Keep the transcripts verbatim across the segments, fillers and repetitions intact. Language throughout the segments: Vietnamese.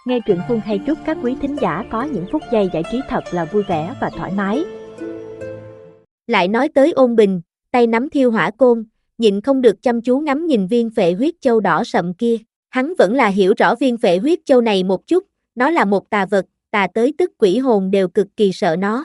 Nghe truyện Phương hay chúc các quý thính giả có những phút giây giải trí thật là vui vẻ và thoải mái. Lại nói tới Ôn Bình, tay nắm thiêu hỏa côn, nhịn không được chăm chú ngắm nhìn viên phệ huyết châu đỏ sậm kia. Hắn vẫn là hiểu rõ viên phệ huyết châu này một chút, nó là một tà vật, tà tới tức quỷ hồn đều cực kỳ sợ nó.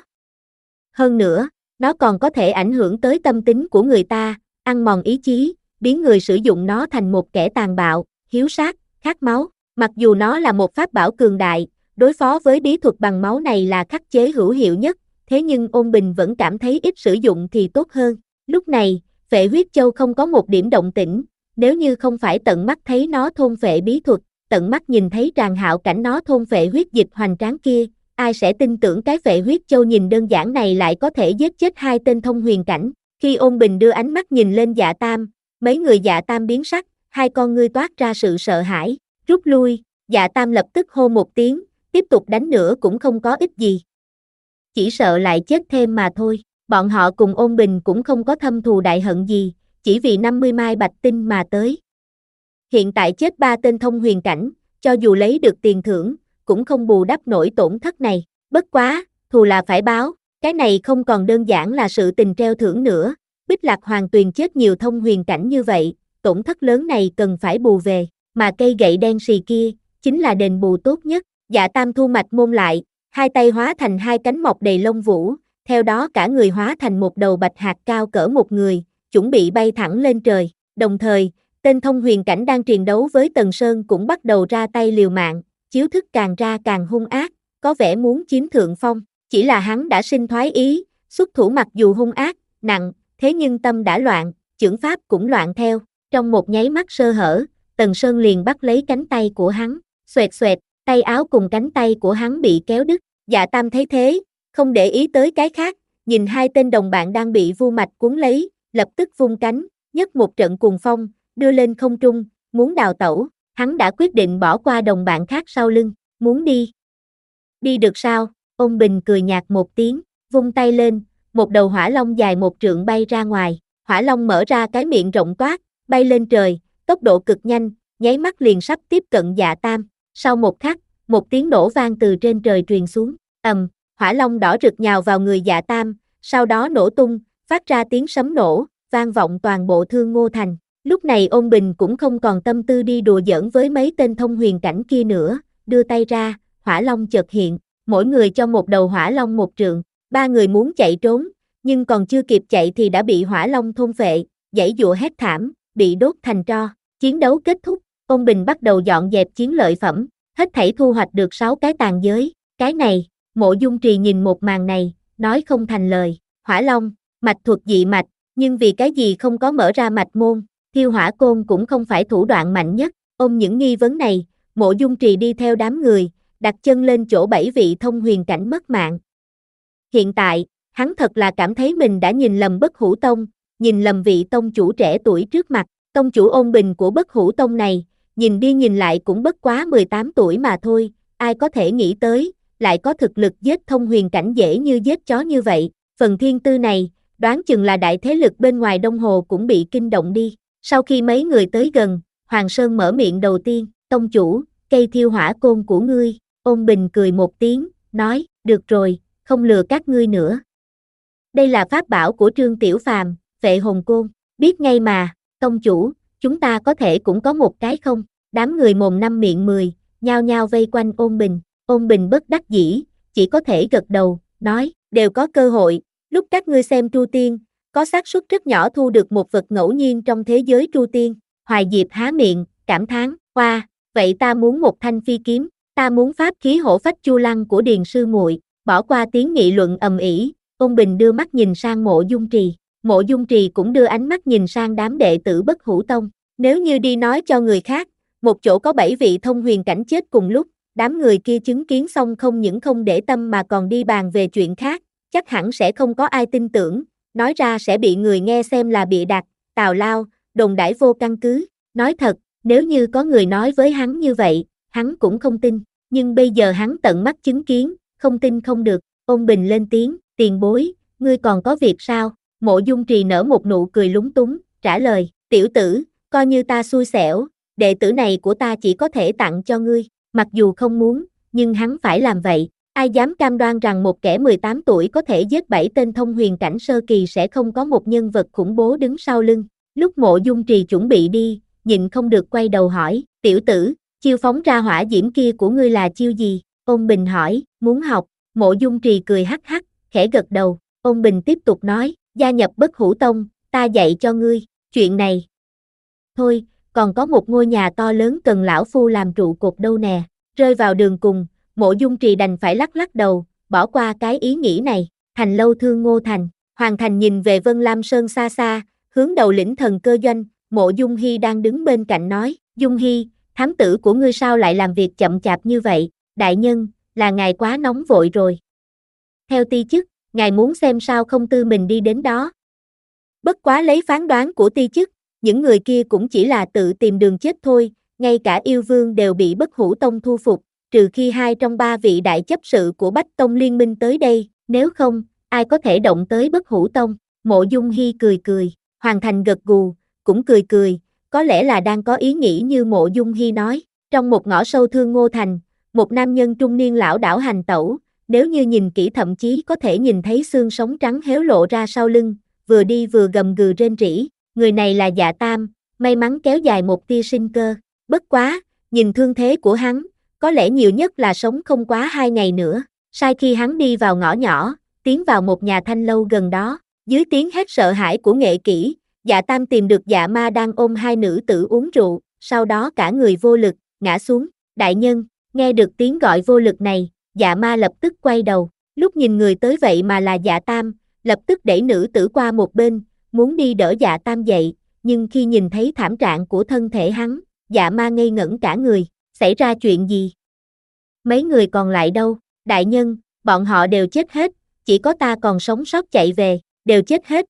Hơn nữa, nó còn có thể ảnh hưởng tới tâm tính của người ta, ăn mòn ý chí, biến người sử dụng nó thành một kẻ tàn bạo, hiếu sát, khát máu. Mặc dù nó là một pháp bảo cường đại, đối phó với bí thuật bằng máu này là khắc chế hữu hiệu nhất, thế nhưng Ôn Bình vẫn cảm thấy ít sử dụng thì tốt hơn. Lúc này, phệ huyết châu không có một điểm động tĩnh, nếu như không phải tận mắt thấy nó thôn phệ bí thuật, tận mắt nhìn thấy tràn hạo cảnh nó thôn phệ huyết dịch hoành tráng kia, ai sẽ tin tưởng cái phệ huyết châu nhìn đơn giản này lại có thể giết chết hai tên thông huyền cảnh. Khi Ôn Bình đưa ánh mắt nhìn lên Dạ Tam, mấy người Dạ Tam biến sắc, hai con ngươi toát ra sự sợ hãi. Rút lui, Dạ Tam lập tức hô một tiếng, tiếp tục đánh nữa cũng không có ích gì. Chỉ sợ lại chết thêm mà thôi, bọn họ cùng Ôn Bình cũng không có thâm thù đại hận gì, chỉ vì năm mươi mai bạch tinh mà tới. Hiện tại chết ba tên thông huyền cảnh, cho dù lấy được tiền thưởng, cũng không bù đắp nổi tổn thất này. Bất quá, thù là phải báo, cái này không còn đơn giản là sự tình treo thưởng nữa. Bích Lạc Hoàng Tuyền chết nhiều thông huyền cảnh như vậy, tổn thất lớn này cần phải bù về. Mà cây gậy đen xì kia, chính là đền bù tốt nhất. Dạ Tam thu mạch môn lại, hai tay hóa thành hai cánh mọc đầy lông vũ, theo đó cả người hóa thành một đầu bạch hạt cao cỡ một người, chuẩn bị bay thẳng lên trời. Đồng thời, tên thông huyền cảnh đang triền đấu với Tần Sơn cũng bắt đầu ra tay liều mạng, chiếu thức càng ra càng hung ác, có vẻ muốn chiếm thượng phong. Chỉ là hắn đã sinh thoái ý, xuất thủ mặc dù hung ác, nặng, thế nhưng tâm đã loạn, chưởng pháp cũng loạn theo. Trong một nháy mắt sơ hở, Tần Sơn liền bắt lấy cánh tay của hắn, xoẹt xoẹt, tay áo cùng cánh tay của hắn bị kéo đứt. Dạ Tam thấy thế, không để ý tới cái khác, nhìn hai tên đồng bạn đang bị vu mạch cuốn lấy, lập tức vung cánh, nhấc một trận cuồng phong, đưa lên không trung, muốn đào tẩu. Hắn đã quyết định bỏ qua đồng bạn khác sau lưng, muốn đi. Đi được sao? Ôn Bình cười nhạt một tiếng, vung tay lên, một đầu hỏa long dài một trượng bay ra ngoài. Hỏa long mở ra cái miệng rộng toát, bay lên trời, tốc độ cực nhanh, nháy mắt liền sắp tiếp cận Dạ Tam. Sau một khắc, một tiếng nổ vang từ trên trời truyền xuống, ầm, hỏa long đỏ rực nhào vào người Dạ Tam, sau đó nổ tung, phát ra tiếng sấm nổ, vang vọng toàn bộ Thương Ngô Thành. Lúc này Ôn Bình cũng không còn tâm tư đi đùa giỡn với mấy tên thông huyền cảnh kia nữa, đưa tay ra, hỏa long chợt hiện, mỗi người cho một đầu hỏa long một trượng. Ba người muốn chạy trốn, nhưng còn chưa kịp chạy thì đã bị hỏa long thôn phệ, giãy giụa hét thảm, bị đốt thành tro. Chiến đấu kết thúc, Ôn Bình bắt đầu dọn dẹp chiến lợi phẩm, hết thảy thu hoạch được sáu cái tàn giới. Cái này, Mộ Dung Trì nhìn một màn này, nói không thành lời. Hỏa long, mạch thuật dị mạch, nhưng vì cái gì không có mở ra mạch môn, thiêu hỏa côn cũng không phải thủ đoạn mạnh nhất. Ôm những nghi vấn này, Mộ Dung Trì đi theo đám người, đặt chân lên chỗ bảy vị thông huyền cảnh mất mạng. Hiện tại, hắn thật là cảm thấy mình đã nhìn lầm Bất Hủ Tông, nhìn lầm vị tông chủ trẻ tuổi trước mặt. Tông chủ Ôn Bình của Bất Hủ Tông này, nhìn đi nhìn lại cũng bất quá mười tám tuổi mà thôi, ai có thể nghĩ tới, lại có thực lực giết thông huyền cảnh dễ như giết chó như vậy. Phần thiên tư này, đoán chừng là đại thế lực bên ngoài Đông Hồ cũng bị kinh động đi. Sau khi mấy người tới gần, Hoàng Sơn mở miệng đầu tiên, tông chủ, cây thiêu hỏa côn của ngươi. Ôn Bình cười một tiếng, nói, được rồi, không lừa các ngươi nữa. Đây là pháp bảo của Trương Tiểu Phàm, Phệ Hồn Côn, biết ngay mà. Tông chủ, chúng ta có thể cũng có một cái không? Đám người mồm năm miệng mười, nhao nhao vây quanh Ôn Bình. Ôn Bình bất đắc dĩ, chỉ có thể gật đầu, nói, đều có cơ hội. Lúc các ngươi xem Tru Tiên, có xác suất rất nhỏ thu được một vật ngẫu nhiên trong thế giới Tru Tiên. Hoài Diệp há miệng, cảm thán, hoa, vậy ta muốn một thanh phi kiếm, ta muốn pháp khí hổ phách Chu Lăng của Điền sư muội. Bỏ qua tiếng nghị luận ầm ĩ, Ôn Bình đưa mắt nhìn sang Mộ Dung Trì. Mộ Dung Trì cũng đưa ánh mắt nhìn sang đám đệ tử Bất Hủ Tông. Nếu như đi nói cho người khác, một chỗ có bảy vị thông huyền cảnh chết cùng lúc, đám người kia chứng kiến xong không những không để tâm mà còn đi bàn về chuyện khác, chắc hẳn sẽ không có ai tin tưởng, nói ra sẽ bị người nghe xem là bịa đặt, tào lao, đồn đãi vô căn cứ. Nói thật, nếu như có người nói với hắn như vậy, hắn cũng không tin, nhưng bây giờ hắn tận mắt chứng kiến, không tin không được. Ôn Bình lên tiếng, tiền bối, ngươi còn có việc sao? Mộ Dung Trì nở một nụ cười lúng túng, trả lời, tiểu tử, coi như ta xui xẻo, đệ tử này của ta chỉ có thể tặng cho ngươi. Mặc dù không muốn, nhưng hắn phải làm vậy. Ai dám cam đoan rằng một kẻ mười tám tuổi có thể giết bảy tên thông huyền cảnh sơ kỳ sẽ không có một nhân vật khủng bố đứng sau lưng. Lúc Mộ Dung Trì chuẩn bị đi, nhịn không được quay đầu hỏi, tiểu tử, chiêu phóng ra hỏa diễm kia của ngươi là chiêu gì? Ôn Bình hỏi, muốn học. Mộ Dung Trì cười hắc hắc, khẽ gật đầu. Ôn Bình tiếp tục nói, gia nhập Bất Hủ Tông, ta dạy cho ngươi. Chuyện này. Thôi, còn có một ngôi nhà to lớn cần lão phu làm trụ cột đâu nè. Rơi vào đường cùng, Mộ Dung Trì đành phải lắc lắc đầu, bỏ qua cái ý nghĩ này. Thành Lâu Thương Ngô Thành. Hoàng Thành nhìn về Vân Lam Sơn xa xa, hướng đầu lĩnh thần cơ doanh. Mộ Dung Hi đang đứng bên cạnh nói, Dung Hi, thám tử của ngươi sao lại làm việc chậm chạp như vậy? Đại nhân, là ngài quá nóng vội rồi. Theo ti chức, ngài muốn xem sao không tư mình đi đến đó. Bất quá lấy phán đoán của ti chức, những người kia cũng chỉ là tự tìm đường chết thôi, ngay cả yêu vương đều bị Bất Hủ Tông thu phục, trừ khi hai trong ba vị đại chấp sự của Bách Tông liên minh tới đây, nếu không, ai có thể động tới Bất Hủ Tông? Mộ Dung Hi cười cười, Hoàng Thành gật gù, cũng cười cười, có lẽ là đang có ý nghĩ như Mộ Dung Hi nói. Trong một ngõ sâu Thương Ngô Thành, một nam nhân trung niên lão đảo hành tẩu, nếu như nhìn kỹ thậm chí có thể nhìn thấy xương sống trắng héo lộ ra sau lưng, vừa đi vừa gầm gừ rên rỉ. Người này là Dạ Tam, may mắn kéo dài một tia sinh cơ. Bất quá, nhìn thương thế của hắn, có lẽ nhiều nhất là sống không quá hai ngày nữa. Sai khi hắn đi vào ngõ nhỏ, tiến vào một nhà thanh lâu gần đó, dưới tiếng hét sợ hãi của nghệ kỹ, Dạ Tam tìm được Dạ Ma đang ôm hai nữ tử uống rượu, sau đó cả người vô lực, ngã xuống. Đại nhân, nghe được tiếng gọi vô lực này, Dạ Ma lập tức quay đầu, lúc nhìn người tới vậy mà là Dạ Tam, lập tức đẩy nữ tử qua một bên, muốn đi đỡ Dạ Tam dậy, nhưng khi nhìn thấy thảm trạng của thân thể hắn, Dạ Ma ngây ngẩn cả người, xảy ra chuyện gì? Mấy người còn lại đâu? Đại nhân, bọn họ đều chết hết, chỉ có ta còn sống sót chạy về, đều chết hết.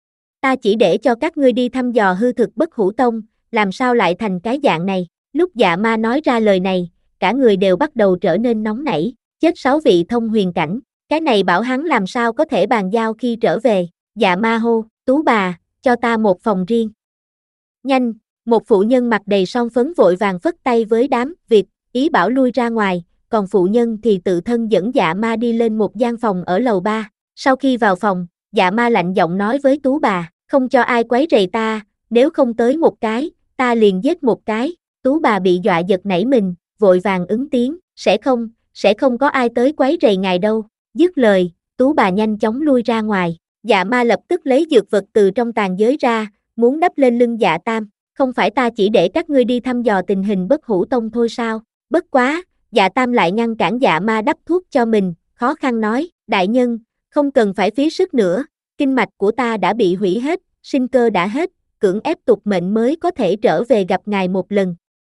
Ta chỉ để cho các ngươi đi thăm dò hư thực Bất Hủ Tông, làm sao lại thành cái dạng này? Lúc Dạ Ma nói ra lời này, cả người đều bắt đầu trở nên nóng nảy, chết sáu vị thông huyền cảnh, cái này bảo hắn làm sao có thể bàn giao khi trở về. Dạ Ma hô, Tú bà, cho ta một phòng riêng. Nhanh, một phụ nhân mặt đầy son phấn vội vàng phất tay với đám Việt, ý bảo lui ra ngoài, còn phụ nhân thì tự thân dẫn Dạ Ma đi lên một gian phòng ở lầu ba. Sau khi vào phòng, Dạ Ma lạnh giọng nói với Tú bà, không cho ai quấy rầy ta, nếu không tới một cái, ta liền giết một cái. Tú bà bị dọa giật nảy mình, vội vàng ứng tiếng, sẽ không, sẽ không có ai tới quấy rầy ngài đâu. Dứt lời, Tú bà nhanh chóng lui ra ngoài. Dạ Ma lập tức lấy dược vật từ trong tàn giới ra, muốn đắp lên lưng Dạ Tam. Không phải ta chỉ để các ngươi đi thăm dò tình hình Bất Hủ Tông thôi sao? Bất quá, Dạ Tam lại ngăn cản Dạ Ma đắp thuốc cho mình, khó khăn nói, đại nhân, không cần phải phí sức nữa, kinh mạch của ta đã bị hủy hết, sinh cơ đã hết, cưỡng ép tục mệnh mới có thể trở về gặp ngài một lần.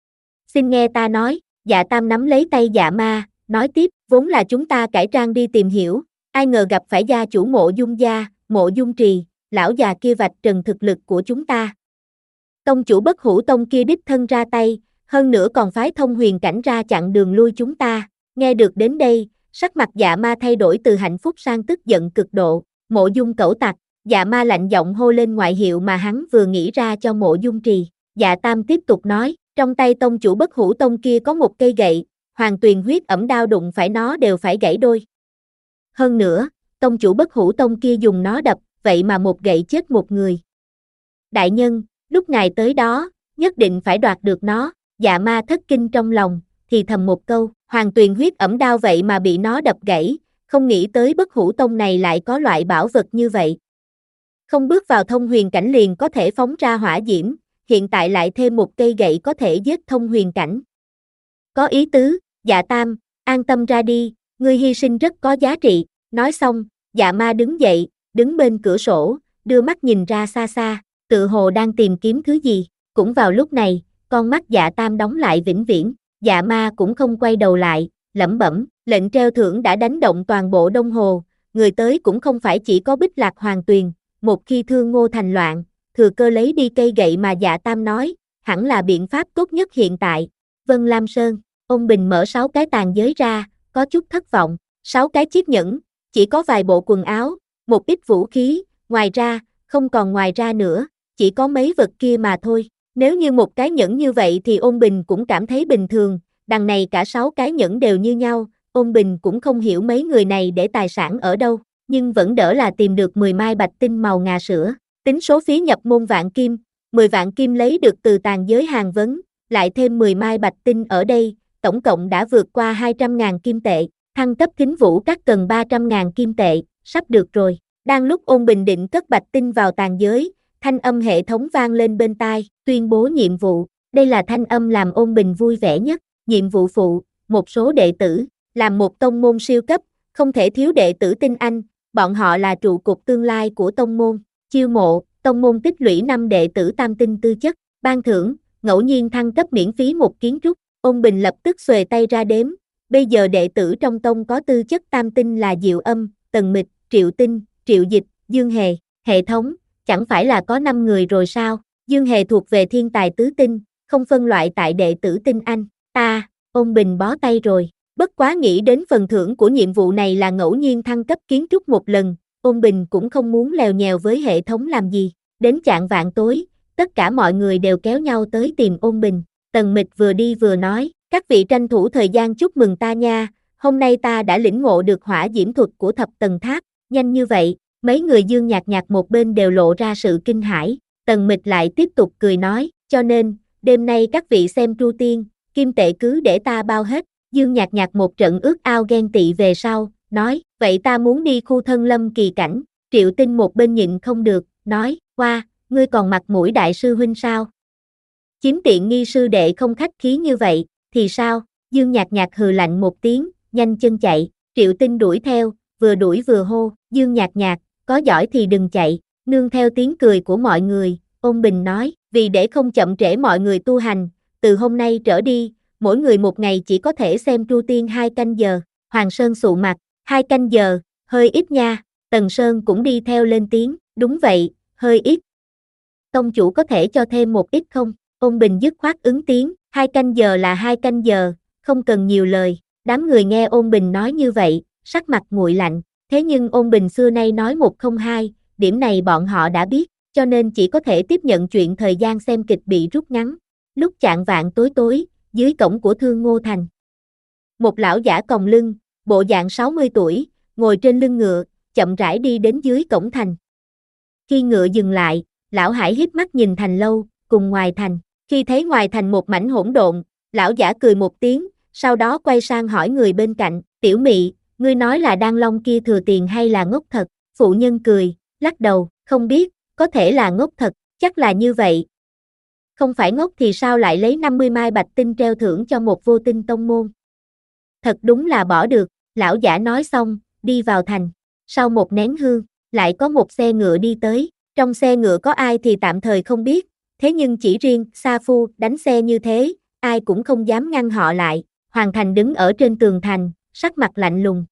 Xin nghe ta nói. Dạ Tam nắm lấy tay Dạ Ma, nói tiếp, vốn là chúng ta cải trang đi tìm hiểu, ai ngờ gặp phải gia chủ Mộ Dung gia, Mộ Dung Trì, lão già kia vạch trần thực lực của chúng ta. Tông chủ Bất Hủ Tông kia đích thân ra tay, hơn nữa còn phái thông huyền cảnh ra chặn đường lui chúng ta. Nghe được đến đây, sắc mặt Dạ Ma thay đổi từ hạnh phúc sang tức giận cực độ. Mộ Dung cẩu tặc. Dạ Ma lạnh giọng hô lên ngoại hiệu mà hắn vừa nghĩ ra cho Mộ Dung Trì. Dạ Tam tiếp tục nói, trong tay tông chủ Bất Hủ Tông kia có một cây gậy, Hoàng Tuyền huyết ẩm đao đụng phải nó đều phải gãy đôi. Hơn nữa, tông chủ Bất Hủ Tông kia dùng nó đập, vậy mà một gậy chết một người. Đại nhân, lúc ngài tới đó, nhất định phải đoạt được nó. Dạ Ma thất kinh trong lòng, thì thầm một câu, Hoàng Tuyền huyết ẩm đao vậy mà bị nó đập gãy, không nghĩ tới Bất Hủ Tông này lại có loại bảo vật như vậy. Không bước vào thông huyền cảnh liền có thể phóng ra hỏa diễm, hiện tại lại thêm một cây gậy có thể giết thông huyền cảnh. Có ý tứ. Dạ Tam, an tâm ra đi, ngươi hy sinh rất có giá trị. Nói xong, Dạ Ma đứng dậy, đứng bên cửa sổ, đưa mắt nhìn ra xa xa, tự hồ đang tìm kiếm thứ gì. Cũng vào lúc này, con mắt Dạ Tam đóng lại vĩnh viễn. Dạ Ma cũng không quay đầu lại, lẩm bẩm, lệnh treo thưởng đã đánh động toàn bộ Đông Hồ, người tới cũng không phải chỉ có Bích Lạc Hoàng Tuyền. Một khi Thương Ngô thành loạn, thừa cơ lấy đi cây gậy mà Dạ Tam nói, hẳn là biện pháp tốt nhất hiện tại. Vân Lam Sơn, Ôn Bình mở sáu cái tàn giới ra, có chút thất vọng. Sáu cái chiếc nhẫn, chỉ có vài bộ quần áo, một ít vũ khí, ngoài ra, không còn ngoài ra nữa, chỉ có mấy vật kia mà thôi. Nếu như một cái nhẫn như vậy thì Ôn Bình cũng cảm thấy bình thường, đằng này cả sáu cái nhẫn đều như nhau, Ôn Bình cũng không hiểu mấy người này để tài sản ở đâu, nhưng vẫn đỡ là tìm được mười mai bạch tinh màu ngà sữa. Tính số phí nhập môn vạn kim, mười vạn kim lấy được từ tàn giới hàng vấn, lại thêm mười mai bạch tinh ở đây, tổng cộng đã vượt qua hai trăm ngàn kim tệ, thăng cấp thính vũ các cần ba trăm ngàn kim tệ, sắp được rồi. Đang lúc Ôn Bình định cất bạch tinh vào tàn giới, thanh âm hệ thống vang lên bên tai, tuyên bố nhiệm vụ. Đây là thanh âm làm Ôn Bình vui vẻ nhất. Nhiệm vụ phụ, một số đệ tử, làm một tông môn siêu cấp, không thể thiếu đệ tử tinh anh, bọn họ là trụ cột tương lai của tông môn. Chiêu mộ, tông môn tích lũy năm đệ tử tam tinh tư chất, ban thưởng, ngẫu nhiên thăng cấp miễn phí một kiến trúc. Ôn Bình lập tức xuề tay ra đếm, bây giờ đệ tử trong tông có tư chất tam tinh là Diệu Âm, Tần Mịch, Triệu Tinh, Triệu Dịch, Dương Hề. Hệ thống, chẳng phải là có năm người rồi sao? Dương Hề thuộc về thiên tài tứ tinh, không phân loại tại đệ tử tinh anh. Ta, Ôn Bình bó tay rồi, bất quá nghĩ đến phần thưởng của nhiệm vụ này là ngẫu nhiên thăng cấp kiến trúc một lần, Ôn Bình cũng không muốn lèo nhèo với hệ thống làm gì. Đến chạng vạng tối, tất cả mọi người đều kéo nhau tới tìm Ôn Bình. Tần Mịch vừa đi vừa nói, các vị tranh thủ thời gian chúc mừng ta nha, hôm nay ta đã lĩnh ngộ được hỏa diễm thuật của thập tầng tháp, nhanh như vậy. Mấy người Dương Nhạc Nhạc một bên đều lộ ra sự kinh hãi. Tần Mịch lại tiếp tục cười nói, cho nên, đêm nay các vị xem Tru Tiên, kim tệ cứ để ta bao hết. Dương Nhạc Nhạc một trận ước ao ghen tị về sau, nói, vậy ta muốn đi khu thân lâm kỳ cảnh. Triệu Tinh một bên nhịn không được, nói, qua, ngươi còn mặt mũi đại sư huynh sao? Chiếm tiện nghi sư đệ không khách khí như vậy, thì sao? Dương Nhạc Nhạc hừ lạnh một tiếng, nhanh chân chạy. Triệu Tinh đuổi theo, vừa đuổi vừa hô, Dương Nhạc Nhạc, có giỏi thì đừng chạy. Nương theo tiếng cười của mọi người, Ôn Bình nói, vì để không chậm trễ mọi người tu hành, từ hôm nay trở đi, mỗi người một ngày chỉ có thể xem Tru Tiên hai canh giờ. Hoàng Sơn sụ mặt, hai canh giờ, hơi ít nha. Tần Sơn cũng đi theo lên tiếng, đúng vậy, hơi ít. Tông chủ có thể cho thêm một ít không? Ôn Bình dứt khoát ứng tiếng, hai canh giờ là hai canh giờ, không cần nhiều lời. Đám người nghe Ôn Bình nói như vậy, sắc mặt nguội lạnh. Thế nhưng Ôn Bình xưa nay nói một không hai, điểm này bọn họ đã biết, cho nên chỉ có thể tiếp nhận chuyện thời gian xem kịch bị rút ngắn. Lúc chạng vạng tối tối, dưới cổng của Thương Ngô Thành. Một lão giả còng lưng, bộ dạng sáu mươi tuổi, ngồi trên lưng ngựa, chậm rãi đi đến dưới cổng thành. Khi ngựa dừng lại, lão Hải híp mắt nhìn thành lâu, cùng ngoài thành. Khi thấy ngoài thành một mảnh hỗn độn, lão giả cười một tiếng, sau đó quay sang hỏi người bên cạnh, tiểu mị, ngươi nói là Đan Long kia thừa tiền hay là ngốc thật? Phụ nhân cười, lắc đầu, không biết, có thể là ngốc thật, chắc là như vậy. Không phải ngốc thì sao lại lấy năm mươi mai bạch tinh treo thưởng cho một vô tinh tông môn? Thật đúng là bỏ được, lão giả nói xong, đi vào thành. Sau một nén hương, lại có một xe ngựa đi tới, trong xe ngựa có ai thì tạm thời không biết, thế nhưng chỉ riêng Sa Phu đánh xe như thế, ai cũng không dám ngăn họ lại. Hoàng Thành đứng ở trên tường thành, sắc mặt lạnh lùng.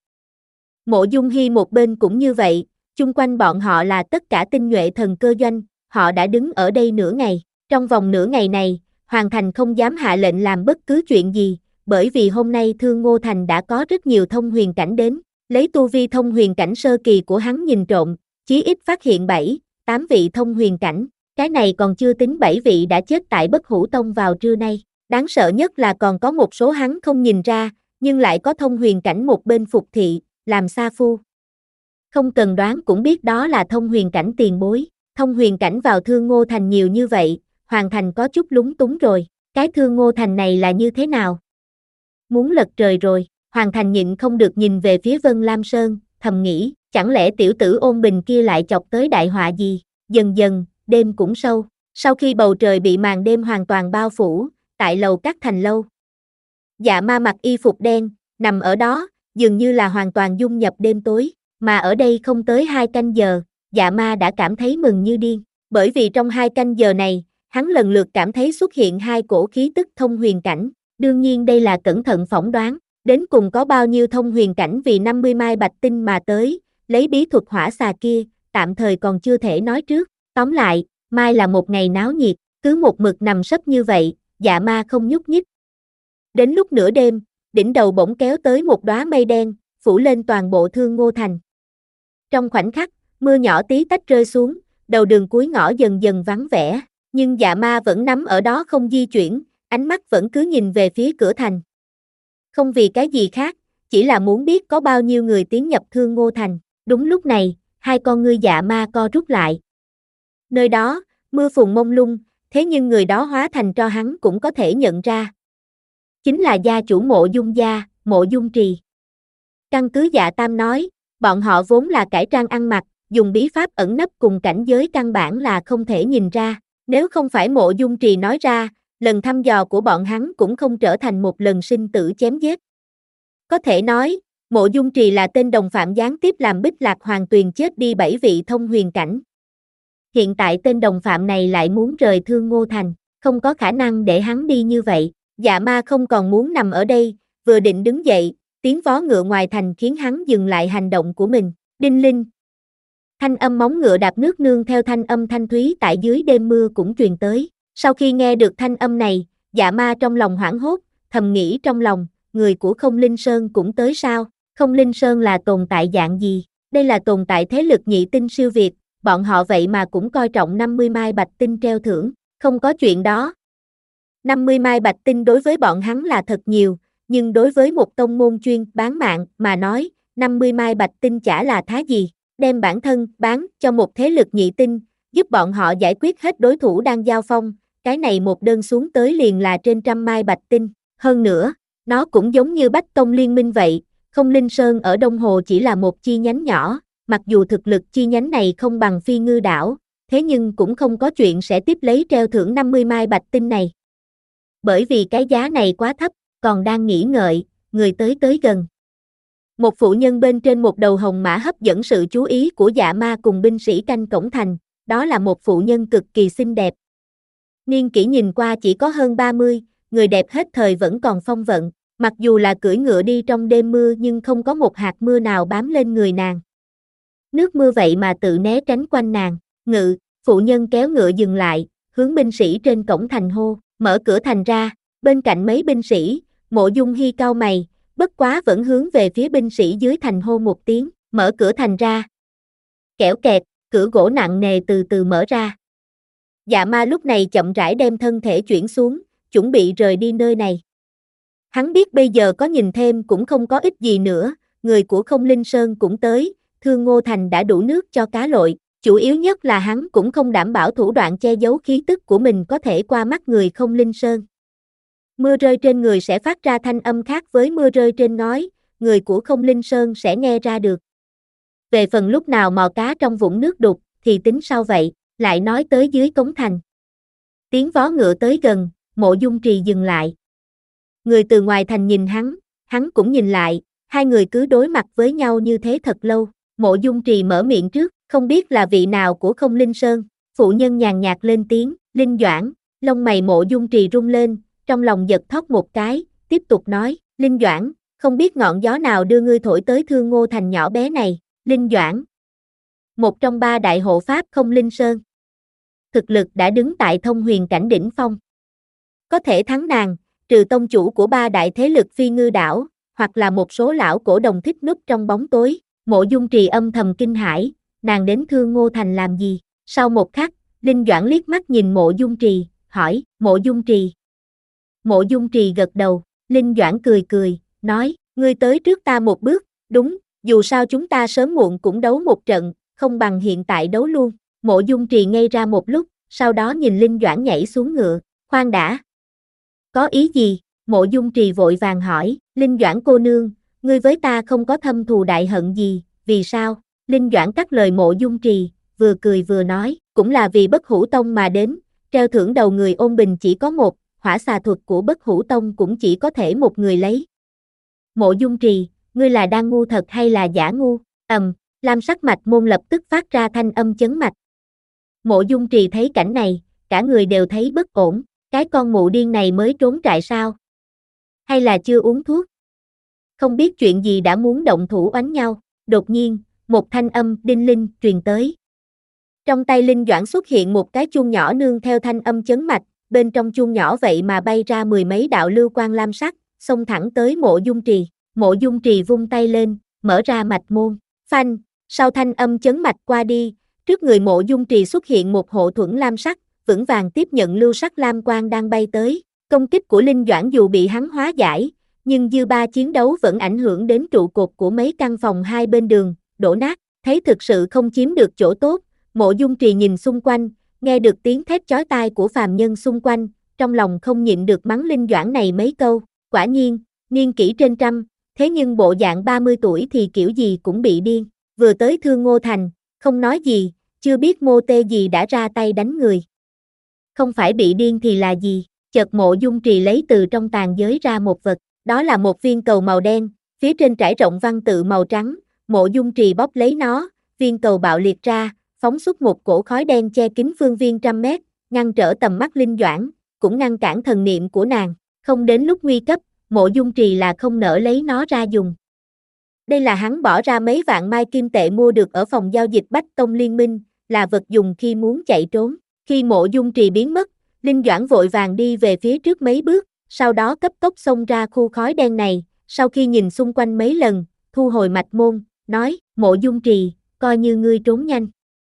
Mộ Dung Hi một bên cũng như vậy, chung quanh bọn họ là tất cả tinh nhuệ thần cơ doanh, họ đã đứng ở đây nửa ngày. Trong vòng nửa ngày này, Hoàng Thành không dám hạ lệnh làm bất cứ chuyện gì, bởi vì hôm nay Thương Ngô Thành đã có rất nhiều thông huyền cảnh đến, lấy tu vi thông huyền cảnh sơ kỳ của hắn nhìn trộm, chí ít phát hiện bảy, tám vị thông huyền cảnh, cái này còn chưa tính bảy vị đã chết tại Bất Hủ Tông vào trưa nay. Đáng sợ nhất là còn có một số hắn không nhìn ra, nhưng lại có thông huyền cảnh một bên phục thị, làm Sa Phu. Không cần đoán cũng biết đó là thông huyền cảnh tiền bối, thông huyền cảnh vào Thương Ngô Thành nhiều như vậy, Hoàng Thành có chút lúng túng rồi, cái Thương Ngô Thành này là như thế nào? Muốn lật trời rồi, Hoàng Thành nhịn không được nhìn về phía Vân Lam Sơn, thầm nghĩ, chẳng lẽ tiểu tử Ôn Bình kia lại chọc tới đại họa gì? Dần dần, đêm cũng sâu, sau khi bầu trời bị màn đêm hoàn toàn bao phủ, tại lầu các thành lâu. Dạ ma mặc y phục đen, nằm ở đó, dường như là hoàn toàn dung nhập đêm tối, mà ở đây không tới hai canh giờ, dạ ma đã cảm thấy mừng như điên, bởi vì trong hai canh giờ này, hắn lần lượt cảm thấy xuất hiện hai cổ khí tức thông huyền cảnh, đương nhiên đây là cẩn thận phỏng đoán, đến cùng có bao nhiêu thông huyền cảnh vì năm mươi mai bạch tinh mà tới, lấy bí thuật hỏa xà kia, tạm thời còn chưa thể nói trước, tóm lại, mai là một ngày náo nhiệt, cứ một mực nằm sấp như vậy, dạ ma không nhúc nhích. Đến lúc nửa đêm, đỉnh đầu bỗng kéo tới một đóa mây đen, phủ lên toàn bộ Thương Ngô Thành. Trong khoảnh khắc, mưa nhỏ tí tách rơi xuống, đầu đường cuối ngõ dần dần vắng vẻ, nhưng dạ ma vẫn nắm ở đó không di chuyển, ánh mắt vẫn cứ nhìn về phía cửa thành. không vì cái gì khác, chỉ là muốn biết có bao nhiêu người tiến nhập Thương Ngô Thành. Đúng lúc này, hai con ngươi Dạ Ma co rút lại. Nơi đó, mưa phùn mông lung, thế nhưng người đó hóa thành tro hắn cũng có thể nhận ra. Chính là gia chủ Mộ Dung gia, Mộ Dung Trì. Căn cứ Dạ Tam nói, bọn họ vốn là cải trang ăn mặc, dùng bí pháp ẩn nấp cùng cảnh giới căn bản là không thể nhìn ra. Nếu không phải Mộ Dung Trì nói ra, lần thăm dò của bọn hắn cũng không trở thành một lần sinh tử chém giết. Có thể nói, Mộ Dung Trì là tên đồng phạm gián tiếp làm Bích Lạc Hoàng Tuyền chết đi bảy vị thông huyền cảnh. Hiện tại tên đồng phạm này lại muốn rời Thương Ngô Thành, không có khả năng để hắn đi như vậy. Dạ Ma không còn muốn nằm ở đây, vừa định đứng dậy, tiếng vó ngựa ngoài thành khiến hắn dừng lại hành động của mình. Đinh linh. Thanh âm móng ngựa đạp nước nương theo thanh âm thanh thúy tại dưới đêm mưa cũng truyền tới. Sau khi nghe được thanh âm này, Dạ Ma trong lòng hoảng hốt, thầm nghĩ trong lòng, người của Không Linh Sơn cũng tới sao? Không Linh Sơn là tồn tại dạng gì? Đây là tồn tại thế lực nhị tinh siêu việt, bọn họ vậy mà cũng coi trọng năm mươi mai bạch tinh treo thưởng, không có chuyện đó. năm mươi mai bạch tinh đối với bọn hắn là thật nhiều, nhưng đối với một tông môn chuyên bán mạng mà nói, năm mươi mai bạch tinh chả là thá gì, đem bản thân bán cho một thế lực nhị tinh, giúp bọn họ giải quyết hết đối thủ đang giao phong, cái này một đơn xuống tới liền là trên trăm mai bạch tinh, hơn nữa, nó cũng giống như Bách Tông Liên Minh vậy, Không Linh Sơn ở Đông Hồ chỉ là một chi nhánh nhỏ, mặc dù thực lực chi nhánh này không bằng Phi Ngư đảo, thế nhưng cũng không có chuyện sẽ tiếp lấy treo thưởng năm mươi mai bạch tinh này. Bởi vì cái giá này quá thấp, còn đang nghĩ ngợi, người tới tới gần. Một phụ nhân bên trên một đầu hồng mã hấp dẫn sự chú ý của Dạ Ma cùng binh sĩ canh cổng thành, đó là một phụ nhân cực kỳ xinh đẹp. Niên kỷ nhìn qua chỉ có hơn ba mươi, người đẹp hết thời vẫn còn phong vận, mặc dù là cưỡi ngựa đi trong đêm mưa nhưng không có một hạt mưa nào bám lên người nàng. Nước mưa vậy mà tự né tránh quanh nàng, ngự, phụ nhân kéo ngựa dừng lại, hướng binh sĩ trên cổng thành hô, mở cửa thành ra, bên cạnh mấy binh sĩ, Mộ Dung Hi cau mày, bất quá vẫn hướng về phía binh sĩ dưới thành hô một tiếng, mở cửa thành ra. Kẽo kẹt, cửa gỗ nặng nề từ từ mở ra. Dạ Ma lúc này chậm rãi đem thân thể chuyển xuống, chuẩn bị rời đi nơi này. Hắn biết bây giờ có nhìn thêm cũng không có ích gì nữa, người của Không Linh Sơn cũng tới, Thương Ngô Thành đã đủ nước cho cá lội, chủ yếu nhất là hắn cũng không đảm bảo thủ đoạn che giấu khí tức của mình có thể qua mắt người Không Linh Sơn. Mưa rơi trên người sẽ phát ra thanh âm khác với mưa rơi trên ngói, người của Không Linh Sơn sẽ nghe ra được. Về phần lúc nào mò cá trong vũng nước đục, thì tính sau vậy, lại nói tới dưới cống thành. Tiếng vó ngựa tới gần, Mộ Dung Trì dừng lại. Người từ ngoài thành nhìn hắn, hắn cũng nhìn lại, hai người cứ đối mặt với nhau như thế thật lâu. Mộ Dung Trì mở miệng trước, không biết là vị nào của Không Linh Sơn, phụ nhân nhàn nhạt lên tiếng, Linh Doãn, lông mày Mộ Dung Trì rung lên, trong lòng giật thót một cái, tiếp tục nói, Linh Doãn, không biết ngọn gió nào đưa ngươi thổi tới Thương Ngô Thành nhỏ bé này, Linh Doãn. Một trong ba đại hộ pháp Không Linh Sơn. Thực lực đã đứng tại thông huyền cảnh đỉnh phong. Có thể thắng nàng, trừ tông chủ của ba đại thế lực Phi Ngư đảo, hoặc là một số lão cổ đồng thích núp trong bóng tối. Mộ Dung Trì âm thầm kinh hãi, nàng đến Thương Ngô Thành làm gì? Sau một khắc, Linh Doãn liếc mắt nhìn Mộ Dung Trì, hỏi, Mộ Dung Trì. Mộ Dung Trì gật đầu, Linh Doãn cười cười, nói, ngươi tới trước ta một bước, đúng, dù sao chúng ta sớm muộn cũng đấu một trận, không bằng hiện tại đấu luôn. Mộ Dung Trì ngây ra một lúc, sau đó nhìn Linh Doãn nhảy xuống ngựa, khoan đã. Có ý gì? Mộ Dung Trì vội vàng hỏi, Linh Doãn cô nương, ngươi với ta không có thâm thù đại hận gì, vì sao? Linh Doãn cắt lời Mộ Dung Trì, vừa cười vừa nói, cũng là vì Bất Hủ Tông mà đến, treo thưởng đầu người ôn bình chỉ có một, hỏa xà thuật của Bất Hủ Tông cũng chỉ có thể một người lấy. Mộ Dung Trì, ngươi là đang ngu thật hay là giả ngu? Ầm, lam sắc mạch môn lập tức phát ra thanh âm chấn mạch. Mộ Dung Trì thấy cảnh này, cả người đều thấy bất ổn, cái con mụ điên này mới trốn trại sao? Hay là chưa uống thuốc? Không biết chuyện gì đã muốn động thủ oánh nhau, đột nhiên, một thanh âm đinh linh truyền tới. Trong tay Linh Doãn xuất hiện một cái chuông nhỏ nương theo thanh âm chấn mạch, bên trong chuông nhỏ vậy mà bay ra mười mấy đạo lưu quang lam sắc, xông thẳng tới Mộ Dung Trì. Mộ Dung Trì vung tay lên, mở ra mạch môn, phanh, sau thanh âm chấn mạch qua đi, trước người Mộ Dung Trì xuất hiện một hộ thuẫn lam sắc, vững vàng tiếp nhận lưu sắc lam quang đang bay tới. Công kích của Linh Doãn dù bị hắn hóa giải, Nhưng dư ba chiến đấu vẫn ảnh hưởng đến trụ cột của mấy căn phòng hai bên đường, đổ nát, thấy thực sự không chiếm được chỗ tốt, Mộ Dung Trì nhìn xung quanh, nghe được tiếng thét chói tai của phàm nhân xung quanh, trong lòng không nhịn được mắng Linh Doãn này mấy câu, quả nhiên, niên kỷ trên trăm, thế nhưng bộ dạng ba mươi tuổi thì kiểu gì cũng bị điên, vừa tới Thương Ngô Thành, không nói gì, chưa biết mô tê gì đã ra tay đánh người. Không phải bị điên thì là gì, chợt Mộ Dung Trì lấy từ trong tàn giới ra một vật, đó là một viên cầu màu đen, phía trên trải rộng văn tự màu trắng, Mộ Dung Trì bóp lấy nó, viên cầu bạo liệt ra, phóng xuất một cổ khói đen che kín phương viên trăm mét, ngăn trở tầm mắt Linh Doãn, cũng ngăn cản thần niệm của nàng, không đến lúc nguy cấp, Mộ Dung Trì là không nỡ lấy nó ra dùng. Đây là hắn bỏ ra mấy vạn mai kim tệ mua được ở phòng giao dịch Bách Tông Liên Minh, là vật dùng khi muốn chạy trốn. Khi Mộ Dung Trì biến mất, Linh Doãn vội vàng đi về phía trước mấy bước, sau đó cấp tốc xông ra khu khói đen này, sau khi nhìn xung quanh mấy lần, thu hồi mạch môn, nói, Mộ Dung Trì, coi như ngươi trốn nhanh.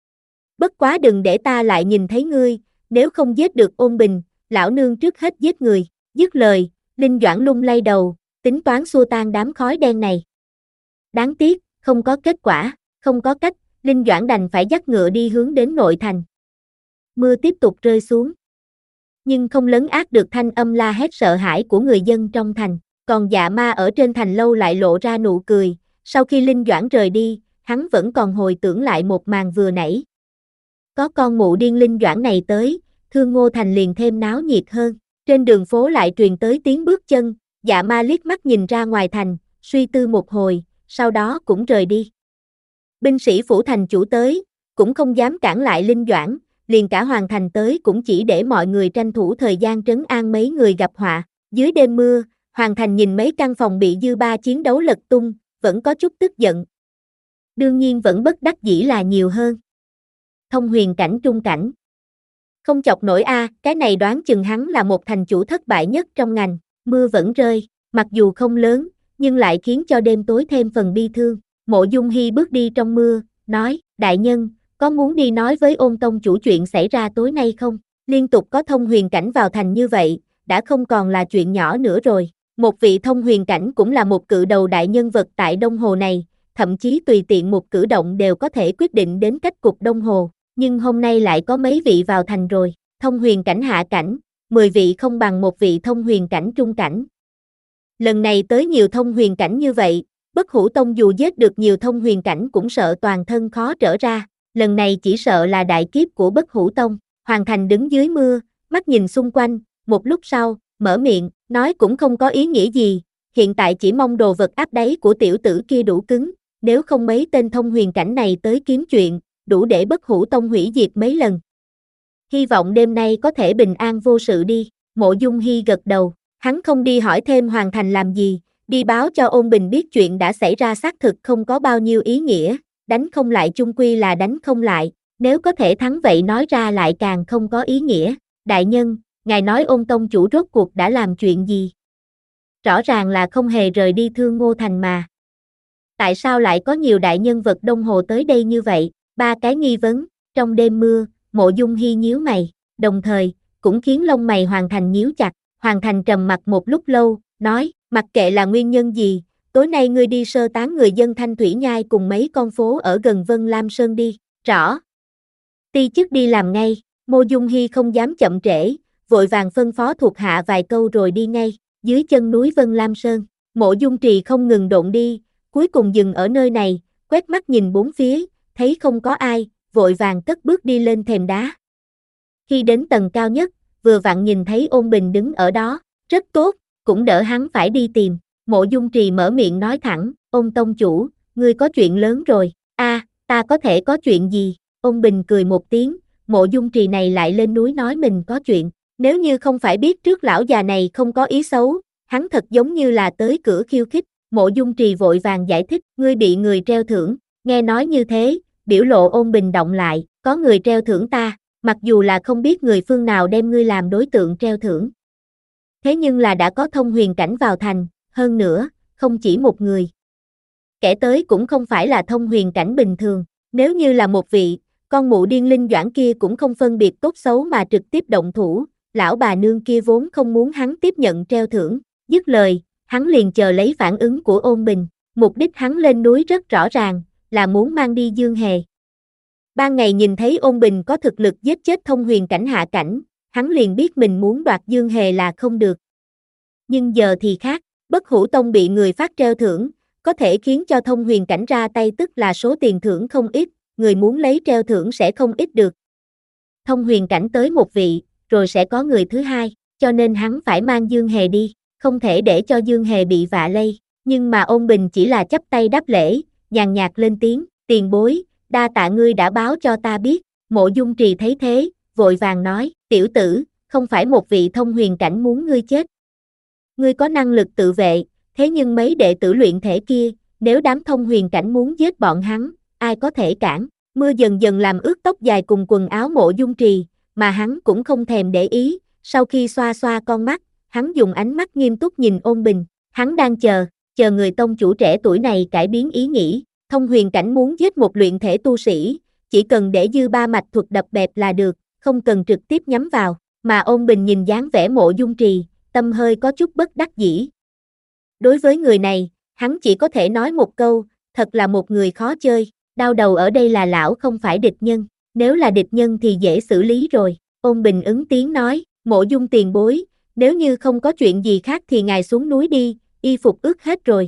Bất quá đừng để ta lại nhìn thấy ngươi, nếu không giết được Ôn Bình, lão nương trước hết giết người. Dứt lời, Linh Doãn lung lay đầu, tính toán xua tan đám khói đen này. Đáng tiếc, không có kết quả, không có cách, Linh Doãn đành phải dắt ngựa đi hướng đến nội thành. Mưa tiếp tục rơi xuống, nhưng không lấn át được thanh âm la hét sợ hãi của người dân trong thành, còn Dạ Ma ở trên thành lâu lại lộ ra nụ cười, sau khi Linh Doãn rời đi, hắn vẫn còn hồi tưởng lại một màn vừa nãy. Có con mụ điên Linh Doãn này tới, Thương Ngô Thành liền thêm náo nhiệt hơn, trên đường phố lại truyền tới tiếng bước chân, Dạ Ma liếc mắt nhìn ra ngoài thành, suy tư một hồi, sau đó cũng rời đi. Binh sĩ phủ thành chủ tới, cũng không dám cản lại Linh Doãn, liền cả hoàng thành tới cũng chỉ để mọi người tranh thủ thời gian trấn an mấy người gặp họa. Dưới đêm mưa, hoàng thành nhìn mấy căn phòng bị dư ba chiến đấu lật tung, vẫn có chút tức giận. Đương nhiên vẫn bất đắc dĩ là nhiều hơn. Thông huyền cảnh trung cảnh. Không chọc nổi a, cái này đoán chừng hắn là một thành chủ thất bại nhất trong ngành, mưa vẫn rơi, mặc dù không lớn, nhưng lại khiến cho đêm tối thêm phần bi thương. Mộ Dung Hi bước đi trong mưa, nói, đại nhân, có muốn đi nói với Ôn tông chủ chuyện xảy ra tối nay không? Liên tục có thông huyền cảnh vào thành như vậy, đã không còn là chuyện nhỏ nữa rồi. Một vị thông huyền cảnh cũng là một cự đầu đại nhân vật tại Đông Hồ này, thậm chí tùy tiện một cử động đều có thể quyết định đến cách cục Đông Hồ. Nhưng hôm nay lại có mấy vị vào thành rồi, thông huyền cảnh hạ cảnh, mười vị không bằng một vị thông huyền cảnh trung cảnh. Lần này tới nhiều thông huyền cảnh như vậy, Bất Hủ Tông dù giết được nhiều thông huyền cảnh cũng sợ toàn thân khó trở ra, lần này chỉ sợ là đại kiếp của Bất Hủ Tông. Hoàng thành đứng dưới mưa, mắt nhìn xung quanh, một lúc sau, mở miệng, nói cũng không có ý nghĩa gì, hiện tại chỉ mong đồ vật áp đáy của tiểu tử kia đủ cứng, nếu không mấy tên thông huyền cảnh này tới kiếm chuyện, đủ để Bất Hủ Tông hủy diệt mấy lần. Hy vọng đêm nay có thể bình an vô sự đi. Mộ Dung Hi gật đầu, hắn không đi hỏi thêm Hoàng thành làm gì, đi báo cho Ôn Bình biết chuyện đã xảy ra xác thực không có bao nhiêu ý nghĩa, đánh không lại chung quy là đánh không lại, nếu có thể thắng vậy nói ra lại càng không có ý nghĩa. Đại nhân, ngài nói Ôn tông chủ rốt cuộc đã làm chuyện gì? Rõ ràng là không hề rời đi Thương Ngô Thành mà. Tại sao lại có nhiều đại nhân vật Đông Hồ tới đây như vậy? Ba cái nghi vấn, trong đêm mưa, Mộ Dung Hi nhíu mày, đồng thời, cũng khiến lông mày Hoàng thành nhíu chặt. Hoàng thành trầm mặc một lúc lâu, nói, mặc kệ là nguyên nhân gì, tối nay ngươi đi sơ tán người dân Thanh Thủy Nhai cùng mấy con phố ở gần Vân Lam Sơn đi. Rõ. Ti chức đi làm ngay. Mộ Dung Hi không dám chậm trễ, vội vàng phân phó thuộc hạ vài câu rồi đi ngay. Dưới chân núi Vân Lam Sơn, Mộ Dung Trì không ngừng độn đi, cuối cùng dừng ở nơi này, quét mắt nhìn bốn phía, thấy không có ai, vội vàng cất bước đi lên thềm đá. Khi đến tầng cao nhất, vừa vặn nhìn thấy Ôn Bình đứng ở đó, rất tốt, cũng đỡ hắn phải đi tìm. Mộ Dung Trì mở miệng nói thẳng, Ôn tông chủ, ngươi có chuyện lớn rồi. A, ta có thể có chuyện gì? Ôn Bình cười một tiếng, Mộ Dung Trì này lại lên núi nói mình có chuyện. Nếu như không phải biết trước lão già này không có ý xấu, hắn thật giống như là tới cửa khiêu khích. Mộ Dung Trì vội vàng giải thích, ngươi bị người treo thưởng. Nghe nói như thế, biểu lộ Ôn Bình động lại, có người treo thưởng ta, mặc dù là không biết người phương nào đem ngươi làm đối tượng treo thưởng. Thế nhưng là đã có thông huyền cảnh vào thành, hơn nữa, không chỉ một người. Kẻ tới cũng không phải là thông huyền cảnh bình thường, nếu như là một vị, con mụ điên Linh Doãn kia cũng không phân biệt tốt xấu mà trực tiếp động thủ, lão bà nương kia vốn không muốn hắn tiếp nhận treo thưởng. Dứt lời, hắn liền chờ lấy phản ứng của Ôn Bình. Mục đích hắn lên núi rất rõ ràng, là muốn mang đi Dương Hề. Ban ngày nhìn thấy Ôn Bình có thực lực giết chết thông huyền cảnh hạ cảnh, hắn liền biết mình muốn đoạt Dương Hề là không được. Nhưng giờ thì khác, Bất Hủ Tông bị người phát treo thưởng, có thể khiến cho thông huyền cảnh ra tay tức là số tiền thưởng không ít, người muốn lấy treo thưởng sẽ không ít được. Thông huyền cảnh tới một vị, rồi sẽ có người thứ hai, cho nên hắn phải mang Dương Hề đi, không thể để cho Dương Hề bị vạ lây. Nhưng mà Ôn Bình chỉ là chắp tay đáp lễ, nhàn nhạt lên tiếng, tiền bối, đa tạ ngươi đã báo cho ta biết. Mộ Dung Trì thấy thế, vội vàng nói, tiểu tử, không phải một vị thông huyền cảnh muốn ngươi chết. Ngươi có năng lực tự vệ, thế nhưng mấy đệ tử luyện thể kia, nếu đám thông huyền cảnh muốn giết bọn hắn, ai có thể cản? Mưa dần dần làm ướt tóc dài cùng quần áo Mộ Dung Trì, mà hắn cũng không thèm để ý, sau khi xoa xoa con mắt, hắn dùng ánh mắt nghiêm túc nhìn Ôn Bình, hắn đang chờ, chờ người tông chủ trẻ tuổi này cải biến ý nghĩ, thông huyền cảnh muốn giết một luyện thể tu sĩ, chỉ cần để dư ba mạch thuật đập bẹp là được, không cần trực tiếp nhắm vào, mà Ôn Bình nhìn dáng vẻ Mộ Dung Trì, tâm hơi có chút bất đắc dĩ. Đối với người này, hắn chỉ có thể nói một câu, thật là một người khó chơi, đau đầu ở đây là lão không phải địch nhân, nếu là địch nhân thì dễ xử lý rồi. Ôn Bình ứng tiếng nói, Mộ Dung tiền bối, nếu như không có chuyện gì khác thì ngài xuống núi đi, y phục ướt hết rồi.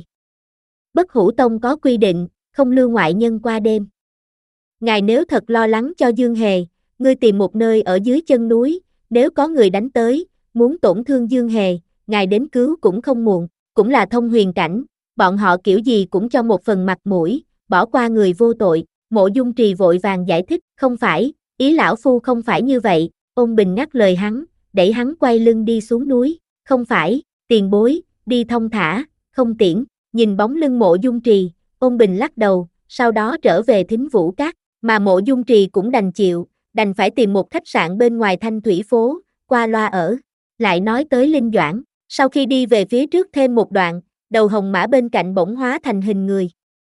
Bất Hủ Tông có quy định, không lưu ngoại nhân qua đêm. Ngài nếu thật lo lắng cho Dương Hề, ngươi tìm một nơi ở dưới chân núi, nếu có người đánh tới, muốn tổn thương Dương Hề, ngài đến cứu cũng không muộn, cũng là thông huyền cảnh, bọn họ kiểu gì cũng cho một phần mặt mũi, bỏ qua người vô tội. Mộ Dung Trì vội vàng giải thích, không phải, ý lão phu không phải như vậy. Ôn Bình ngắt lời hắn, đẩy hắn quay lưng đi xuống núi, không phải, tiền bối, đi thông thả, không tiễn. Nhìn bóng lưng Mộ Dung Trì, Ôn Bình lắc đầu, sau đó trở về Thính Vũ Các, mà Mộ Dung Trì cũng đành chịu, đành phải tìm một khách sạn bên ngoài Thanh Thủy phố, qua loa ở. Lại nói tới Linh Doãn, sau khi đi về phía trước thêm một đoạn, đầu hồng mã bên cạnh bỗng hóa thành hình người.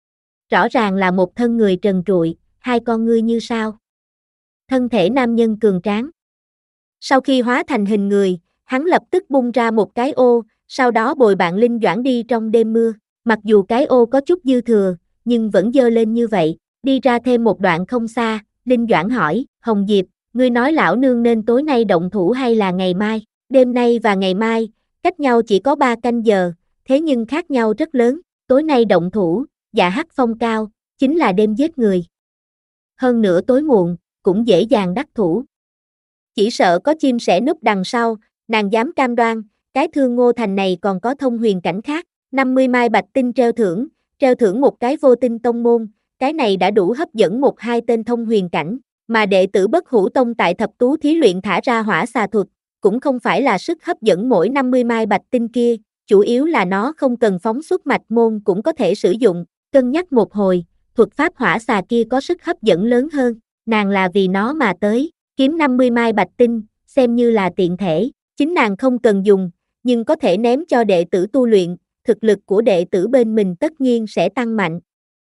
Rõ ràng là một thân người trần trụi, hai con ngươi như sao. Thân thể nam nhân cường tráng. Sau khi hóa thành hình người, hắn lập tức bung ra một cái ô, sau đó bồi bạn Linh Doãn đi trong đêm mưa. Mặc dù cái ô có chút dư thừa, nhưng vẫn dơ lên như vậy. Đi ra thêm một đoạn không xa, Linh Doãn hỏi, Hồng Diệp, ngươi nói lão nương nên tối nay động thủ hay là ngày mai? Đêm nay và ngày mai, cách nhau chỉ có ba canh giờ, thế nhưng khác nhau rất lớn. Tối nay động thủ, dạ hắc phong cao, chính là đêm giết người. Hơn nữa tối muộn, cũng dễ dàng đắc thủ. Chỉ sợ có chim sẻ núp đằng sau, nàng dám cam đoan, cái Thương Ngô Thành này còn có thông huyền cảnh khác. năm mươi mai bạch tinh treo thưởng, treo thưởng một cái vô tinh tông môn, cái này đã đủ hấp dẫn một hai tên thông huyền cảnh, mà đệ tử Bất Hủ Tông tại thập tú thí luyện thả ra hỏa xà thuật, cũng không phải là sức hấp dẫn mỗi năm mươi mai bạch tinh kia, chủ yếu là nó không cần phóng xuất mạch môn cũng có thể sử dụng. Cân nhắc một hồi, thuật pháp hỏa xà kia có sức hấp dẫn lớn hơn, nàng là vì nó mà tới, kiếm năm mươi mai bạch tinh, xem như là tiện thể, chính nàng không cần dùng, nhưng có thể ném cho đệ tử tu luyện, thực lực của đệ tử bên mình tất nhiên sẽ tăng mạnh.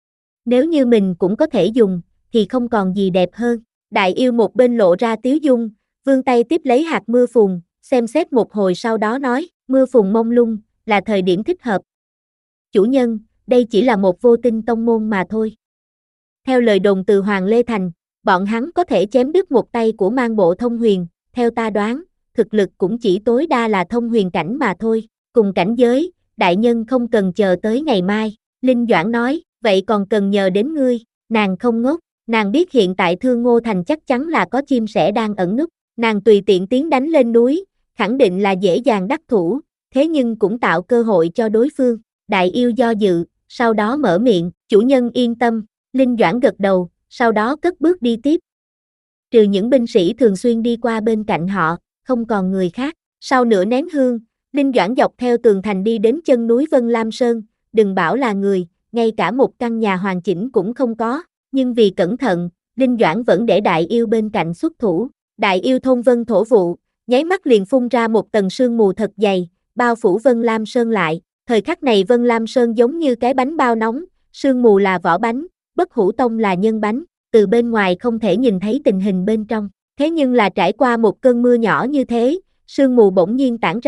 Nếu như mình cũng có thể dùng, thì không còn gì đẹp hơn. Đại yêu một bên lộ ra tiếu dung, vươn tay tiếp lấy hạt mưa phùn, xem xét một hồi sau đó nói, mưa phùn mông lung, là thời điểm thích hợp. Chủ nhân, đây chỉ là một vô tinh tông môn mà thôi. Theo lời đồn từ Hoàng Lê Thành, bọn hắn có thể chém đứt một tay của mang bộ thông huyền, theo ta đoán, thực lực cũng chỉ tối đa là thông huyền cảnh mà thôi, cùng cảnh giới, đại nhân không cần chờ tới ngày mai. Linh Doãn nói, vậy còn cần nhờ đến ngươi. Nàng không ngốc, nàng biết hiện tại Thương Ngô Thành chắc chắn là có chim sẻ đang ẩn núp, nàng tùy tiện tiến đánh lên núi, khẳng định là dễ dàng đắc thủ, thế nhưng cũng tạo cơ hội cho đối phương. Đại yêu do dự, sau đó mở miệng, chủ nhân yên tâm. Linh Doãn gật đầu, sau đó cất bước đi tiếp. Trừ những binh sĩ thường xuyên đi qua bên cạnh họ, không còn người khác. Sau nửa nén hương, Linh Doãn dọc theo tường thành đi đến chân núi Vân Lam Sơn, đừng bảo là người, ngay cả một căn nhà hoàn chỉnh cũng không có, nhưng vì cẩn thận, Linh Doãn vẫn để đại yêu bên cạnh xuất thủ. Đại yêu thôn vân thổ vụ, nháy mắt liền phun ra một tầng sương mù thật dày, bao phủ Vân Lam Sơn lại. Thời khắc này Vân Lam Sơn giống như cái bánh bao nóng, sương mù là vỏ bánh, Bất Hủ Tông là nhân bánh, từ bên ngoài không thể nhìn thấy tình hình bên trong. Thế nhưng là trải qua một cơn mưa nhỏ như thế, sương mù bỗng nhiên tản ra,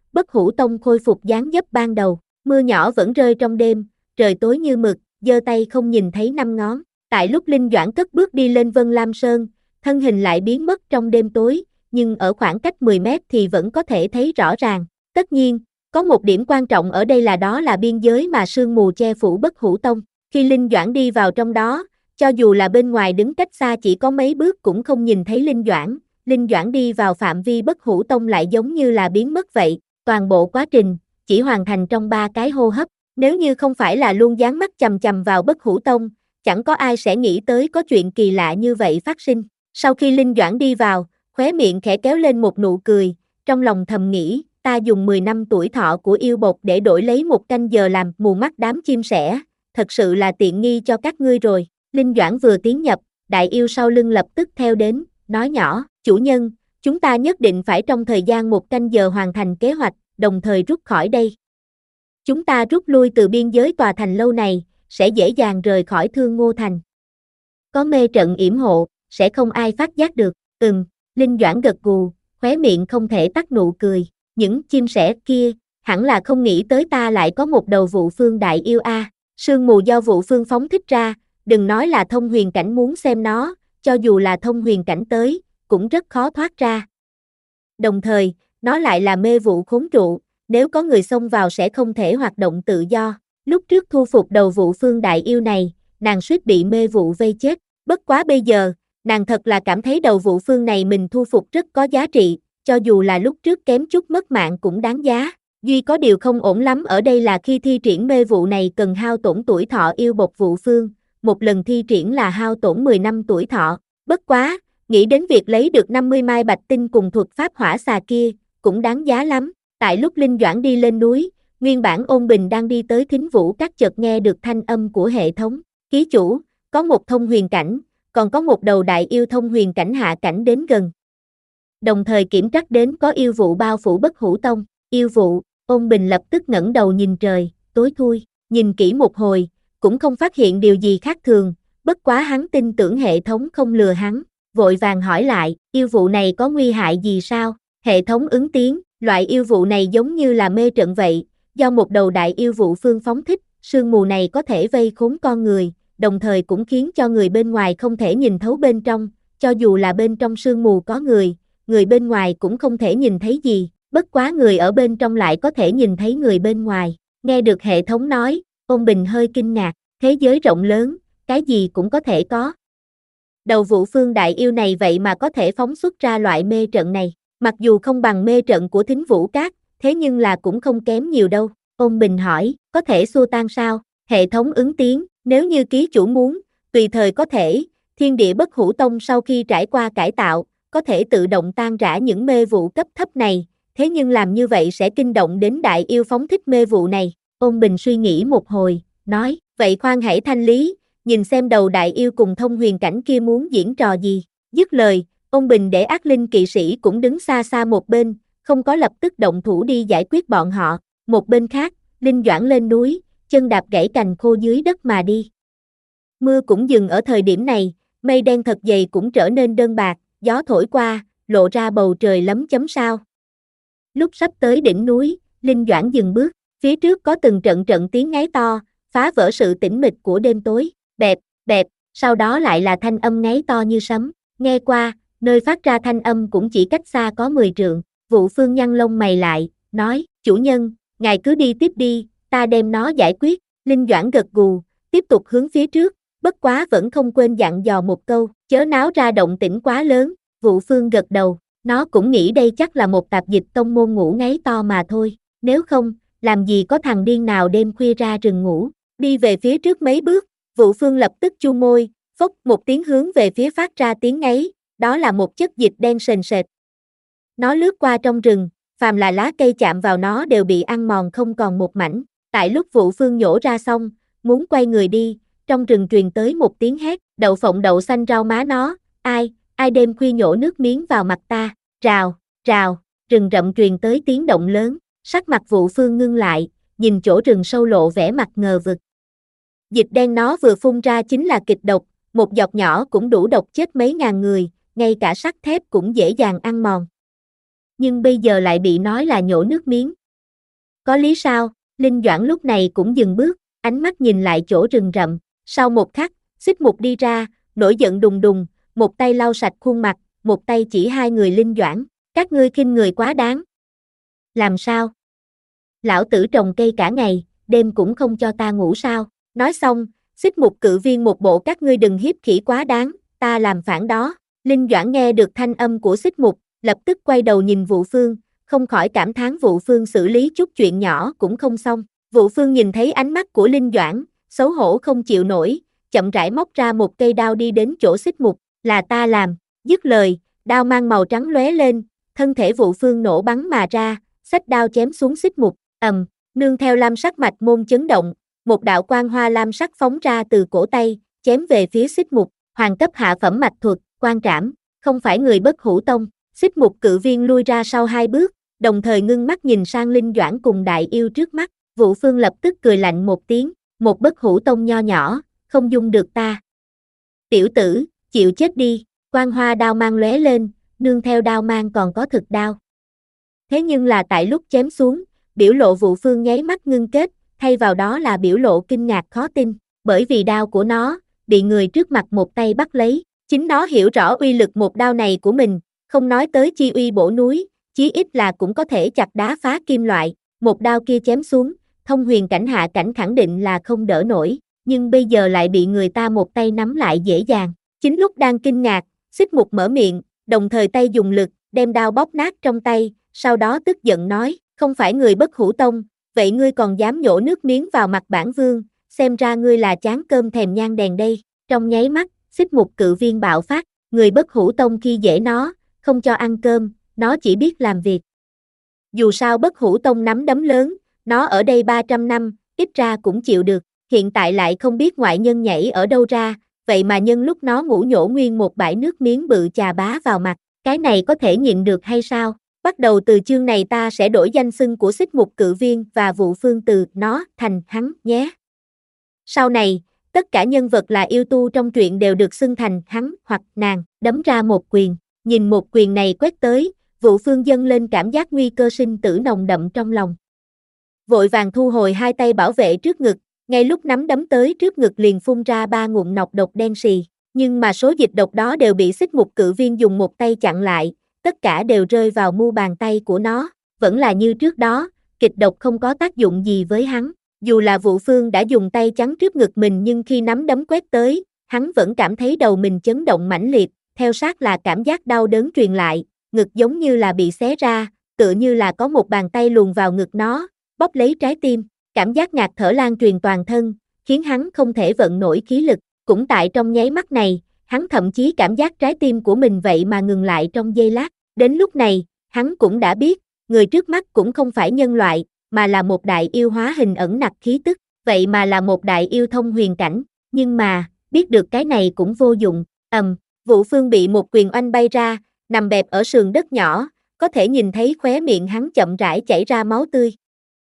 Bất Hủ Tông khôi phục dáng dấp ban đầu, mưa nhỏ vẫn rơi trong đêm, trời tối như mực, giơ tay không nhìn thấy năm ngón. Tại lúc Linh Doãn cất bước đi lên Vân Lam Sơn, thân hình lại biến mất trong đêm tối, nhưng ở khoảng cách mười mét thì vẫn có thể thấy rõ ràng. Tất nhiên, có một điểm quan trọng ở đây là đó là biên giới mà sương mù che phủ Bất Hủ Tông. Khi Linh Doãn đi vào trong đó, cho dù là bên ngoài đứng cách xa chỉ có mấy bước cũng không nhìn thấy Linh Doãn. Linh Doãn đi vào phạm vi Bất Hủ Tông lại giống như là biến mất vậy. Toàn bộ quá trình chỉ hoàn thành trong ba cái hô hấp. Nếu như không phải là luôn dán mắt chằm chằm vào Bất Hủ Tông, chẳng có ai sẽ nghĩ tới có chuyện kỳ lạ như vậy phát sinh. Sau khi Linh Doãn đi vào, khóe miệng khẽ kéo lên một nụ cười, trong lòng thầm nghĩ, ta dùng mười năm tuổi thọ của yêu bột để đổi lấy một canh giờ làm mù mắt đám chim sẻ, thật sự là tiện nghi cho các ngươi rồi. Linh Doãn vừa tiến nhập, đại yêu sau lưng lập tức theo đến, nói nhỏ, chủ nhân, chúng ta nhất định phải trong thời gian một canh giờ hoàn thành kế hoạch, đồng thời rút khỏi đây. Chúng ta rút lui từ biên giới tòa thành lâu này, sẽ dễ dàng rời khỏi Thương Ngô Thành. Có mê trận yểm hộ, sẽ không ai phát giác được. Ừm, Linh Doãn gật gù, khóe miệng không thể tắt nụ cười. Những chim sẻ kia, hẳn là không nghĩ tới ta lại có một đầu Vụ Phương đại yêu a. À. Sương mù do Vụ Phương phóng thích ra, đừng nói là thông huyền cảnh muốn xem nó, cho dù là thông huyền cảnh tới, cũng rất khó thoát ra. Đồng thời, nó lại là mê vụ khốn trụ, nếu có người xông vào sẽ không thể hoạt động tự do. Lúc trước thu phục đầu Vụ Phương đại yêu này, nàng suýt bị mê vụ vây chết, bất quá bây giờ, nàng thật là cảm thấy đầu Vụ Phương này mình thu phục rất có giá trị, cho dù là lúc trước kém chút mất mạng cũng đáng giá. Duy có điều không ổn lắm ở đây là khi thi triển mê vụ này cần hao tổn tuổi thọ yêu bột Vụ Phương, một lần thi triển là hao tổn mười năm tuổi thọ, bất quá, nghĩ đến việc lấy được năm mươi mai bạch tinh cùng thuật pháp hỏa xà kia, cũng đáng giá lắm. Tại lúc Linh Doãn đi lên núi, nguyên bản Ôn Bình đang đi tới Thính Vũ Các chợt nghe được thanh âm của hệ thống, ký chủ, có một thông huyền cảnh, còn có một đầu đại yêu thông huyền cảnh hạ cảnh đến gần. Đồng thời kiểm trắc đến có yêu vụ bao phủ Bất Hủ Tông, yêu vụ, Ôn Bình lập tức ngẩng đầu nhìn trời, tối thui, nhìn kỹ một hồi, cũng không phát hiện điều gì khác thường, bất quá hắn tin tưởng hệ thống không lừa hắn, vội vàng hỏi lại, yêu vụ này có nguy hại gì sao? Hệ thống ứng tiếng, loại yêu vụ này giống như là mê trận vậy, do một đầu đại yêu Vụ Phương phóng thích, sương mù này có thể vây khốn con người, đồng thời cũng khiến cho người bên ngoài không thể nhìn thấu bên trong, cho dù là bên trong sương mù có người, người bên ngoài cũng không thể nhìn thấy gì, bất quá người ở bên trong lại có thể nhìn thấy người bên ngoài. Nghe được hệ thống nói, Ôn Bình hơi kinh ngạc, thế giới rộng lớn, cái gì cũng có thể có. Đầu Vụ Phương đại yêu này vậy mà có thể phóng xuất ra loại mê trận này, mặc dù không bằng mê trận của Thính Vũ Các, thế nhưng là cũng không kém nhiều đâu. Ôn Bình hỏi, có thể xua tan sao? Hệ thống ứng tiếng, nếu như ký chủ muốn, tùy thời có thể, Thiên Địa Bất Hủ Tông sau khi trải qua cải tạo, có thể tự động tan rã những mê vụ cấp thấp này, thế nhưng làm như vậy sẽ kinh động đến đại yêu phóng thích mê vụ này. Ôn Bình suy nghĩ một hồi, nói, vậy khoan hãy thanh lý, nhìn xem đầu đại yêu cùng thông huyền cảnh kia muốn diễn trò gì. Dứt lời, Ôn Bình để Ác Linh kỵ sĩ cũng đứng xa xa một bên, không có lập tức động thủ đi giải quyết bọn họ. Một bên khác, Linh Doãn lên núi, chân đạp gãy cành khô dưới đất mà đi. Mưa cũng dừng ở thời điểm này, mây đen thật dày cũng trở nên đơn bạc, gió thổi qua, lộ ra bầu trời lấm chấm sao. Lúc sắp tới đỉnh núi, Linh Doãn dừng bước, phía trước có từng trận trận tiếng ngáy to, phá vỡ sự tĩnh mịch của đêm tối, bẹp, bẹp, sau đó lại là thanh âm ngáy to như sấm, nghe qua, nơi phát ra thanh âm cũng chỉ cách xa có mười trượng. Vụ Phương nhăn lông mày lại, nói, chủ nhân, ngài cứ đi tiếp đi, ta đem nó giải quyết. Linh Doãn gật gù, tiếp tục hướng phía trước, bất quá vẫn không quên dặn dò một câu, chớ náo ra động tĩnh quá lớn. Vụ Phương gật đầu, nó cũng nghĩ đây chắc là một tạp dịch tông môn ngủ ngáy to mà thôi, nếu không, làm gì có thằng điên nào đêm khuya ra rừng ngủ. Đi về phía trước mấy bước, Vụ Phương lập tức chu môi, phốc một tiếng hướng về phía phát ra tiếng ngáy, đó là một chất dịch đen sền sệt. Nó lướt qua trong rừng, phàm là lá cây chạm vào nó đều bị ăn mòn không còn một mảnh. Tại lúc Vụ Phương nhổ ra xong, muốn quay người đi, trong rừng truyền tới một tiếng hét, đậu phộng đậu xanh rau má nó, ai, ai đêm khuya nhổ nước miếng vào mặt ta, rào, rào, rừng rậm truyền tới tiếng động lớn, sắc mặt Vụ Phương ngưng lại, nhìn chỗ rừng sâu lộ vẻ mặt ngờ vực. Dịch đen nó vừa phun ra chính là kịch độc, một giọt nhỏ cũng đủ độc chết mấy ngàn người, ngay cả sắt thép cũng dễ dàng ăn mòn. Nhưng bây giờ lại bị nói là nhổ nước miếng, Có lý sao? Linh Doãn lúc này cũng dừng bước, ánh mắt nhìn lại chỗ rừng rậm. Sau một khắc, Xích Mục đi ra, nổi giận đùng đùng, một tay lau sạch khuôn mặt, một tay chỉ hai người Linh Doãn. Các ngươi khinh người quá đáng. Làm sao? Lão tử trồng cây cả ngày, đêm cũng không cho ta ngủ sao? Nói xong, Xích Mục cự viên một bộ các ngươi đừng hiếp khỉ quá đáng, ta làm phản đó. Linh Doãn nghe được thanh âm của Xích Mục, lập tức quay đầu nhìn Vụ Phương, không khỏi cảm thán Vụ Phương xử lý chút chuyện nhỏ cũng không xong. Vụ Phương nhìn thấy ánh mắt của Linh Doãn, xấu hổ không chịu nổi, chậm rãi móc ra một cây đao đi đến chỗ Xích Mục, là ta làm. Dứt lời, đao mang màu trắng lóe lên, thân thể Vụ Phương nổ bắn mà ra, xách đao chém xuống Xích Mục, ầm, nương theo lam sắc mạch môn chấn động, một đạo quang hoa lam sắc phóng ra từ cổ tay, chém về phía Xích Mục, hoàng cấp hạ phẩm mạch thuật, quan trảm, không phải người bất hủ tông. Xích Mục cự viên lui ra sau hai bước, đồng thời ngưng mắt nhìn sang Linh Doãn cùng đại yêu trước mắt. Vụ Phương lập tức cười lạnh một tiếng, một bất hủ tông nho nhỏ, không dung được ta. Tiểu tử, chịu chết đi. Quang hoa đao mang lóe lên, nương theo đao mang còn có thực đao. Thế nhưng là tại lúc chém xuống, biểu lộ Vụ Phương nháy mắt ngưng kết, thay vào đó là biểu lộ kinh ngạc khó tin, bởi vì đao của nó bị người trước mặt một tay bắt lấy. Chính nó hiểu rõ uy lực một đao này của mình, không nói tới chi uy bổ núi, chí ít là cũng có thể chặt đá phá kim loại. Một đao kia chém xuống, thông huyền cảnh hạ cảnh khẳng định là không đỡ nổi, nhưng bây giờ lại bị người ta một tay nắm lại dễ dàng. Chính lúc đang kinh ngạc, Xích Mục mở miệng, đồng thời tay dùng lực, đem đao bóp nát trong tay, sau đó tức giận nói, không phải người bất hủ tông, vậy ngươi còn dám nhổ nước miếng vào mặt bản vương, xem ra ngươi là chán cơm thèm nhang đèn đây. Trong nháy mắt, Xích Mục cự viên bạo phát, người bất hủ tông khi dễ nó, không cho ăn cơm, nó chỉ biết làm việc. Dù sao bất hủ tông nắm đấm lớn, nó ở đây ba trăm năm, ít ra cũng chịu được, hiện tại lại không biết ngoại nhân nhảy ở đâu ra, vậy mà nhân lúc nó ngủ nhổ nguyên một bãi nước miếng bự chà bá vào mặt, cái này có thể nhịn được hay sao? Bắt đầu từ chương này ta sẽ đổi danh xưng của Xích Mục cự viên và Vụ Phương từ nó thành hắn nhé. Sau này, tất cả nhân vật là yêu tu trong truyện đều được xưng thành hắn hoặc nàng, đấm ra một quyền, nhìn một quyền này quét tới, Vụ Phương dâng lên cảm giác nguy cơ sinh tử nồng đậm trong lòng. Vội vàng thu hồi hai tay bảo vệ trước ngực, ngay lúc nắm đấm tới trước ngực liền phun ra ba ngụm nọc độc đen xì, nhưng mà số dịch độc đó đều bị Xích Mục cự viên dùng một tay chặn lại, tất cả đều rơi vào mu bàn tay của nó, vẫn là như trước đó, kịch độc không có tác dụng gì với hắn. Dù là Vụ Phương đã dùng tay chắn trước ngực mình nhưng khi nắm đấm quét tới, hắn vẫn cảm thấy đầu mình chấn động mãnh liệt, theo sát là cảm giác đau đớn truyền lại, ngực giống như là bị xé ra, tựa như là có một bàn tay luồn vào ngực nó, bóp lấy trái tim, cảm giác ngạt thở lan truyền toàn thân, khiến hắn không thể vận nổi khí lực, cũng tại trong nháy mắt này, hắn thậm chí cảm giác trái tim của mình vậy mà ngừng lại trong giây lát, đến lúc này, hắn cũng đã biết, người trước mắt cũng không phải nhân loại, mà là một đại yêu hóa hình ẩn nặc khí tức, vậy mà là một đại yêu thông huyền cảnh, nhưng mà, biết được cái này cũng vô dụng, ầm, Vụ Phương bị một quyền oanh bay ra, nằm bẹp ở sườn đất nhỏ, có thể nhìn thấy khóe miệng hắn chậm rãi chảy ra máu tươi.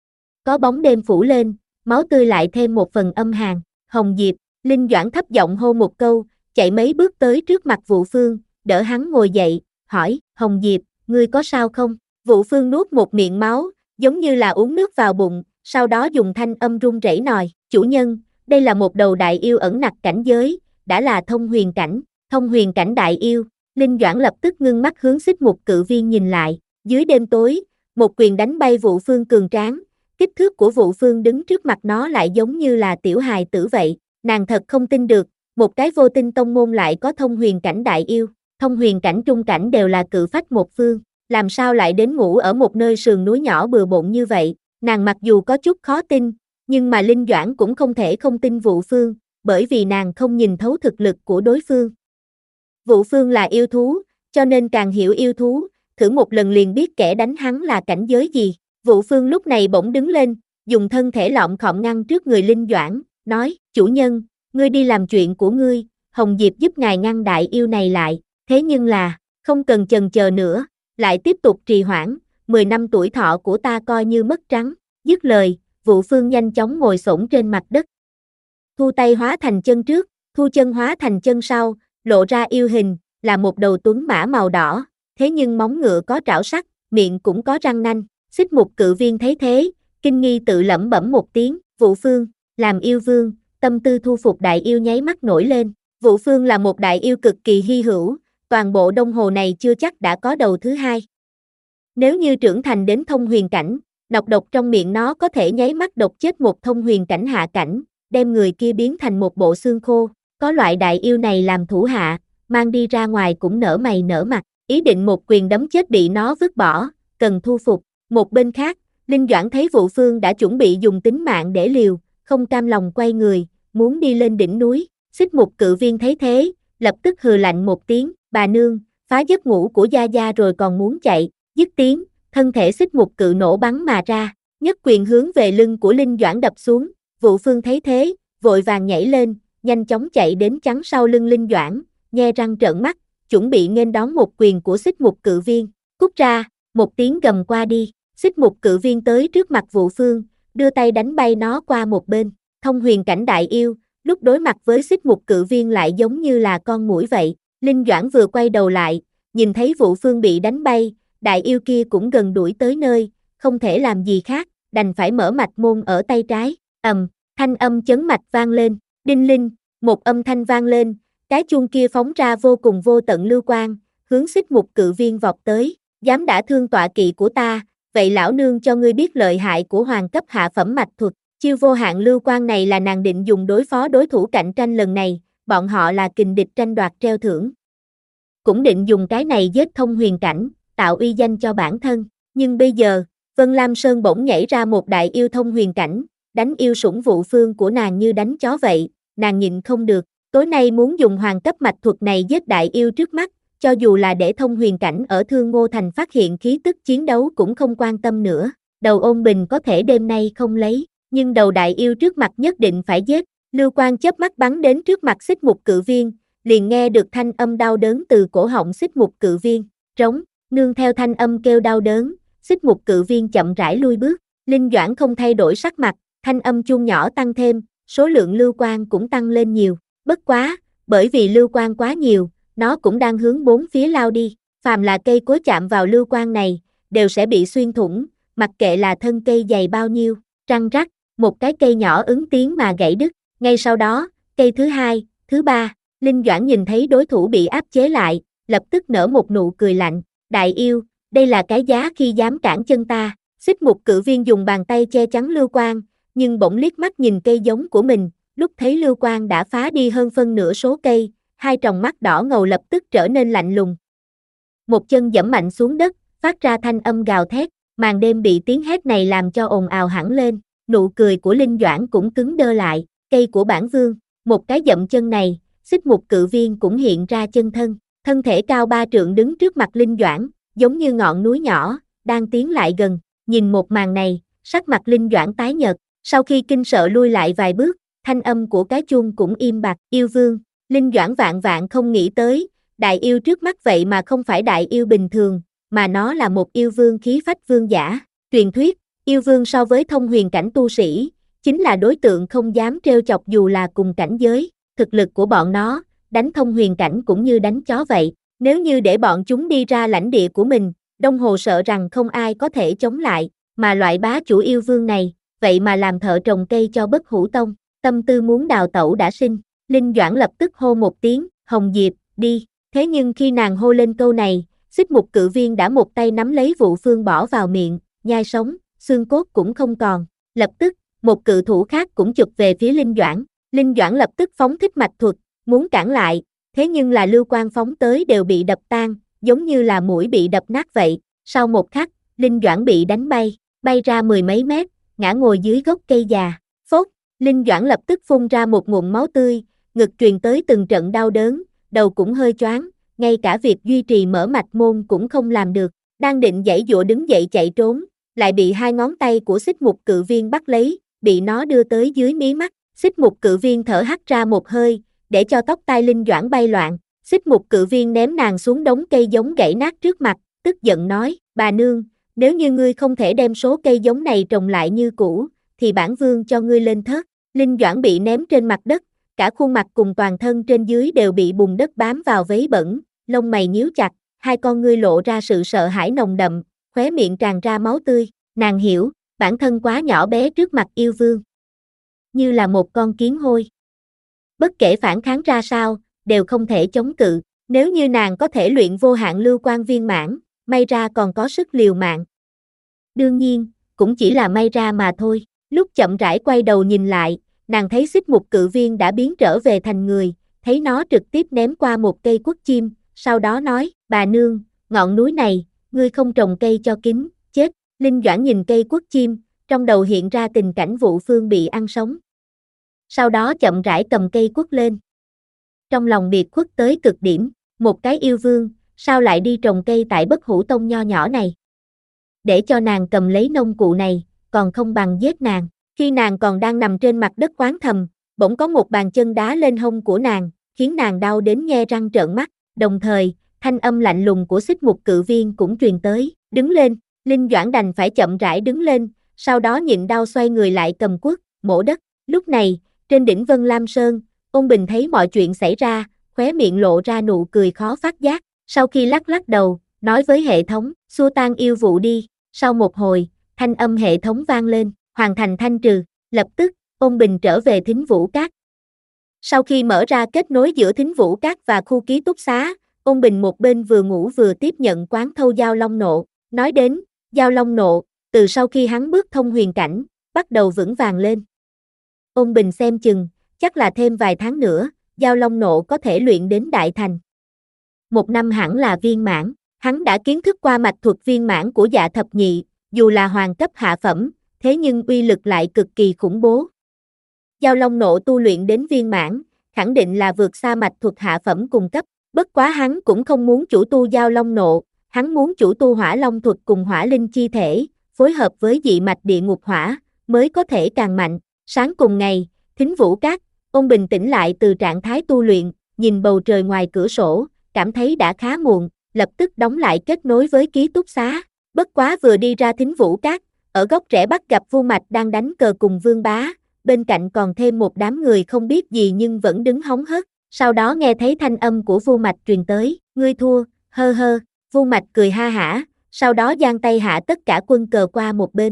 Có bóng đêm phủ lên, máu tươi lại thêm một phần âm hàn, Hồng Diệp, Linh Doãn thấp giọng hô một câu, chạy mấy bước tới trước mặt Vụ Phương, đỡ hắn ngồi dậy, hỏi, Hồng Diệp, ngươi có sao không? Vụ Phương nuốt một miệng máu, giống như là uống nước vào bụng, sau đó dùng thanh âm run rẩy nòi, chủ nhân, đây là một đầu đại yêu ẩn nặc cảnh giới, đã là thông huyền cảnh, thông huyền cảnh đại yêu. Linh Doãn lập tức ngưng mắt hướng Xích Mục cự viên nhìn lại, dưới đêm tối, một quyền đánh bay Vụ Phương cường tráng, kích thước của Vụ Phương đứng trước mặt nó lại giống như là tiểu hài tử vậy, nàng thật không tin được, một cái vô tinh tông môn lại có thông huyền cảnh đại yêu, thông huyền cảnh trung cảnh đều là cự phách một phương, làm sao lại đến ngủ ở một nơi sườn núi nhỏ bừa bộn như vậy, nàng mặc dù có chút khó tin, nhưng mà Linh Doãn cũng không thể không tin Vụ Phương, bởi vì nàng không nhìn thấu thực lực của đối phương. Vụ Phương là yêu thú, cho nên càng hiểu yêu thú, thử một lần liền biết kẻ đánh hắn là cảnh giới gì. Vụ Phương lúc này bỗng đứng lên, dùng thân thể lọm khọm ngăn trước người Linh Doãn, nói, chủ nhân, ngươi đi làm chuyện của ngươi, Hồng Diệp giúp ngài ngăn đại yêu này lại, thế nhưng là, không cần chần chờ nữa, lại tiếp tục trì hoãn, mười năm tuổi thọ của ta coi như mất trắng. Dứt lời, Vụ Phương nhanh chóng ngồi xổm trên mặt đất. Thu tay hóa thành chân trước, thu chân hóa thành chân sau, lộ ra yêu hình, là một đầu tuấn mã màu đỏ, thế nhưng móng ngựa có trảo sắc, miệng cũng có răng nanh. Xích Mục cự viên thấy thế, kinh nghi tự lẩm bẩm một tiếng, Vũ Phương, làm yêu vương, tâm tư thu phục đại yêu nháy mắt nổi lên. Vũ Phương là một đại yêu cực kỳ hy hữu, toàn bộ Đông Hồ này chưa chắc đã có đầu thứ hai. Nếu như trưởng thành đến thông huyền cảnh, nọc độc trong miệng nó có thể nháy mắt độc chết một thông huyền cảnh hạ cảnh, đem người kia biến thành một bộ xương khô. Có loại đại yêu này làm thủ hạ, mang đi ra ngoài cũng nở mày nở mặt, ý định một quyền đấm chết bị nó vứt bỏ, cần thu phục. Một bên khác, Linh Doãn thấy Vũ Phương đã chuẩn bị dùng tính mạng để liều, không cam lòng quay người, muốn đi lên đỉnh núi. Xích Mục Cự Viên thấy thế, lập tức hừ lạnh một tiếng, bà nương, phá giấc ngủ của gia gia rồi còn muốn chạy. Dứt tiếng, thân thể Xích Mục Cự nổ bắn mà ra, nhất quyền hướng về lưng của Linh Doãn đập xuống. Vũ Phương thấy thế, vội vàng nhảy lên, nhanh chóng chạy đến chắn sau lưng Linh Doãn, nhe răng trợn mắt, chuẩn bị nghênh đón một quyền của Xích Mục Cự Viên. Cút ra, một tiếng gầm qua đi, Xích Mục Cự Viên tới trước mặt Vũ Phương, đưa tay đánh bay nó qua một bên. Thông huyền cảnh đại yêu, lúc đối mặt với Xích Mục Cự Viên lại giống như là con muỗi vậy. Linh Doãn vừa quay đầu lại, nhìn thấy Vũ Phương bị đánh bay, đại yêu kia cũng gần đuổi tới nơi, không thể làm gì khác, đành phải mở mạch môn ở tay trái. Ầm, thanh âm chấn mạch vang lên, đinh linh, một âm thanh vang lên, cái chuông kia phóng ra vô cùng vô tận lưu quang, hướng Xích Mục Cự Viên vọt tới. Dám đả thương tọa kỵ của ta, vậy lão nương cho ngươi biết lợi hại của hoàng cấp hạ phẩm mạch thuật. Chiêu vô hạn lưu quang này là nàng định dùng đối phó đối thủ cạnh tranh lần này, bọn họ là kình địch tranh đoạt treo thưởng. Cũng định dùng cái này giết thông huyền cảnh, tạo uy danh cho bản thân, nhưng bây giờ, Vân Lam Sơn bỗng nhảy ra một đại yêu thông huyền cảnh, đánh yêu sủng Vũ Phương của nàng như đánh chó vậy, nàng nhịn không được, tối nay muốn dùng hoàng cấp mạch thuật này giết đại yêu trước mắt, cho dù là để thông huyền cảnh ở Thương Ngô Thành phát hiện khí tức chiến đấu cũng không quan tâm nữa. Đầu ôn bình có thể đêm nay không lấy, nhưng đầu đại yêu trước mặt nhất định phải giết. Lưu quang chớp mắt bắn đến trước mặt Xích Mục Cự Viên, liền nghe được thanh âm đau đớn từ cổ họng Xích Mục Cự Viên, trống, nương theo thanh âm kêu đau đớn, Xích Mục Cự Viên chậm rãi lui bước. Linh Doãn không thay đổi sắc mặt, thanh âm chuông nhỏ tăng thêm, số lượng lưu quang cũng tăng lên nhiều. Bất quá, bởi vì lưu quang quá nhiều, nó cũng đang hướng bốn phía lao đi. Phàm là cây cối chạm vào lưu quang này, đều sẽ bị xuyên thủng, mặc kệ là thân cây dày bao nhiêu. Răng rắc, một cái cây nhỏ ứng tiếng mà gãy đứt. Ngay sau đó, cây thứ hai, thứ ba, Linh Doãn nhìn thấy đối thủ bị áp chế lại, lập tức nở một nụ cười lạnh. Đại yêu, đây là cái giá khi dám cản chân ta. Xích Mục Cự Viên dùng bàn tay che chắn lưu quang, nhưng bỗng liếc mắt nhìn cây giống của mình, lúc thấy lưu quang đã phá đi hơn phân nửa số cây, hai tròng mắt đỏ ngầu lập tức trở nên lạnh lùng. Một chân giẫm mạnh xuống đất, phát ra thanh âm gào thét, màn đêm bị tiếng hét này làm cho ồn ào hẳn lên, nụ cười của Linh Doãn cũng cứng đơ lại, cây của bản vương, một cái dậm chân này, Xích Mục Cự Viên cũng hiện ra chân thân, thân thể cao ba trượng đứng trước mặt Linh Doãn, giống như ngọn núi nhỏ, đang tiến lại gần, nhìn một màn này, sắc mặt Linh Doãn tái nhợt, sau khi kinh sợ lui lại vài bước, thanh âm của cái chuông cũng im bặt, yêu vương. Linh Doãn vạn vạn không nghĩ tới, đại yêu trước mắt vậy mà không phải đại yêu bình thường, mà nó là một yêu vương khí phách vương giả. Truyền thuyết, yêu vương so với thông huyền cảnh tu sĩ, chính là đối tượng không dám trêu chọc dù là cùng cảnh giới. Thực lực của bọn nó, đánh thông huyền cảnh cũng như đánh chó vậy. Nếu như để bọn chúng đi ra lãnh địa của mình, Đông Hồ sợ rằng không ai có thể chống lại, mà loại bá chủ yêu vương này, vậy mà làm thợ trồng cây cho Bất Hủ Tông, tâm tư muốn đào tẩu đã sinh. Linh Doãn lập tức hô một tiếng, Hồng Diệp, đi. Thế nhưng khi nàng hô lên câu này, Xích Mục Cự Viên đã một tay nắm lấy Vũ Phương bỏ vào miệng, nhai sống, xương cốt cũng không còn. Lập tức, một cự thủ khác cũng chụp về phía Linh Doãn. Linh Doãn lập tức phóng thích mạch thuật, muốn cản lại, thế nhưng là lưu quang phóng tới đều bị đập tan, giống như là mũi bị đập nát vậy. Sau một khắc, Linh Doãn bị đánh bay, bay ra mười mấy mét, ngã ngồi dưới gốc cây già. Phốt, Linh Doãn lập tức phun ra một ngụm máu tươi, ngực truyền tới từng trận đau đớn, đầu cũng hơi choáng, ngay cả việc duy trì mở mạch môn cũng không làm được. Đang định giãy giụa đứng dậy chạy trốn, lại bị hai ngón tay của Xích Mục Cự Viên bắt lấy, bị nó đưa tới dưới mí mắt. Xích Mục Cự Viên thở hắt ra một hơi, để cho tóc tai Linh Doãn bay loạn. Xích Mục Cự Viên ném nàng xuống đống cây giống gãy nát trước mặt, tức giận nói, bà nương, nếu như ngươi không thể đem số cây giống này trồng lại như cũ, thì bản vương cho ngươi lên thớt. Linh Doãn bị ném trên mặt đất, cả khuôn mặt cùng toàn thân trên dưới đều bị bùn đất bám vào vấy bẩn, lông mày nhíu chặt, hai con ngươi lộ ra sự sợ hãi nồng đậm, khóe miệng tràn ra máu tươi. Nàng hiểu, bản thân quá nhỏ bé trước mặt yêu vương. Như là một con kiến hôi. Bất kể phản kháng ra sao, đều không thể chống cự. Nếu như nàng có thể luyện vô hạn lưu quan viên mãn, may ra còn có sức liều mạng. Đương nhiên, cũng chỉ là may ra mà thôi. Lúc chậm rãi quay đầu nhìn lại, nàng thấy xích mục cự viên đã biến trở về thành người, thấy nó trực tiếp ném qua một cây quất chim, sau đó nói, bà nương, ngọn núi này, ngươi không trồng cây cho kín, chết. Linh Doãn nhìn cây quất chim, trong đầu hiện ra tình cảnh Vụ Phương bị ăn sống. Sau đó chậm rãi cầm cây quất lên. Trong lòng biệt khuất tới cực điểm, một cái yêu vương, sao lại đi trồng cây tại Bất Hủ Tông nho nhỏ này? Để cho nàng cầm lấy nông cụ này, còn không bằng giết nàng. Khi nàng còn đang nằm trên mặt đất oán thầm, bỗng có một bàn chân đá lên hông của nàng, khiến nàng đau đến nhe răng trợn mắt. Đồng thời, thanh âm lạnh lùng của xích mục cự viên cũng truyền tới, đứng lên. Linh Doãn đành phải chậm rãi đứng lên, sau đó nhịn đau xoay người lại cầm quất, mổ đất. Lúc này, trên đỉnh Vân Lam Sơn, Ôn Bình thấy mọi chuyện xảy ra, khóe miệng lộ ra nụ cười khó phát giác. Sau khi lắc lắc đầu, nói với hệ thống, xua tan yêu vụ đi. Sau một hồi, thanh âm hệ thống vang lên, hoàn thành thanh trừ. Lập tức, Ôn Bình trở về Thính Vũ Các. Sau khi mở ra kết nối giữa Thính Vũ Các và khu ký túc xá, Ôn Bình một bên vừa ngủ vừa tiếp nhận quán thâu Giao Long Nộ. Nói đến Giao Long Nộ, từ sau khi hắn bước thông huyền cảnh, bắt đầu vững vàng lên. Ôn Bình xem chừng, chắc là thêm vài tháng nữa, Giao Long Nộ có thể luyện đến đại thành. Một năm hẳn là viên mãn, hắn đã kiến thức qua mạch thuật viên mãn của Dạ Thập Nhị, dù là hoàng cấp hạ phẩm, thế nhưng uy lực lại cực kỳ khủng bố. Giao Long Nộ tu luyện đến viên mãn, khẳng định là vượt xa mạch thuật hạ phẩm cùng cấp, bất quá hắn cũng không muốn chủ tu Giao Long Nộ, hắn muốn chủ tu Hỏa Long thuật cùng Hỏa Linh chi thể, phối hợp với dị mạch địa ngục hỏa, mới có thể càng mạnh. Sáng cùng ngày, Thính Vũ Các, Ôn Bình tỉnh lại từ trạng thái tu luyện, nhìn bầu trời ngoài cửa sổ, cảm thấy đã khá muộn, lập tức đóng lại kết nối với ký túc xá. Bất quá vừa đi ra Thính Vũ Các, ở góc rẽ bắc gặp Vu Mạch đang đánh cờ cùng Vương Bá, bên cạnh còn thêm một đám người không biết gì nhưng vẫn đứng hóng hớt. Sau đó nghe thấy thanh âm của Vu Mạch truyền tới, ngươi thua, hơ hơ. Vu Mạch cười ha hả, sau đó giang tay hạ tất cả quân cờ qua một bên.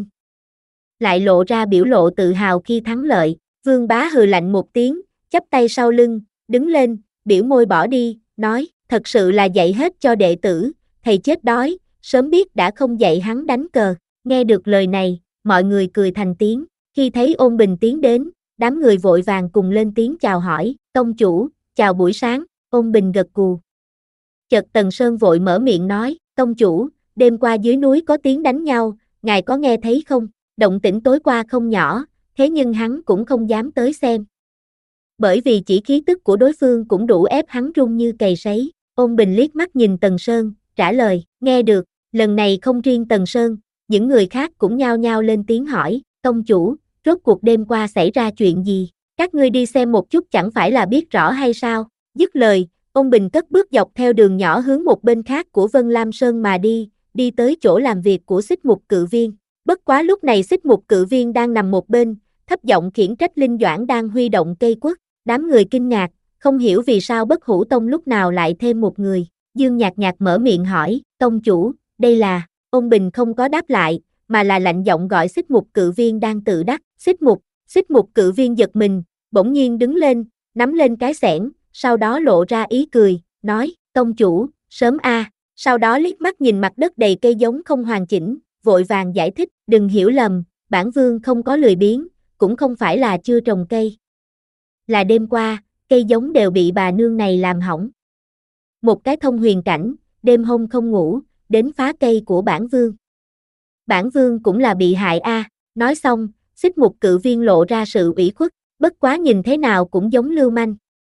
Lại lộ ra biểu lộ tự hào khi thắng lợi. Vương Bá hừ lạnh một tiếng, chắp tay sau lưng, đứng lên, biểu môi bỏ đi, nói, thật sự là dạy hết cho đệ tử, thầy chết đói, sớm biết đã không dạy hắn đánh cờ. Nghe được lời này, mọi người cười thành tiếng, khi thấy Ôn Bình tiến đến, đám người vội vàng cùng lên tiếng chào hỏi, tông chủ, chào buổi sáng. Ôn Bình gật gù. Chợt Tần Sơn vội mở miệng nói, tông chủ, đêm qua dưới núi có tiếng đánh nhau, ngài có nghe thấy không? Động tĩnh tối qua không nhỏ, thế nhưng hắn cũng không dám tới xem. Bởi vì chỉ khí tức của đối phương cũng đủ ép hắn run như cầy sấy. Ôn Bình liếc mắt nhìn Tần Sơn, trả lời, nghe được. Lần này không riêng Tần Sơn, những người khác cũng nhao nhao lên tiếng hỏi, tông chủ, rốt cuộc đêm qua xảy ra chuyện gì? Các ngươi đi xem một chút chẳng phải là biết rõ hay sao? Dứt lời, Ôn Bình cất bước dọc theo đường nhỏ hướng một bên khác của Vân Lam Sơn mà đi, đi tới chỗ làm việc của xích mục cự viên. Bất quá lúc này xích mục cự viên đang nằm một bên, thấp giọng khiển trách Linh Doãn đang huy động cây quất. Đám người kinh ngạc, không hiểu vì sao Bất Hủ Tông lúc nào lại thêm một người. Dương Nhạc Nhạc mở miệng hỏi, tông chủ, đây là... Ôn Bình không có đáp lại, mà là lạnh giọng gọi xích mục cự viên đang tự đắc. Xích mục, xích mục cự viên giật mình, bỗng nhiên đứng lên, nắm lên cái xẻng, sau đó lộ ra ý cười, nói, tông chủ, sớm a. À. Sau đó liếc mắt nhìn mặt đất đầy cây giống không hoàn chỉnh, vội vàng giải thích, đừng hiểu lầm, bản vương không có lười biếng, cũng không phải là chưa trồng cây. Là đêm qua, cây giống đều bị bà nương này làm hỏng. Một cái thông huyền cảnh, đêm hôm không ngủ, đến phá cây của bản vương. Bản vương cũng là bị hại a. À. Nói xong, xích mục cự viên lộ ra sự ủy khuất, bất quá nhìn thế nào cũng giống lưu manh.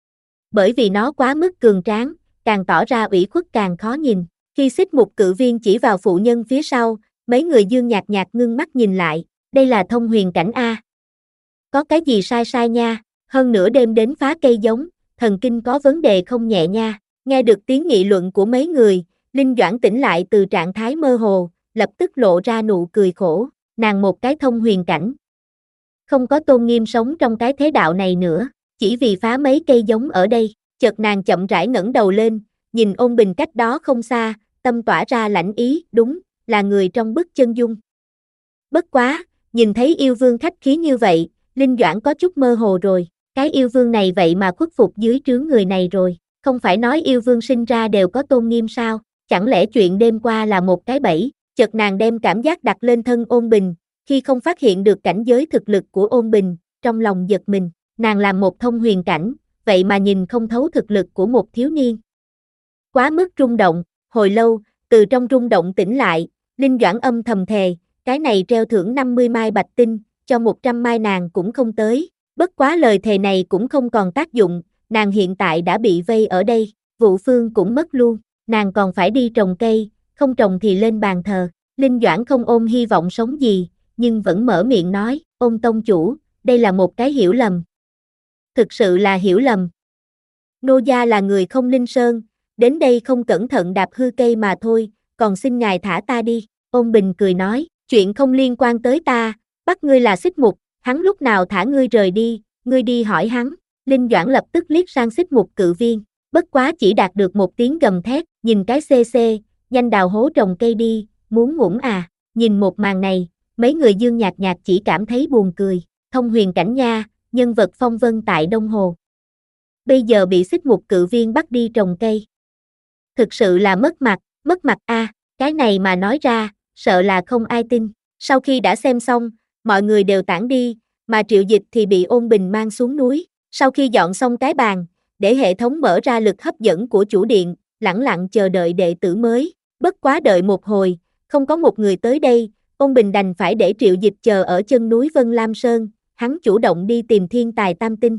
Bởi vì nó quá mức cường tráng, càng tỏ ra ủy khuất càng khó nhìn. Khi xích mục cự viên chỉ vào phụ nhân phía sau, mấy người Dương Nhạc Nhạc ngưng mắt nhìn lại, đây là thông huyền cảnh a. Có cái gì sai sai nha, hơn nửa đêm đến phá cây giống, thần kinh có vấn đề không nhẹ nha. Nghe được tiếng nghị luận của mấy người, Linh Doãn tỉnh lại từ trạng thái mơ hồ, lập tức lộ ra nụ cười khổ, nàng một cái thông huyền cảnh. Không có tôn nghiêm sống trong cái thế đạo này nữa, chỉ vì phá mấy cây giống ở đây. Chợt nàng chậm rãi ngẩng đầu lên, nhìn Ôn Bình cách đó không xa, tâm tỏa ra lãnh ý, đúng, là người trong bức chân dung. Bất quá, Nhìn thấy yêu vương khách khí như vậy, Linh Doãn có chút mơ hồ rồi, cái yêu vương này vậy mà khuất phục dưới trướng người này rồi, không phải nói yêu vương sinh ra đều có tôn nghiêm sao, chẳng lẽ chuyện đêm qua là một cái bẫy, chợt nàng đem cảm giác đặt lên thân Ôn Bình, khi không phát hiện được cảnh giới thực lực của Ôn Bình, trong lòng giật mình, nàng làm một thông huyền cảnh, vậy mà nhìn không thấu thực lực của một thiếu niên. Quá mức rung động, hồi lâu, từ trong rung động tỉnh lại, Linh Doãn âm thầm thề, cái này treo thưởng năm mươi mai bạch tinh, cho một trăm mai nàng cũng không tới, bất quá lời thề này cũng không còn tác dụng, nàng hiện tại đã bị vây ở đây, Vụ Phương cũng mất luôn, nàng còn phải đi trồng cây, không trồng thì lên bàn thờ, Linh Doãn không ôm hy vọng sống gì, nhưng vẫn mở miệng nói, Ôn tông chủ, đây là một cái hiểu lầm. Thực sự là hiểu lầm. Nô gia là người không linh sơn, đến đây không cẩn thận đạp hư cây mà thôi, còn xin ngài thả ta đi, Ôn Bình cười nói, chuyện không liên quan tới ta, bắt ngươi là Xích Mục, hắn lúc nào thả ngươi rời đi, ngươi đi hỏi hắn, Linh Doãn lập tức liếc sang Xích Mục cự viên, bất quá chỉ đạt được một tiếng gầm thét, nhìn cái xê xê, nhanh đào hố trồng cây đi, muốn ngủm à, nhìn một màn này, mấy người Dương Nhạc Nhạc chỉ cảm thấy buồn cười, thông huyền cảnh nha, nhân vật phong vân tại Đông Hồ. Bây giờ bị Xích Mục cự viên bắt đi trồng cây. Thực sự là mất mặt, mất mặt a, à, cái này mà nói ra, sợ là không ai tin. Sau khi đã xem xong, mọi người đều tản đi, mà Triệu Dịch thì bị Ôn Bình mang xuống núi. Sau khi dọn xong cái bàn, để hệ thống mở ra lực hấp dẫn của chủ điện, lẳng lặng chờ đợi đệ tử mới. Bất quá đợi một hồi, không có một người tới đây, Ôn Bình đành phải để Triệu Dịch chờ ở chân núi Vân Lam Sơn, hắn chủ động đi tìm thiên tài tam tinh.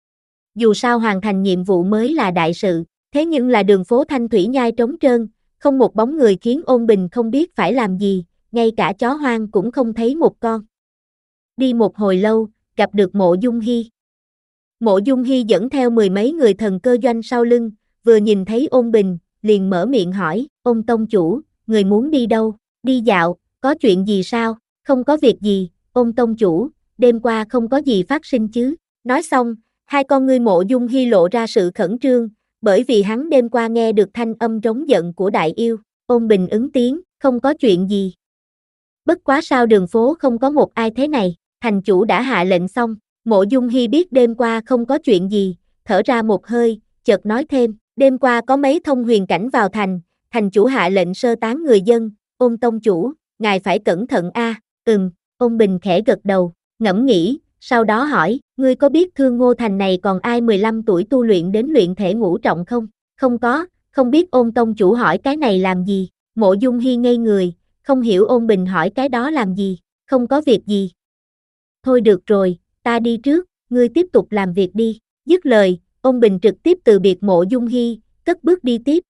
Dù sao hoàn thành nhiệm vụ mới là đại sự, thế nhưng là đường phố Thanh Thủy Nhai trống trơn, không một bóng người khiến Ôn Bình không biết phải làm gì, ngay cả chó hoang cũng không thấy một con. Đi một hồi lâu, gặp được Mộ Dung Hi. Mộ Dung Hi dẫn theo mười mấy người thần cơ doanh sau lưng, vừa nhìn thấy Ôn Bình, liền mở miệng hỏi, Ôn tông chủ, người muốn đi đâu? Đi dạo, có chuyện gì sao? Không có việc gì, Ôn tông chủ, đêm qua không có gì phát sinh chứ? Nói xong, hai con ngươi Mộ Dung Hi lộ ra sự khẩn trương, bởi vì hắn đêm qua nghe được thanh âm trống giận của đại yêu. Ôn Bình ứng tiếng, không có chuyện gì. Bất quá sao đường phố không có một ai thế này, thành chủ đã hạ lệnh xong, Mộ Dung Hi biết đêm qua không có chuyện gì, thở ra một hơi, chợt nói thêm, đêm qua có mấy thông huyền cảnh vào thành, thành chủ hạ lệnh sơ tán người dân, Ôn tông chủ, ngài phải cẩn thận a. À. Ừm, Ôn Bình khẽ gật đầu, ngẫm nghĩ, sau đó hỏi, ngươi có biết Thương Ngô Thành này còn ai mười lăm tuổi tu luyện đến luyện thể ngũ trọng không? Không có, không biết Ôn tông chủ hỏi cái này làm gì? Mộ Dung Hi ngây người, không hiểu Ôn Bình hỏi cái đó làm gì, không có việc gì. Thôi được rồi, ta đi trước, ngươi tiếp tục làm việc đi. Dứt lời, Ôn Bình trực tiếp từ biệt Mộ Dung Hi, cất bước đi tiếp.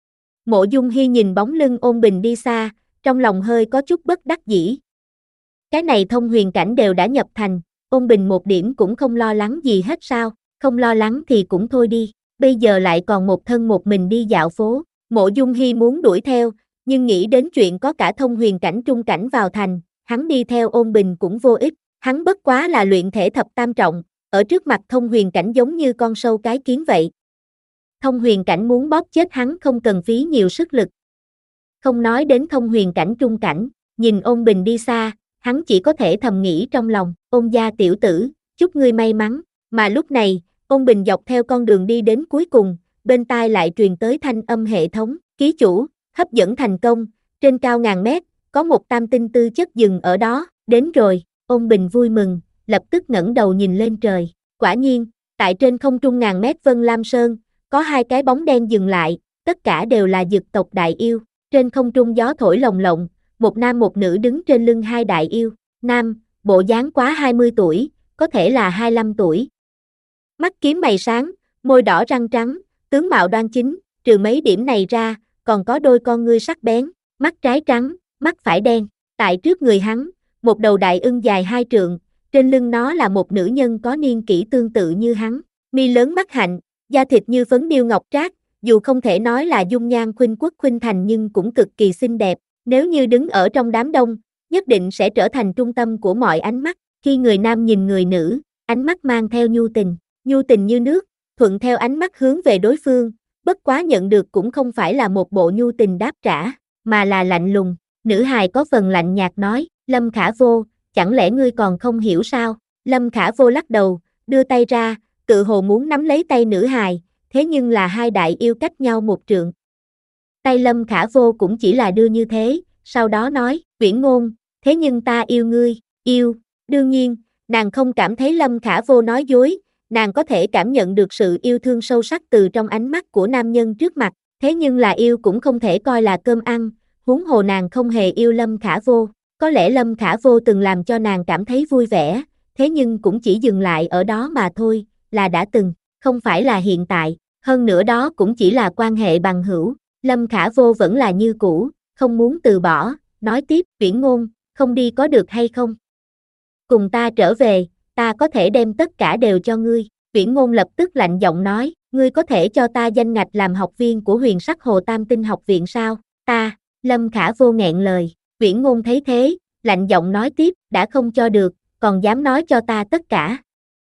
Mộ Dung Hi nhìn bóng lưng Ôn Bình đi xa, trong lòng hơi có chút bất đắc dĩ. Cái này thông huyền cảnh đều đã nhập thành, Ôn Bình một điểm cũng không lo lắng gì hết sao, không lo lắng thì cũng thôi đi, bây giờ lại còn một thân một mình đi dạo phố. Mộ Dung Hi muốn đuổi theo, nhưng nghĩ đến chuyện có cả thông huyền cảnh trung cảnh vào thành, hắn đi theo Ôn Bình cũng vô ích, hắn bất quá là luyện thể thập tam trọng, ở trước mặt thông huyền cảnh giống như con sâu cái kiến vậy. Thông huyền cảnh muốn bóp chết hắn không cần phí nhiều sức lực. Không nói đến thông huyền cảnh trung cảnh, nhìn Ôn Bình đi xa, hắn chỉ có thể thầm nghĩ trong lòng, Ôn gia tiểu tử, chúc ngươi may mắn, mà lúc này, Ôn Bình dọc theo con đường đi đến cuối cùng, bên tai lại truyền tới thanh âm hệ thống, ký chủ, hấp dẫn thành công, trên cao ngàn mét, có một tam tinh tư chất dừng ở đó, đến rồi, Ôn Bình vui mừng, lập tức ngẩng đầu nhìn lên trời, quả nhiên, tại trên không trung ngàn mét Vân Lam Sơn, có hai cái bóng đen dừng lại, tất cả đều là dực tộc đại yêu, trên không trung gió thổi lồng lộng, một nam một nữ đứng trên lưng hai đại yêu, nam, bộ dáng quá hai mươi tuổi, có thể là hai mươi lăm tuổi. Mắt kiếm mày sáng, môi đỏ răng trắng, tướng mạo đoan chính, trừ mấy điểm này ra, còn có đôi con ngươi sắc bén, mắt trái trắng, mắt phải đen, tại trước người hắn, một đầu đại ưng dài hai trượng, trên lưng nó là một nữ nhân có niên kỷ tương tự như hắn, mi lớn mắt hạnh, da thịt như phấn điêu ngọc trác, dù không thể nói là dung nhan khuynh quốc khuynh thành nhưng cũng cực kỳ xinh đẹp, nếu như đứng ở trong đám đông, nhất định sẽ trở thành trung tâm của mọi ánh mắt, khi người nam nhìn người nữ, ánh mắt mang theo nhu tình, nhu tình như nước, thuận theo ánh mắt hướng về đối phương, bất quá nhận được cũng không phải là một bộ nhu tình đáp trả, mà là lạnh lùng, nữ hài có phần lạnh nhạt nói, Lâm Khả Vô, chẳng lẽ ngươi còn không hiểu sao? Lâm Khả Vô lắc đầu, đưa tay ra, tự hồ muốn nắm lấy tay nữ hài, thế nhưng là hai đại yêu cách nhau một trượng. Tay Lâm Khả Vô cũng chỉ là đưa như thế, sau đó nói, Viễn Ngôn, thế nhưng ta yêu ngươi, yêu, đương nhiên, nàng không cảm thấy Lâm Khả Vô nói dối, nàng có thể cảm nhận được sự yêu thương sâu sắc từ trong ánh mắt của nam nhân trước mặt, thế nhưng là yêu cũng không thể coi là cơm ăn, huống hồ nàng không hề yêu Lâm Khả Vô, có lẽ Lâm Khả Vô từng làm cho nàng cảm thấy vui vẻ, thế nhưng cũng chỉ dừng lại ở đó mà thôi, là đã từng, không phải là hiện tại, hơn nữa đó cũng chỉ là quan hệ bằng hữu, Lâm Khả Vô vẫn là như cũ, không muốn từ bỏ, nói tiếp, Viễn Ngôn, không đi có được hay không? Cùng ta trở về, ta có thể đem tất cả đều cho ngươi, Viễn Ngôn lập tức lạnh giọng nói, ngươi có thể cho ta danh ngạch làm học viên của Huyền Sắc Hồ Tam Tinh học viện sao? Ta, Lâm Khả Vô nghẹn lời, Viễn Ngôn thấy thế, lạnh giọng nói tiếp, đã không cho được, còn dám nói cho ta tất cả.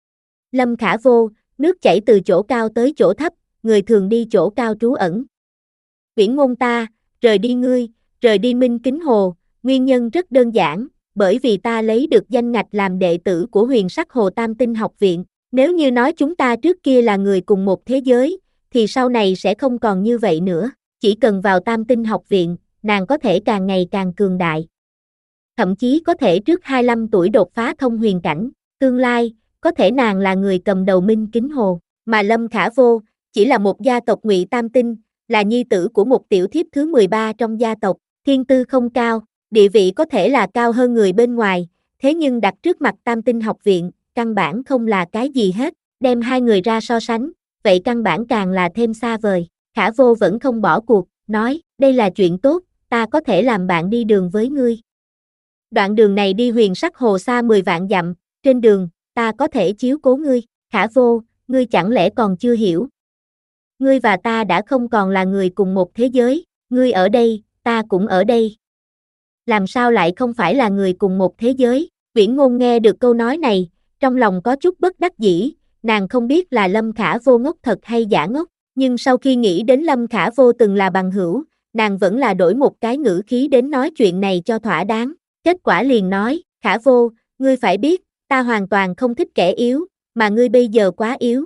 Lâm Khả Vô, nước chảy từ chỗ cao tới chỗ thấp, người thường đi chỗ cao trú ẩn. Viễn Ngôn ta, rời đi ngươi, rời đi Minh Kính Hồ, nguyên nhân rất đơn giản, bởi vì ta lấy được danh ngạch làm đệ tử của Huyền Sắc Hồ Tam Tinh học viện, nếu như nói chúng ta trước kia là người cùng một thế giới, thì sau này sẽ không còn như vậy nữa, chỉ cần vào Tam Tinh học viện, nàng có thể càng ngày càng cường đại. Thậm chí có thể trước hai mươi lăm tuổi đột phá thông huyền cảnh, tương lai, có thể nàng là người cầm đầu Minh Kính Hồ, mà Lâm Khả Vô, chỉ là một gia tộc Ngụy Tam Tinh, là nhi tử của một tiểu thiếp thứ mười ba trong gia tộc, thiên tư không cao, địa vị có thể là cao hơn người bên ngoài, thế nhưng đặt trước mặt Tam Tinh học viện, căn bản không là cái gì hết, đem hai người ra so sánh, vậy căn bản càng là thêm xa vời. Khả Vô vẫn không bỏ cuộc, nói, đây là chuyện tốt, ta có thể làm bạn đi đường với ngươi. Đoạn đường này đi Huyền Sắc Hồ xa mười vạn dặm, trên đường, ta có thể chiếu cố ngươi. Khả Vô, ngươi chẳng lẽ còn chưa hiểu? Ngươi và ta đã không còn là người cùng một thế giới, ngươi ở đây, ta cũng ở đây. Làm sao lại không phải là người cùng một thế giới? Viễn Ngôn nghe được câu nói này, trong lòng có chút bất đắc dĩ, nàng không biết là Lâm Khả Vô ngốc thật hay giả ngốc, nhưng sau khi nghĩ đến Lâm Khả Vô từng là bằng hữu, nàng vẫn là đổi một cái ngữ khí đến nói chuyện này cho thỏa đáng, kết quả liền nói, Khả Vô, ngươi phải biết, ta hoàn toàn không thích kẻ yếu, mà ngươi bây giờ quá yếu.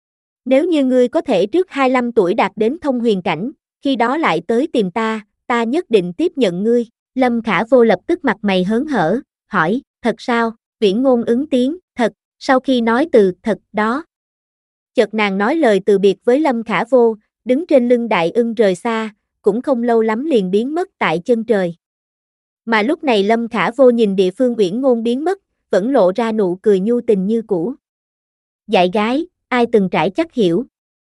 Nếu như ngươi có thể trước hai mươi lăm tuổi đạt đến thông huyền cảnh, khi đó lại tới tìm ta, ta nhất định tiếp nhận ngươi. Lâm Khả Vô lập tức mặt mày hớn hở, hỏi, thật sao? Viễn Ngôn ứng tiếng, thật, sau khi nói từ thật đó. Chợt nàng nói lời từ biệt với Lâm Khả Vô, đứng trên lưng đại ưng rời xa, cũng không lâu lắm liền biến mất tại chân trời. Mà lúc này Lâm Khả Vô nhìn địa phương Viễn Ngôn biến mất, vẫn lộ ra nụ cười nhu tình như cũ. Dạy gái, ai từng trải chắc hiểu.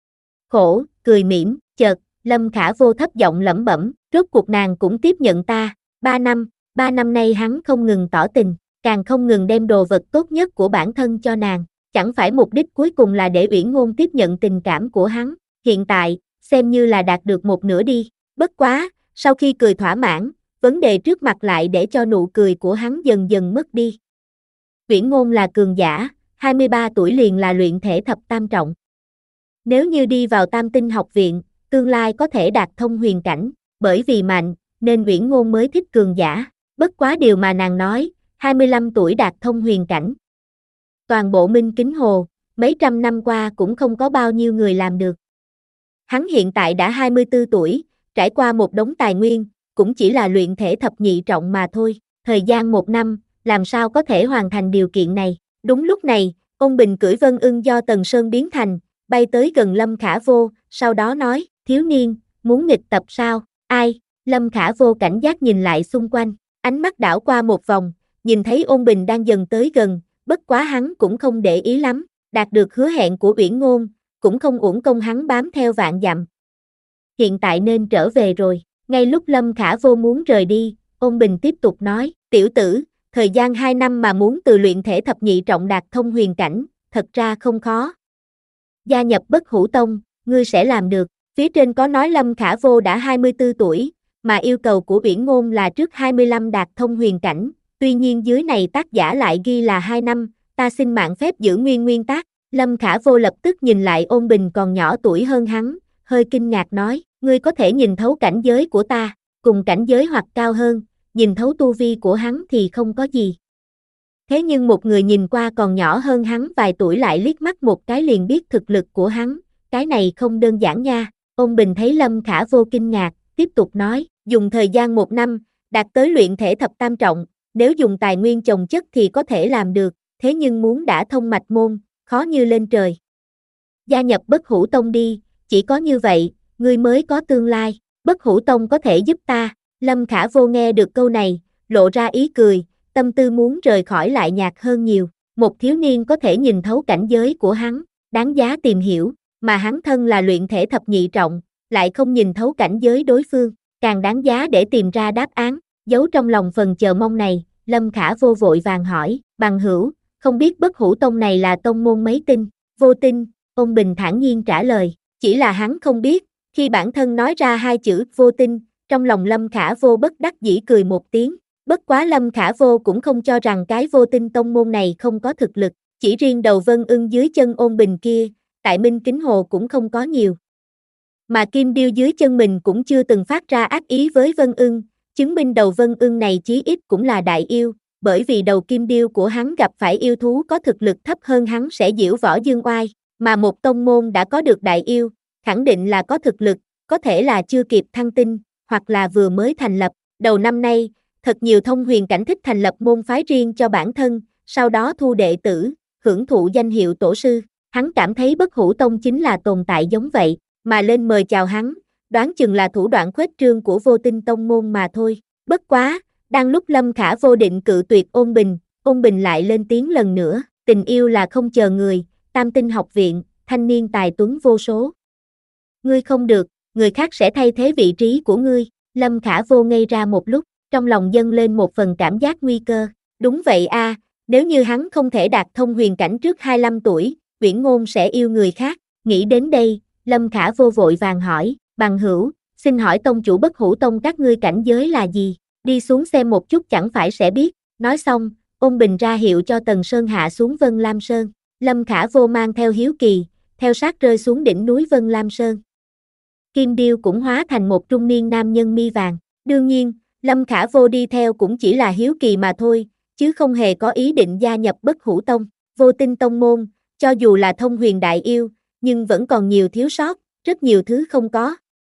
Khổ, cười mỉm, chợt, Lâm Khả Vô thấp giọng lẩm bẩm, rốt cuộc nàng cũng tiếp nhận ta, ba năm, ba năm nay hắn không ngừng tỏ tình, càng không ngừng đem đồ vật tốt nhất của bản thân cho nàng, chẳng phải mục đích cuối cùng là để Uyển Ngôn tiếp nhận tình cảm của hắn, hiện tại, xem như là đạt được một nửa đi, bất quá, sau khi cười thỏa mãn, vấn đề trước mặt lại để cho nụ cười của hắn dần dần mất đi. Uyển Ngôn là cường giả, hai mươi ba tuổi liền là luyện thể thập tam trọng. Nếu như đi vào Tam Tinh học viện, tương lai có thể đạt thông huyền cảnh, bởi vì mạnh, nên Uyển Ngôn mới thích cường giả, bất quá điều mà nàng nói, hai mươi lăm tuổi đạt thông huyền cảnh. Toàn bộ Minh Kính Hồ, mấy trăm năm qua cũng không có bao nhiêu người làm được. Hắn hiện tại đã hai mươi tư tuổi, trải qua một đống tài nguyên, cũng chỉ là luyện thể thập nhị trọng mà thôi, thời gian một năm, làm sao có thể hoàn thành điều kiện này. Đúng lúc này, Ôn Bình cưỡi Vân Ưng do Tần Sơn biến thành, bay tới gần Lâm Khả Vô, sau đó nói, thiếu niên, muốn nghịch tập sao, ai? Lâm Khả Vô cảnh giác nhìn lại xung quanh, ánh mắt đảo qua một vòng, nhìn thấy Ôn Bình đang dần tới gần, bất quá hắn cũng không để ý lắm, đạt được hứa hẹn của Uyển Ngôn, cũng không uổng công hắn bám theo vạn dặm. Hiện tại nên trở về rồi, ngay lúc Lâm Khả Vô muốn rời đi, Ôn Bình tiếp tục nói, tiểu tử, thời gian hai năm mà muốn từ luyện thể thập nhị trọng đạt thông huyền cảnh, thật ra không khó. Gia nhập Bất Hủ Tông, ngươi sẽ làm được, phía trên có nói Lâm Khả Vô đã hai mươi tư tuổi, mà yêu cầu của Uyển Ngôn là trước hai mươi lăm đạt thông huyền cảnh, tuy nhiên dưới này tác giả lại ghi là hai năm, ta xin mạn phép giữ nguyên nguyên tác. Lâm Khả Vô lập tức nhìn lại Ôn Bình còn nhỏ tuổi hơn hắn, hơi kinh ngạc nói, ngươi có thể nhìn thấu cảnh giới của ta, cùng cảnh giới hoặc cao hơn, nhìn thấu tu vi của hắn thì không có gì. Thế nhưng một người nhìn qua còn nhỏ hơn hắn vài tuổi lại liếc mắt một cái liền biết thực lực của hắn, cái này không đơn giản nha. Ôn Bình thấy Lâm Khả Vô kinh ngạc, tiếp tục nói, dùng thời gian một năm, đạt tới luyện thể thập tam trọng, nếu dùng tài nguyên chồng chất thì có thể làm được, thế nhưng muốn đã thông mạch môn, khó như lên trời. Gia nhập Bất Hủ Tông đi, chỉ có như vậy, ngươi mới có tương lai, Bất Hủ Tông có thể giúp ta. Lâm Khả Vô nghe được câu này, lộ ra ý cười, tâm tư muốn rời khỏi lại nhạt hơn nhiều. Một thiếu niên có thể nhìn thấu cảnh giới của hắn, đáng giá tìm hiểu, mà hắn thân là luyện thể thập nhị trọng, lại không nhìn thấu cảnh giới đối phương, càng đáng giá để tìm ra đáp án. Giấu trong lòng phần chờ mong này, Lâm Khả Vô vội vàng hỏi, bằng hữu, không biết Bất Hủ Tông này là tông môn mấy tinh? Vô tinh, Ôn Bình thản nhiên trả lời, chỉ là hắn không biết, khi bản thân nói ra hai chữ vô tinh, trong lòng Lâm Khả Vô bất đắc dĩ cười một tiếng. Bất quá Lâm Khả Vô cũng không cho rằng cái vô tinh tông môn này không có thực lực, chỉ riêng đầu Vân Ưng dưới chân Ôn Bình kia, tại Minh Kính Hồ cũng không có nhiều. Mà Kim Điêu dưới chân mình cũng chưa từng phát ra ác ý với Vân Ưng, chứng minh đầu Vân Ưng này chí ít cũng là đại yêu, bởi vì đầu Kim Điêu của hắn gặp phải yêu thú có thực lực thấp hơn hắn sẽ diễu võ dương oai, mà một tông môn đã có được đại yêu, khẳng định là có thực lực, có thể là chưa kịp thăng tinh, hoặc là vừa mới thành lập. Đầu năm nay, thật nhiều thông huyền cảnh thích thành lập môn phái riêng cho bản thân, sau đó thu đệ tử, hưởng thụ danh hiệu tổ sư. Hắn cảm thấy Bất Hủ Tông chính là tồn tại giống vậy, mà lên mời chào hắn, đoán chừng là thủ đoạn khuếch trương của vô tinh tông môn mà thôi. Bất quá, đang lúc Lâm Khả Vô định cự tuyệt Ôn Bình, Ôn Bình lại lên tiếng lần nữa, tình yêu là không chờ người, Tam Tinh học viện, thanh niên tài tuấn vô số. Ngươi không được, người khác sẽ thay thế vị trí của ngươi. Lâm Khả Vô ngây ra một lúc, trong lòng dâng lên một phần cảm giác nguy cơ. Đúng vậy a, à, nếu như hắn không thể đạt thông huyền cảnh trước hai mươi lăm tuổi, Uyển Ngôn sẽ yêu người khác. Nghĩ đến đây, Lâm Khả Vô vội vàng hỏi, bằng hữu, xin hỏi tông chủ Bất Hủ Tông các ngươi cảnh giới là gì? Đi xuống xem một chút chẳng phải sẽ biết. Nói xong, Ôn Bình ra hiệu cho Tần Sơn hạ xuống Vân Lam Sơn. Lâm Khả Vô mang theo hiếu kỳ, theo sát rơi xuống đỉnh núi Vân Lam Sơn. Kim Điêu cũng hóa thành một trung niên nam nhân mi vàng. Đương nhiên, Lâm Khả Vô đi theo cũng chỉ là hiếu kỳ mà thôi, chứ không hề có ý định gia nhập Bất Hủ Tông. Vô tinh tông môn, cho dù là thông huyền đại yêu, nhưng vẫn còn nhiều thiếu sót, rất nhiều thứ không có.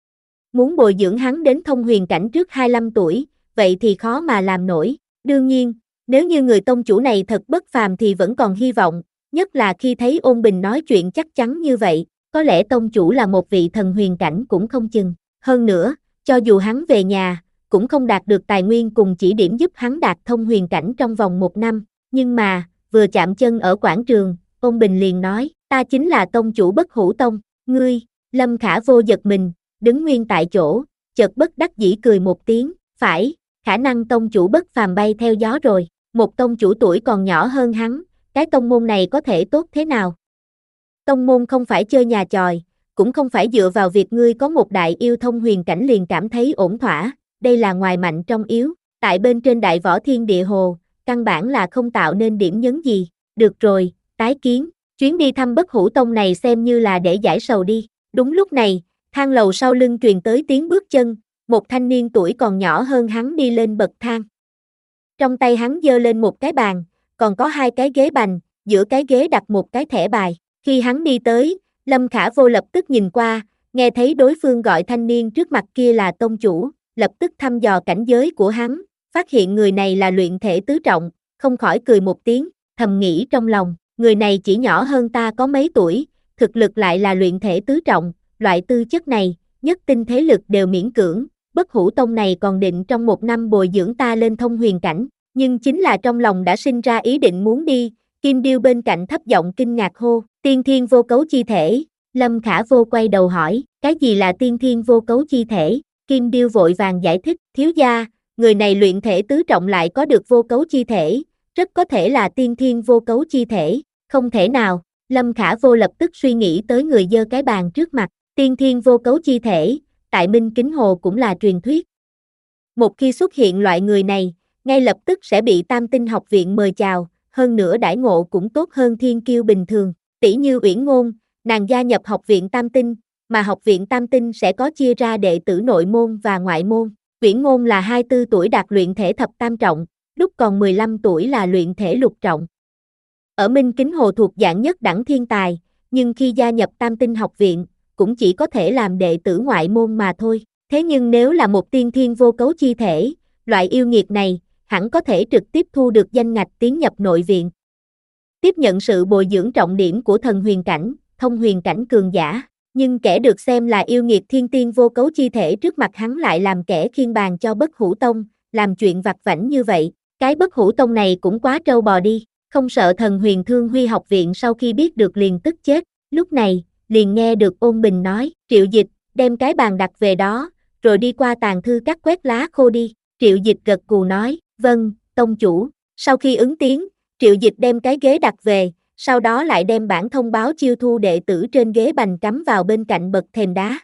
Muốn bồi dưỡng hắn đến thông huyền cảnh trước hai mươi lăm tuổi, vậy thì khó mà làm nổi. Đương nhiên, nếu như người tông chủ này thật bất phàm thì vẫn còn hy vọng, nhất là khi thấy Ôn Bình nói chuyện chắc chắn như vậy, có lẽ tông chủ là một vị thần huyền cảnh cũng không chừng. Hơn nữa, cho dù hắn về nhà, cũng không đạt được tài nguyên cùng chỉ điểm giúp hắn đạt thông huyền cảnh trong vòng một năm. Nhưng mà, vừa chạm chân ở quảng trường, Ôn Bình liền nói, ta chính là tông chủ Bất Hủ Tông, ngươi. Lâm Khả Vô giật mình, đứng nguyên tại chỗ, chợt bất đắc dĩ cười một tiếng, phải, khả năng tông chủ bất phàm bay theo gió rồi, một tông chủ tuổi còn nhỏ hơn hắn, cái tông môn này có thể tốt thế nào? Tông môn không phải chơi nhà chòi, cũng không phải dựa vào việc ngươi có một đại yêu thông huyền cảnh liền cảm thấy ổn thỏa, đây là ngoài mạnh trong yếu, tại bên trên đại võ thiên địa hồ, căn bản là không tạo nên điểm nhấn gì, được rồi, tái kiến, chuyến đi thăm Bất Hủ Tông này xem như là để giải sầu đi. Đúng lúc này, thang lầu sau lưng truyền tới tiếng bước chân, một thanh niên tuổi còn nhỏ hơn hắn đi lên bậc thang. Trong tay hắn giơ lên một cái bàn, còn có hai cái ghế bành, giữa cái ghế đặt một cái thẻ bài. Khi hắn đi tới, Lâm Khả Vô lập tức nhìn qua, nghe thấy đối phương gọi thanh niên trước mặt kia là tông chủ, lập tức thăm dò cảnh giới của hắn, phát hiện người này là luyện thể tứ trọng, không khỏi cười một tiếng, thầm nghĩ trong lòng, người này chỉ nhỏ hơn ta có mấy tuổi, thực lực lại là luyện thể tứ trọng, loại tư chất này, nhất tinh thế lực đều miễn cưỡng, Bất Hủ Tông này còn định trong một năm bồi dưỡng ta lên thông huyền cảnh, nhưng chính là trong lòng đã sinh ra ý định muốn đi. Kim Điêu bên cạnh thấp giọng kinh ngạc hô, tiên thiên vô cấu chi thể. Lâm Khả Vô quay đầu hỏi, cái gì là tiên thiên vô cấu chi thể? Kim Điêu vội vàng giải thích, thiếu gia, người này luyện thể tứ trọng lại có được vô cấu chi thể, rất có thể là tiên thiên vô cấu chi thể, không thể nào. Lâm Khả Vô lập tức suy nghĩ tới người giơ cái bàn trước mặt, tiên thiên vô cấu chi thể, tại Minh Kính Hồ cũng là truyền thuyết. Một khi xuất hiện loại người này, ngay lập tức sẽ bị Tam Tinh học viện mời chào, hơn nữa đãi ngộ cũng tốt hơn thiên kiêu bình thường. Tỷ như Uyển Ngôn, nàng gia nhập học viện Tam Tinh, mà học viện Tam Tinh sẽ có chia ra đệ tử nội môn và ngoại môn. Uyển Ngôn là hai mươi tư tuổi đạt luyện thể thập tam trọng, lúc còn mười lăm tuổi là luyện thể lục trọng. Ở Minh Kính Hồ thuộc dạng nhất đẳng thiên tài, nhưng khi gia nhập Tam Tinh học viện, cũng chỉ có thể làm đệ tử ngoại môn mà thôi. Thế nhưng nếu là một tiên thiên vô cấu chi thể, loại yêu nghiệt này, hẳn có thể trực tiếp thu được danh ngạch tiến nhập nội viện. Tiếp nhận sự bồi dưỡng trọng điểm của thần huyền cảnh, thông huyền cảnh cường giả, nhưng kẻ được xem là yêu nghiệt thiên tiên vô cấu chi thể trước mặt hắn lại làm kẻ khiên bàn cho Bất Hủ Tông, làm chuyện vặt vãnh như vậy, cái Bất Hủ Tông này cũng quá trâu bò đi, không sợ thần huyền thương huy học viện sau khi biết được liền tức chết. Lúc này, liền nghe được Ôn Bình nói, Triệu Dịch, đem cái bàn đặt về đó, rồi đi qua tàng thư các quét lá khô đi. Triệu Dịch gật gù nói, vâng, tông chủ. Sau khi ứng tiếng, Triệu Dịch đem cái ghế đặt về, sau đó lại đem bản thông báo chiêu thu đệ tử trên ghế bành cắm vào bên cạnh bậc thềm đá.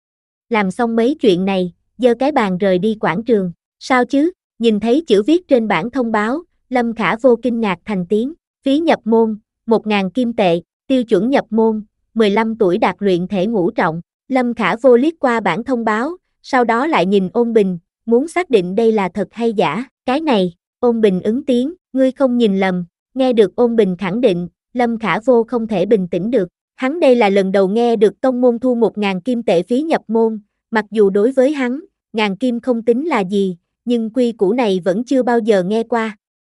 Làm xong mấy chuyện này, giơ cái bàn rời đi quảng trường. Sao chứ? Nhìn thấy chữ viết trên bản thông báo, Lâm Khả Vô kinh ngạc thành tiếng. Phí nhập môn, một nghìn kim tệ, tiêu chuẩn nhập môn, mười lăm tuổi đạt luyện thể ngũ trọng. Lâm Khả Vô liếc qua bản thông báo, sau đó lại nhìn Ôn Bình, muốn xác định đây là thật hay giả. Cái này, Ôn Bình ứng tiếng, ngươi không nhìn lầm. Nghe được Ôn Bình khẳng định, Lâm Khả Vô không thể bình tĩnh được. Hắn đây là lần đầu nghe được tông môn thu một nghìn kim tệ phí nhập môn, mặc dù đối với hắn, ngàn kim không tính là gì, nhưng quy củ này vẫn chưa bao giờ nghe qua.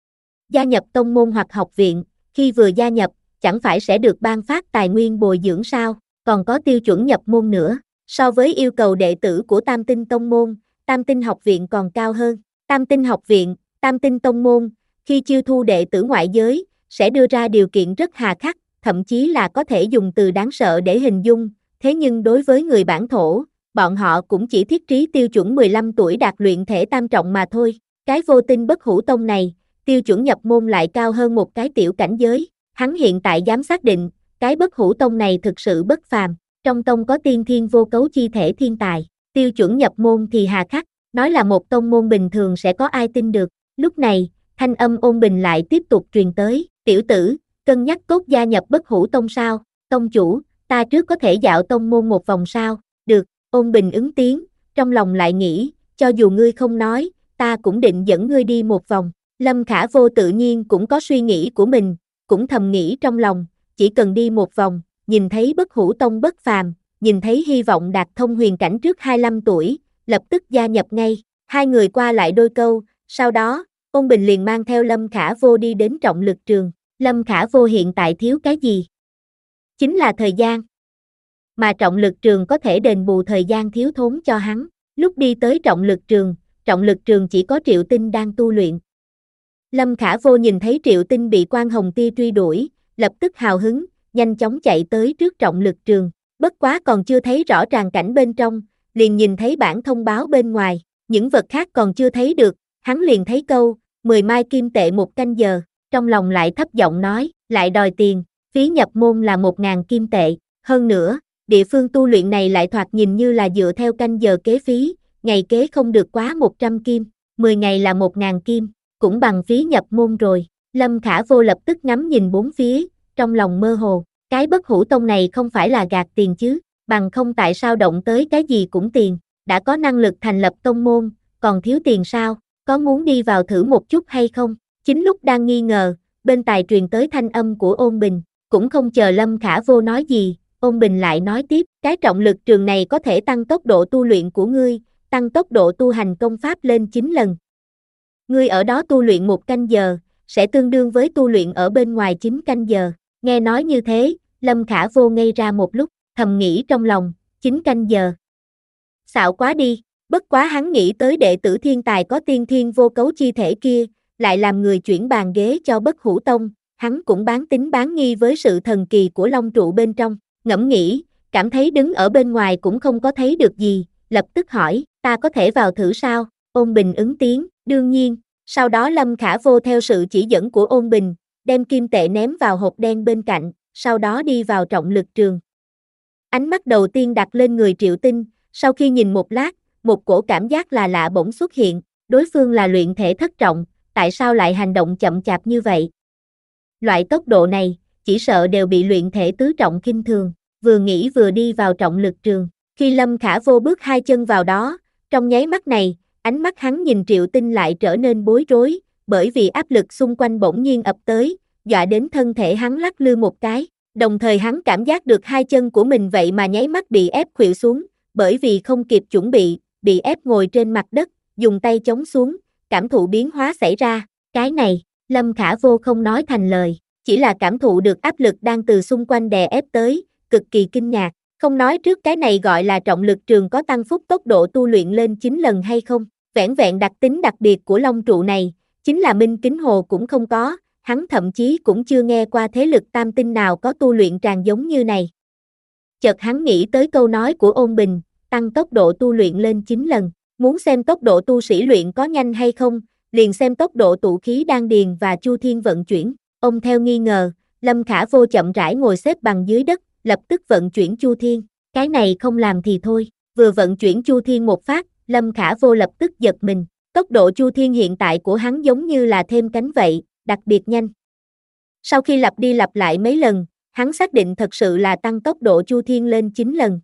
Gia nhập tông môn hoặc học viện, khi vừa gia nhập, chẳng phải sẽ được ban phát tài nguyên bồi dưỡng sao, còn có tiêu chuẩn nhập môn nữa. So với yêu cầu đệ tử của Tam Tinh tông môn, Tam Tinh học viện còn cao hơn. Tam Tinh học viện, Tam Tinh tông môn, khi chiêu thu đệ tử ngoại giới, sẽ đưa ra điều kiện rất hà khắc, thậm chí là có thể dùng từ đáng sợ để hình dung, thế nhưng đối với người bản thổ, bọn họ cũng chỉ thiết trí tiêu chuẩn mười lăm tuổi đạt luyện thể tam trọng mà thôi. Cái Vô Tinh Bất Hủ Tông này, tiêu chuẩn nhập môn lại cao hơn một cái tiểu cảnh giới. Hắn hiện tại dám xác định, cái Bất Hủ Tông này thực sự bất phàm. Trong tông có tiên thiên vô cấu chi thể thiên tài, tiêu chuẩn nhập môn thì hà khắc, nói là một tông môn bình thường sẽ có ai tin được. Lúc này, thanh âm Ôn Bình lại tiếp tục truyền tới, tiểu tử, cân nhắc tốt gia nhập Bất Hủ Tông sao? Tông chủ, ta trước có thể dạo tông môn một vòng sao? Được, Ôn Bình ứng tiếng, trong lòng lại nghĩ, cho dù ngươi không nói, ta cũng định dẫn ngươi đi một vòng. Lâm Khả Vô tự nhiên cũng có suy nghĩ của mình, cũng thầm nghĩ trong lòng, chỉ cần đi một vòng, nhìn thấy Bất Hủ Tông bất phàm, nhìn thấy hy vọng đạt thông huyền cảnh trước hai mươi lăm tuổi, lập tức gia nhập ngay. Hai người qua lại đôi câu, sau đó, Ôn Bình liền mang theo Lâm Khả Vô đi đến trọng lực trường. Lâm Khả Vô hiện tại thiếu cái gì? Chính là thời gian. Mà trọng lực trường có thể đền bù thời gian thiếu thốn cho hắn. Lúc đi tới trọng lực trường, trọng lực trường chỉ có Triệu Tinh đang tu luyện. Lâm Khả Vô nhìn thấy Triệu Tinh bị Quan Hồng Tia truy đuổi, lập tức hào hứng, nhanh chóng chạy tới trước trọng lực trường. Bất quá còn chưa thấy rõ tràng cảnh bên trong, liền nhìn thấy bản thông báo bên ngoài, những vật khác còn chưa thấy được, hắn liền thấy câu, mười mai kim tệ một canh giờ, trong lòng lại thấp giọng nói, lại đòi tiền, phí nhập môn là một ngàn kim tệ, hơn nữa, địa phương tu luyện này lại thoạt nhìn như là dựa theo canh giờ kế phí, ngày kế không được quá một trăm kim, mười ngày là một ngàn kim, cũng bằng phí nhập môn rồi. Lâm Khả Vô lập tức ngắm nhìn bốn phía, trong lòng mơ hồ, cái Bất Hủ Tông này không phải là gạt tiền chứ, bằng không tại sao động tới cái gì cũng tiền, đã có năng lực thành lập tông môn, còn thiếu tiền sao, có muốn đi vào thử một chút hay không? Chính lúc đang nghi ngờ, bên tai truyền tới thanh âm của Ôn Bình, cũng không chờ Lâm Khả Vô nói gì, Ôn Bình lại nói tiếp, cái trọng lực trường này có thể tăng tốc độ tu luyện của ngươi, tăng tốc độ tu hành công pháp lên chín lần. Ngươi ở đó tu luyện một canh giờ, sẽ tương đương với tu luyện ở bên ngoài chín canh giờ. Nghe nói như thế, Lâm Khả Vô ngây ra một lúc, thầm nghĩ trong lòng, chín canh giờ. Xạo quá đi, bất quá hắn nghĩ tới đệ tử thiên tài có tiên thiên vô cấu chi thể kia, lại làm người chuyển bàn ghế cho Bất Hủ Tông, hắn cũng bán tín bán nghi với sự thần kỳ của long trụ bên trong, ngẫm nghĩ, cảm thấy đứng ở bên ngoài cũng không có thấy được gì, lập tức hỏi, ta có thể vào thử sao? Ôn Bình ứng tiếng, đương nhiên, sau đó Lâm Khả Vô theo sự chỉ dẫn của Ôn Bình, đem kim tệ ném vào hộp đen bên cạnh, sau đó đi vào trọng lực trường. Ánh mắt đầu tiên đặt lên người Triệu Tinh, sau khi nhìn một lát, một cổ cảm giác là lạ bỗng xuất hiện, đối phương là luyện thể thất trọng, tại sao lại hành động chậm chạp như vậy? Loại tốc độ này, chỉ sợ đều bị luyện thể tứ trọng khinh thường, vừa nghĩ vừa đi vào trọng lực trường. Khi Lâm Khả Vô bước hai chân vào đó, trong nháy mắt này, ánh mắt hắn nhìn Triệu Tinh lại trở nên bối rối, bởi vì áp lực xung quanh bỗng nhiên ập tới, dọa đến thân thể hắn lắc lư một cái, đồng thời hắn cảm giác được hai chân của mình vậy mà nháy mắt bị ép khuỵu xuống, bởi vì không kịp chuẩn bị, bị ép ngồi trên mặt đất, dùng tay chống xuống, cảm thụ biến hóa xảy ra, cái này, Lâm Khả Vô không nói thành lời, chỉ là cảm thụ được áp lực đang từ xung quanh đè ép tới, cực kỳ kinh ngạc, không nói trước cái này gọi là trọng lực trường có tăng phúc tốc độ tu luyện lên chín lần hay không, vẻn vẹn đặc tính đặc biệt của long trụ này, chính là Minh Kính Hồ cũng không có, hắn thậm chí cũng chưa nghe qua thế lực tam tinh nào có tu luyện tràn giống như này. Chợt hắn nghĩ tới câu nói của Ôn Bình, tăng tốc độ tu luyện lên chín lần, muốn xem tốc độ tu sĩ luyện có nhanh hay không, liền xem tốc độ tụ khí đan điền và chu thiên vận chuyển. Ông theo nghi ngờ, Lâm Khả Vô chậm rãi ngồi xếp bằng dưới đất, lập tức vận chuyển chu thiên, cái này không làm thì thôi, vừa vận chuyển chu thiên một phát, Lâm Khả Vô lập tức giật mình, tốc độ chu thiên hiện tại của hắn giống như là thêm cánh vậy, đặc biệt nhanh. Sau khi lặp đi lặp lại mấy lần, hắn xác định thật sự là tăng tốc độ chu thiên lên chín lần.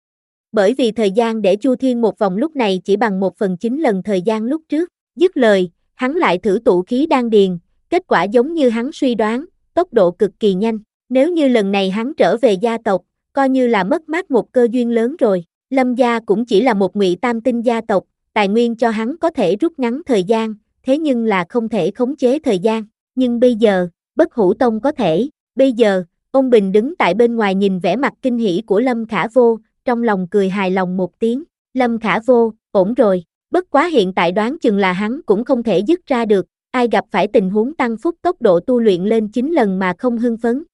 Bởi vì thời gian để chu thiên một vòng lúc này chỉ bằng một phần chín lần thời gian lúc trước, dứt lời, hắn lại thử tụ khí đan điền, kết quả giống như hắn suy đoán, tốc độ cực kỳ nhanh, nếu như lần này hắn trở về gia tộc, coi như là mất mát một cơ duyên lớn rồi, Lâm gia cũng chỉ là một ngụy tam tinh gia tộc, tài nguyên cho hắn có thể rút ngắn thời gian, thế nhưng là không thể khống chế thời gian, nhưng bây giờ, Bất Hủ Tông có thể, bây giờ, Ôn Bình đứng tại bên ngoài nhìn vẻ mặt kinh hỉ của Lâm Khả Vô, trong lòng cười hài lòng một tiếng, Lâm Khả Vô, ổn rồi, bất quá hiện tại đoán chừng là hắn cũng không thể dứt ra được, ai gặp phải tình huống tăng phúc tốc độ tu luyện lên chín lần mà không hưng phấn.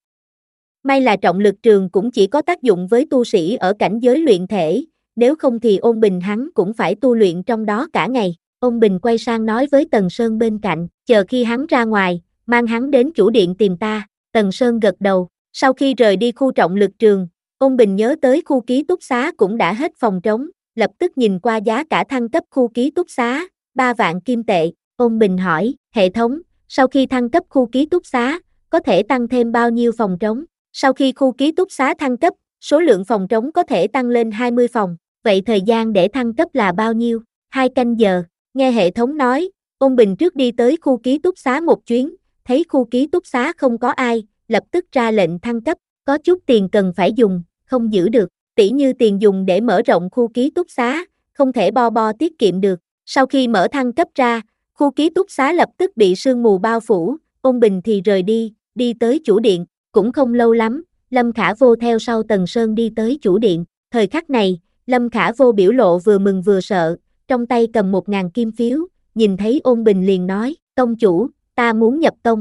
May là trọng lực trường cũng chỉ có tác dụng với tu sĩ ở cảnh giới luyện thể, nếu không thì Ôn Bình hắn cũng phải tu luyện trong đó cả ngày. Ôn Bình quay sang nói với Tần Sơn bên cạnh, chờ khi hắn ra ngoài, mang hắn đến chủ điện tìm ta. Tần Sơn gật đầu, sau khi rời đi khu trọng lực trường, Ôn Bình nhớ tới khu ký túc xá cũng đã hết phòng trống, lập tức nhìn qua giá cả thăng cấp khu ký túc xá, ba vạn kim tệ. Ôn Bình hỏi, hệ thống, sau khi thăng cấp khu ký túc xá, có thể tăng thêm bao nhiêu phòng trống? Sau khi khu ký túc xá thăng cấp, số lượng phòng trống có thể tăng lên hai mươi phòng, vậy thời gian để thăng cấp là bao nhiêu? Hai canh giờ, nghe hệ thống nói, Ôn Bình trước đi tới khu ký túc xá một chuyến, thấy khu ký túc xá không có ai, lập tức ra lệnh thăng cấp, có chút tiền cần phải dùng, không giữ được, tỉ như tiền dùng để mở rộng khu ký túc xá, không thể bo bo tiết kiệm được. Sau khi mở thăng cấp ra, khu ký túc xá lập tức bị sương mù bao phủ, Ôn Bình thì rời đi, đi tới chủ điện, cũng không lâu lắm, Lâm Khả Vô theo sau Tần Sơn đi tới chủ điện, thời khắc này, Lâm Khả Vô biểu lộ vừa mừng vừa sợ, trong tay cầm một ngàn kim phiếu, nhìn thấy Ôn Bình liền nói, tông chủ, ta muốn nhập tông.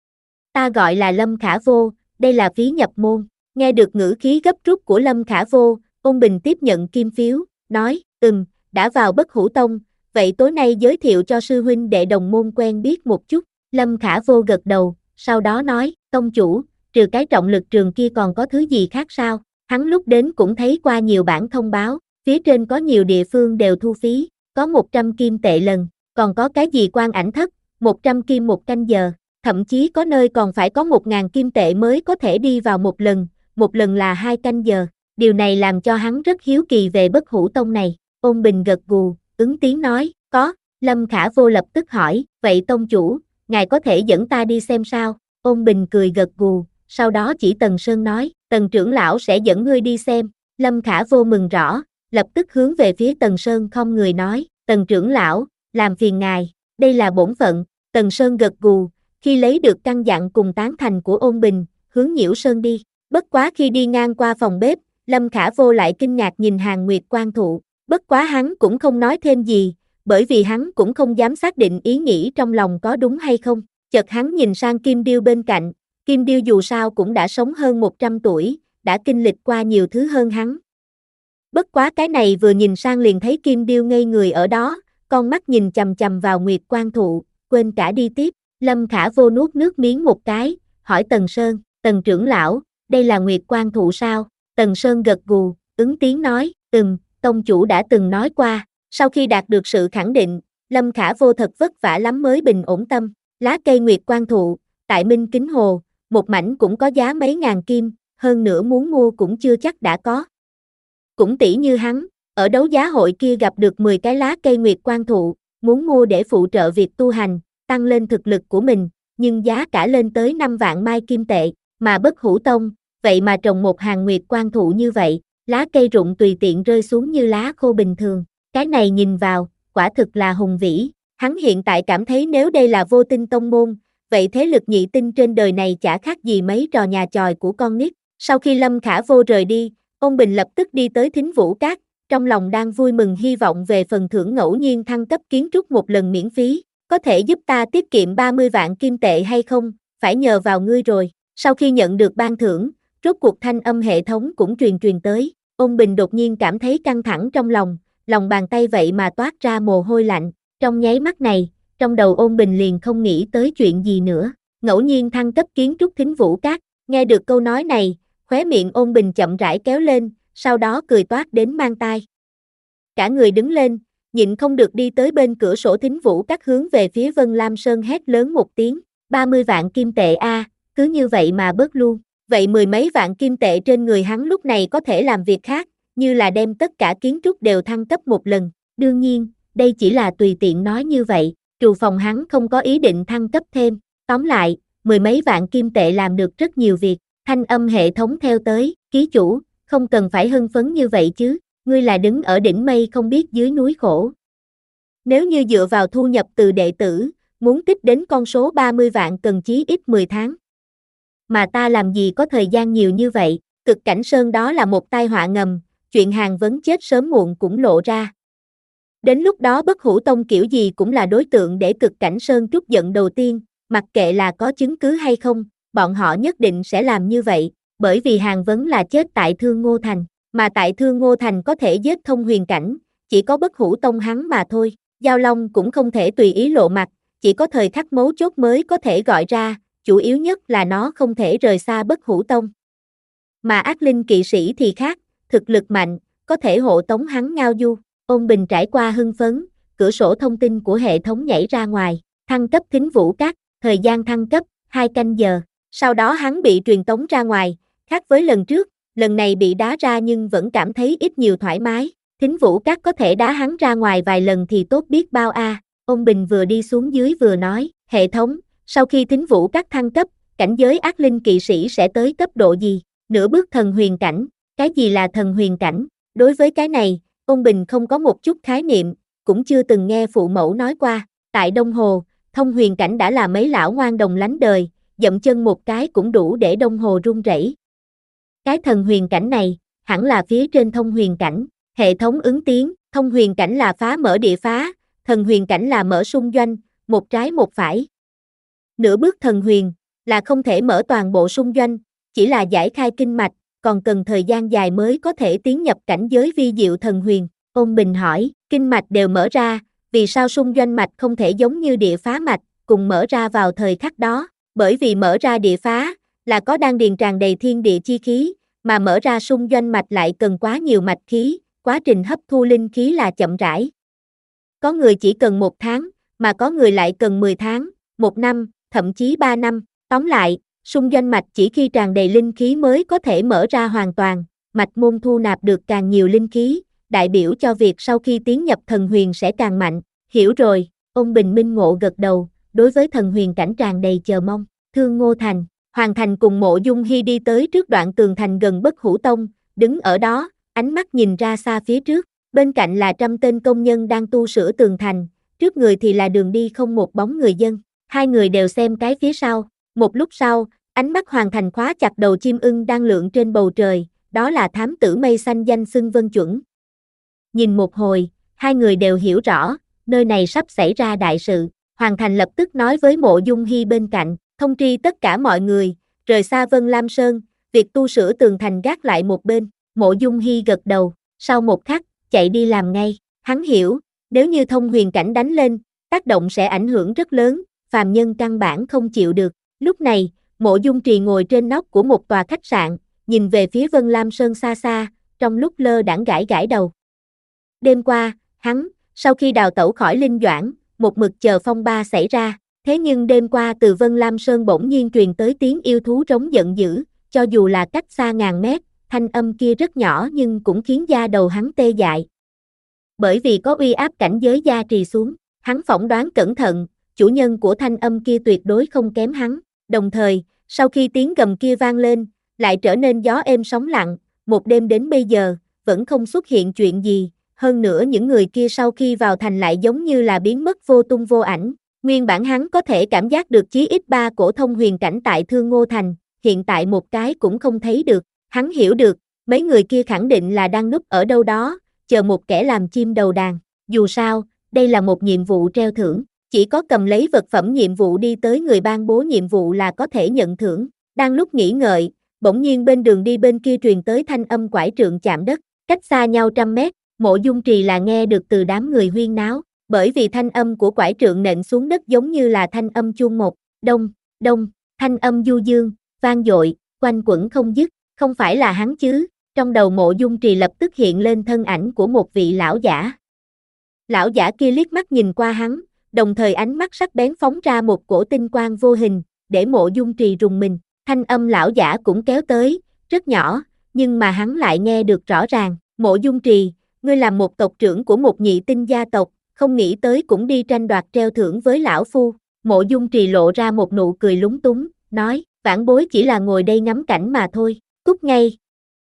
Ta gọi là Lâm Khả Vô, đây là phí nhập môn, nghe được ngữ khí gấp rút của Lâm Khả Vô, Ôn Bình tiếp nhận kim phiếu, nói, ừm, đã vào Bất Hủ Tông, vậy tối nay giới thiệu cho sư huynh đệ đồng môn quen biết một chút. Lâm Khả Vô gật đầu, sau đó nói, tông chủ, trừ cái trọng lực trường kia còn có thứ gì khác sao? Hắn lúc đến cũng thấy qua nhiều bản thông báo, phía trên có nhiều địa phương đều thu phí, có một trăm kim tệ lần, còn có cái gì quan ảnh thất, một trăm kim một canh giờ, thậm chí có nơi còn phải có một ngàn kim tệ mới có thể đi vào một lần, một lần là hai canh giờ. Điều này làm cho hắn rất hiếu kỳ về Bất Hủ Tông này. Ôn Bình gật gù, ứng tiếng nói, có. Lâm Khả Vô lập tức hỏi, vậy tông chủ, ngài có thể dẫn ta đi xem sao? Ôn Bình cười gật gù, sau đó chỉ Tần Sơn nói, Tần trưởng lão sẽ dẫn ngươi đi xem. Lâm Khả Vô mừng rõ, lập tức hướng về phía Tần Sơn không người nói, Tần trưởng lão, làm phiền ngài, đây là bổn phận. Tần Sơn gật gù, khi lấy được căn dặn cùng tán thành của Ôn Bình, hướng Nhiễu Sơn đi. Bất quá khi đi ngang qua phòng bếp, Lâm Khả Vô lại kinh ngạc nhìn Hàn Nguyệt Quan Thụ, bất quá hắn cũng không nói thêm gì, bởi vì hắn cũng không dám xác định ý nghĩ trong lòng có đúng hay không. Chợt hắn nhìn sang Kim Điêu bên cạnh, Kim Điêu dù sao cũng đã sống hơn một trăm tuổi, đã kinh lịch qua nhiều thứ hơn hắn. Bất quá cái này vừa nhìn sang liền thấy Kim Điêu ngây người ở đó, con mắt nhìn chằm chằm vào Nguyệt Quan Thụ, quên cả đi tiếp. Lâm Khả Vô nuốt nước miếng một cái, hỏi Tần Sơn, Tần trưởng lão, đây là Nguyệt Quan Thụ sao? Tần Sơn gật gù, ứng tiếng nói, ừm, tông chủ đã từng nói qua. Sau khi đạt được sự khẳng định, Lâm Khả Vô thật vất vả lắm mới bình ổn tâm. Lá cây Nguyệt Quan Thụ, tại Minh Kính Hồ, một mảnh cũng có giá mấy ngàn kim, hơn nữa muốn mua cũng chưa chắc đã có. Cũng tỷ như hắn, ở đấu giá hội kia gặp được mười cái lá cây Nguyệt Quan Thụ, muốn mua để phụ trợ việc tu hành, tăng lên thực lực của mình, nhưng giá cả lên tới năm vạn mai kim tệ, mà Bất Hủ Tông, vậy mà trồng một hàng nguyệt quan thụ như vậy, lá cây rụng tùy tiện rơi xuống như lá khô bình thường, cái này nhìn vào, quả thực là hùng vĩ, hắn hiện tại cảm thấy nếu đây là vô tinh tông môn, vậy thế lực nhị tinh trên đời này chả khác gì mấy trò nhà chòi của con nít. Sau khi Lâm Khả Vô rời đi, Ôn Bình lập tức đi tới Thính Vũ Các, trong lòng đang vui mừng hy vọng về phần thưởng ngẫu nhiên thăng cấp kiến trúc một lần miễn phí, có thể giúp ta tiết kiệm ba mươi vạn kim tệ hay không, phải nhờ vào ngươi rồi. Sau khi nhận được ban thưởng, rốt cuộc thanh âm hệ thống cũng truyền truyền tới, Ôn Bình đột nhiên cảm thấy căng thẳng trong lòng, lòng bàn tay vậy mà toát ra mồ hôi lạnh, trong nháy mắt này, trong đầu Ôn Bình liền không nghĩ tới chuyện gì nữa, ngẫu nhiên thăng cấp kiến trúc Thính Vũ Các, nghe được câu nói này, khóe miệng Ôn Bình chậm rãi kéo lên, sau đó cười toát đến mang tai. Cả người đứng lên, nhịn không được đi tới bên cửa sổ Thính Vũ Các hướng về phía Vân Lam Sơn hét lớn một tiếng, ba mươi vạn kim tệ a, cứ như vậy mà bớt luôn. Vậy mười mấy vạn kim tệ trên người hắn lúc này có thể làm việc khác, như là đem tất cả kiến trúc đều thăng cấp một lần. Đương nhiên, đây chỉ là tùy tiện nói như vậy, trù phòng hắn không có ý định thăng cấp thêm. Tóm lại, mười mấy vạn kim tệ làm được rất nhiều việc. Thanh âm hệ thống theo tới, ký chủ, không cần phải hưng phấn như vậy chứ, ngươi là đứng ở đỉnh mây không biết dưới núi khổ. Nếu như dựa vào thu nhập từ đệ tử, muốn tích đến con số ba mươi vạn cần chí ít mười tháng. Mà ta làm gì có thời gian nhiều như vậy, Cực Cảnh Sơn đó là một tai họa ngầm, chuyện hàng vấn chết sớm muộn cũng lộ ra. Đến lúc đó Bất Hủ Tông kiểu gì cũng là đối tượng để Cực Cảnh Sơn trút giận đầu tiên, mặc kệ là có chứng cứ hay không, bọn họ nhất định sẽ làm như vậy, bởi vì hàng vấn là chết tại Thương Ngô Thành, mà tại Thương Ngô Thành có thể giết thông huyền cảnh, chỉ có Bất Hủ Tông hắn mà thôi, Giao Long cũng không thể tùy ý lộ mặt, chỉ có thời khắc mấu chốt mới có thể gọi ra, chủ yếu nhất là nó không thể rời xa Bất Hủ Tông. Mà Ác Linh kỵ sĩ thì khác, thực lực mạnh, có thể hộ tống hắn ngao du. Ôn Bình trải qua hưng phấn, cửa sổ thông tin của hệ thống nhảy ra ngoài, thăng cấp Thính Vũ Các, thời gian thăng cấp, hai canh giờ, sau đó hắn bị truyền tống ra ngoài, khác với lần trước, lần này bị đá ra nhưng vẫn cảm thấy ít nhiều thoải mái, Thính Vũ Các có thể đá hắn ra ngoài vài lần thì tốt biết bao a. À. Ôn Bình vừa đi xuống dưới vừa nói, hệ thống, sau khi Thính Vũ Các thăng cấp, cảnh giới Ác Linh kỵ sĩ sẽ tới cấp độ gì? Nửa bước thần huyền cảnh, cái gì là thần huyền cảnh? Đối với cái này, Ôn Bình không có một chút khái niệm, cũng chưa từng nghe phụ mẫu nói qua, tại Đông Hồ, thông huyền cảnh đã là mấy lão ngoan đồng lánh đời, dậm chân một cái cũng đủ để Đông Hồ rung rẩy. Cái thần huyền cảnh này, hẳn là phía trên thông huyền cảnh, hệ thống ứng tiếng, thông huyền cảnh là phá mở địa phá, thần huyền cảnh là mở xung doanh, một trái một phải. Nửa bước thần huyền, là không thể mở toàn bộ xung doanh, chỉ là giải khai kinh mạch, còn cần thời gian dài mới có thể tiến nhập cảnh giới vi diệu thần huyền. Ôn Bình hỏi, kinh mạch đều mở ra, vì sao xung doanh mạch không thể giống như địa phá mạch, cùng mở ra vào thời khắc đó? Bởi vì mở ra địa phá, là có đan điền tràn đầy thiên địa chi khí, mà mở ra xung doanh mạch lại cần quá nhiều mạch khí, quá trình hấp thu linh khí là chậm rãi. Có người chỉ cần một tháng, mà có người lại cần mười tháng, một năm, thậm chí ba năm. Tóm lại, xung doanh mạch chỉ khi tràn đầy linh khí mới có thể mở ra hoàn toàn, mạch môn thu nạp được càng nhiều linh khí, đại biểu cho việc sau khi tiến nhập thần huyền sẽ càng mạnh. Hiểu rồi, Ôn Bình minh ngộ gật đầu, đối với thần huyền cảnh tràn đầy chờ mong. Thương Ngô Thành, Hoàng Thành cùng Mộ Dung Hi đi tới trước đoạn tường thành gần Bất Hủ Tông, đứng ở đó, ánh mắt nhìn ra xa phía trước, bên cạnh là trăm tên công nhân đang tu sửa tường thành, trước người thì là đường đi không một bóng người dân, hai người đều xem cái phía sau, một lúc sau, ánh mắt Hoàng Thành khóa chặt đầu chim ưng đang lượn trên bầu trời, đó là thám tử mây xanh danh xưng Vân Chuẩn. Nhìn một hồi, hai người đều hiểu rõ, nơi này sắp xảy ra đại sự, Hoàng Thành lập tức nói với Mộ Dung Hi bên cạnh, thông tri tất cả mọi người, rời xa Vân Lam Sơn, việc tu sửa tường thành gác lại một bên. Mộ Dung Hi gật đầu, sau một khắc, chạy đi làm ngay, hắn hiểu, nếu như thông huyền cảnh đánh lên, tác động sẽ ảnh hưởng rất lớn, phàm nhân căn bản không chịu được. Lúc này, Mộ Dung Trì ngồi trên nóc của một tòa khách sạn, nhìn về phía Vân Lam Sơn xa xa, trong lúc lơ đãng gãi gãi đầu. Đêm qua, hắn, sau khi đào tẩu khỏi Linh Doãn, một mực chờ phong ba xảy ra, thế nhưng đêm qua từ Vân Lam Sơn bỗng nhiên truyền tới tiếng yêu thú trống giận dữ, cho dù là cách xa ngàn mét, thanh âm kia rất nhỏ nhưng cũng khiến da đầu hắn tê dại. Bởi vì có uy áp cảnh giới gia trì xuống, hắn phỏng đoán cẩn thận, chủ nhân của thanh âm kia tuyệt đối không kém hắn. Đồng thời, sau khi tiếng gầm kia vang lên, lại trở nên gió êm sóng lặng, một đêm đến bây giờ, vẫn không xuất hiện chuyện gì, hơn nữa những người kia sau khi vào thành lại giống như là biến mất vô tung vô ảnh. Nguyên bản hắn có thể cảm giác được chí ít ba cổ thông huyền cảnh tại Thương Ngô Thành, hiện tại một cái cũng không thấy được. Hắn hiểu được, mấy người kia khẳng định là đang núp ở đâu đó, chờ một kẻ làm chim đầu đàn. Dù sao, đây là một nhiệm vụ treo thưởng, chỉ có cầm lấy vật phẩm nhiệm vụ đi tới người ban bố nhiệm vụ là có thể nhận thưởng. Đang lúc nghĩ ngợi, bỗng nhiên bên đường đi bên kia truyền tới thanh âm quải trượng chạm đất, cách xa nhau trăm mét, Mộ Dung Trì là nghe được từ đám người huyên náo, bởi vì thanh âm của quải trượng nện xuống đất giống như là thanh âm chuông một, đông, đông, thanh âm du dương, vang dội, quanh quẩn không dứt, không phải là hắn chứ. Trong đầu Mộ Dung Trì lập tức hiện lên thân ảnh của một vị lão giả. Lão giả kia liếc mắt nhìn qua hắn, đồng thời ánh mắt sắc bén phóng ra một cổ tinh quang vô hình, để Mộ Dung Trì rùng mình. Thanh âm lão giả cũng kéo tới, rất nhỏ, nhưng mà hắn lại nghe được rõ ràng. Mộ Dung Trì, ngươi là một tộc trưởng của một nhị tinh gia tộc, không nghĩ tới cũng đi tranh đoạt treo thưởng với lão phu. Mộ Dung Trì lộ ra một nụ cười lúng túng, nói, vãn bối chỉ là ngồi đây ngắm cảnh mà thôi, cút ngay.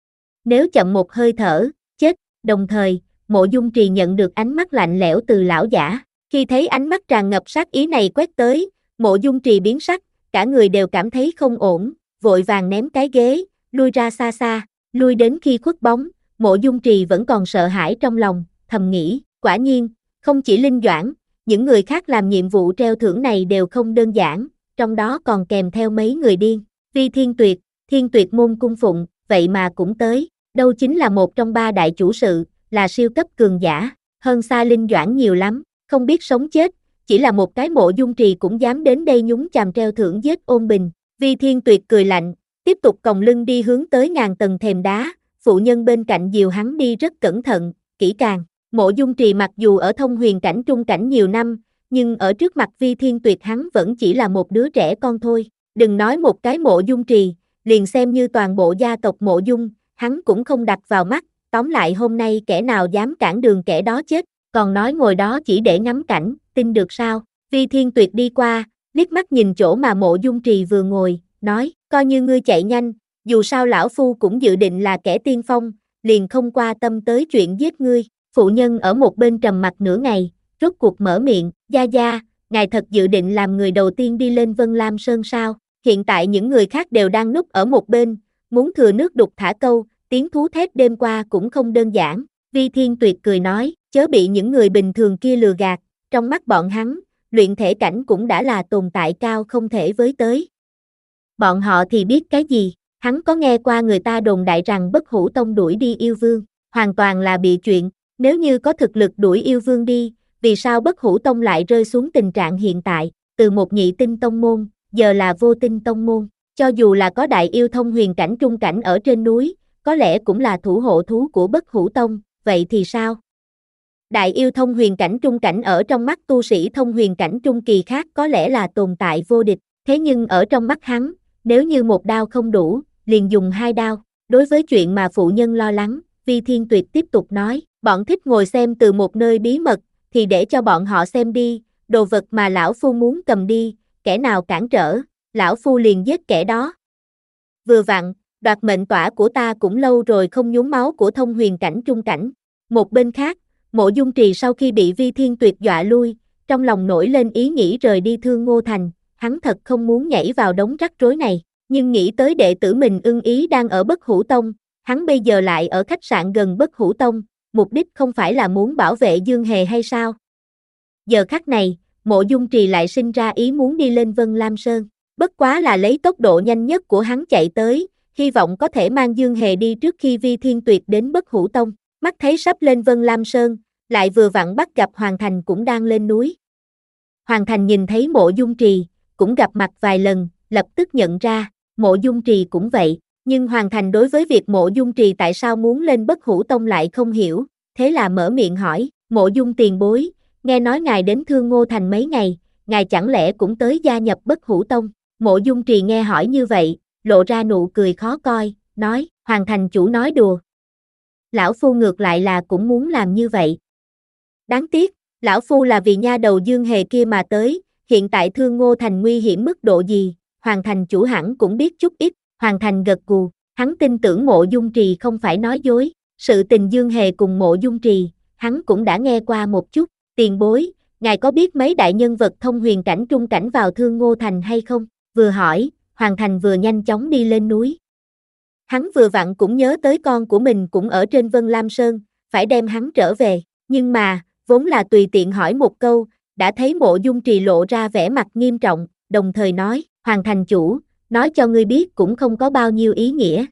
Nếu chậm một hơi thở, chết. Đồng thời, Mộ Dung Trì nhận được ánh mắt lạnh lẽo từ lão giả. Khi thấy ánh mắt tràn ngập sát ý này quét tới, Mộ Dung Trì biến sắc, cả người đều cảm thấy không ổn, vội vàng ném cái ghế, lui ra xa xa, lui đến khi khuất bóng, Mộ Dung Trì vẫn còn sợ hãi trong lòng, thầm nghĩ, quả nhiên, không chỉ Linh Doãn, những người khác làm nhiệm vụ treo thưởng này đều không đơn giản, trong đó còn kèm theo mấy người điên. Vi Thiên Tuyệt, Thiên Tuyệt môn cung phụng, vậy mà cũng tới, đâu chính là một trong ba đại chủ sự, là siêu cấp cường giả, hơn xa Linh Doãn nhiều lắm, không biết sống chết, chỉ là một cái Mộ Dung Trì cũng dám đến đây nhúng chàm treo thưởng giết Ôn Bình. Vi Thiên Tuyệt cười lạnh, tiếp tục còng lưng đi hướng tới ngàn tầng thềm đá, phụ nhân bên cạnh dìu hắn đi rất cẩn thận, kỹ càng. Mộ Dung Trì mặc dù ở thông huyền cảnh trung cảnh nhiều năm, nhưng ở trước mặt Vi Thiên Tuyệt hắn vẫn chỉ là một đứa trẻ con thôi. Đừng nói một cái Mộ Dung Trì, liền xem như toàn bộ gia tộc Mộ Dung, hắn cũng không đặt vào mắt, tóm lại hôm nay kẻ nào dám cản đường kẻ đó chết, còn nói ngồi đó chỉ để ngắm cảnh, tin được sao? Vi Thiên Tuyệt đi qua, liếc mắt nhìn chỗ mà Mộ Dung Trì vừa ngồi, nói, coi như ngươi chạy nhanh, dù sao lão phu cũng dự định là kẻ tiên phong, liền không qua tâm tới chuyện giết ngươi. Phụ nhân ở một bên trầm mặt nửa ngày, rốt cuộc mở miệng, gia gia, ngài thật dự định làm người đầu tiên đi lên Vân Lam Sơn sao? Hiện tại những người khác đều đang núp ở một bên, muốn thừa nước đục thả câu, tiếng thú thét đêm qua cũng không đơn giản. Vi Thiên Tuyệt cười nói, chớ bị những người bình thường kia lừa gạt, trong mắt bọn hắn, luyện thể cảnh cũng đã là tồn tại cao không thể với tới. Bọn họ thì biết cái gì, hắn có nghe qua người ta đồn đại rằng Bất Hủ Tông đuổi đi yêu vương, hoàn toàn là bị chuyện, nếu như có thực lực đuổi yêu vương đi, vì sao Bất Hủ Tông lại rơi xuống tình trạng hiện tại, từ một nhị tinh tông môn, giờ là vô tinh tông môn, cho dù là có đại yêu thông huyền cảnh trung cảnh ở trên núi, có lẽ cũng là thủ hộ thú của Bất Hủ Tông, vậy thì sao? Đại yêu thông huyền cảnh trung cảnh ở trong mắt tu sĩ thông huyền cảnh trung kỳ khác có lẽ là tồn tại vô địch, thế nhưng ở trong mắt hắn, nếu như một đao không đủ, liền dùng hai đao. Đối với chuyện mà phụ nhân lo lắng, Vi Thiên Tuyệt tiếp tục nói, bọn thích ngồi xem từ một nơi bí mật, thì để cho bọn họ xem đi, đồ vật mà lão phu muốn cầm đi, kẻ nào cản trở, lão phu liền giết kẻ đó. Vừa vặn, đoạt mệnh tỏa của ta cũng lâu rồi không nhúng máu của thông huyền cảnh trung cảnh. Một bên khác, Mộ Dung Trì sau khi bị Vi Thiên Tuyệt dọa lui, trong lòng nổi lên ý nghĩ rời đi Thương Ngô Thành, hắn thật không muốn nhảy vào đống rắc rối này, nhưng nghĩ tới đệ tử mình ưng ý đang ở Bất Hủ Tông, hắn bây giờ lại ở khách sạn gần Bất Hủ Tông, mục đích không phải là muốn bảo vệ Dương Hề hay sao? Giờ khắc này, Mộ Dung Trì lại sinh ra ý muốn đi lên Vân Lam Sơn, bất quá là lấy tốc độ nhanh nhất của hắn chạy tới, hy vọng có thể mang Dương Hề đi trước khi Vi Thiên Tuyệt đến Bất Hủ Tông. Mắt thấy sắp lên Vân Lam Sơn, lại vừa vặn bắt gặp Hoàng Thành cũng đang lên núi. Hoàng Thành nhìn thấy Mộ Dung Trì, cũng gặp mặt vài lần, lập tức nhận ra, Mộ Dung Trì cũng vậy, nhưng Hoàng Thành đối với việc Mộ Dung Trì tại sao muốn lên Bất Hủ Tông lại không hiểu, thế là mở miệng hỏi, Mộ Dung tiền bối, nghe nói ngài đến Thương Ngô Thành mấy ngày, ngài chẳng lẽ cũng tới gia nhập Bất Hủ Tông? Mộ Dung Trì nghe hỏi như vậy, lộ ra nụ cười khó coi, nói, Hoàng Thành chủ nói đùa. Lão phu ngược lại là cũng muốn làm như vậy. Đáng tiếc, lão phu là vì nha đầu Dương Hề kia mà tới, hiện tại Thương Ngô Thành nguy hiểm mức độ gì, Hoàng thành chủ hẳn cũng biết chút ít. Hoàng thành gật gù, hắn tin tưởng Mộ Dung Trì không phải nói dối, sự tình Dương Hề cùng Mộ Dung Trì, hắn cũng đã nghe qua một chút. Tiền bối, ngài có biết mấy đại nhân vật thông huyền cảnh trung cảnh vào Thương Ngô Thành hay không? Vừa hỏi, Hoàng thành vừa nhanh chóng đi lên núi. Hắn vừa vặn cũng nhớ tới con của mình cũng ở trên Vân Lam Sơn, phải đem hắn trở về, nhưng mà, vốn là tùy tiện hỏi một câu, đã thấy Mộ Dung Trì lộ ra vẻ mặt nghiêm trọng, đồng thời nói, Hoàng thành chủ, nói cho ngươi biết cũng không có bao nhiêu ý nghĩa.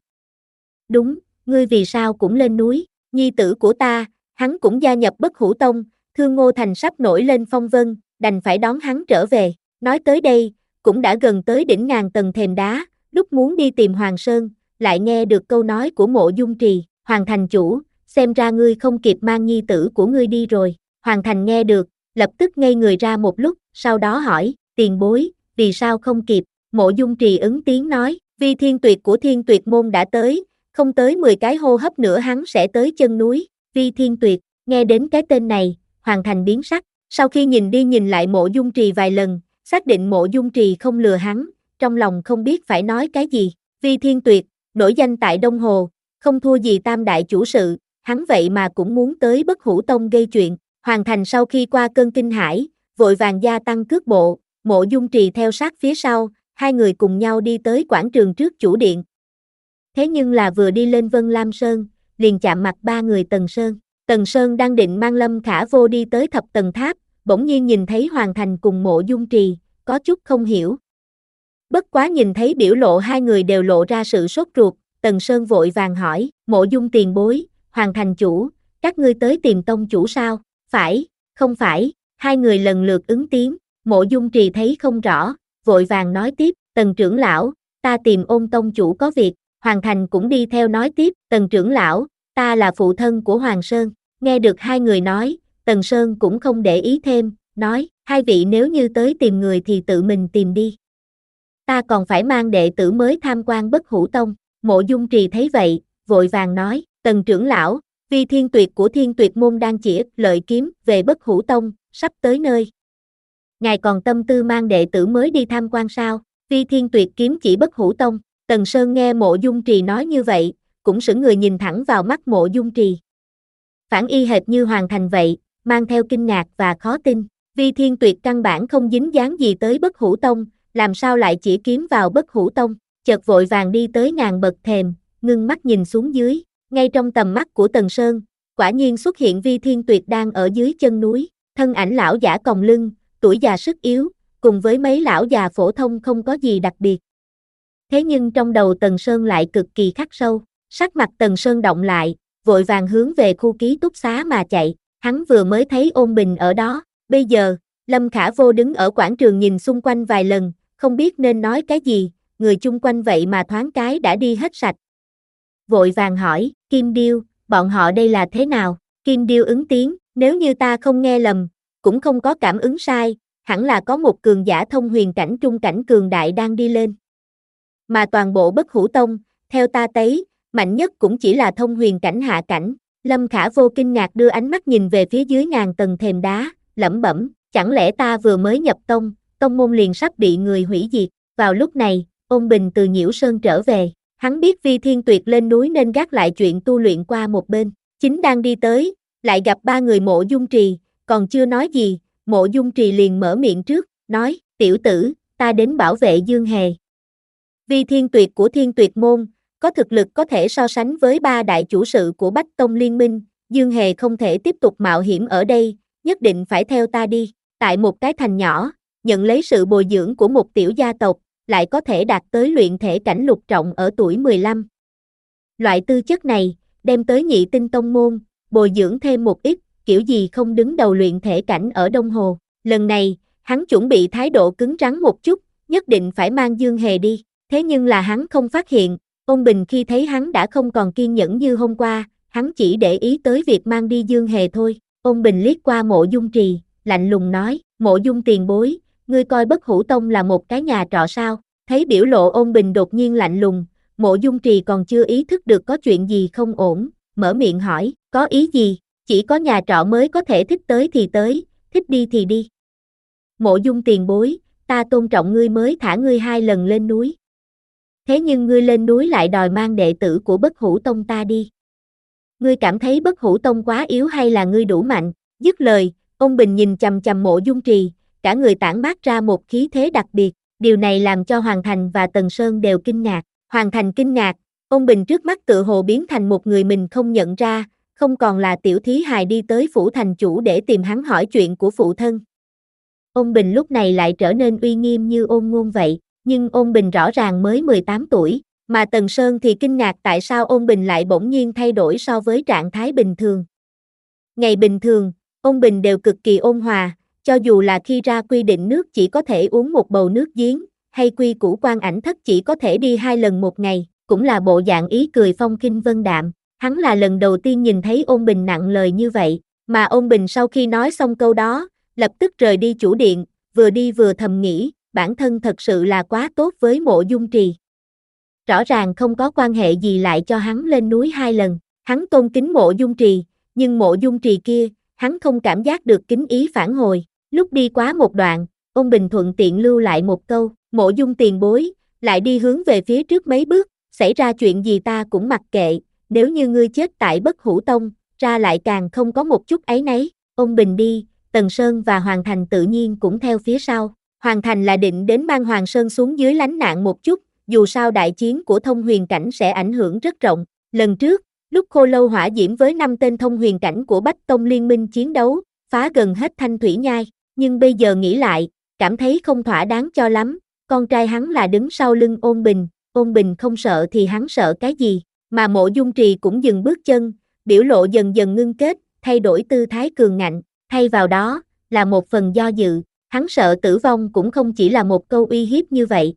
Đúng, ngươi vì sao cũng lên núi, nhi tử của ta, hắn cũng gia nhập Bất Hủ Tông, Thương Ngô Thành sắp nổi lên phong vân, đành phải đón hắn trở về, nói tới đây, cũng đã gần tới đỉnh ngàn tầng thềm đá, lúc muốn đi tìm Hoàng Sơn, lại nghe được câu nói của Mộ Dung Trì, Hoàng thành chủ, xem ra ngươi không kịp mang nhi tử của ngươi đi rồi. Hoàng thành nghe được, lập tức ngây người ra một lúc, sau đó hỏi, tiền bối, vì sao không kịp? Mộ Dung Trì ứng tiếng nói, Vi Thiên Tuyệt của Thiên Tuyệt môn đã tới, không tới mười cái hô hấp nữa hắn sẽ tới chân núi. Vi Thiên Tuyệt, nghe đến cái tên này, Hoàng thành biến sắc, sau khi nhìn đi nhìn lại Mộ Dung Trì vài lần, xác định Mộ Dung Trì không lừa hắn, trong lòng không biết phải nói cái gì. Vi Thiên Tuyệt, nổi danh tại Đông Hồ, không thua gì tam đại chủ sự, hắn vậy mà cũng muốn tới Bất Hủ Tông gây chuyện. Hoàng thành sau khi qua cơn kinh hãi, vội vàng gia tăng cước bộ, Mộ Dung Trì theo sát phía sau, hai người cùng nhau đi tới quảng trường trước chủ điện. Thế nhưng là vừa đi lên Vân Lam Sơn, liền chạm mặt ba người Tần Sơn. Tần Sơn đang định mang Lâm Khả Vô đi tới thập tầng tháp, bỗng nhiên nhìn thấy Hoàng thành cùng Mộ Dung Trì, có chút không hiểu. Bất quá nhìn thấy biểu lộ hai người đều lộ ra sự sốt ruột, Tần Sơn vội vàng hỏi, Mộ Dung tiền bối, Hoàng thành chủ, các ngươi tới tìm tông chủ sao? Phải, không phải, hai người lần lượt ứng tiếng, Mộ Dung Trì thấy không rõ, vội vàng nói tiếp, Tần trưởng lão, ta tìm Ôn tông chủ có việc. Hoàng thành cũng đi theo nói tiếp, Tần trưởng lão, ta là phụ thân của Hoàng Sơn. Nghe được hai người nói, Tần Sơn cũng không để ý thêm, nói, hai vị nếu như tới tìm người thì tự mình tìm đi. Ta còn phải mang đệ tử mới tham quan Bất Hủ Tông. Mộ Dung Trì thấy vậy, vội vàng nói, Tần trưởng lão, Vi Thiên Tuyệt của Thiên Tuyệt môn đang chĩa lợi kiếm về Bất Hủ Tông, sắp tới nơi. Ngài còn tâm tư mang đệ tử mới đi tham quan sao? Vi Thiên Tuyệt kiếm chỉ Bất Hủ Tông. Tần Sơn nghe Mộ Dung Trì nói như vậy, cũng sững người nhìn thẳng vào mắt Mộ Dung Trì. Phản y hệt như Hoàng thành vậy, mang theo kinh ngạc và khó tin. Vi Thiên Tuyệt căn bản không dính dáng gì tới Bất Hủ Tông, làm sao lại chỉ kiếm vào Bất Hủ Tông? Chợt vội vàng đi tới ngàn bậc thềm, ngưng mắt nhìn xuống dưới. Ngay trong tầm mắt của Tần Sơn, quả nhiên xuất hiện Vi Thiên Tuyệt đang ở dưới chân núi, thân ảnh lão giả còng lưng, tuổi già sức yếu, cùng với mấy lão già phổ thông không có gì đặc biệt. Thế nhưng trong đầu Tần Sơn lại cực kỳ khắc sâu, sắc mặt Tần Sơn động lại, vội vàng hướng về khu ký túc xá mà chạy, hắn vừa mới thấy Ôn Bình ở đó, bây giờ, Lâm Khả Vô đứng ở quảng trường nhìn xung quanh vài lần, không biết nên nói cái gì, người chung quanh vậy mà thoáng cái đã đi hết sạch. Vội vàng hỏi, Kim Điêu, bọn họ đây là thế nào? Kim Điêu ứng tiếng, nếu như ta không nghe lầm, cũng không có cảm ứng sai, hẳn là có một cường giả thông huyền cảnh trung cảnh cường đại đang đi lên. Mà toàn bộ Bất Hủ Tông, theo ta thấy, mạnh nhất cũng chỉ là thông huyền cảnh hạ cảnh. Lâm Khả Vô kinh ngạc đưa ánh mắt nhìn về phía dưới ngàn tầng thềm đá, lẩm bẩm, chẳng lẽ ta vừa mới nhập tông, tông môn liền sắp bị người hủy diệt. Vào lúc này, Ôn Bình từ Nhiễu Sơn trở về, hắn biết Vi Thiên Tuyệt lên núi nên gác lại chuyện tu luyện qua một bên, chính đang đi tới, lại gặp ba người Mộ Dung Trì, còn chưa nói gì, Mộ Dung Trì liền mở miệng trước, nói, tiểu tử, ta đến bảo vệ Dương Hề. Vi Thiên Tuyệt của Thiên Tuyệt môn, có thực lực có thể so sánh với ba đại chủ sự của Bách Tông Liên minh, Dương Hề không thể tiếp tục mạo hiểm ở đây, nhất định phải theo ta đi, tại một cái thành nhỏ, nhận lấy sự bồi dưỡng của một tiểu gia tộc, lại có thể đạt tới luyện thể cảnh lục trọng ở tuổi mười lăm. Loại tư chất này, đem tới Nhị Tinh Tông môn, bồi dưỡng thêm một ít, kiểu gì không đứng đầu luyện thể cảnh ở Đông Hồ. Lần này, hắn chuẩn bị thái độ cứng rắn một chút, nhất định phải mang Dương Hề đi. Thế nhưng là hắn không phát hiện, Ôn Bình khi thấy hắn đã không còn kiên nhẫn như hôm qua, hắn chỉ để ý tới việc mang đi Dương Hề thôi. Ôn Bình liếc qua Mộ Dung Trì, lạnh lùng nói, Mộ Dung tiền bối, ngươi coi Bất Hủ Tông là một cái nhà trọ sao? Thấy biểu lộ Ôn Bình đột nhiên lạnh lùng, Mộ Dung Trì còn chưa ý thức được có chuyện gì không ổn, mở miệng hỏi, có ý gì? Chỉ có nhà trọ mới có thể thích tới thì tới, thích đi thì đi. Mộ Dung tiền bối, ta tôn trọng ngươi mới thả ngươi hai lần lên núi. Thế nhưng ngươi lên núi lại đòi mang đệ tử của Bất Hủ Tông ta đi. Ngươi cảm thấy Bất Hủ Tông quá yếu hay là ngươi đủ mạnh? Dứt lời, Ôn Bình nhìn chằm chằm Mộ Dung Trì, cả người tản mát ra một khí thế đặc biệt, điều này làm cho Hoàng Thành và Tần Sơn đều kinh ngạc. Hoàng Thành kinh ngạc, Ôn Bình trước mắt tựa hồ biến thành một người mình không nhận ra, không còn là tiểu thí hài đi tới phủ thành chủ để tìm hắn hỏi chuyện của phụ thân. Ôn Bình lúc này lại trở nên uy nghiêm như Ôn Ngôn vậy, nhưng Ôn Bình rõ ràng mới mười tám tuổi, mà Tần Sơn thì kinh ngạc tại sao Ôn Bình lại bỗng nhiên thay đổi so với trạng thái bình thường. Ngày bình thường, Ôn Bình đều cực kỳ ôn hòa, cho dù là khi ra quy định nước chỉ có thể uống một bầu nước giếng, hay quy củ Quan Ảnh Thất chỉ có thể đi hai lần một ngày, cũng là bộ dạng ý cười phong khinh vân đạm. Hắn là lần đầu tiên nhìn thấy Ôn Bình nặng lời như vậy, mà Ôn Bình sau khi nói xong câu đó, lập tức rời đi chủ điện, vừa đi vừa thầm nghĩ, bản thân thật sự là quá tốt với Mộ Dung Trì. Rõ ràng không có quan hệ gì lại cho hắn lên núi hai lần, hắn tôn kính Mộ Dung Trì, nhưng Mộ Dung Trì kia, hắn không cảm giác được kính ý phản hồi. Lúc đi quá một đoạn, Ôn Bình thuận tiện lưu lại một câu, Mộ Dung tiền bối, lại đi hướng về phía trước mấy bước, xảy ra chuyện gì ta cũng mặc kệ, nếu như ngươi chết tại Bất Hủ Tông, ra lại càng không có một chút áy náy. Ôn Bình đi, Tần Sơn và Hoàng Thành tự nhiên cũng theo phía sau. Hoàng Thành là định đến mang Hoàng Sơn xuống dưới lánh nạn một chút, dù sao đại chiến của thông huyền cảnh sẽ ảnh hưởng rất rộng. Lần trước, lúc Khô Lâu Hỏa Diễm với năm tên thông huyền cảnh của Bách Tông liên minh chiến đấu, phá gần hết Thanh Thủy Nhai, nhưng bây giờ nghĩ lại, cảm thấy không thỏa đáng cho lắm, con trai hắn là đứng sau lưng Ôn Bình, Ôn Bình không sợ thì hắn sợ cái gì, mà Mộ Dung Trì cũng dừng bước chân, biểu lộ dần dần ngưng kết, thay đổi tư thái cường ngạnh, thay vào đó, là một phần do dự, hắn sợ tử vong cũng không chỉ là một câu uy hiếp như vậy.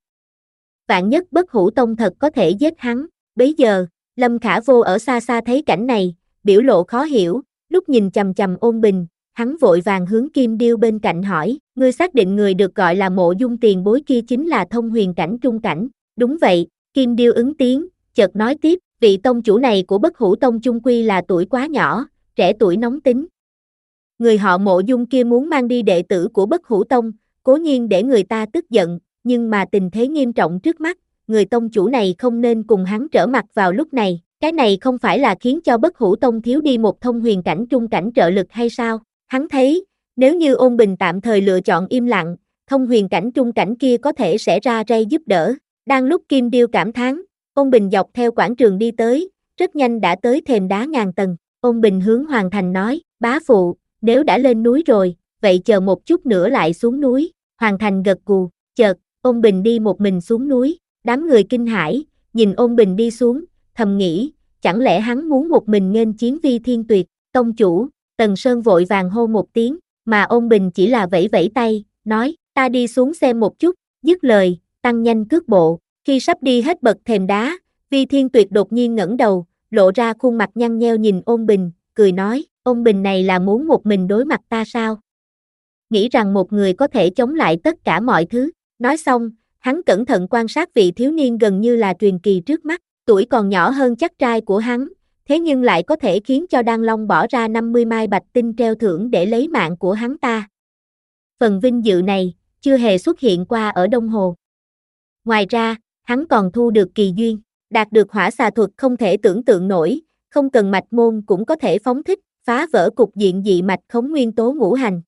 Vạn nhất Bất Hủ Tông thật có thể giết hắn, bấy giờ, Lâm Khả Vô ở xa xa thấy cảnh này, biểu lộ khó hiểu, lúc nhìn chằm chằm Ôn Bình, hắn vội vàng hướng Kim Điêu bên cạnh hỏi, ngươi xác định người được gọi là Mộ Dung tiền bối kia chính là thông huyền cảnh trung cảnh? Đúng vậy, Kim Điêu ứng tiếng, chợt nói tiếp, vị tông chủ này của Bất Hủ Tông chung quy là tuổi quá nhỏ, trẻ tuổi nóng tính. Người họ Mộ Dung kia muốn mang đi đệ tử của Bất Hủ Tông, cố nhiên để người ta tức giận, nhưng mà tình thế nghiêm trọng trước mắt, người tông chủ này không nên cùng hắn trở mặt vào lúc này, cái này không phải là khiến cho Bất Hủ Tông thiếu đi một thông huyền cảnh trung cảnh trợ lực hay sao? Hắn thấy, nếu như Ôn Bình tạm thời lựa chọn im lặng, thông huyền cảnh trung cảnh kia có thể sẽ ra ray giúp đỡ. Đang lúc Kim Điêu cảm thán, Ôn Bình dọc theo quảng trường đi tới, rất nhanh đã tới thềm đá ngàn tầng. Ôn Bình hướng Hoàng Thành nói, bá phụ, nếu đã lên núi rồi, vậy chờ một chút nữa lại xuống núi. Hoàng Thành gật gù, chợt, Ôn Bình đi một mình xuống núi, đám người kinh hãi, nhìn Ôn Bình đi xuống, thầm nghĩ, chẳng lẽ hắn muốn một mình nghênh chiến Vi Thiên Tuyệt? Tông chủ, Tần Sơn vội vàng hô một tiếng, mà Ôn Bình chỉ là vẫy vẫy tay, nói, ta đi xuống xem một chút, dứt lời, tăng nhanh cước bộ, khi sắp đi hết bậc thềm đá, Vi Thiên Tuyệt đột nhiên ngẩng đầu, lộ ra khuôn mặt nhăn nheo nhìn Ôn Bình, cười nói, Ôn Bình này là muốn một mình đối mặt ta sao? Nghĩ rằng một người có thể chống lại tất cả mọi thứ, nói xong, hắn cẩn thận quan sát vị thiếu niên gần như là truyền kỳ trước mắt, tuổi còn nhỏ hơn chắc trai của hắn, thế nhưng lại có thể khiến cho Đan Long bỏ ra năm mươi mai bạch tinh treo thưởng để lấy mạng của hắn ta. Phần vinh dự này, chưa hề xuất hiện qua ở Đông Hồ. Ngoài ra, hắn còn thu được kỳ duyên, đạt được hỏa xà thuật không thể tưởng tượng nổi, không cần mạch môn cũng có thể phóng thích, phá vỡ cục diện dị mạch khống nguyên tố ngũ hành.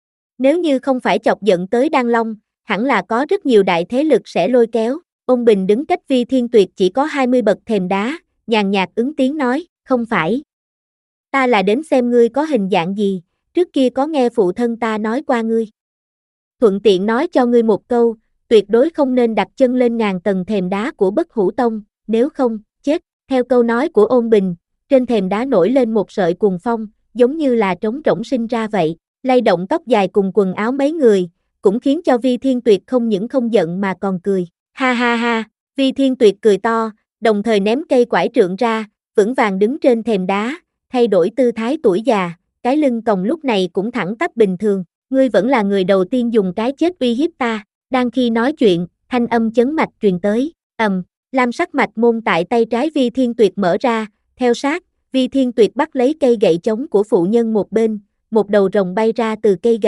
Nếu như không phải chọc giận tới Đan Long, hẳn là có rất nhiều đại thế lực sẽ lôi kéo. Ôn Bình đứng cách Vi Thiên Tuyệt chỉ có hai mươi bậc thềm đá, nhàn nhạt ứng tiếng nói, không phải. Ta là đến xem ngươi có hình dạng gì, trước kia có nghe phụ thân ta nói qua ngươi. Thuận tiện nói cho ngươi một câu, tuyệt đối không nên đặt chân lên ngàn tầng thềm đá của Bất Hủ Tông, nếu không, chết. Theo câu nói của Ôn Bình, trên thềm đá nổi lên một sợi cuồng phong, giống như là trống rỗng sinh ra vậy, lay động tóc dài cùng quần áo mấy người, cũng khiến cho Vi Thiên Tuyệt không những không giận mà còn cười. Ha ha ha, Vi Thiên Tuyệt cười to, đồng thời ném cây quải trượng ra, vững vàng đứng trên thềm đá, thay đổi tư thái tuổi già, cái lưng còng lúc này cũng thẳng tắp bình thường, ngươi vẫn là người đầu tiên dùng cái chết uy hiếp ta. Đang khi nói chuyện, thanh âm chấn mạch truyền tới, ầm, lam sắc mạch môn tại tay trái Vi Thiên Tuyệt mở ra, theo sát, Vi Thiên Tuyệt bắt lấy cây gậy chống của phụ nhân một bên, một đầu rồng bay ra từ cây gậy,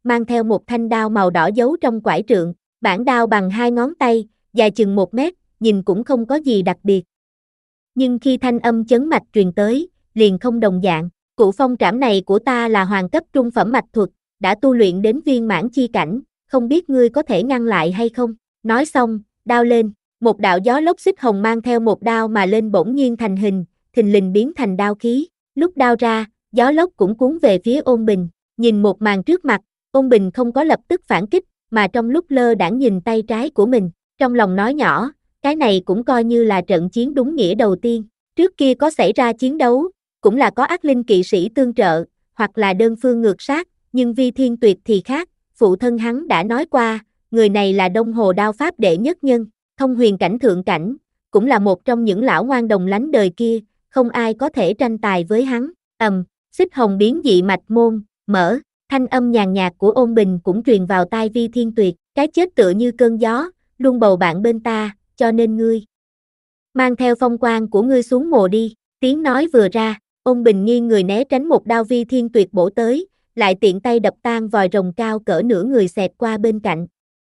mang theo một thanh đao màu đỏ giấu trong quải trượng, bản đao bằng hai ngón tay, dài chừng một mét, nhìn cũng không có gì đặc biệt. Nhưng khi thanh âm chấn mạch truyền tới, liền không đồng dạng, cụ phong trảm này của ta là hoàng cấp trung phẩm mạch thuật, đã tu luyện đến viên mãn chi cảnh, không biết ngươi có thể ngăn lại hay không? Nói xong, đao lên, một đạo gió lốc xích hồng mang theo một đao mà lên bỗng nhiên thành hình, thình lình biến thành đao khí, lúc đao ra, gió lốc cũng cuốn về phía Ôn Bình, nhìn một màn trước mặt, Ôn Bình không có lập tức phản kích, mà trong lúc lơ đãng nhìn tay trái của mình, trong lòng nói nhỏ, cái này cũng coi như là trận chiến đúng nghĩa đầu tiên, trước kia có xảy ra chiến đấu, cũng là có ác linh kỵ sĩ tương trợ, hoặc là đơn phương ngược sát, nhưng Vi Thiên Tuyệt thì khác, phụ thân hắn đã nói qua, người này là Đông Hồ đao pháp đệ nhất nhân, thông huyền cảnh thượng cảnh, cũng là một trong những lão ngoan đồng lánh đời kia, không ai có thể tranh tài với hắn, ầm, xích hồng biến dị mạch môn, mở, thanh âm nhàn nhạt của Ôn Bình cũng truyền vào tai Vi Thiên Tuyệt, cái chết tựa như cơn gió, luôn bầu bạn bên ta, cho nên ngươi mang theo phong quang của ngươi xuống mồ đi, tiếng nói vừa ra, Ôn Bình nghiêng người né tránh một đao Vi Thiên Tuyệt bổ tới, lại tiện tay đập tan vòi rồng cao cỡ nửa người xẹt qua bên cạnh.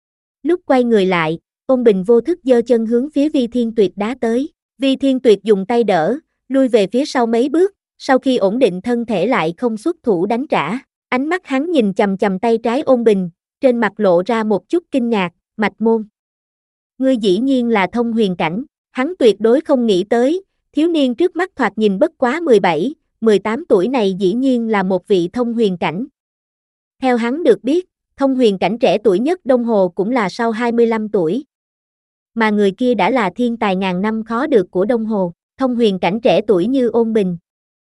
Lúc quay người lại, Ôn Bình vô thức giơ chân hướng phía Vi Thiên Tuyệt đá tới, Vi Thiên Tuyệt dùng tay đỡ, lui về phía sau mấy bước, sau khi ổn định thân thể lại không xuất thủ đánh trả, ánh mắt hắn nhìn chằm chằm tay trái Ôn Bình, trên mặt lộ ra một chút kinh ngạc, mạch môn. Ngươi dĩ nhiên là thông huyền cảnh, hắn tuyệt đối không nghĩ tới, thiếu niên trước mắt thoạt nhìn bất quá mười bảy, mười tám tuổi này dĩ nhiên là một vị thông huyền cảnh. Theo hắn được biết, thông huyền cảnh trẻ tuổi nhất Đông Hồ cũng là sau hai mươi lăm tuổi. Mà người kia đã là thiên tài ngàn năm khó được của Đông Hồ, thông huyền cảnh trẻ tuổi như Ôn Bình.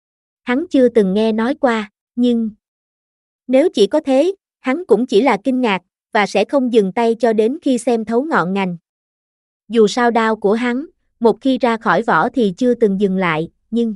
Hắn chưa từng nghe nói qua, nhưng nếu chỉ có thế, hắn cũng chỉ là kinh ngạc, và sẽ không dừng tay cho đến khi xem thấu ngọn ngành. Dù sao đao của hắn, một khi ra khỏi vỏ thì chưa từng dừng lại, nhưng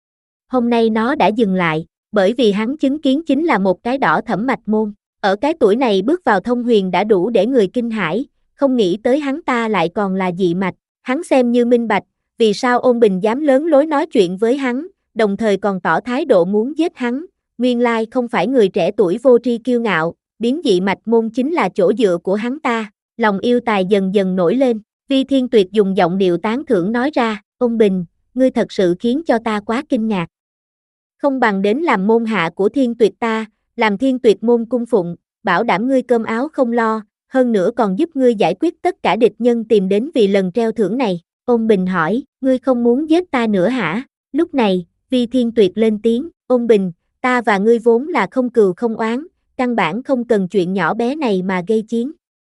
hôm nay nó đã dừng lại, bởi vì hắn chứng kiến chính là một cái đỏ thẫm mạch môn. Ở cái tuổi này bước vào thông huyền đã đủ để người kinh hãi, không nghĩ tới hắn ta lại còn là dị mạch. Hắn xem như minh bạch, vì sao Ôn Bình dám lớn lối nói chuyện với hắn, đồng thời còn tỏ thái độ muốn giết hắn. Nguyên lai không phải người trẻ tuổi vô tri kiêu ngạo, biến dị mạch môn chính là chỗ dựa của hắn ta. Lòng yêu tài dần dần nổi lên, Vi Thiên Tuyệt dùng giọng điệu tán thưởng nói ra, Ôn Bình, ngươi thật sự khiến cho ta quá kinh ngạc. Không bằng đến làm môn hạ của Thiên Tuyệt ta, làm Thiên Tuyệt môn cung phụng, bảo đảm ngươi cơm áo không lo, hơn nữa còn giúp ngươi giải quyết tất cả địch nhân tìm đến vì lần treo thưởng này. Ôn Bình hỏi, ngươi không muốn giết ta nữa hả? Lúc này, Vi Thiên Tuyệt lên tiếng, Ôn Bình, ta và ngươi vốn là không cừu không oán, căn bản không cần chuyện nhỏ bé này mà gây chiến.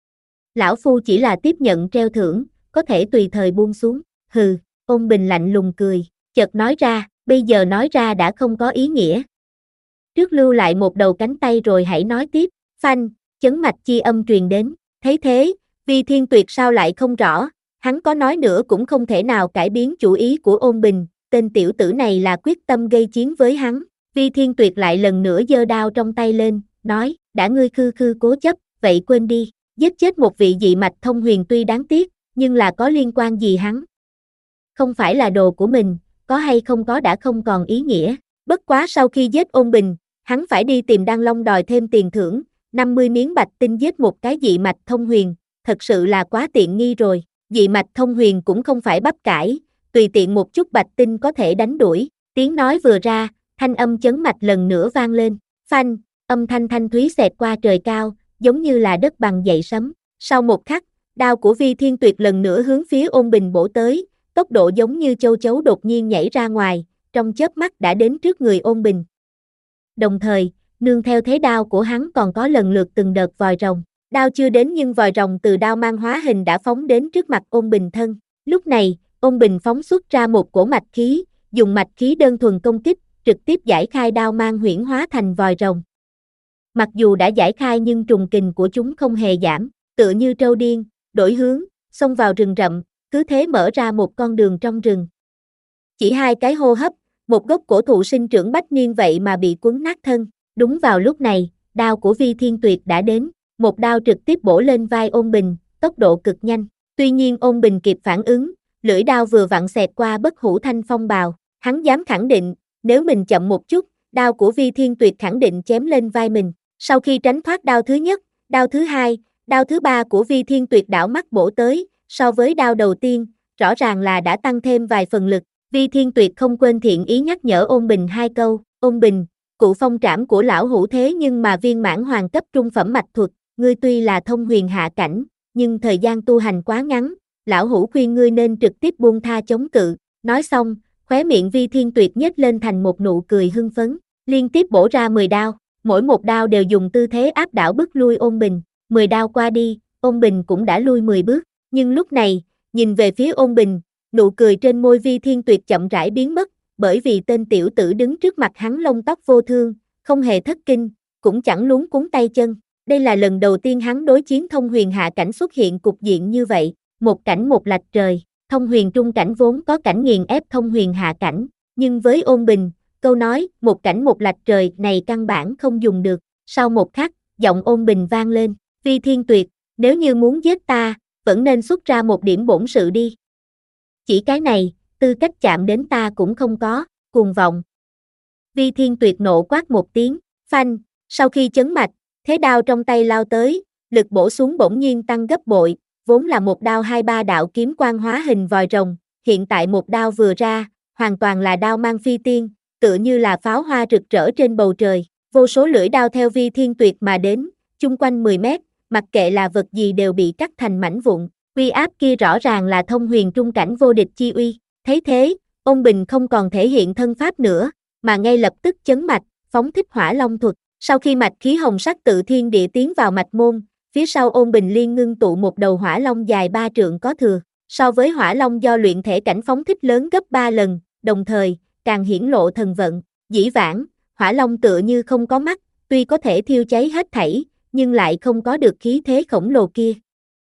Lão Phu chỉ là tiếp nhận treo thưởng, có thể tùy thời buông xuống. Hừ, Ôn Bình lạnh lùng cười, chợt nói ra, bây giờ nói ra đã không có ý nghĩa. Trước lưu lại một đầu cánh tay rồi hãy nói tiếp, phanh, chấn mạch chi âm truyền đến, thấy thế, Vi Thiên Tuyệt sao lại không rõ, hắn có nói nữa cũng không thể nào cải biến chủ ý của Ôn Bình, tên tiểu tử này là quyết tâm gây chiến với hắn. Vi Thiên Tuyệt lại lần nữa giơ đao trong tay lên, nói, đã ngươi khư khư cố chấp, vậy quên đi, giết chết một vị dị mạch thông huyền tuy đáng tiếc, nhưng là có liên quan gì hắn? Không phải là đồ của mình, có hay không có đã không còn ý nghĩa, bất quá sau khi giết Ôn Bình, hắn phải đi tìm Đan Long đòi thêm tiền thưởng, năm mươi miếng bạch tinh giết một cái dị mạch thông huyền, thật sự là quá tiện nghi rồi, dị mạch thông huyền cũng không phải bắp cải, tùy tiện một chút bạch tinh có thể đánh đuổi, tiếng nói vừa ra, thanh âm chấn mạch lần nữa vang lên, phanh, âm thanh thanh thúy xẹt qua trời cao, giống như là đất bằng dậy sấm, sau một khắc, đao của Vi Thiên Tuyệt lần nữa hướng phía Ôn Bình bổ tới, tốc độ giống như châu chấu đột nhiên nhảy ra ngoài, trong chớp mắt đã đến trước người Ôn Bình. Đồng thời, nương theo thế đao của hắn còn có lần lượt từng đợt vòi rồng, đao chưa đến nhưng vòi rồng từ đao mang hóa hình đã phóng đến trước mặt Ôn Bình thân. Lúc này, Ôn Bình phóng xuất ra một cổ mạch khí, dùng mạch khí đơn thuần công kích, trực tiếp giải khai đao mang huyễn hóa thành vòi rồng. Mặc dù đã giải khai nhưng trùng kình của chúng không hề giảm, tựa như trâu điên, đổi hướng, xông vào rừng rậm, cứ thế mở ra một con đường trong rừng. Chỉ hai cái hô hấp, một gốc cổ thụ sinh trưởng bách niên vậy mà bị quấn nát thân. Đúng vào lúc này, đao của Vi Thiên Tuyệt đã đến, một đao trực tiếp bổ lên vai Ôn Bình, tốc độ cực nhanh. Tuy nhiên Ôn Bình kịp phản ứng, lưỡi đao vừa vặn xẹt qua bất hủ thanh phong bào. Hắn dám khẳng định, nếu mình chậm một chút, đao của Vi Thiên Tuyệt khẳng định chém lên vai mình. Sau khi tránh thoát đao thứ nhất, đao thứ hai, đao thứ ba của Vi Thiên Tuyệt đảo mắt bổ tới, so với đao đầu tiên, rõ ràng là đã tăng thêm vài phần lực. Vi Thiên Tuyệt không quên thiện ý nhắc nhở Ôn Bình hai câu, Ôn Bình, cụ phong trảm của lão hữu thế nhưng mà viên mãn hoàng cấp trung phẩm mạch thuật, ngươi tuy là thông huyền hạ cảnh, nhưng thời gian tu hành quá ngắn, lão hữu khuyên ngươi nên trực tiếp buông tha chống cự. Nói xong, khóe miệng Vi Thiên Tuyệt nhếch lên thành một nụ cười hưng phấn, liên tiếp bổ ra mười đao, mỗi một đao đều dùng tư thế áp đảo bức lui Ôn Bình. mười đao qua đi, Ôn Bình cũng đã lui mười bước, nhưng lúc này, nhìn về phía Ôn Bình, nụ cười trên môi Vi Thiên Tuyệt chậm rãi biến mất, bởi vì tên tiểu tử đứng trước mặt hắn lông tóc vô thương, không hề thất kinh, cũng chẳng luống cuống tay chân. Đây là lần đầu tiên hắn đối chiến thông huyền hạ cảnh xuất hiện cục diện như vậy, một cảnh một lạch trời. Thông huyền trung cảnh vốn có cảnh nghiền ép thông huyền hạ cảnh, nhưng với Ôn Bình, câu nói một cảnh một lạch trời này căn bản không dùng được. Sau một khắc, giọng Ôn Bình vang lên, Vi Thiên Tuyệt, nếu như muốn giết ta, vẫn nên xuất ra một điểm bổn sự đi. Chỉ cái này, tư cách chạm đến ta cũng không có, cuồng vọng. Vi Thiên Tuyệt nộ quát một tiếng, phanh, sau khi chấn mạch, thế đao trong tay lao tới, lực bổ xuống bỗng nhiên tăng gấp bội, vốn là một đao hai ba đạo kiếm quang hóa hình vòi rồng, hiện tại một đao vừa ra, hoàn toàn là đao mang phi tiên, tựa như là pháo hoa rực rỡ trên bầu trời, vô số lưỡi đao theo Vi Thiên Tuyệt mà đến, chung quanh mười mét, mặc kệ là vật gì đều bị cắt thành mảnh vụn, uy áp kia rõ ràng là thông huyền trung cảnh vô địch chi uy. Thấy thế, Ôn Bình không còn thể hiện thân pháp nữa, mà ngay lập tức chấn mạch, phóng thích hỏa long thuật. Sau khi mạch khí hồng sắc tự thiên địa tiến vào mạch môn, phía sau Ôn Bình liên ngưng tụ một đầu hỏa long dài ba trượng có thừa, so với hỏa long do luyện thể cảnh phóng thích lớn gấp ba lần, đồng thời, càng hiển lộ thần vận. Dĩ vãng, hỏa long tựa như không có mắt, tuy có thể thiêu cháy hết thảy, nhưng lại không có được khí thế khổng lồ kia.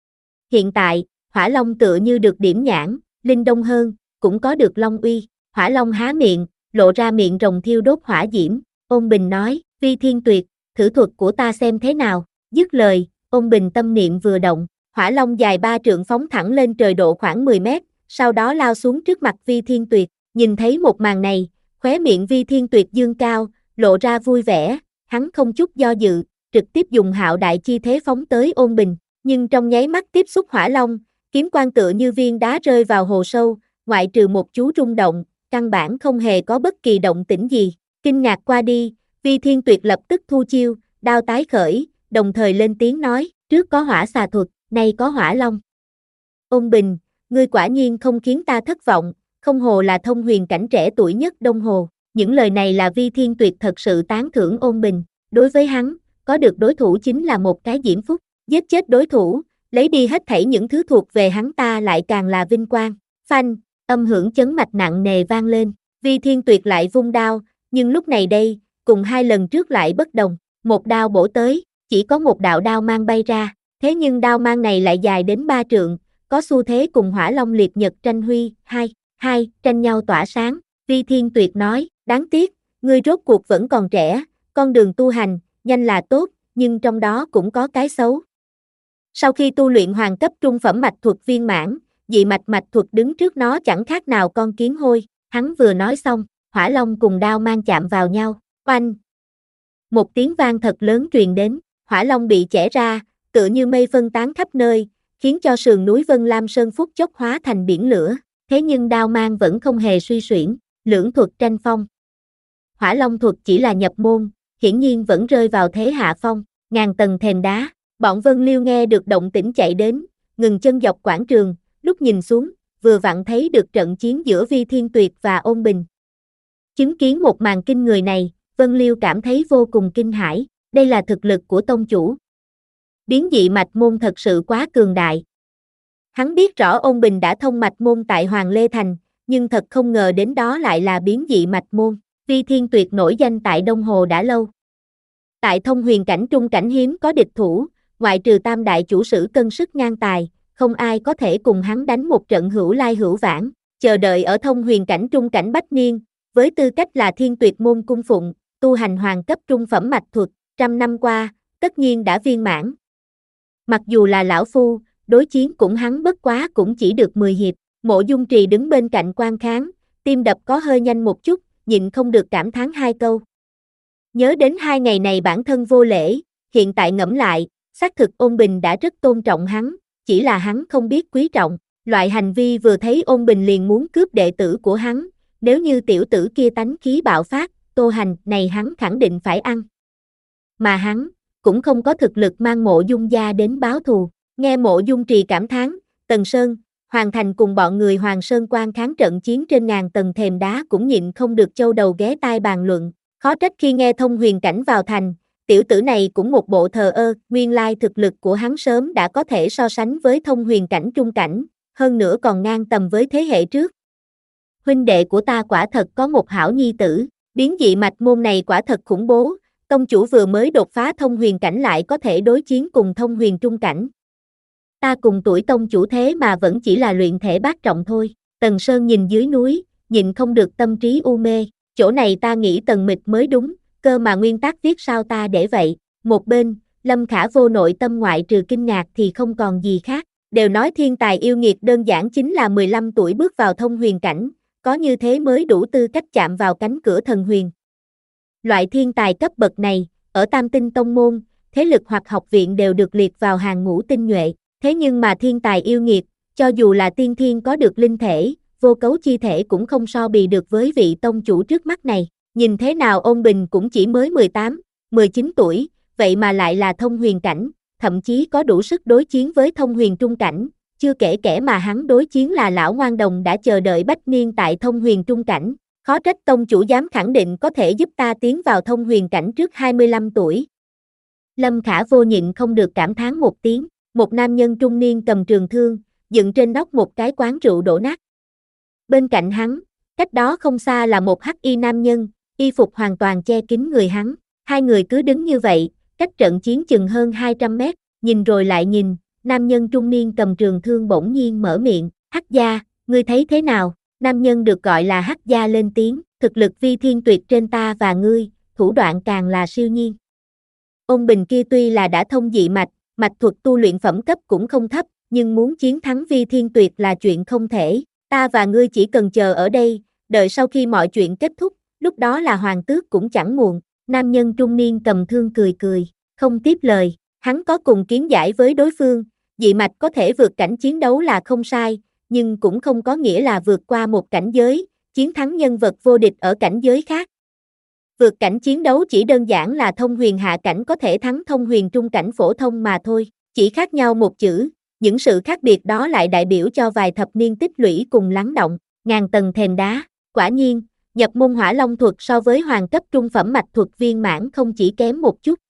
Hiện tại, hỏa long tựa như được điểm nhãn, linh đông hơn, cũng có được long uy. Hỏa long há miệng, lộ ra miệng rồng thiêu đốt hỏa diễm. Ôn Bình nói, Vi Thiên Tuyệt, thử thuật của ta xem thế nào. Dứt lời, Ôn Bình tâm niệm vừa động, hỏa long dài ba trượng phóng thẳng lên trời độ khoảng mười mét, sau đó lao xuống trước mặt Vi Thiên Tuyệt. Nhìn thấy một màn này, khóe miệng Vi Thiên Tuyệt dương cao, lộ ra vui vẻ, hắn không chút do dự, trực tiếp dùng hạo đại chi thế phóng tới Ôn Bình, nhưng trong nháy mắt tiếp xúc hỏa long, kiếm quang tựa như viên đá rơi vào hồ sâu, ngoại trừ một chú rung động, căn bản không hề có bất kỳ động tĩnh gì. Kinh ngạc qua đi, Vi Thiên Tuyệt lập tức thu chiêu, đao tái khởi, đồng thời lên tiếng nói, trước có hỏa xà thuật, nay có hỏa long. Ôn Bình, ngươi quả nhiên không khiến ta thất vọng, không hồ là thông huyền cảnh trẻ tuổi nhất Đông Hồ. Những lời này là Vi Thiên Tuyệt thật sự tán thưởng Ôn Bình, đối với hắn, có được đối thủ chính là một cái diễm phúc, giết chết đối thủ, lấy đi hết thảy những thứ thuộc về hắn ta lại càng là vinh quang. Phanh, âm hưởng chấn mạch nặng nề vang lên, Vi Thiên Tuyệt lại vung đao, nhưng lúc này đây, cùng hai lần trước lại bất đồng, một đao bổ tới, chỉ có một đạo đao mang bay ra, thế nhưng đao mang này lại dài đến ba trượng, có xu thế cùng hỏa long liệt nhật tranh huy, hai, hai, tranh nhau tỏa sáng. Vi Thiên Tuyệt nói, đáng tiếc, ngươi rốt cuộc vẫn còn trẻ, con đường tu hành, nhanh là tốt, nhưng trong đó cũng có cái xấu. Sau khi tu luyện hoàng cấp trung phẩm mạch thuật viên mãn, dị mạch mạch thuật đứng trước nó chẳng khác nào con kiến hôi. Hắn vừa nói xong, hỏa long cùng đao mang chạm vào nhau, oanh. Một tiếng vang thật lớn truyền đến, hỏa long bị chẻ ra, tựa như mây phân tán khắp nơi, khiến cho sườn núi Vân Lam Sơn phút chốc hóa thành biển lửa. Thế nhưng đao mang vẫn không hề suy xuyển, lưỡng thuật tranh phong. Hỏa long thuật chỉ là nhập môn, hiển nhiên vẫn rơi vào thế hạ phong, ngàn tầng thềm đá. Bọn Vân Liêu nghe được động tĩnh chạy đến, ngừng chân dọc quảng trường, lúc nhìn xuống, vừa vặn thấy được trận chiến giữa Vi Thiên Tuyệt và Ôn Bình. Chứng kiến một màn kinh người này, Vân Liêu cảm thấy vô cùng kinh hãi, đây là thực lực của tông chủ. Biến dị mạch môn thật sự quá cường đại. Hắn biết rõ Ôn Bình đã thông mạch môn tại Hoàng Lê Thành, nhưng thật không ngờ đến đó lại là biến dị mạch môn. Vi Thiên Tuyệt nổi danh tại Đông Hồ đã lâu. Tại thông huyền cảnh trung cảnh hiếm có địch thủ, ngoại trừ tam đại chủ sử cân sức ngang tài, không ai có thể cùng hắn đánh một trận hữu lai hữu vãn. Chờ đợi ở thông huyền cảnh trung cảnh bách niên, với tư cách là Thiên Tuyệt môn cung phụng, tu hành hoàng cấp trung phẩm mạch thuật, trăm năm qua, tất nhiên đã viên mãn. Mặc dù là lão phu, đối chiến cũng hắn bất quá cũng chỉ được mười hiệp. Mộ Dung Trì đứng bên cạnh quan kháng, tim đập có hơi nhanh một chút, nhịn không được cảm thán hai câu. Nhớ đến hai ngày này bản thân vô lễ, hiện tại ngẫm lại, xác thực Ôn Bình đã rất tôn trọng hắn, chỉ là hắn không biết quý trọng, loại hành vi vừa thấy Ôn Bình liền muốn cướp đệ tử của hắn, nếu như tiểu tử kia tánh khí bạo phát, Tô Hành này hắn khẳng định phải ăn. Mà hắn, cũng không có thực lực mang Mộ Dung gia đến báo thù, nghe Mộ Dung Trì cảm thán, Tần Sơn, Hoàng Thành cùng bọn người Hoàng Sơn quan kháng trận chiến trên ngàn tầng thềm đá cũng nhịn không được châu đầu ghé tai bàn luận, khó trách khi nghe thông huyền cảnh vào thành, tiểu tử này cũng một bộ thờ ơ, nguyên lai thực lực của hắn sớm đã có thể so sánh với thông huyền cảnh trung cảnh, hơn nữa còn ngang tầm với thế hệ trước. Huynh đệ của ta quả thật có một hảo nhi tử, biến dị mạch môn này quả thật khủng bố, tông chủ vừa mới đột phá thông huyền cảnh lại có thể đối chiến cùng thông huyền trung cảnh. Ta cùng tuổi tông chủ thế mà vẫn chỉ là luyện thể bát trọng thôi. Tần Sơn nhìn dưới núi, nhịn không được tâm trí u mê, chỗ này ta nghĩ Tần Mịch mới đúng, cơ mà nguyên tắc viết sao ta để vậy. Một bên, Lâm Khả Vô nội tâm ngoại trừ kinh ngạc thì không còn gì khác, đều nói thiên tài yêu nghiệt đơn giản chính là mười lăm tuổi bước vào thông huyền cảnh, có như thế mới đủ tư cách chạm vào cánh cửa thần huyền. Loại thiên tài cấp bậc này, ở Tam Tinh Tông Môn, thế lực hoặc học viện đều được liệt vào hàng ngũ tinh nhuệ. Thế nhưng mà thiên tài yêu nghiệt, cho dù là tiên thiên có được linh thể, vô cấu chi thể cũng không so bì được với vị tông chủ trước mắt này. Nhìn thế nào Ôn Bình cũng chỉ mới mười tám, mười chín tuổi, vậy mà lại là thông huyền cảnh, thậm chí có đủ sức đối chiến với thông huyền trung cảnh, chưa kể kẻ mà hắn đối chiến là lão ngoan đồng đã chờ đợi bách niên tại thông huyền trung cảnh. Khó trách tông chủ dám khẳng định có thể giúp ta tiến vào thông huyền cảnh trước hai mươi lăm tuổi. Lâm Khả Vô nhịn không được cảm thán một tiếng. Một nam nhân trung niên cầm trường thương, dựng trên nóc một cái quán rượu đổ nát. Bên cạnh hắn, cách đó không xa là một hắc y nam nhân, y phục hoàn toàn che kín người hắn. Hai người cứ đứng như vậy, cách trận chiến chừng hơn hai trăm mét, nhìn rồi lại nhìn, nam nhân trung niên cầm trường thương bỗng nhiên mở miệng, Hắc gia, ngươi thấy thế nào? Nam nhân được gọi là Hắc gia lên tiếng, thực lực vi thiên tuyệt trên ta và ngươi, thủ đoạn càng là siêu nhiên. Ôn Bình kia tuy là đã thông dị mạch, mạch thuật tu luyện phẩm cấp cũng không thấp, nhưng muốn chiến thắng vi thiên tuyệt là chuyện không thể, ta và ngươi chỉ cần chờ ở đây, đợi sau khi mọi chuyện kết thúc, lúc đó là hoàng tước cũng chẳng muộn. Nam nhân trung niên cầm thương cười cười, không tiếp lời, hắn có cùng kiến giải với đối phương, dị mạch có thể vượt cảnh chiến đấu là không sai, nhưng cũng không có nghĩa là vượt qua một cảnh giới, chiến thắng nhân vật vô địch ở cảnh giới khác. Vượt cảnh chiến đấu chỉ đơn giản là thông huyền hạ cảnh có thể thắng thông huyền trung cảnh phổ thông mà thôi, chỉ khác nhau một chữ, những sự khác biệt đó lại đại biểu cho vài thập niên tích lũy cùng lắng động, ngàn tầng thềm đá, quả nhiên, nhập môn hỏa long thuật so với hoàng cấp trung phẩm mạch thuật viên mãn không chỉ kém một chút.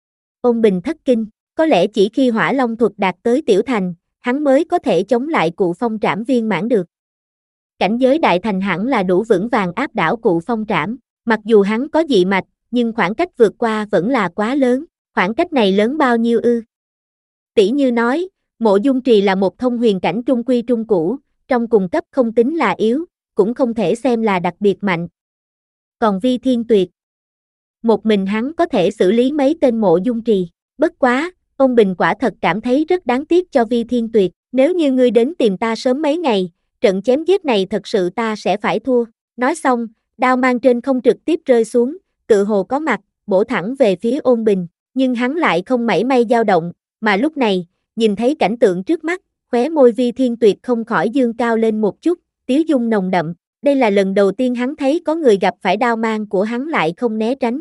Ôn Bình thất kinh, có lẽ chỉ khi hỏa long thuật đạt tới tiểu thành, hắn mới có thể chống lại cụ phong trảm viên mãn được. Cảnh giới đại thành hẳn là đủ vững vàng áp đảo cụ phong trảm. Mặc dù hắn có dị mạch, nhưng khoảng cách vượt qua vẫn là quá lớn, khoảng cách này lớn bao nhiêu ư? Tỷ như nói, Mộ Dung Trì là một thông huyền cảnh trung quy trung cũ, trong cùng cấp không tính là yếu, cũng không thể xem là đặc biệt mạnh. Còn Vi Thiên Tuyệt, một mình hắn có thể xử lý mấy tên Mộ Dung Trì, bất quá, Ôn Bình quả thật cảm thấy rất đáng tiếc cho Vi Thiên Tuyệt, nếu như ngươi đến tìm ta sớm mấy ngày, trận chém giết này thật sự ta sẽ phải thua. Nói xong, đao mang trên không trực tiếp rơi xuống, tự hồ có mặt, bổ thẳng về phía Ôn Bình, nhưng hắn lại không mảy may dao động, mà lúc này, nhìn thấy cảnh tượng trước mắt, khóe môi Vi Thiên Tuyệt không khỏi dương cao lên một chút, tiếu dung nồng đậm, đây là lần đầu tiên hắn thấy có người gặp phải đao mang của hắn lại không né tránh.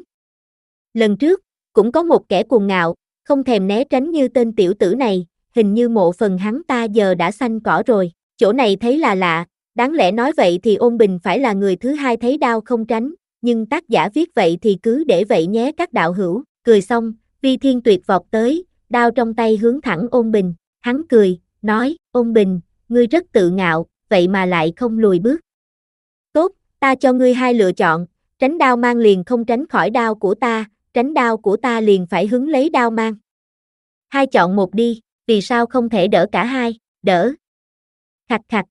Lần trước, cũng có một kẻ cuồng ngạo, không thèm né tránh như tên tiểu tử này, hình như mộ phần hắn ta giờ đã xanh cỏ rồi, chỗ này thấy là lạ. Đáng lẽ nói vậy thì Ôn Bình phải là người thứ hai thấy đao không tránh, nhưng tác giả viết vậy thì cứ để vậy nhé các đạo hữu, cười xong, Vi Thiên Tuyệt vọt tới, đao trong tay hướng thẳng Ôn Bình, hắn cười, nói, Ôn Bình, ngươi rất tự ngạo, vậy mà lại không lùi bước. Tốt, ta cho ngươi hai lựa chọn, tránh đao mang liền không tránh khỏi đao của ta, tránh đao của ta liền phải hứng lấy đao mang. Hai chọn một đi, vì sao không thể đỡ cả hai, đỡ. Khạch khạch.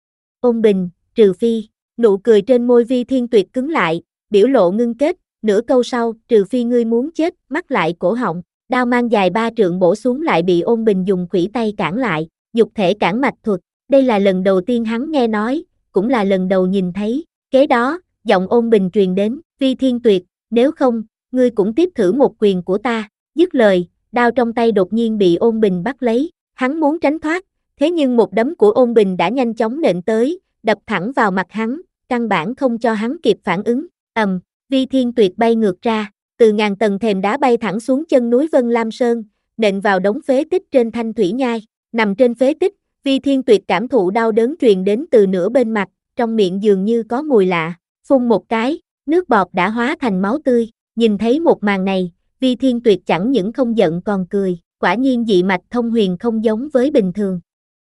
Ôn Bình, trừ phi, nụ cười trên môi Vi Thiên Tuyệt cứng lại, biểu lộ ngưng kết, nửa câu sau, trừ phi ngươi muốn chết, mắc lại cổ họng, đao mang dài ba trượng bổ xuống lại bị Ôn Bình dùng khuỷu tay cản lại, nhục thể cản mạch thuật, đây là lần đầu tiên hắn nghe nói, cũng là lần đầu nhìn thấy, kế đó, giọng Ôn Bình truyền đến, Vi Thiên Tuyệt, nếu không, ngươi cũng tiếp thử một quyền của ta, Dứt lời, đao trong tay đột nhiên bị Ôn Bình bắt lấy, hắn muốn tránh thoát, thế nhưng một đấm của Ôn Bình đã nhanh chóng nện tới, đập thẳng vào mặt hắn, căn bản không cho hắn kịp phản ứng. Ầm, Vi Thiên Tuyệt bay ngược ra, từ ngàn tầng thềm đá bay thẳng xuống chân núi Vân Lam Sơn, nện vào đống phế tích trên Thanh Thủy Nhai. Nằm trên phế tích, Vi Thiên Tuyệt cảm thụ đau đớn truyền đến từ nửa bên mặt, trong miệng dường như có mùi lạ, phun một cái, nước bọt đã hóa thành máu tươi. Nhìn thấy một màn này, Vi Thiên Tuyệt chẳng những không giận còn cười, quả nhiên dị mạch thông huyền không giống với bình thường.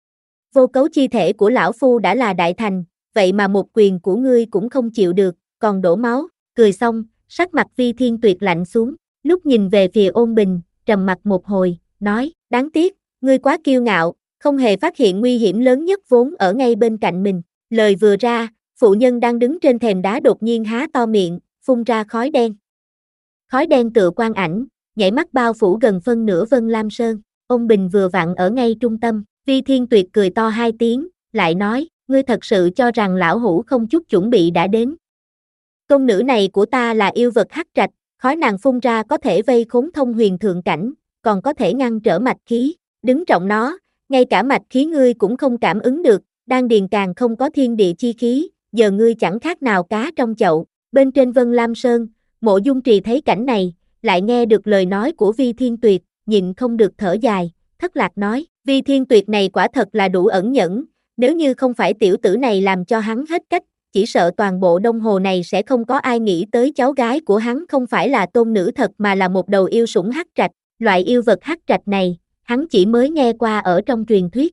Vô cấu chi thể của lão phu đã là đại thành, vậy mà một quyền của ngươi cũng không chịu được, còn đổ máu. Cười xong, sắc mặt Vi Thiên Tuyệt lạnh xuống, lúc nhìn về phía Ôn Bình, trầm mặt một hồi, nói, đáng tiếc, ngươi quá kiêu ngạo, không hề phát hiện nguy hiểm lớn nhất vốn ở ngay bên cạnh mình. Lời vừa ra, phụ nhân đang đứng trên thềm đá đột nhiên há to miệng, phun ra khói đen. Khói đen tựa quang ảnh, nhảy mắt bao phủ gần phân nửa Vân Lam Sơn. Ôn Bình vừa vặn ở ngay trung tâm, Vi Thiên Tuyệt cười to hai tiếng, lại nói, ngươi thật sự cho rằng lão hủ không chút chuẩn bị đã đến. Công nữ này của ta là yêu vật hắc trạch, khói nàng phun ra có thể vây khốn thông huyền thượng cảnh, còn có thể ngăn trở mạch khí, đứng trọng nó, ngay cả mạch khí ngươi cũng không cảm ứng được, đan điền càng không có thiên địa chi khí, giờ ngươi chẳng khác nào cá trong chậu. Bên trên Vân Lam Sơn, Mộ Dung Trì thấy cảnh này, lại nghe được lời nói của Vi Thiên Tuyệt, nhịn không được thở dài, thất lạc nói, Vi Thiên Tuyệt này quả thật là đủ ẩn nhẫn, nếu như không phải tiểu tử này làm cho hắn hết cách, chỉ sợ toàn bộ Đông Hồ này sẽ không có ai nghĩ tới cháu gái của hắn không phải là tôn nữ thật mà là một đầu yêu sủng hắc trạch. Loại yêu vật hắc trạch này, hắn chỉ mới nghe qua ở trong truyền thuyết.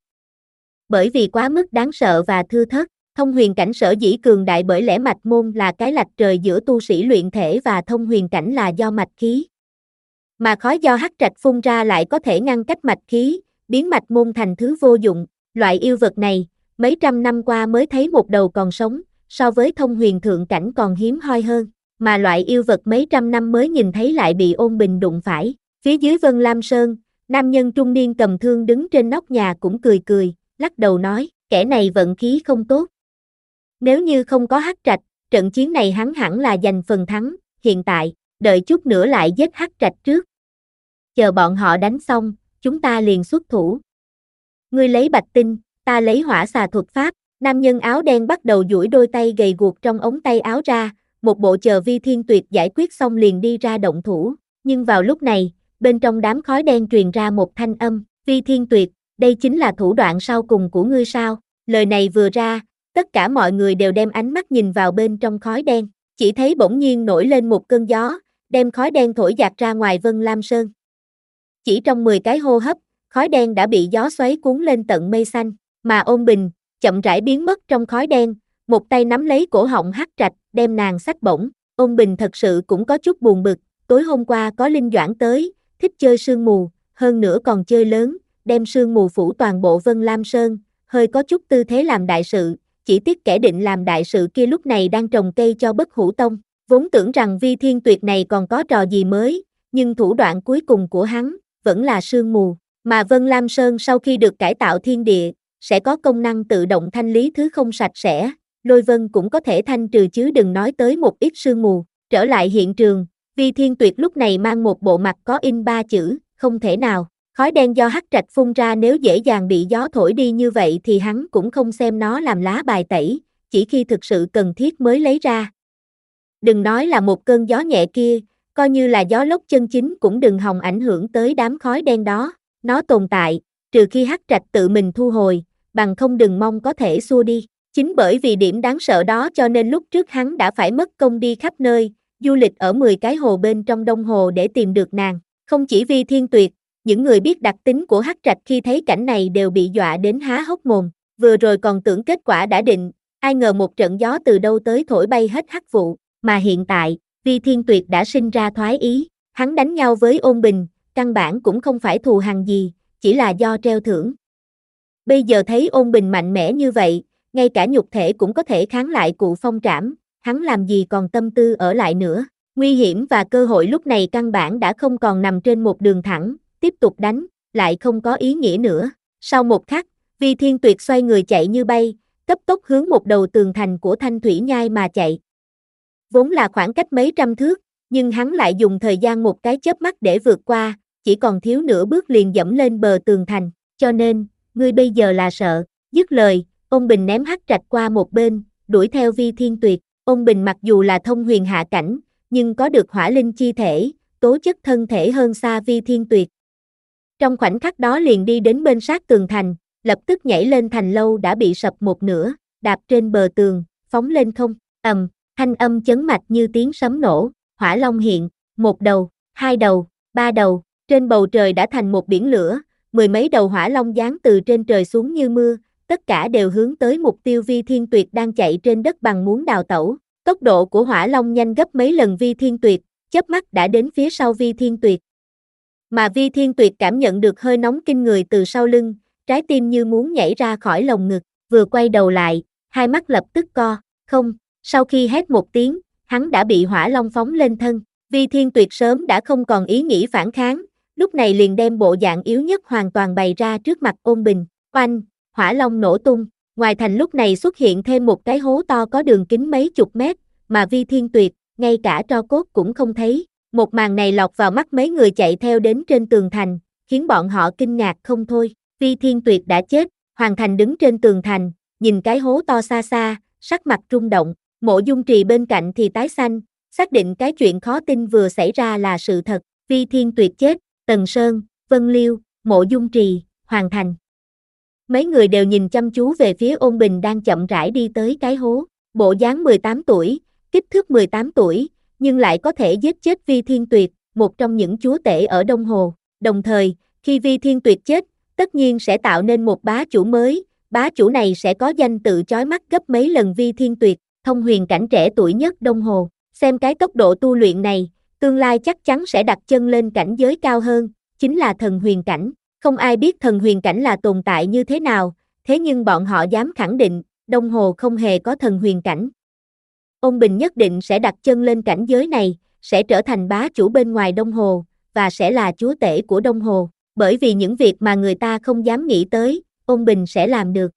Bởi vì quá mức đáng sợ và thưa thớt, thông huyền cảnh sở dĩ cường đại bởi lẽ mạch môn là cái lạch trời giữa tu sĩ luyện thể và thông huyền cảnh là do mạch khí. Mà khói do hắc trạch phun ra lại có thể ngăn cách mạch khí, biến mạch môn thành thứ vô dụng. Loại yêu vật này, mấy trăm năm qua mới thấy một đầu còn sống, so với thông huyền thượng cảnh còn hiếm hoi hơn, mà loại yêu vật mấy trăm năm mới nhìn thấy lại bị Ôn Bình đụng phải. Phía dưới Vân Lam Sơn, nam nhân trung niên cầm thương đứng trên nóc nhà cũng cười cười, lắc đầu nói, kẻ này vận khí không tốt. Nếu như không có hắc trạch, trận chiến này hắn hẳn là giành phần thắng, hiện tại, đợi chút nữa lại giết hắc trạch trước. Chờ bọn họ đánh xong, chúng ta liền xuất thủ. Ngươi lấy bạch tinh, ta lấy hỏa xà thuật pháp. Nam nhân áo đen bắt đầu duỗi đôi tay gầy guộc trong ống tay áo ra, một bộ chờ Vi Thiên Tuyệt giải quyết xong liền đi ra động thủ. Nhưng vào lúc này, bên trong đám khói đen truyền ra một thanh âm, Vi Thiên Tuyệt, đây chính là thủ đoạn sau cùng của ngươi sao? Lời này vừa ra, tất cả mọi người đều đem ánh mắt nhìn vào bên trong khói đen, chỉ thấy bỗng nhiên nổi lên một cơn gió, đem khói đen thổi dạt ra ngoài Vân Lam Sơn. Chỉ trong mười cái hô hấp, khói đen đã bị gió xoáy cuốn lên tận mây xanh, mà Ôn Bình chậm rãi biến mất trong khói đen, một tay nắm lấy cổ họng hắc trạch, đem nàng xách bổng. Ôn Bình thật sự cũng có chút buồn bực, tối hôm qua có Linh Doãn tới, thích chơi sương mù, hơn nữa còn chơi lớn, đem sương mù phủ toàn bộ Vân Lam Sơn, hơi có chút tư thế làm đại sự, chỉ tiếc kẻ định làm đại sự kia lúc này đang trồng cây cho Bất Hủ Tông, vốn tưởng rằng Vi Thiên Tuyệt này còn có trò gì mới, nhưng thủ đoạn cuối cùng của hắn, vẫn là sương mù, mà Vân Lam Sơn sau khi được cải tạo thiên địa, sẽ có công năng tự động thanh lý thứ không sạch sẽ, lôi vân cũng có thể thanh trừ chứ đừng nói tới một ít sương mù. Trở lại hiện trường, Vi Thiên Tuyệt lúc này mang một bộ mặt có in ba chữ, không thể nào, khói đen do hắc trạch phun ra nếu dễ dàng bị gió thổi đi như vậy thì hắn cũng không xem nó làm lá bài tẩy, chỉ khi thực sự cần thiết mới lấy ra. Đừng nói là một cơn gió nhẹ kia, coi như là gió lốc chân chính cũng đừng hòng ảnh hưởng tới đám khói đen đó, nó tồn tại, trừ khi hắc trạch tự mình thu hồi, bằng không đừng mong có thể xua đi. Chính bởi vì điểm đáng sợ đó cho nên lúc trước hắn đã phải mất công đi khắp nơi, du lịch ở mười cái hồ bên trong Đông Hồ để tìm được nàng. Không chỉ Vi Thiên Tuyệt, những người biết đặc tính của hắc trạch khi thấy cảnh này đều bị dọa đến há hốc mồm, vừa rồi còn tưởng kết quả đã định, ai ngờ một trận gió từ đâu tới thổi bay hết hắc vụ, mà hiện tại, Vi Thiên Tuyệt đã sinh ra thoái ý, hắn đánh nhau với Ôn Bình, căn bản cũng không phải thù hằn gì, chỉ là do treo thưởng. Bây giờ thấy Ôn Bình mạnh mẽ như vậy, ngay cả nhục thể cũng có thể kháng lại cụ phong trảm, hắn làm gì còn tâm tư ở lại nữa. Nguy hiểm và cơ hội lúc này căn bản đã không còn nằm trên một đường thẳng, tiếp tục đánh, lại không có ý nghĩa nữa. Sau một khắc, Vi Thiên Tuyệt xoay người chạy như bay, cấp tốc hướng một đầu tường thành của Thanh Thủy Nhai mà chạy. Vốn là khoảng cách mấy trăm thước, nhưng hắn lại dùng thời gian một cái chớp mắt để vượt qua, chỉ còn thiếu nửa bước liền dẫm lên bờ tường thành, cho nên, ngươi bây giờ là sợ. Dứt lời, Ôn Bình ném Hắc Trạch qua một bên, đuổi theo Vi Thiên Tuyệt. Ôn Bình mặc dù là thông huyền hạ cảnh, nhưng có được hỏa linh chi thể, tố chất thân thể hơn xa Vi Thiên Tuyệt. Trong khoảnh khắc đó liền đi đến bên sát tường thành, lập tức nhảy lên thành lâu đã bị sập một nửa, đạp trên bờ tường, phóng lên không, ầm, thanh âm chấn mạch như tiếng sấm nổ, hỏa long hiện, một đầu, hai đầu, ba đầu, trên bầu trời đã thành một biển lửa, mười mấy đầu hỏa long giáng từ trên trời xuống như mưa, tất cả đều hướng tới mục tiêu Vi Thiên Tuyệt đang chạy trên đất bằng muốn đào tẩu. Tốc độ của hỏa long nhanh gấp mấy lần Vi Thiên Tuyệt, chớp mắt đã đến phía sau Vi Thiên Tuyệt. Mà Vi Thiên Tuyệt cảm nhận được hơi nóng kinh người từ sau lưng, trái tim như muốn nhảy ra khỏi lồng ngực, vừa quay đầu lại, hai mắt lập tức co, không, sau khi hét một tiếng, hắn đã bị hỏa long phóng lên thân. Vi Thiên Tuyệt sớm đã không còn ý nghĩ phản kháng, lúc này liền đem bộ dạng yếu nhất hoàn toàn bày ra trước mặt Ôn Bình, oanh, hỏa long nổ tung, ngoài thành lúc này xuất hiện thêm một cái hố to có đường kính mấy chục mét, mà Vi Thiên Tuyệt, ngay cả tro cốt cũng không thấy. Một màn này lọt vào mắt mấy người chạy theo đến trên tường thành, khiến bọn họ kinh ngạc không thôi. Vi Thiên Tuyệt đã chết, Hoàng Thành đứng trên tường thành, nhìn cái hố to xa xa, sắc mặt rung động, Mộ Dung Trì bên cạnh thì tái xanh, xác định cái chuyện khó tin vừa xảy ra là sự thật. Vi Thiên Tuyệt chết, Tần Sơn, Vân Liêu, Mộ Dung Trì, Hoàng Thành. Mấy người đều nhìn chăm chú về phía Ôn Bình đang chậm rãi đi tới cái hố, bộ dáng mười tám tuổi, kích thước mười tám tuổi, nhưng lại có thể giết chết Vi Thiên Tuyệt, một trong những chúa tể ở Đông Hồ. Đồng thời, khi Vi Thiên Tuyệt chết, tất nhiên sẽ tạo nên một bá chủ mới, bá chủ này sẽ có danh tự chói mắt gấp mấy lần Vi Thiên Tuyệt, thông huyền cảnh trẻ tuổi nhất Đông Hồ. Xem cái tốc độ tu luyện này, tương lai chắc chắn sẽ đặt chân lên cảnh giới cao hơn, chính là thần huyền cảnh. Không ai biết thần huyền cảnh là tồn tại như thế nào, thế nhưng bọn họ dám khẳng định, Đông Hồ không hề có thần huyền cảnh. Ôn Bình nhất định sẽ đặt chân lên cảnh giới này, sẽ trở thành bá chủ bên ngoài Đông Hồ, và sẽ là chúa tể của Đông Hồ, bởi vì những việc mà người ta không dám nghĩ tới, Ôn Bình sẽ làm được.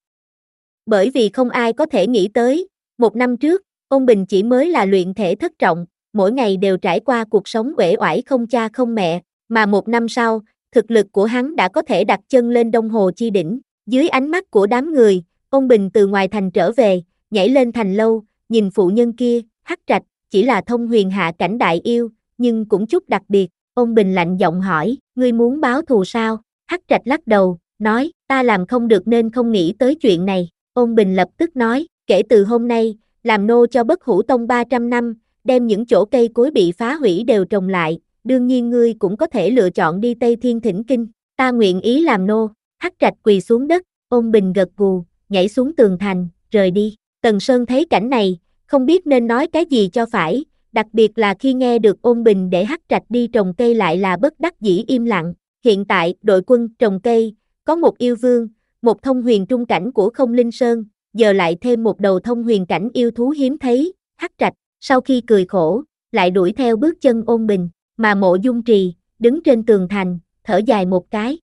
Bởi vì không ai có thể nghĩ tới, một năm trước, Ôn Bình chỉ mới là luyện thể thất trọng, mỗi ngày đều trải qua cuộc sống uể oải không cha không mẹ, mà một năm sau, thực lực của hắn đã có thể đặt chân lên Đông Hồ chi đỉnh. Dưới ánh mắt của đám người, Ôn Bình từ ngoài thành trở về, nhảy lên thành lâu, nhìn phụ nhân kia, Hắc Trạch, chỉ là thông huyền hạ cảnh đại yêu, nhưng cũng chút đặc biệt. Ôn Bình lạnh giọng hỏi, ngươi muốn báo thù sao? Hắc Trạch lắc đầu, nói, ta làm không được nên không nghĩ tới chuyện này. Ôn Bình lập tức nói, kể từ hôm nay, làm nô cho Bất Hủ Tông ba trăm năm, đem những chỗ cây cối bị phá hủy đều trồng lại, đương nhiên ngươi cũng có thể lựa chọn đi Tây Thiên thỉnh kinh, ta nguyện ý làm nô. Hắc Trạch quỳ xuống đất, Ôn Bình gật gù, nhảy xuống tường thành, rời đi. Tần Sơn thấy cảnh này, không biết nên nói cái gì cho phải, đặc biệt là khi nghe được Ôn Bình để Hắc Trạch đi trồng cây lại là bất đắc dĩ im lặng. Hiện tại, đội quân trồng cây, có một yêu vương, một thông huyền trung cảnh của Không Linh Sơn, giờ lại thêm một đầu thông huyền cảnh yêu thú hiếm thấy, Hắc Trạch, sau khi cười khổ, lại đuổi theo bước chân Ôn Bình, mà Mộ Dung Trì, đứng trên tường thành, thở dài một cái.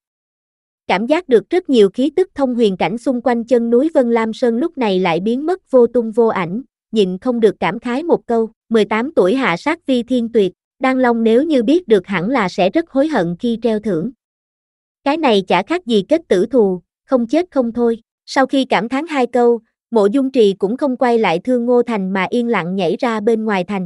Cảm giác được rất nhiều khí tức thông huyền cảnh xung quanh chân núi Vân Lam Sơn lúc này lại biến mất vô tung vô ảnh, nhịn không được cảm khái một câu, mười tám tuổi hạ sát Vi Thiên Tuyệt, Đan Long nếu như biết được hẳn là sẽ rất hối hận khi treo thưởng. Cái này chả khác gì kết tử thù, không chết không thôi. Sau khi cảm thán hai câu, Mộ Dung Trì cũng không quay lại Thương Ngô Thành mà yên lặng nhảy ra bên ngoài thành.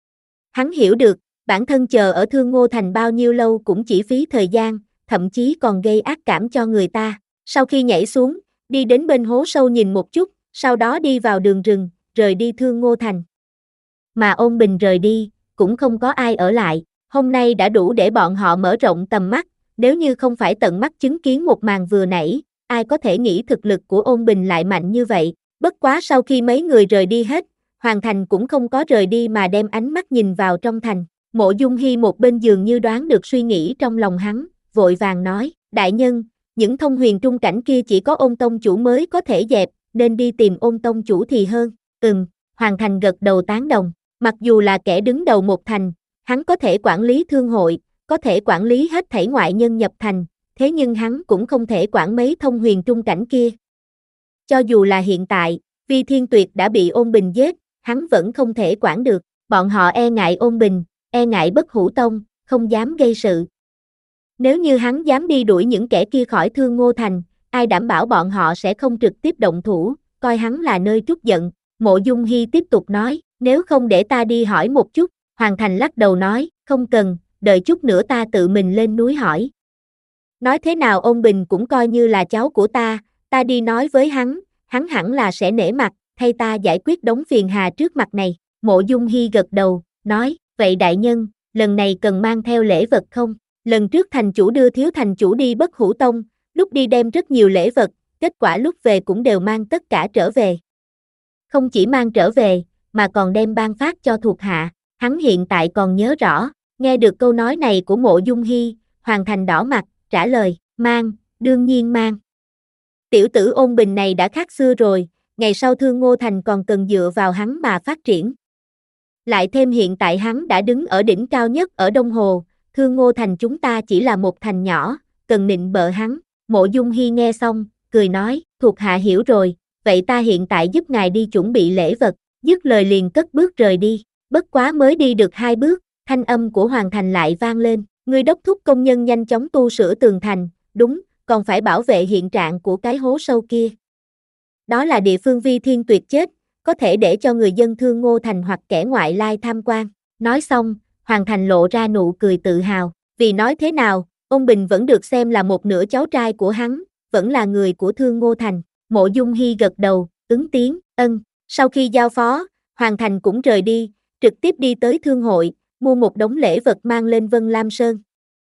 Hắn hiểu được, bản thân chờ ở Thương Ngô Thành bao nhiêu lâu cũng chỉ phí thời gian, thậm chí còn gây ác cảm cho người ta. Sau khi nhảy xuống, đi đến bên hố sâu nhìn một chút, sau đó đi vào đường rừng, rời đi Thương Ngô Thành. Mà Ôn Bình rời đi, cũng không có ai ở lại, hôm nay đã đủ để bọn họ mở rộng tầm mắt, nếu như không phải tận mắt chứng kiến một màn vừa nãy, ai có thể nghĩ thực lực của Ôn Bình lại mạnh như vậy. Bất quá sau khi mấy người rời đi hết, Hoàng Thành cũng không có rời đi mà đem ánh mắt nhìn vào trong thành. Mộ Dung Hi một bên dường như đoán được suy nghĩ trong lòng hắn, vội vàng nói, đại nhân, những thông huyền trung cảnh kia chỉ có Ôn tông chủ mới có thể dẹp, nên đi tìm Ôn tông chủ thì hơn. Ừm, Hoàng Thành gật đầu tán đồng, mặc dù là kẻ đứng đầu một thành, hắn có thể quản lý thương hội, có thể quản lý hết thảy ngoại nhân nhập thành, thế nhưng hắn cũng không thể quản mấy thông huyền trung cảnh kia. Cho dù là hiện tại, Vi Thiên Tuyệt đã bị Ôn Bình giết, hắn vẫn không thể quản được, bọn họ e ngại Ôn Bình, e ngại Bất Hủ Tông, không dám gây sự. Nếu như hắn dám đi đuổi những kẻ kia khỏi Thương Ngô Thành, ai đảm bảo bọn họ sẽ không trực tiếp động thủ, coi hắn là nơi trút giận. Mộ Dung Hi tiếp tục nói, nếu không để ta đi hỏi một chút. Hoàng Thành lắc đầu nói, không cần, đợi chút nữa ta tự mình lên núi hỏi. Nói thế nào Ôn Bình cũng coi như là cháu của ta, ta đi nói với hắn, hắn hẳn là sẽ nể mặt, thay ta giải quyết đống phiền hà trước mặt này. Mộ Dung Hi gật đầu, nói, vậy đại nhân, lần này cần mang theo lễ vật không? Lần trước thành chủ đưa thiếu thành chủ đi Bất Hủ Tông, lúc đi đem rất nhiều lễ vật, kết quả lúc về cũng đều mang tất cả trở về. Không chỉ mang trở về, mà còn đem ban phát cho thuộc hạ, hắn hiện tại còn nhớ rõ. Nghe được câu nói này của Mộ Dung Hi, Hoàng Thành đỏ mặt, trả lời, mang, đương nhiên mang. Tiểu tử Ôn Bình này đã khác xưa rồi, ngày sau Thương Ngô Thành còn cần dựa vào hắn mà phát triển. Lại thêm hiện tại hắn đã đứng ở đỉnh cao nhất ở Đông Hồ, Thương Ngô Thành chúng ta chỉ là một thành nhỏ, cần nịnh bợ hắn. Mộ Dung Hi nghe xong, cười nói, thuộc hạ hiểu rồi, vậy ta hiện tại giúp ngài đi chuẩn bị lễ vật. Dứt lời liền cất bước rời đi, bất quá mới đi được hai bước, thanh âm của Hoàng Thành lại vang lên, ngươi đốc thúc công nhân nhanh chóng tu sửa tường thành, đúng, còn phải bảo vệ hiện trạng của cái hố sâu kia. Đó là địa phương vi thiên tuyệt chết, có thể để cho người dân Thương Ngô Thành hoặc kẻ ngoại lai tham quan. Nói xong, Hoàng Thành lộ ra nụ cười tự hào, vì nói thế nào, Ôn Bình vẫn được xem là một nửa cháu trai của hắn, vẫn là người của Thương Ngô Thành. Mộ Dung Hi gật đầu, ứng tiếng, ân. Sau khi giao phó, Hoàng Thành cũng rời đi, trực tiếp đi tới thương hội, mua một đống lễ vật mang lên Vân Lam Sơn.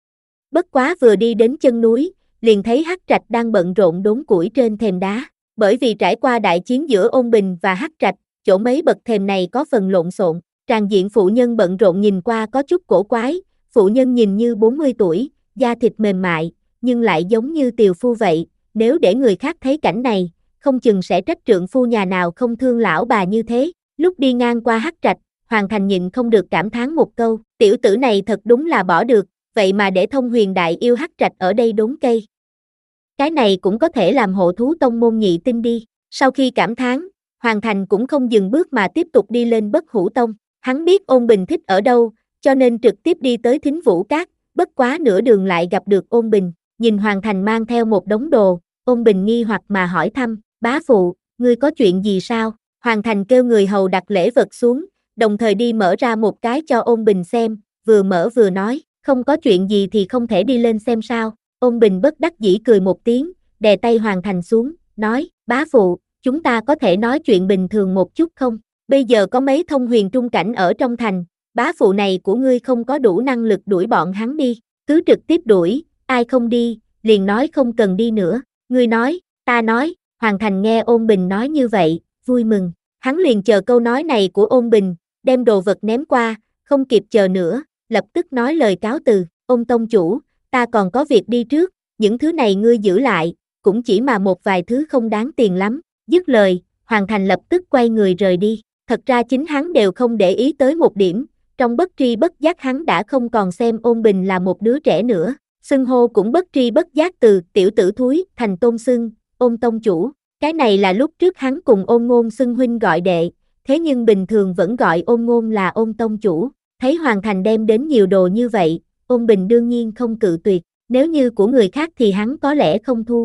Bất quá vừa đi đến chân núi, liền thấy Hắc Trạch đang bận rộn đốn củi trên thềm đá. Bởi vì trải qua đại chiến giữa Ôn Bình và Hắc Trạch, chỗ mấy bậc thềm này có phần lộn xộn, tràng diện phụ nhân bận rộn nhìn qua có chút cổ quái, phụ nhân nhìn như bốn mươi tuổi, da thịt mềm mại, nhưng lại giống như tiều phu vậy, nếu để người khác thấy cảnh này, không chừng sẽ trách trượng phu nhà nào không thương lão bà như thế. Lúc đi ngang qua Hắc Trạch, Hoàng Thành nhịn không được cảm thán một câu, tiểu tử này thật đúng là bỏ được, vậy mà để Thông Huyền Đại Yêu Hắc Trạch ở đây đốn cây. Cái này cũng có thể làm hộ thú tông môn nhị tinh đi. Sau khi cảm thán, Hoàng Thành cũng không dừng bước mà tiếp tục đi lên Bất Hủ Tông. Hắn biết Ôn Bình thích ở đâu, cho nên trực tiếp đi tới Thính Vũ Các, bất quá nửa đường lại gặp được Ôn Bình. Nhìn Hoàng Thành mang theo một đống đồ, Ôn Bình nghi hoặc mà hỏi thăm, bá phụ, ngươi có chuyện gì sao? Hoàng Thành kêu người hầu đặt lễ vật xuống, đồng thời đi mở ra một cái cho Ôn Bình xem, vừa mở vừa nói, không có chuyện gì thì không thể đi lên xem sao. Ôn Bình bất đắc dĩ cười một tiếng, đè tay Hoàng Thành xuống, nói, bá phụ, chúng ta có thể nói chuyện bình thường một chút không? Bây giờ có mấy thông huyền trung cảnh ở trong thành, bá phụ này của ngươi không có đủ năng lực đuổi bọn hắn đi, cứ trực tiếp đuổi, ai không đi, liền nói không cần đi nữa. Ngươi nói, ta nói. Hoàng Thành nghe Ôn Bình nói như vậy, vui mừng, hắn liền chờ câu nói này của Ôn Bình, đem đồ vật ném qua, không kịp chờ nữa, lập tức nói lời cáo từ, Ôn tông chủ, ta còn có việc đi trước, những thứ này ngươi giữ lại, cũng chỉ mà một vài thứ không đáng tiền lắm. Dứt lời, Hoàng Thành lập tức quay người rời đi, thật ra chính hắn đều không để ý tới một điểm, trong bất tri bất giác hắn đã không còn xem Ôn Bình là một đứa trẻ nữa, xưng hô cũng bất tri bất giác từ tiểu tử thúi thành tôn xưng, Ôn tông chủ. Cái này là lúc trước hắn cùng Ôn Ngôn xưng huynh gọi đệ, thế nhưng bình thường vẫn gọi Ôn Ngôn là Ôn tông chủ. Thấy Hoàng Thành đem đến nhiều đồ như vậy, Ôn Bình đương nhiên không cự tuyệt, nếu như của người khác thì hắn có lẽ không thu.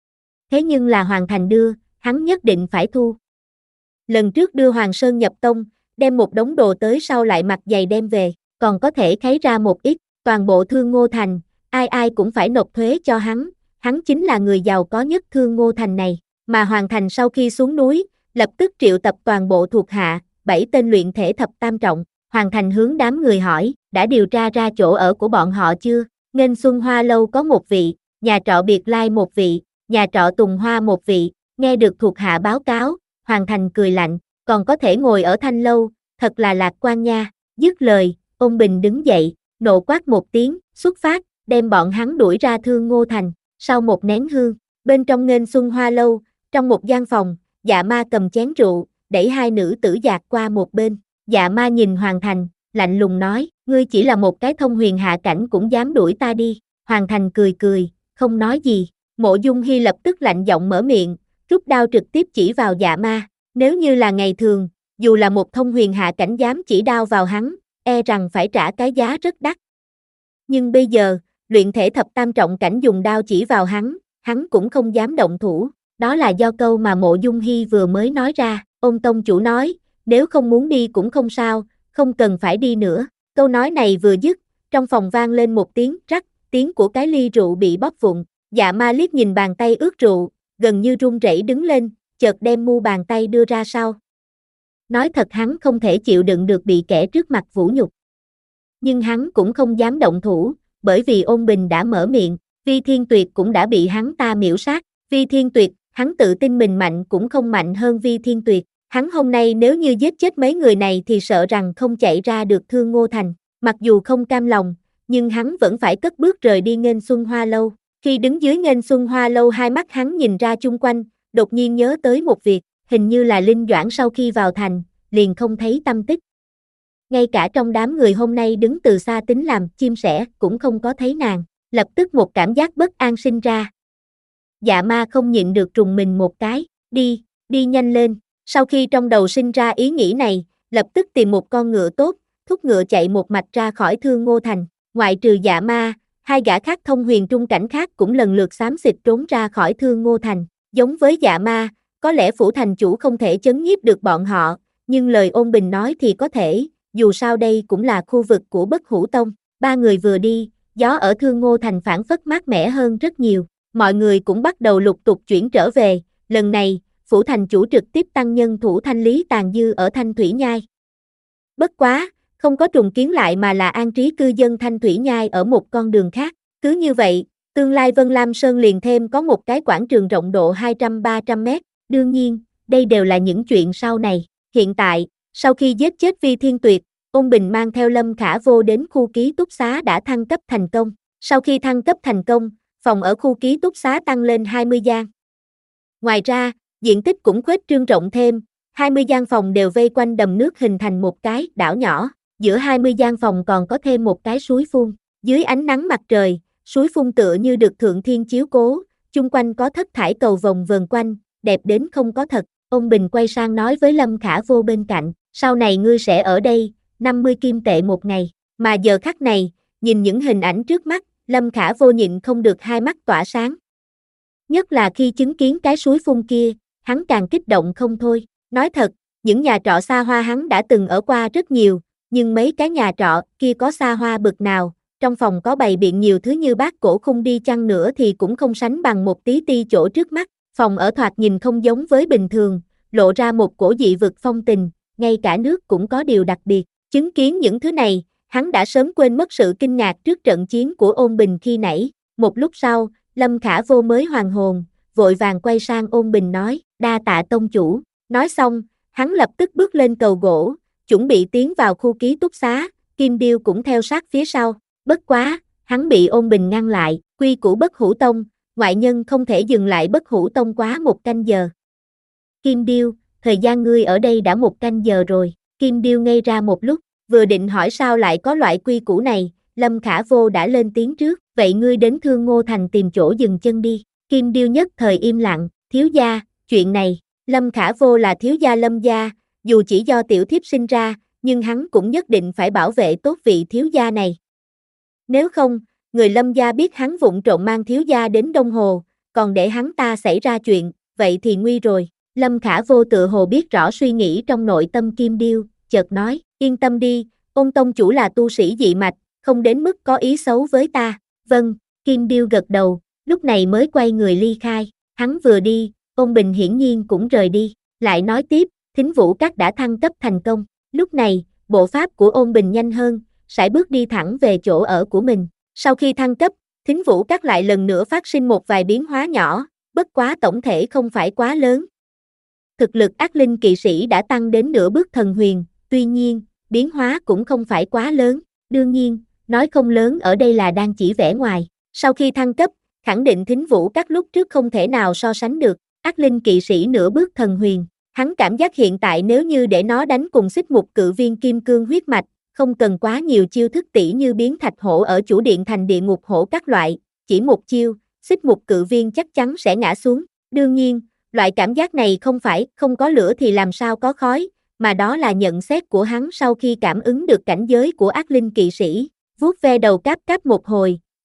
Thế nhưng là Hoàng Thành đưa, hắn nhất định phải thu. Lần trước đưa Hoàng Sơn nhập tông, đem một đống đồ tới sau lại mặt dày đem về, còn có thể khấy ra một ít, toàn bộ Thương Ngô Thành, ai ai cũng phải nộp thuế cho hắn, hắn chính là người giàu có nhất Thương Ngô Thành này. Mà Hoàng Thành sau khi xuống núi, lập tức triệu tập toàn bộ thuộc hạ, bảy tên luyện thể thập tam trọng. Hoàng Thành hướng đám người hỏi, đã điều tra ra chỗ ở của bọn họ chưa? Nghênh Xuân Hoa Lâu có một vị, nhà trọ Biệt Lai một vị, nhà trọ Tùng Hoa một vị. Nghe được thuộc hạ báo cáo, Hoàng Thành cười lạnh, còn có thể ngồi ở Thanh Lâu, thật là lạc quan nha. Dứt lời, Ôn Bình đứng dậy, nộ quát một tiếng, xuất phát, đem bọn hắn đuổi ra Thương Ngô Thành. Sau một nén hương, bên trong Nghênh Xuân Hoa Lâu, trong một gian phòng, Dạ Ma cầm chén rượu, đẩy hai nữ tử dạt qua một bên. Dạ Ma nhìn Hoàng Thành, lạnh lùng nói, ngươi chỉ là một cái thông huyền hạ cảnh cũng dám đuổi ta đi. Hoàng Thành cười cười, không nói gì. Mộ Dung Hi lập tức lạnh giọng mở miệng, rút đao trực tiếp chỉ vào Dạ Ma. Nếu như là ngày thường, dù là một thông huyền hạ cảnh dám chỉ đao vào hắn, e rằng phải trả cái giá rất đắt. Nhưng bây giờ, luyện thể thập tam trọng cảnh dùng đao chỉ vào hắn, hắn cũng không dám động thủ, đó là do câu mà Mộ Dung Hi vừa mới nói ra, Ôn tông chủ nói, nếu không muốn đi cũng không sao, không cần phải đi nữa, câu nói này vừa dứt, trong phòng vang lên một tiếng rắc, tiếng của cái ly rượu bị bóp vụn, Dạ Ma liếc nhìn bàn tay ướt rượu, gần như run rẩy đứng lên, chợt đem mu bàn tay đưa ra sau. Nói thật hắn không thể chịu đựng được bị kẻ trước mặt vũ nhục. Nhưng hắn cũng không dám động thủ, bởi vì Ôn Bình đã mở miệng, Vi Thiên Tuyệt cũng đã bị hắn ta miễu sát, Vi Thiên Tuyệt, hắn tự tin mình mạnh cũng không mạnh hơn Vi Thiên Tuyệt, hắn hôm nay nếu như giết chết mấy người này thì sợ rằng không chạy ra được Thương Ngô Thành, mặc dù không cam lòng, nhưng hắn vẫn phải cất bước rời đi nghênh Xuân Hoa Lâu, khi đứng dưới nghênh Xuân Hoa Lâu hai mắt hắn nhìn ra chung quanh, đột nhiên nhớ tới một việc, hình như là Linh Doãn sau khi vào thành, liền không thấy tâm tích. Ngay cả trong đám người hôm nay đứng từ xa tính làm chim sẻ cũng không có thấy nàng, lập tức một cảm giác bất an sinh ra. Dạ Ma không nhịn được trùng mình một cái, đi, đi nhanh lên, sau khi trong đầu sinh ra ý nghĩ này, lập tức tìm một con ngựa tốt, thúc ngựa chạy một mạch ra khỏi Thương Ngô Thành, ngoại trừ Dạ Ma, hai gã khác thông huyền trung cảnh khác cũng lần lượt xám xịt trốn ra khỏi Thương Ngô Thành, giống với Dạ Ma, có lẽ phủ thành chủ không thể chấn nhiếp được bọn họ, nhưng lời Ôn Bình nói thì có thể, dù sao đây cũng là khu vực của Bất Hủ Tông, ba người vừa đi, gió ở Thương Ngô Thành phảng phất mát mẻ hơn rất nhiều, mọi người cũng bắt đầu lục tục chuyển trở về, lần này, phủ thành chủ trực tiếp tăng nhân thủ thanh lý tàn dư ở Thanh Thủy Nhai. Bất quá, không có trùng kiến lại mà là an trí cư dân Thanh Thủy Nhai ở một con đường khác, cứ như vậy, tương lai Vân Lam Sơn liền thêm có một cái quảng trường rộng độ hai trăm ba trăm mét, đương nhiên, đây đều là những chuyện sau này, hiện tại, sau khi giết chết Vi Thiên Tuyệt, Ôn Bình mang theo Lâm Khả Vô đến khu ký túc xá đã thăng cấp thành công, sau khi thăng cấp thành công, phòng ở khu ký túc xá tăng lên hai mươi gian. Ngoài ra, diện tích cũng khuếch trương rộng thêm, hai mươi gian phòng đều vây quanh đầm nước hình thành một cái đảo nhỏ, giữa hai mươi gian phòng còn có thêm một cái suối phun, dưới ánh nắng mặt trời, suối phun tựa như được thượng thiên chiếu cố, chung quanh có thất thải cầu vồng vờn quanh, đẹp đến không có thật. Ôn Bình quay sang nói với Lâm Khả Vô bên cạnh, sau này ngươi sẽ ở đây, năm mươi kim tệ một ngày, mà giờ khắc này, nhìn những hình ảnh trước mắt, Lâm Khả Vô nhịn không được hai mắt tỏa sáng. Nhất là khi chứng kiến cái suối phun kia, hắn càng kích động không thôi, nói thật, những nhà trọ xa hoa hắn đã từng ở qua rất nhiều, nhưng mấy cái nhà trọ kia có xa hoa bực nào, trong phòng có bày biện nhiều thứ như bát cổ khung đi chăng nữa thì cũng không sánh bằng một tí ti chỗ trước mắt, phòng ở thoạt nhìn không giống với bình thường, lộ ra một cổ dị vực phong tình, ngay cả nước cũng có điều đặc biệt, chứng kiến những thứ này, hắn đã sớm quên mất sự kinh ngạc trước trận chiến của Ôn Bình khi nãy, một lúc sau, Lâm Khả Vô mới hoàn hồn, vội vàng quay sang Ôn Bình nói, đa tạ tông chủ, nói xong, hắn lập tức bước lên cầu gỗ, chuẩn bị tiến vào khu ký túc xá, Kim Điêu cũng theo sát phía sau, bất quá, hắn bị Ôn Bình ngăn lại, quy củ Bất Hủ Tông, ngoại nhân không thể dừng lại Bất Hủ Tông quá một canh giờ. Kim Điêu, thời gian ngươi ở đây đã một canh giờ rồi, Kim Điêu ngây ra một lúc, vừa định hỏi sao lại có loại quy củ này, Lâm Khả Vô đã lên tiếng trước, vậy ngươi đến Thương Ngô Thành tìm chỗ dừng chân đi, Kim Điêu nhất thời im lặng, thiếu gia, chuyện này, Lâm Khả Vô là thiếu gia Lâm gia, dù chỉ do tiểu thiếp sinh ra, nhưng hắn cũng nhất định phải bảo vệ tốt vị thiếu gia này. Nếu không, người Lâm gia biết hắn vụng trộm mang thiếu gia đến Đông Hồ, còn để hắn ta xảy ra chuyện, vậy thì nguy rồi. Lâm Khả Vô tự hồ biết rõ suy nghĩ trong nội tâm Kim Điêu, chợt nói, yên tâm đi, Ôn tông chủ là tu sĩ dị mạch, không đến mức có ý xấu với ta. Vâng, Kim Điêu gật đầu, lúc này mới quay người ly khai, hắn vừa đi, Ôn Bình hiển nhiên cũng rời đi, lại nói tiếp, Thính Vũ Các đã thăng cấp thành công, lúc này, bộ pháp của Ôn Bình nhanh hơn, sải bước đi thẳng về chỗ ở của mình, sau khi thăng cấp, Thính Vũ Các lại lần nữa phát sinh một vài biến hóa nhỏ, bất quá tổng thể không phải quá lớn. Thực lực ác linh kỵ sĩ đã tăng đến nửa bước thần huyền, tuy nhiên, biến hóa cũng không phải quá lớn, đương nhiên, nói không lớn ở đây là đang chỉ vẻ ngoài, sau khi thăng cấp, khẳng định Thính Vũ Các lúc trước không thể nào so sánh được, ác linh kỵ sĩ nửa bước thần huyền, hắn cảm giác hiện tại nếu như để nó đánh cùng xích mục cự viên kim cương huyết mạch, không cần quá nhiều chiêu thức tỉ như biến thạch hổ ở chủ điện thành địa ngục hổ các loại, chỉ một chiêu, xích mục cự viên chắc chắn sẽ ngã xuống, đương nhiên, loại cảm giác này không phải không có lửa thì làm sao có khói, mà đó là nhận xét của hắn sau khi cảm ứng được cảnh giới của ác linh kỵ sĩ, vuốt ve đầu cáp cáp một hồi,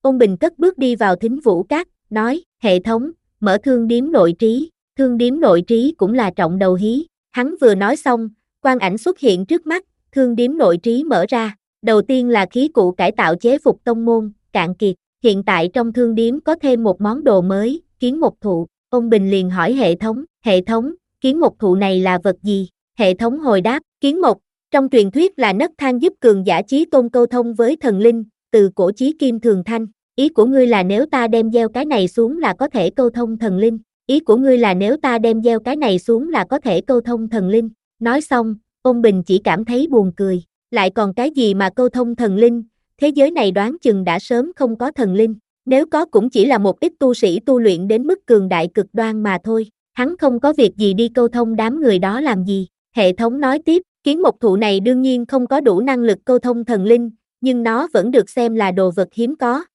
Ôn Bình cất bước đi vào Thính Vũ Các, nói, hệ thống, mở thương điếm nội trí, thương điếm nội trí cũng là trọng đầu hí. Hắn vừa nói xong, quang ảnh xuất hiện trước mắt, thương điếm nội trí mở ra. Đầu tiên là khí cụ cải tạo chế phục tông môn, cạn kiệt. Hiện tại trong thương điếm có thêm một món đồ mới, kiến mộc thụ. Ôn Bình liền hỏi hệ thống, hệ thống, kiến mộc thụ này là vật gì? Hệ thống hồi đáp, kiến mộc, trong truyền thuyết là nấc thang giúp cường giả chí tôn câu thông với thần linh, từ cổ chí kim thường thanh. Ý của ngươi là nếu ta đem gieo cái này xuống là có thể câu thông thần linh. Ý của ngươi là nếu ta đem gieo cái này xuống là có thể câu thông thần linh. Nói xong, Ôn Bình chỉ cảm thấy buồn cười. Lại còn cái gì mà câu thông thần linh, thế giới này đoán chừng đã sớm không có thần linh. Nếu có cũng chỉ là một ít tu sĩ tu luyện đến mức cường đại cực đoan mà thôi. Hắn không có việc gì đi câu thông đám người đó làm gì. Hệ thống nói tiếp, kiến mộc thụ này đương nhiên không có đủ năng lực câu thông thần linh, nhưng nó vẫn được xem là đồ vật hiếm có.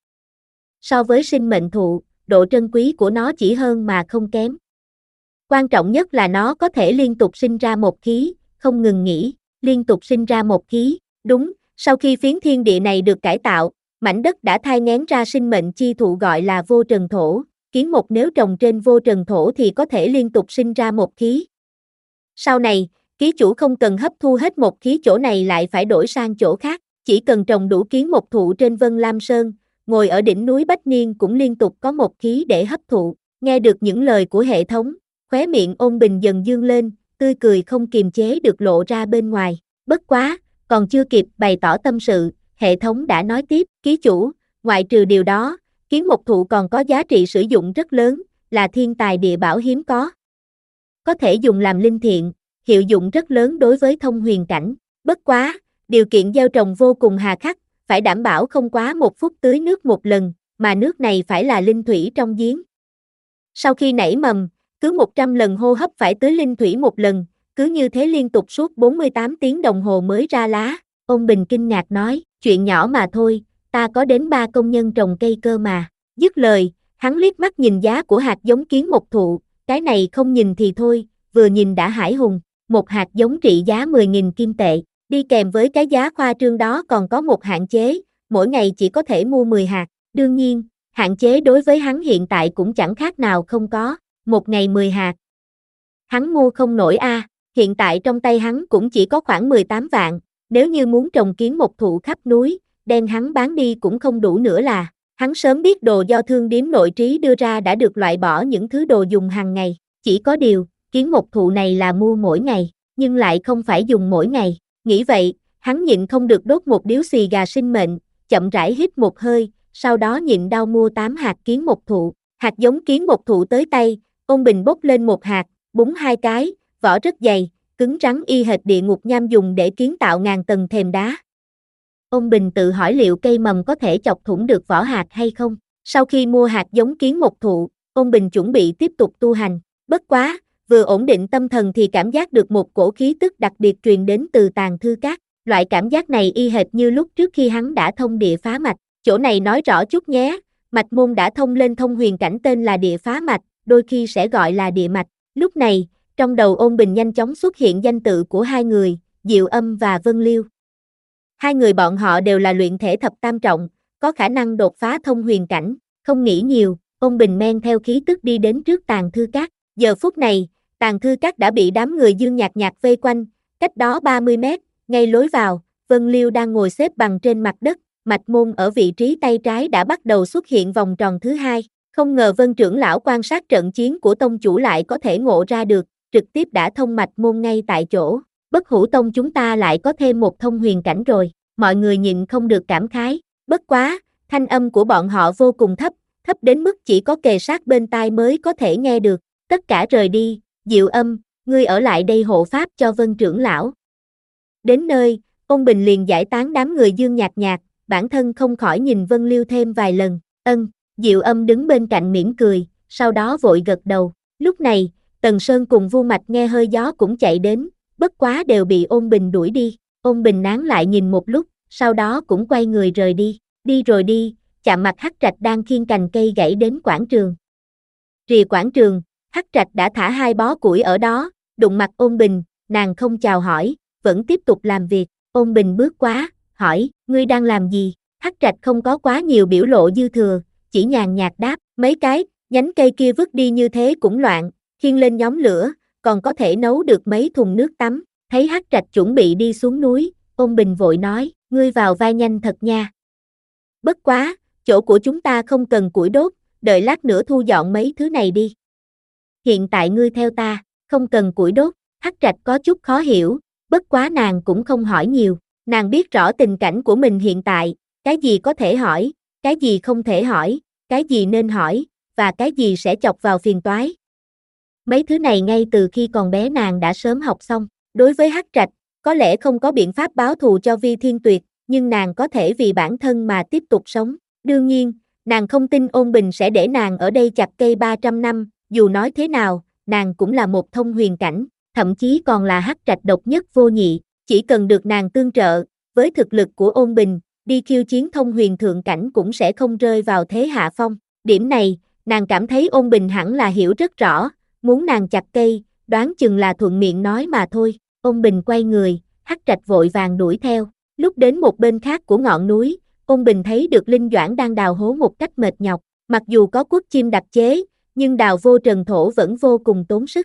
So với sinh mệnh thụ, độ trân quý của nó chỉ hơn mà không kém. Quan trọng nhất là nó có thể liên tục sinh ra một khí, không ngừng nghỉ, liên tục sinh ra một khí. Đúng, sau khi phiến thiên địa này được cải tạo, mảnh đất đã thai nghén ra sinh mệnh chi thụ gọi là vô trần thổ. Kiến mộc nếu trồng trên vô trần thổ thì có thể liên tục sinh ra một khí. Sau này, ký chủ không cần hấp thu hết một khí chỗ này lại phải đổi sang chỗ khác, chỉ cần trồng đủ kiến mộc thụ trên Vân Lam Sơn, ngồi ở đỉnh núi Bách Niên cũng liên tục có một khí để hấp thụ. Nghe được những lời của hệ thống, khóe miệng Ôn Bình dần dương lên, tươi cười không kiềm chế được lộ ra bên ngoài. Bất quá, còn chưa kịp bày tỏ tâm sự, hệ thống đã nói tiếp, ký chủ, ngoại trừ điều đó, kiến mộc thụ còn có giá trị sử dụng rất lớn, là thiên tài địa bảo hiếm có. Có thể dùng làm linh thiện, hiệu dụng rất lớn đối với thông huyền cảnh. Bất quá, điều kiện gieo trồng vô cùng hà khắc, phải đảm bảo không quá một phút tưới nước một lần, mà nước này phải là linh thủy trong giếng. Sau khi nảy mầm, cứ một trăm lần hô hấp phải tưới linh thủy một lần, cứ như thế liên tục suốt bốn mươi tám tiếng đồng hồ mới ra lá. Ôn Bình kinh ngạc nói, chuyện nhỏ mà thôi, ta có đến ba công nhân trồng cây cơ mà. Dứt lời, hắn liếc mắt nhìn giá của hạt giống kiến mộc thụ, cái này không nhìn thì thôi, vừa nhìn đã hãi hùng. Một hạt giống trị giá mười nghìn kim tệ, đi kèm với cái giá khoa trương đó còn có một hạn chế, mỗi ngày chỉ có thể mua mười hạt. Đương nhiên, hạn chế đối với hắn hiện tại cũng chẳng khác nào không có, một ngày mười hạt. Hắn mua không nổi a, hiện tại trong tay hắn cũng chỉ có khoảng mười tám vạn, nếu như muốn trồng kiến mộc thụ khắp núi, đem hắn bán đi cũng không đủ nữa là. Hắn sớm biết đồ do thương điếm nội trí đưa ra đã được loại bỏ những thứ đồ dùng hàng ngày, chỉ có điều, kiến mộc thụ này là mua mỗi ngày, nhưng lại không phải dùng mỗi ngày. Nghĩ vậy, hắn nhịn không được đốt một điếu xì gà sinh mệnh, chậm rãi hít một hơi, sau đó nhịn đau mua tám hạt kiến mộc thụ. Hạt giống kiến mộc thụ tới tay, Ôn Bình bốc lên một hạt, búng hai cái, vỏ rất dày, cứng rắn y hệt địa ngục nham dùng để kiến tạo ngàn tầng thềm đá. Ôn Bình tự hỏi liệu cây mầm có thể chọc thủng được vỏ hạt hay không. Sau khi mua hạt giống kiến mộc thụ, Ôn Bình chuẩn bị tiếp tục tu hành. Bất quá, vừa ổn định tâm thần thì cảm giác được một cổ khí tức đặc biệt truyền đến từ tàng thư các. Loại cảm giác này y hệt như lúc trước khi hắn đã thông địa phá mạch. Chỗ này nói rõ chút nhé, mạch môn đã thông lên thông huyền cảnh tên là địa phá mạch, đôi khi sẽ gọi là địa mạch. Lúc này, trong đầu Ôn Bình nhanh chóng xuất hiện danh tự của hai người, Diệu Âm và Vân Liêu. Hai người bọn họ đều là luyện thể thập tam trọng, có khả năng đột phá thông huyền cảnh. Không nghĩ nhiều, Ôn Bình men theo khí tức đi đến trước tàng thư các. Giờ phút này, tàng thư các đã bị đám người Dương Nhạc Nhạc vây quanh, cách đó ba mươi mét, ngay lối vào, Vân Liêu đang ngồi xếp bằng trên mặt đất, mạch môn ở vị trí tay trái đã bắt đầu xuất hiện vòng tròn thứ hai. Không ngờ Vân trưởng lão quan sát trận chiến của tông chủ lại có thể ngộ ra được, trực tiếp đã thông mạch môn ngay tại chỗ. Bất Hủ tông chúng ta lại có thêm một thông huyền cảnh rồi, mọi người nhịn không được cảm khái. Bất quá, thanh âm của bọn họ vô cùng thấp, thấp đến mức chỉ có kề sát bên tai mới có thể nghe được. Tất cả rời đi, Diệu Âm, ngươi ở lại đây hộ pháp cho Vân trưởng lão. Đến nơi, Ôn Bình liền giải tán đám người Dương Nhạc Nhạc, bản thân không khỏi nhìn Vân Liêu thêm vài lần. Ân, Diệu Âm đứng bên cạnh mỉm cười, sau đó vội gật đầu. Lúc này, Tần Sơn cùng Vu Mạch nghe hơi gió cũng chạy đến, bất quá đều bị Ôn Bình đuổi đi. Ôn Bình nán lại nhìn một lúc, sau đó cũng quay người rời đi. Đi rồi đi, chạm mặt Hắc Trạch đang khiêng cành cây gãy đến quảng trường. Rìa quảng trường, Hắc Trạch đã thả hai bó củi ở đó, đụng mặt Ôn Bình, nàng không chào hỏi, vẫn tiếp tục làm việc. Ôn Bình bước qua, hỏi, ngươi đang làm gì? Hắc Trạch không có quá nhiều biểu lộ dư thừa, chỉ nhàn nhạt đáp, mấy cái, nhánh cây kia vứt đi như thế cũng loạn, khiêng lên nhóm lửa, còn có thể nấu được mấy thùng nước tắm. Thấy Hắc Trạch chuẩn bị đi xuống núi, Ôn Bình vội nói, ngươi vào vai nhanh thật nha. Bất quá, chỗ của chúng ta không cần củi đốt, đợi lát nữa thu dọn mấy thứ này đi. Hiện tại ngươi theo ta, không cần củi đốt. Hắc Trạch có chút khó hiểu, bất quá nàng cũng không hỏi nhiều, nàng biết rõ tình cảnh của mình hiện tại, cái gì có thể hỏi, cái gì không thể hỏi, cái gì nên hỏi, và cái gì sẽ chọc vào phiền toái. Mấy thứ này ngay từ khi còn bé nàng đã sớm học xong, đối với Hắc Trạch, có lẽ không có biện pháp báo thù cho Vi Thiên Tuyệt, nhưng nàng có thể vì bản thân mà tiếp tục sống. Đương nhiên, nàng không tin Ôn Bình sẽ để nàng ở đây chặt cây ba trăm năm, dù nói thế nào, nàng cũng là một thông huyền cảnh, thậm chí còn là Hắc Trạch độc nhất vô nhị, chỉ cần được nàng tương trợ, với thực lực của Ôn Bình, đi khiêu chiến thông huyền thượng cảnh cũng sẽ không rơi vào thế hạ phong. Điểm này, nàng cảm thấy Ôn Bình hẳn là hiểu rất rõ, muốn nàng chặt cây, đoán chừng là thuận miệng nói mà thôi. Ôn Bình quay người, Hắc Trạch vội vàng đuổi theo. Lúc đến một bên khác của ngọn núi, Ôn Bình thấy được Linh Doãn đang đào hố một cách mệt nhọc, mặc dù có quất chim đặc chế, nhưng đào vô trần thổ vẫn vô cùng tốn sức.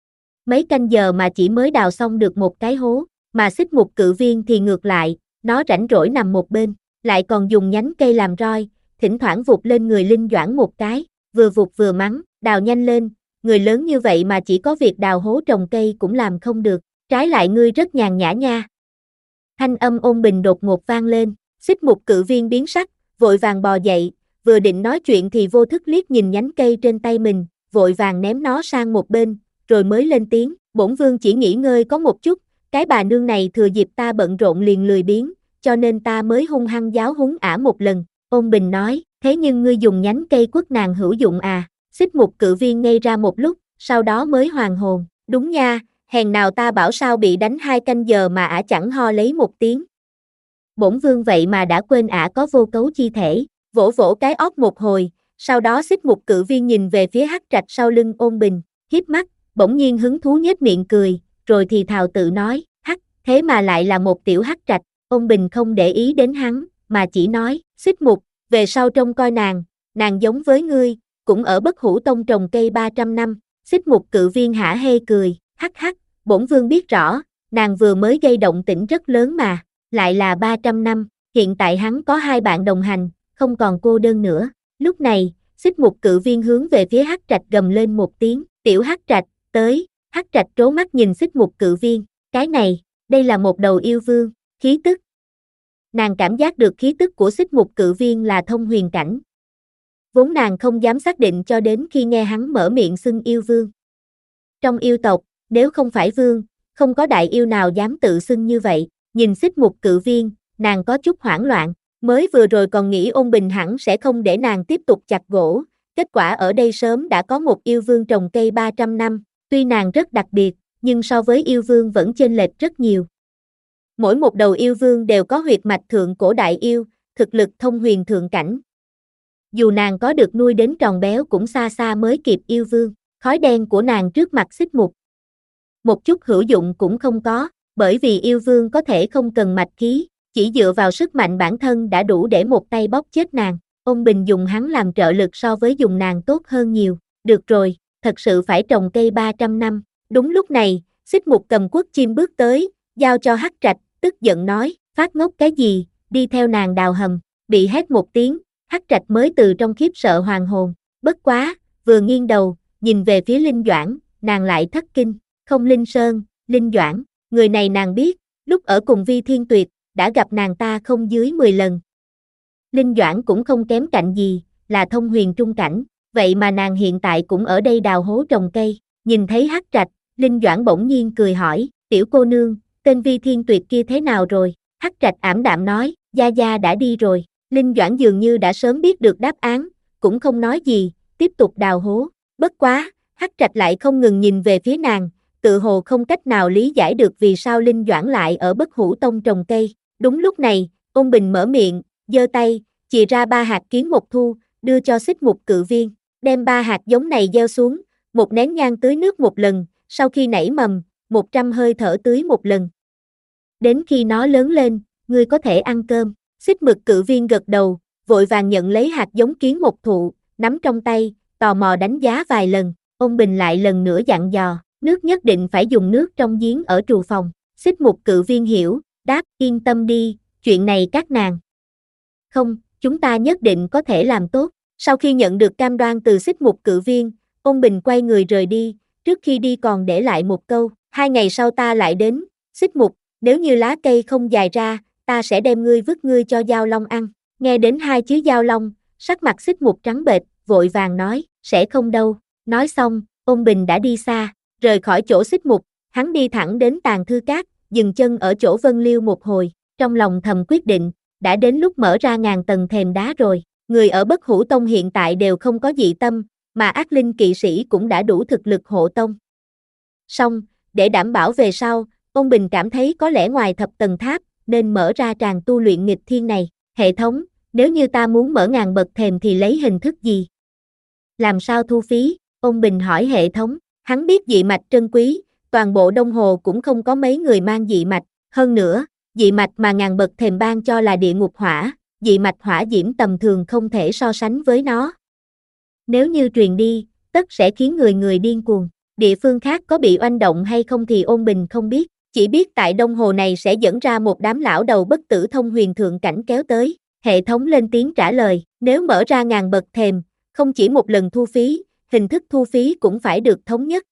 Mấy canh giờ mà chỉ mới đào xong được một cái hố, mà Xích Mục Cự Viên thì ngược lại, nó rảnh rỗi nằm một bên, lại còn dùng nhánh cây làm roi, thỉnh thoảng vụt lên người Linh Doãn một cái, vừa vụt vừa mắng, đào nhanh lên, người lớn như vậy mà chỉ có việc đào hố trồng cây cũng làm không được, trái lại ngươi rất nhàn nhã nha. Thanh âm Ôn Bình đột ngột vang lên, Xích Mục Cự Viên biến sắc, vội vàng bò dậy, vừa định nói chuyện thì vô thức liếc nhìn nhánh cây trên tay mình, vội vàng ném nó sang một bên, rồi mới lên tiếng, bổn vương chỉ nghỉ ngơi có một chút, cái bà nương này thừa dịp ta bận rộn liền lười biếng, cho nên ta mới hung hăng giáo huấn ả một lần. Ôn Bình nói, thế nhưng ngươi dùng nhánh cây quất nàng hữu dụng à? Xích Mục Cự Viên ngây ra một lúc, sau đó mới hoàn hồn, đúng nha, hèn nào ta bảo sao bị đánh hai canh giờ mà ả chẳng ho lấy một tiếng. Bổn vương vậy mà đã quên ả có vô cấu chi thể, vỗ vỗ cái óc một hồi, sau đó Xích Mục Cự Viên nhìn về phía Hắc Trạch sau lưng Ôn Bình, hiếp mắt, bỗng nhiên hứng thú nhếch miệng cười, rồi thì thào tự nói, hắc, thế mà lại là một tiểu Hắc Trạch. Ôn Bình không để ý đến hắn, mà chỉ nói, Xích Mục, về sau trông coi nàng, nàng giống với ngươi, cũng ở Bất Hủ Tông trồng cây ba trăm năm. Xích Mục Cự Viên hả hê cười, hắc hắc, bổn vương biết rõ, nàng vừa mới gây động tĩnh rất lớn mà, lại là ba trăm năm, hiện tại hắn có hai bạn đồng hành, không còn cô đơn nữa. Lúc này, Xích Mục Cự Viên hướng về phía Hắc Trạch gầm lên một tiếng, tiểu Hắc Trạch, tới. Hắc Trạch trố mắt nhìn Xích Mục Cự Viên, cái này, đây là một đầu yêu vương, khí tức. Nàng cảm giác được khí tức của Xích Mục Cự Viên là thông huyền cảnh. Vốn nàng không dám xác định cho đến khi nghe hắn mở miệng xưng yêu vương. Trong yêu tộc, nếu không phải vương, không có đại yêu nào dám tự xưng như vậy. Nhìn Xích Mục Cự Viên, nàng có chút hoảng loạn, mới vừa rồi còn nghĩ Ôn Bình hẳn sẽ không để nàng tiếp tục chặt gỗ, kết quả ở đây sớm đã có một yêu vương trồng cây ba trăm năm, tuy nàng rất đặc biệt, nhưng so với yêu vương vẫn chênh lệch rất nhiều. Mỗi một đầu yêu vương đều có huyết mạch thượng cổ đại yêu, thực lực thông huyền thượng cảnh. Dù nàng có được nuôi đến tròn béo cũng xa xa mới kịp yêu vương, khói đen của nàng trước mặt Xích Mục. Một chút hữu dụng cũng không có, bởi vì yêu vương có thể không cần mạch khí, chỉ dựa vào sức mạnh bản thân đã đủ để một tay bóp chết nàng. Ôn Bình dùng hắn làm trợ lực so với dùng nàng tốt hơn nhiều. Được rồi, thật sự phải trồng cây ba trăm năm. Đúng lúc này, Xích Mục cầm quất chim bước tới, giao cho Hắc Trạch, tức giận nói, phát ngốc cái gì, đi theo nàng đào hầm. Bị hét một tiếng, Hắc Trạch mới từ trong khiếp sợ hoàn hồn. Bất quá, vừa nghiêng đầu, nhìn về phía Linh Doãn, nàng lại thất kinh. Không Linh Sơn, Linh Doãn, người này nàng biết, lúc ở cùng Vi Thiên Tuyệt, đã gặp nàng ta không dưới mười lần. Linh Doãn cũng không kém cạnh gì, là thông huyền trung cảnh, vậy mà nàng hiện tại cũng ở đây đào hố trồng cây. Nhìn thấy Hắc Trạch, Linh Doãn bỗng nhiên cười hỏi, tiểu cô nương, tên Vi Thiên Tuyệt kia thế nào rồi? Hắc Trạch ảm đạm nói, Gia Gia đã đi rồi. Linh Doãn dường như đã sớm biết được đáp án, cũng không nói gì, tiếp tục đào hố. Bất quá, Hắc Trạch lại không ngừng nhìn về phía nàng, tự hồ không cách nào lý giải được vì sao Linh Doãn lại ở Bất Hủ Tông trồng cây. Đúng lúc này, Ôn Bình mở miệng, giơ tay, chìa ra ba hạt kiến mộc thu, đưa cho Xích Mục Cự Viên, đem ba hạt giống này gieo xuống, một nén nhang tưới nước một lần, sau khi nảy mầm, một trăm hơi thở tưới một lần. Đến khi nó lớn lên, ngươi có thể ăn cơm. Xích mực cự viên gật đầu, vội vàng nhận lấy hạt giống kiến một thụ, nắm trong tay, tò mò đánh giá vài lần, ông Bình lại lần nữa dặn dò, nước nhất định phải dùng nước trong giếng ở trù phòng. Xích mục cự viên hiểu, đáp, yên tâm đi, chuyện này các nàng. Không, chúng ta nhất định có thể làm tốt. Sau khi nhận được cam đoan từ xích mục cự viên, ông Bình quay người rời đi, trước khi đi còn để lại một câu, hai ngày sau ta lại đến, xích mục, nếu như lá cây không dài ra, ta sẽ đem ngươi vứt ngươi cho dao long ăn. Nghe đến hai chữ dao long, sắc mặt xích mục trắng bệch, vội vàng nói, sẽ không đâu. Nói xong, ông Bình đã đi xa, rời khỏi chỗ xích mục, hắn đi thẳng đến Tàng Thư Các, dừng chân ở chỗ Vân Liêu một hồi, trong lòng thầm quyết định, đã đến lúc mở ra ngàn tầng thềm đá rồi. Người ở Bất Hủ Tông hiện tại đều không có dị tâm, mà ác linh kỵ sĩ cũng đã đủ thực lực hộ tông. Song, để đảm bảo về sau, ông Bình cảm thấy có lẽ ngoài thập tầng tháp, nên mở ra tràng tu luyện nghịch thiên này. Hệ thống, nếu như ta muốn mở ngàn bậc thềm thì lấy hình thức gì? Làm sao thu phí? Ông Bình hỏi hệ thống, hắn biết dị mạch trân quý, toàn bộ Đông Hồ cũng không có mấy người mang dị mạch, hơn nữa, dị mạch mà ngàn bậc thềm ban cho là địa ngục hỏa, dị mạch hỏa diễm tầm thường không thể so sánh với nó. Nếu như truyền đi, tất sẽ khiến người người điên cuồng. Địa phương khác có bị oanh động hay không thì Ôn Bình không biết, chỉ biết tại Đông Hồ này sẽ dẫn ra một đám lão đầu bất tử thông huyền thượng cảnh kéo tới. Hệ thống lên tiếng trả lời, nếu mở ra ngàn bậc thềm, không chỉ một lần thu phí, hình thức thu phí cũng phải được thống nhất.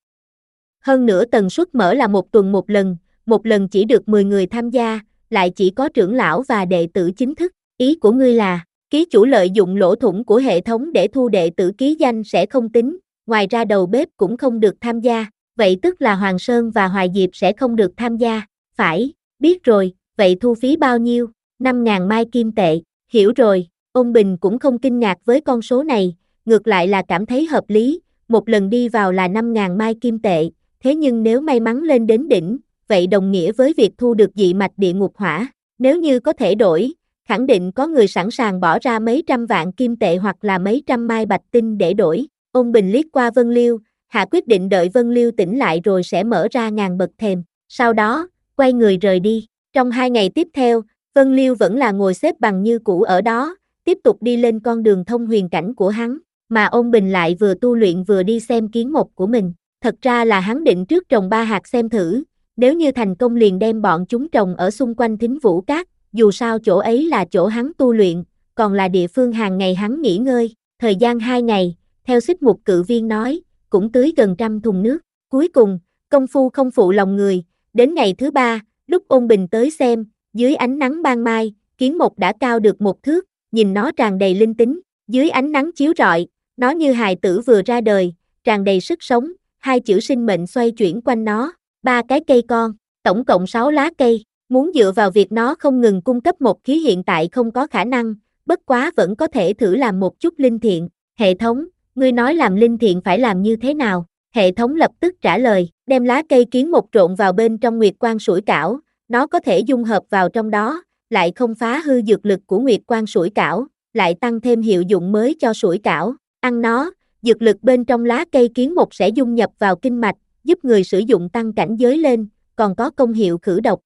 Hơn nữa tần suất mở là một tuần một lần, một lần chỉ được mười người tham gia, lại chỉ có trưởng lão và đệ tử chính thức. Ý của ngươi là, ký chủ lợi dụng lỗ thủng của hệ thống để thu đệ tử ký danh sẽ không tính, ngoài ra đầu bếp cũng không được tham gia, vậy tức là Hoàng Sơn và Hoài Diệp sẽ không được tham gia, phải, biết rồi, vậy thu phí bao nhiêu? năm ngàn mai kim tệ, hiểu rồi, Ôn Bình cũng không kinh ngạc với con số này, ngược lại là cảm thấy hợp lý, một lần đi vào là năm ngàn mai kim tệ, thế nhưng nếu may mắn lên đến đỉnh, vậy đồng nghĩa với việc thu được dị mạch địa ngục hỏa, nếu như có thể đổi, khẳng định có người sẵn sàng bỏ ra mấy trăm vạn kim tệ hoặc là mấy trăm mai bạch tinh để đổi. Ôn Bình liếc qua Vân Liêu, hạ quyết định đợi Vân Liêu tỉnh lại rồi sẽ mở ra ngàn bậc thềm, sau đó, quay người rời đi. Trong hai ngày tiếp theo, Vân Liêu vẫn là ngồi xếp bằng như cũ ở đó, tiếp tục đi lên con đường thông huyền cảnh của hắn, mà Ôn Bình lại vừa tu luyện vừa đi xem kiến mộc của mình. Thật ra là hắn định trước trồng ba hạt xem thử, nếu như thành công liền đem bọn chúng trồng ở xung quanh Thính Vũ Các, dù sao chỗ ấy là chỗ hắn tu luyện, còn là địa phương hàng ngày hắn nghỉ ngơi. Thời gian hai ngày, theo xích mục cự viên nói, cũng tưới gần trăm thùng nước. Cuối cùng, công phu không phụ lòng người, đến ngày thứ ba, lúc Ôn Bình tới xem, dưới ánh nắng ban mai, kiến mộc đã cao được một thước, nhìn nó tràn đầy linh tính, dưới ánh nắng chiếu rọi, nó như hài tử vừa ra đời, tràn đầy sức sống, hai chữ sinh mệnh xoay chuyển quanh nó, ba cái cây con, tổng cộng sáu lá cây, muốn dựa vào việc nó không ngừng cung cấp một khí hiện tại không có khả năng, bất quá vẫn có thể thử làm một chút linh thiện. Hệ thống, ngươi nói làm linh thiện phải làm như thế nào? Hệ thống lập tức trả lời, đem lá cây kiến mộc trộn vào bên trong nguyệt quang sủi cảo, nó có thể dung hợp vào trong đó, lại không phá hư dược lực của nguyệt quang sủi cảo, lại tăng thêm hiệu dụng mới cho sủi cảo. Ăn nó, dược lực bên trong lá cây kiến mộc sẽ dung nhập vào kinh mạch, giúp người sử dụng tăng cảnh giới lên, còn có công hiệu khử độc.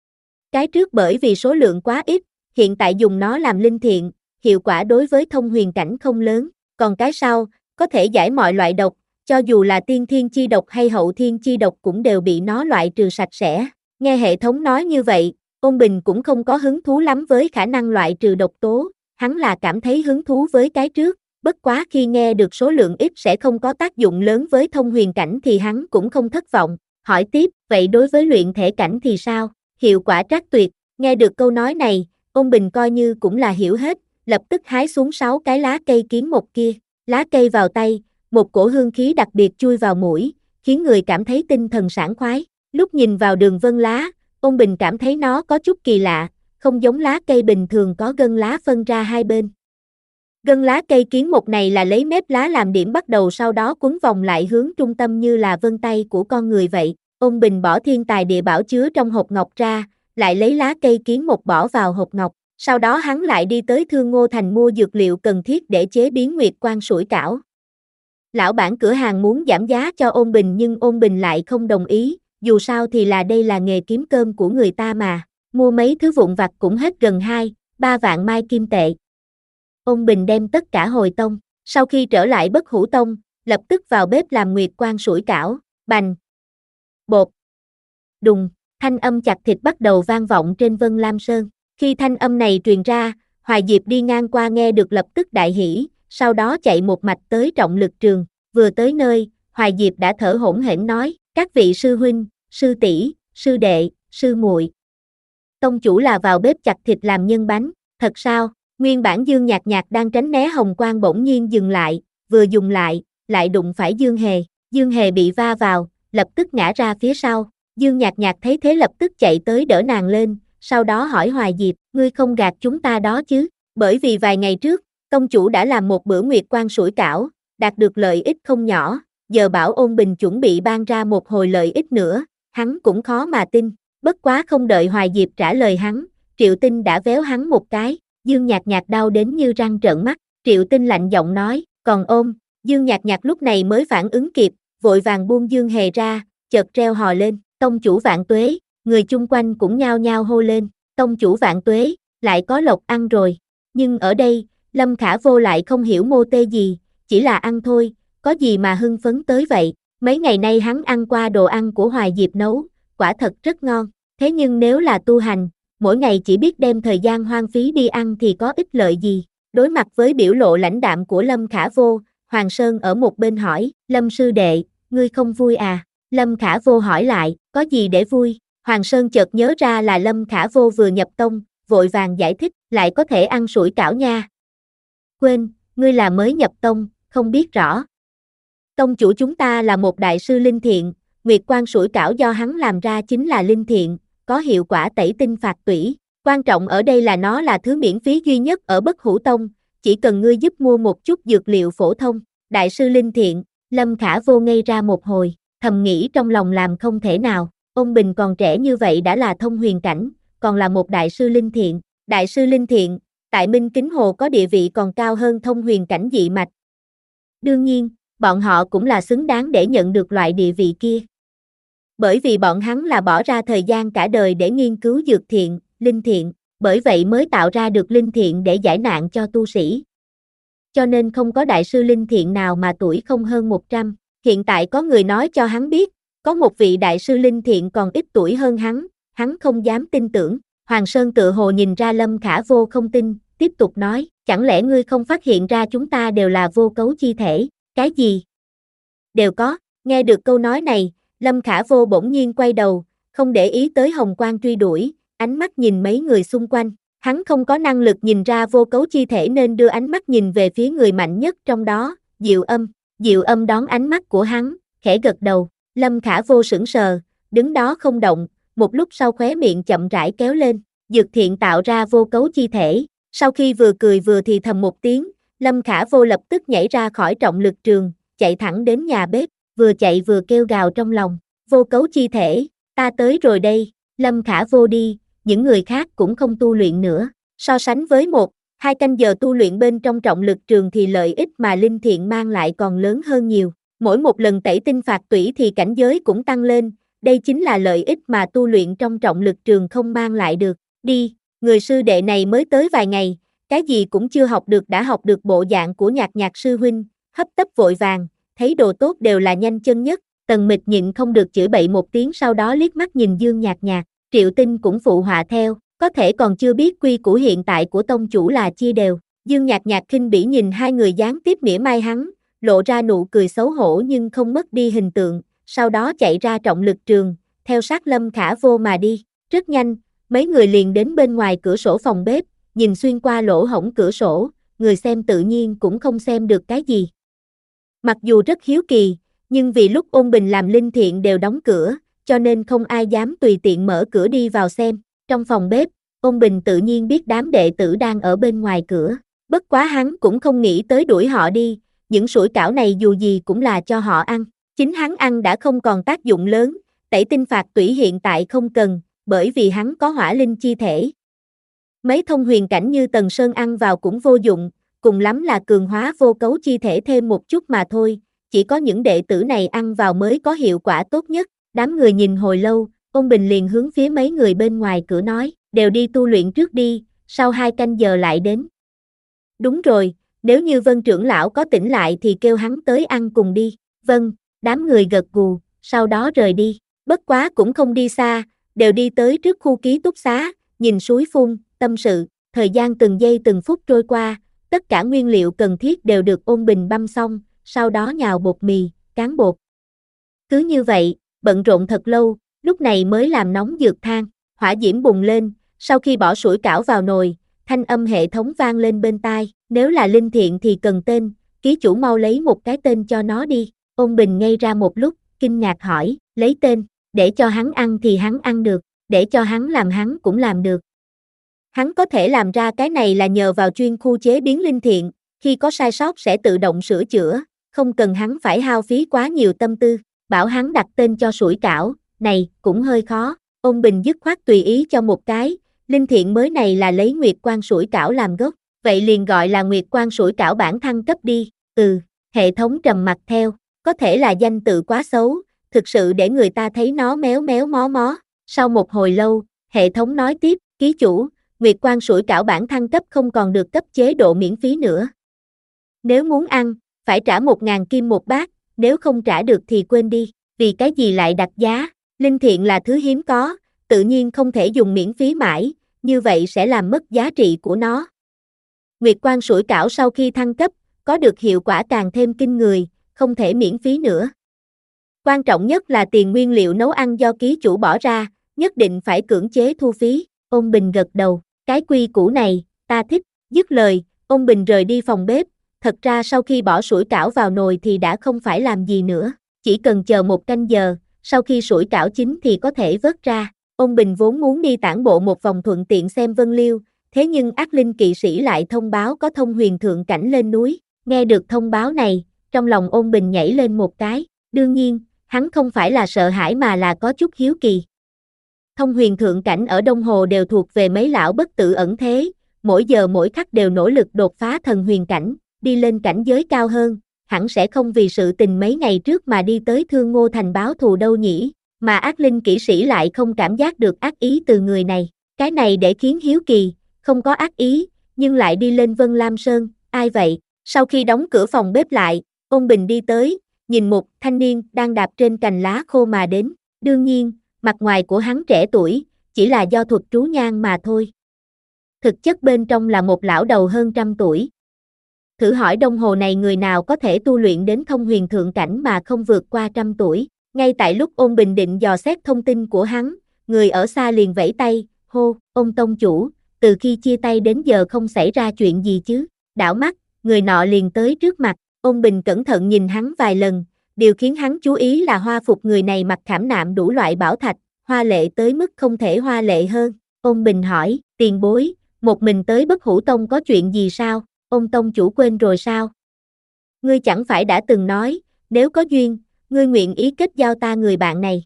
Cái trước bởi vì số lượng quá ít, hiện tại dùng nó làm linh thiện, hiệu quả đối với thông huyền cảnh không lớn, còn cái sau, có thể giải mọi loại độc, cho dù là tiên thiên chi độc hay hậu thiên chi độc cũng đều bị nó loại trừ sạch sẽ. Nghe hệ thống nói như vậy, Ôn Bình cũng không có hứng thú lắm với khả năng loại trừ độc tố, hắn là cảm thấy hứng thú với cái trước, bất quá khi nghe được số lượng ít sẽ không có tác dụng lớn với thông huyền cảnh thì hắn cũng không thất vọng, hỏi tiếp, vậy đối với luyện thể cảnh thì sao? Hiệu quả trác tuyệt. Nghe được câu nói này, Ôn Bình coi như cũng là hiểu hết, lập tức hái xuống sáu cái lá cây kiến mộc kia, lá cây vào tay, một cổ hương khí đặc biệt chui vào mũi, khiến người cảm thấy tinh thần sảng khoái. Lúc nhìn vào đường vân lá, Ôn Bình cảm thấy nó có chút kỳ lạ, không giống lá cây bình thường có gân lá phân ra hai bên. Gân lá cây kiến mộc này là lấy mép lá làm điểm bắt đầu, sau đó quấn vòng lại hướng trung tâm như là vân tay của con người vậy. Ôn Bình bỏ thiên tài địa bảo chứa trong hộp ngọc ra, lại lấy lá cây kiến mộc bỏ vào hộp ngọc. Sau đó hắn lại đi tới Thương Ngô Thành mua dược liệu cần thiết để chế biến nguyệt quang sủi cảo. Lão bản cửa hàng muốn giảm giá cho Ôn Bình nhưng Ôn Bình lại không đồng ý, dù sao thì là đây là nghề kiếm cơm của người ta mà, mua mấy thứ vụn vặt cũng hết gần hai, ba vạn mai kim tệ. Ôn Bình đem tất cả hồi tông, sau khi trở lại Bất Hủ Tông, lập tức vào bếp làm nguyệt quang sủi cảo, bành, bột, đùng, thanh âm chặt thịt bắt đầu vang vọng trên Vân Lam Sơn. Khi thanh âm này truyền ra, Hoài Diệp đi ngang qua nghe được lập tức đại hỉ, sau đó chạy một mạch tới trọng lực trường, vừa tới nơi, Hoài Diệp đã thở hổn hển nói, các vị sư huynh, sư tỷ, sư đệ, sư muội. Tông chủ là vào bếp chặt thịt làm nhân bánh, thật sao? Nguyên bản Dương Nhạc Nhạc đang tránh né hồng quang bỗng nhiên dừng lại, vừa dùng lại, lại đụng phải Dương Hề, Dương Hề bị va vào, lập tức ngã ra phía sau. Dương Nhạc Nhạc thấy thế lập tức chạy tới đỡ nàng lên, sau đó hỏi Hoài Diệp, ngươi không gạt chúng ta đó chứ? Bởi vì vài ngày trước, tông chủ đã làm một bữa nguyệt quang sủi cảo, đạt được lợi ích không nhỏ, giờ bảo Ôn Bình chuẩn bị ban ra một hồi lợi ích nữa, hắn cũng khó mà tin. Bất quá không đợi Hoài Diệp trả lời hắn, Triệu Tinh đã véo hắn một cái, Dương Nhạc Nhạc đau đến như răng trợn mắt, Triệu Tinh lạnh giọng nói, còn ôm, Dương Nhạc Nhạc lúc này mới phản ứng kịp, vội vàng buông Dương Hề ra, chợt reo hò lên, tông chủ vạn tuế, người chung quanh cũng nhao nhao hô lên, tông chủ vạn tuế, lại có lộc ăn rồi, nhưng ở đây, Lâm Khả Vô lại không hiểu mô tê gì, chỉ là ăn thôi, có gì mà hưng phấn tới vậy, mấy ngày nay hắn ăn qua đồ ăn của Hoài Diệp nấu, quả thật rất ngon, thế nhưng nếu là tu hành, mỗi ngày chỉ biết đem thời gian hoang phí đi ăn thì có ích lợi gì. Đối mặt với biểu lộ lãnh đạm của Lâm Khả Vô, Hoàng Sơn ở một bên hỏi, Lâm sư đệ, ngươi không vui à? Lâm Khả Vô hỏi lại, có gì để vui? Hoàng Sơn chợt nhớ ra là Lâm Khả Vô vừa nhập tông, vội vàng giải thích, lại có thể ăn sủi cảo nha. Quên, ngươi là mới nhập tông, không biết rõ. Tông chủ chúng ta là một đại sư linh thiện, nguyệt quang sủi cảo do hắn làm ra chính là linh thiện, có hiệu quả tẩy tinh phạt tủy. Quan trọng ở đây là nó là thứ miễn phí duy nhất ở Bất Hủ Tông, chỉ cần ngươi giúp mua một chút dược liệu phổ thông. Đại sư linh thiện, Lâm Khả Vô ngây ra một hồi, thầm nghĩ trong lòng làm không thể nào. Ôn Bình còn trẻ như vậy đã là thông huyền cảnh, còn là một đại sư linh thiện. Đại sư linh thiện, tại Minh Kính Hồ có địa vị còn cao hơn thông huyền cảnh dị mạch. Đương nhiên, bọn họ cũng là xứng đáng để nhận được loại địa vị kia. Bởi vì bọn hắn là bỏ ra thời gian cả đời để nghiên cứu dược thiện, linh thiện, bởi vậy mới tạo ra được linh thiện để giải nạn cho tu sĩ. Cho nên không có đại sư linh thiện nào mà tuổi không hơn một trăm. Hiện tại có người nói cho hắn biết, có một vị đại sư linh thiện còn ít tuổi hơn hắn, hắn không dám tin tưởng. Hoàng Sơn tự hồ nhìn ra Lâm Khả Vô không tin, tiếp tục nói, chẳng lẽ ngươi không phát hiện ra chúng ta đều là vô cấu chi thể, cái gì? Đều có, nghe được câu nói này, Lâm Khả Vô bỗng nhiên quay đầu, không để ý tới hồng quang truy đuổi, ánh mắt nhìn mấy người xung quanh, hắn không có năng lực nhìn ra vô cấu chi thể nên đưa ánh mắt nhìn về phía người mạnh nhất trong đó, Diệu Âm. Diệu Âm đón ánh mắt của hắn, khẽ gật đầu, Lâm Khả Vô sững sờ, đứng đó không động, một lúc sau khóe miệng chậm rãi kéo lên, dược thiện tạo ra vô cấu chi thể, sau khi vừa cười vừa thì thầm một tiếng, Lâm Khả Vô lập tức nhảy ra khỏi trọng lực trường, chạy thẳng đến nhà bếp, vừa chạy vừa kêu gào trong lòng, vô cấu chi thể, ta tới rồi đây, Lâm Khả Vô đi, những người khác cũng không tu luyện nữa, so sánh với một, hai canh giờ tu luyện bên trong trọng lực trường thì lợi ích mà linh thiện mang lại còn lớn hơn nhiều, mỗi một lần tẩy tinh phạt tủy thì cảnh giới cũng tăng lên, đây chính là lợi ích mà tu luyện trong trọng lực trường không mang lại được, đi, người sư đệ này mới tới vài ngày, cái gì cũng chưa học được đã học được bộ dạng của Nhạc Nhạc sư huynh, hấp tấp vội vàng, thấy đồ tốt đều là nhanh chân nhất, Tần Mịch nhịn không được chửi bậy một tiếng sau đó liếc mắt nhìn Dương Nhạc Nhạc, Triệu Tinh cũng phụ họa theo, có thể còn chưa biết quy củ hiện tại của tông chủ là chia đều, Dương Nhạc Nhạc khinh bỉ nhìn hai người gián tiếp mỉa mai hắn, lộ ra nụ cười xấu hổ nhưng không mất đi hình tượng, sau đó chạy ra trọng lực trường, theo sát Lâm Khả Vô mà đi, rất nhanh, mấy người liền đến bên ngoài cửa sổ phòng bếp, nhìn xuyên qua lỗ hổng cửa sổ, người xem tự nhiên cũng không xem được cái gì. Mặc dù rất hiếu kỳ, nhưng vì lúc Ôn Bình làm linh thiện đều đóng cửa, cho nên không ai dám tùy tiện mở cửa đi vào xem. Trong phòng bếp, Ôn Bình tự nhiên biết đám đệ tử đang ở bên ngoài cửa. Bất quá hắn cũng không nghĩ tới đuổi họ đi, những sủi cảo này dù gì cũng là cho họ ăn. Chính hắn ăn đã không còn tác dụng lớn, tẩy tinh phạt tủy hiện tại không cần, bởi vì hắn có hỏa linh chi thể. Mấy thông huyền cảnh như Tần Sơn ăn vào cũng vô dụng, cùng lắm là cường hóa vô cấu chi thể thêm một chút mà thôi, chỉ có những đệ tử này ăn vào mới có hiệu quả tốt nhất. Đám người nhìn hồi lâu, Ôn Bình liền hướng phía mấy người bên ngoài cửa nói, đều đi tu luyện trước đi, sau hai canh giờ lại đến. Đúng rồi, nếu như Vân trưởng lão có tỉnh lại thì kêu hắn tới ăn cùng đi. Vâng, đám người gật gù, sau đó rời đi. Bất quá cũng không đi xa, đều đi tới trước khu ký túc xá, nhìn suối phun, tâm sự. Thời gian từng giây từng phút trôi qua, tất cả nguyên liệu cần thiết đều được Ôn Bình băm xong, sau đó nhào bột mì, cán bột. Cứ như vậy, bận rộn thật lâu, lúc này mới làm nóng dược than, hỏa diễm bùng lên, sau khi bỏ sủi cảo vào nồi, thanh âm hệ thống vang lên bên tai, nếu là linh thiện thì cần tên, ký chủ mau lấy một cái tên cho nó đi. Ôn Bình ngây ra một lúc, kinh ngạc hỏi, lấy tên, để cho hắn ăn thì hắn ăn được, để cho hắn làm hắn cũng làm được. Hắn có thể làm ra cái này là nhờ vào chuyên khu chế biến linh thiện, khi có sai sót sẽ tự động sửa chữa, không cần hắn phải hao phí quá nhiều tâm tư, bảo hắn đặt tên cho sủi cảo, này, cũng hơi khó. Ôn Bình dứt khoát tùy ý cho một cái, linh thiện mới này là lấy Nguyệt Quang sủi cảo làm gốc, vậy liền gọi là Nguyệt Quang sủi cảo bản thăng cấp đi. Ừ, hệ thống trầm mặt theo, có thể là danh tự quá xấu, thực sự để người ta thấy nó méo méo mó mó. Sau một hồi lâu, hệ thống nói tiếp, ký chủ, Nguyệt Quang sủi cảo bản thăng cấp không còn được cấp chế độ miễn phí nữa. Nếu muốn ăn, phải trả một ngàn kim một bát, nếu không trả được thì quên đi, vì cái gì lại đặt giá, linh thiện là thứ hiếm có, tự nhiên không thể dùng miễn phí mãi, như vậy sẽ làm mất giá trị của nó. Nguyệt Quang sủi cảo sau khi thăng cấp, có được hiệu quả càng thêm kinh người, không thể miễn phí nữa. Quan trọng nhất là tiền nguyên liệu nấu ăn do ký chủ bỏ ra, nhất định phải cưỡng chế thu phí. Ôn Bình gật đầu, cái quy củ này, ta thích, dứt lời, Ôn Bình rời đi phòng bếp, thật ra sau khi bỏ sủi cảo vào nồi thì đã không phải làm gì nữa, chỉ cần chờ một canh giờ, sau khi sủi cảo chín thì có thể vớt ra. Ôn Bình vốn muốn đi tản bộ một vòng thuận tiện xem Vân Liêu, thế nhưng ác linh kỵ sĩ lại thông báo có thông huyền thượng cảnh lên núi, nghe được thông báo này, trong lòng Ôn Bình nhảy lên một cái, đương nhiên, hắn không phải là sợ hãi mà là có chút hiếu kỳ. Thông huyền thượng cảnh ở Đông Hồ đều thuộc về mấy lão bất tử ẩn thế, mỗi giờ mỗi khắc đều nỗ lực đột phá thần huyền cảnh, đi lên cảnh giới cao hơn, hẳn sẽ không vì sự tình mấy ngày trước mà đi tới Thương Ngô Thành báo thù đâu nhỉ, mà ác linh kỹ sĩ lại không cảm giác được ác ý từ người này, cái này để khiến hiếu kỳ, không có ác ý, nhưng lại đi lên Vân Lam Sơn, ai vậy? Sau khi đóng cửa phòng bếp lại, Ôn Bình đi tới, nhìn một thanh niên đang đạp trên cành lá khô mà đến, đương nhiên, mặt ngoài của hắn trẻ tuổi, chỉ là do thuật trú nhang mà thôi. Thực chất bên trong là một lão đầu hơn trăm tuổi. Thử hỏi Đông Hồ này người nào có thể tu luyện đến thông huyền thượng cảnh mà không vượt qua trăm tuổi. Ngay tại lúc Ôn Bình định dò xét thông tin của hắn, người ở xa liền vẫy tay, hô, Ôn tông chủ, từ khi chia tay đến giờ không xảy ra chuyện gì chứ. Đảo mắt, người nọ liền tới trước mặt, Ôn Bình cẩn thận nhìn hắn vài lần, điều khiến hắn chú ý là hoa phục người này mặc khảm nạm đủ loại bảo thạch, hoa lệ tới mức không thể hoa lệ hơn. Ôn Bình hỏi, tiền bối, một mình tới Bất Hủ Tông có chuyện gì sao? Ôn tông chủ quên rồi sao? Ngươi chẳng phải đã từng nói, nếu có duyên, ngươi nguyện ý kết giao ta người bạn này.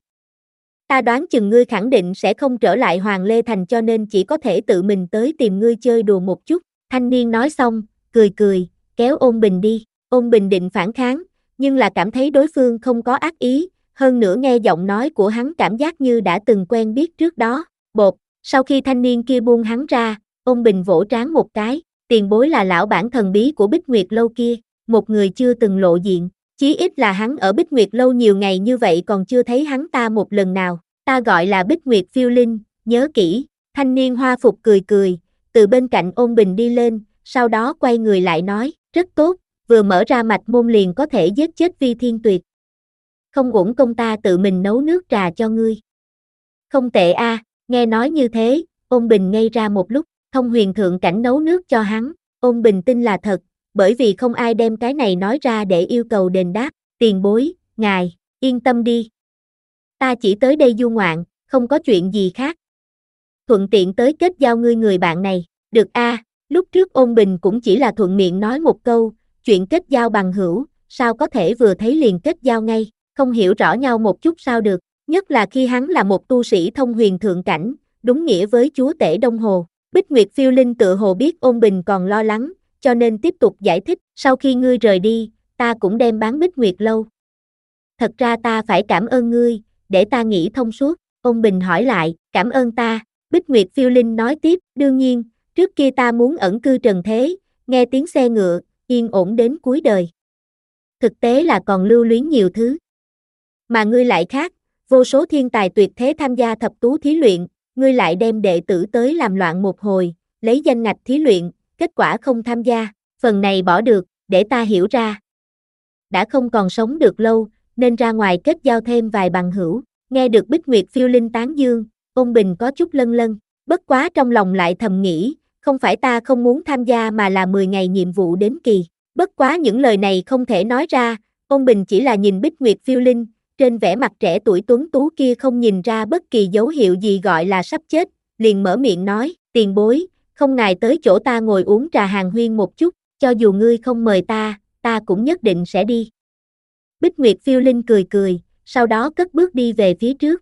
Ta đoán chừng ngươi khẳng định sẽ không trở lại Hoàng Lê Thành cho nên chỉ có thể tự mình tới tìm ngươi chơi đùa một chút. Thanh niên nói xong, cười cười, kéo Ôn Bình đi. Ôn Bình định phản kháng, nhưng là cảm thấy đối phương không có ác ý, hơn nữa nghe giọng nói của hắn cảm giác như đã từng quen biết trước đó. Bột, sau khi thanh niên kia buông hắn ra, Ôn Bình vỗ trán một cái, tiền bối là lão bản thần bí của Bích Nguyệt Lâu kia, một người chưa từng lộ diện, chí ít là hắn ở Bích Nguyệt Lâu nhiều ngày như vậy còn chưa thấy hắn ta một lần nào, ta gọi là Bích Nguyệt Phiêu Linh, nhớ kỹ. Thanh niên hoa phục cười cười, từ bên cạnh Ôn Bình đi lên, sau đó quay người lại nói, rất tốt, vừa mở ra mạch môn liền có thể giết chết Vi Thiên Tuyệt. Không uổng công ta tự mình nấu nước trà cho ngươi. Không tệ a, à, nghe nói như thế, Ôn Bình ngây ra một lúc, thông huyền thượng cảnh nấu nước cho hắn, Ôn Bình tin là thật, bởi vì không ai đem cái này nói ra để yêu cầu đền đáp, tiền bối, ngài, yên tâm đi. Ta chỉ tới đây du ngoạn, không có chuyện gì khác. Thuận tiện tới kết giao ngươi người bạn này, được a, à, lúc trước Ôn Bình cũng chỉ là thuận miệng nói một câu, chuyện kết giao bằng hữu, sao có thể vừa thấy liền kết giao ngay, không hiểu rõ nhau một chút sao được, nhất là khi hắn là một tu sĩ thông huyền thượng cảnh, đúng nghĩa với chúa tể Đông Hồ. Bích Nguyệt Phiêu Linh tự hồ biết Ôn Bình còn lo lắng, cho nên tiếp tục giải thích, sau khi ngươi rời đi, ta cũng đem bán Bích Nguyệt Lâu. Thật ra ta phải cảm ơn ngươi, để ta nghĩ thông suốt. Ôn Bình hỏi lại, cảm ơn ta, Bích Nguyệt Phiêu Linh nói tiếp, đương nhiên, Trước kia ta muốn ẩn cư trần thế, nghe tiếng xe ngựa, yên ổn đến cuối đời. Thực tế là còn lưu luyến nhiều thứ. Mà ngươi lại khác, vô số thiên tài tuyệt thế tham gia thập tú thí luyện, ngươi lại đem đệ tử tới làm loạn một hồi, lấy danh ngạch thí luyện, kết quả không tham gia, phần này bỏ được, để ta hiểu ra. Đã không còn sống được lâu, nên ra ngoài kết giao thêm vài bằng hữu. Nghe được Bích Nguyệt phiêu linh tán dương, Ôn Bình có chút lân lân, bất quá trong lòng lại thầm nghĩ, không phải ta không muốn tham gia mà là mười ngày nhiệm vụ đến kỳ. Bất quá những lời này không thể nói ra, Ôn Bình chỉ là nhìn Bích Nguyệt phiêu linh, trên vẻ mặt trẻ tuổi tuấn tú kia không nhìn ra bất kỳ dấu hiệu gì gọi là sắp chết, liền mở miệng nói, tiền bối, không ngài tới chỗ ta ngồi uống trà hàng huyên một chút, cho dù ngươi không mời ta, ta cũng nhất định sẽ đi. Bích Nguyệt phiêu linh cười cười, sau đó cất bước đi về phía trước.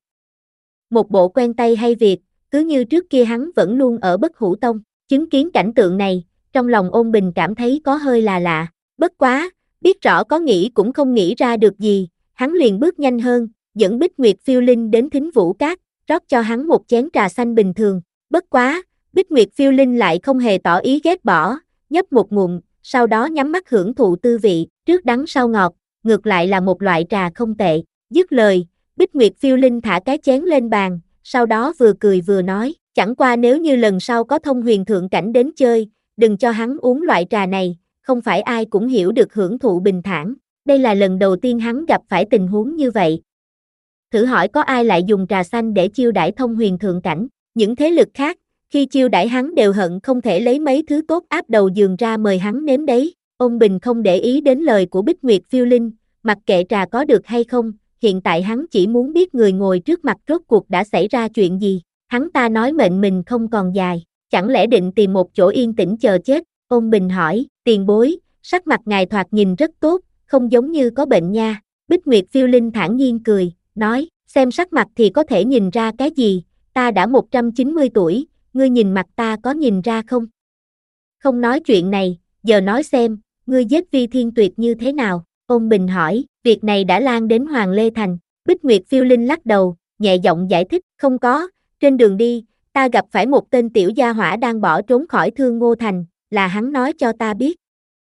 Một bộ quen tay hay việc, cứ như trước kia hắn vẫn luôn ở Bất Hủ Tông, chứng kiến cảnh tượng này, trong lòng Ôn Bình cảm thấy có hơi là lạ, bất quá, biết rõ có nghĩ cũng không nghĩ ra được gì, hắn liền bước nhanh hơn, dẫn Bích Nguyệt phiêu linh đến Thính Vũ Cát, rót cho hắn một chén trà xanh bình thường, bất quá, Bích Nguyệt phiêu linh lại không hề tỏ ý ghét bỏ, nhấp một ngụm, sau đó nhắm mắt hưởng thụ tư vị, trước đắng sau ngọt, ngược lại là một loại trà không tệ. Dứt lời, Bích Nguyệt phiêu linh thả cái chén lên bàn, sau đó vừa cười vừa nói, chẳng qua nếu như lần sau có thông huyền thượng cảnh đến chơi, đừng cho hắn uống loại trà này, không phải ai cũng hiểu được hưởng thụ bình thản, đây là lần đầu tiên hắn gặp phải tình huống như vậy. Thử hỏi có ai lại dùng trà xanh để chiêu đãi thông huyền thượng cảnh, những thế lực khác, khi chiêu đãi hắn đều hận không thể lấy mấy thứ tốt áp đầu giường ra mời hắn nếm đấy. Ôn Bình không để ý đến lời của Bích Nguyệt phiêu linh, mặc kệ trà có được hay không, hiện tại hắn chỉ muốn biết người ngồi trước mặt rốt cuộc đã xảy ra chuyện gì. Hắn ta nói mệnh mình không còn dài, chẳng lẽ định tìm một chỗ yên tĩnh chờ chết? Ôn Bình hỏi, tiền bối, sắc mặt ngài thoạt nhìn rất tốt, không giống như có bệnh nha. Bích Nguyệt phiêu linh thản nhiên cười, nói, xem sắc mặt thì có thể nhìn ra cái gì, ta đã một trăm chín mươi tuổi, ngươi nhìn mặt ta có nhìn ra không? Không nói chuyện này, giờ nói xem, ngươi giết Vi Thiên Tuyệt như thế nào? Ôn Bình hỏi, việc này đã lan đến Hoàng Lê Thành. Bích Nguyệt phiêu linh lắc đầu, nhẹ giọng giải thích, không có, trên đường đi, ta gặp phải một tên tiểu gia hỏa đang bỏ trốn khỏi Thương Ngô Thành, là hắn nói cho ta biết.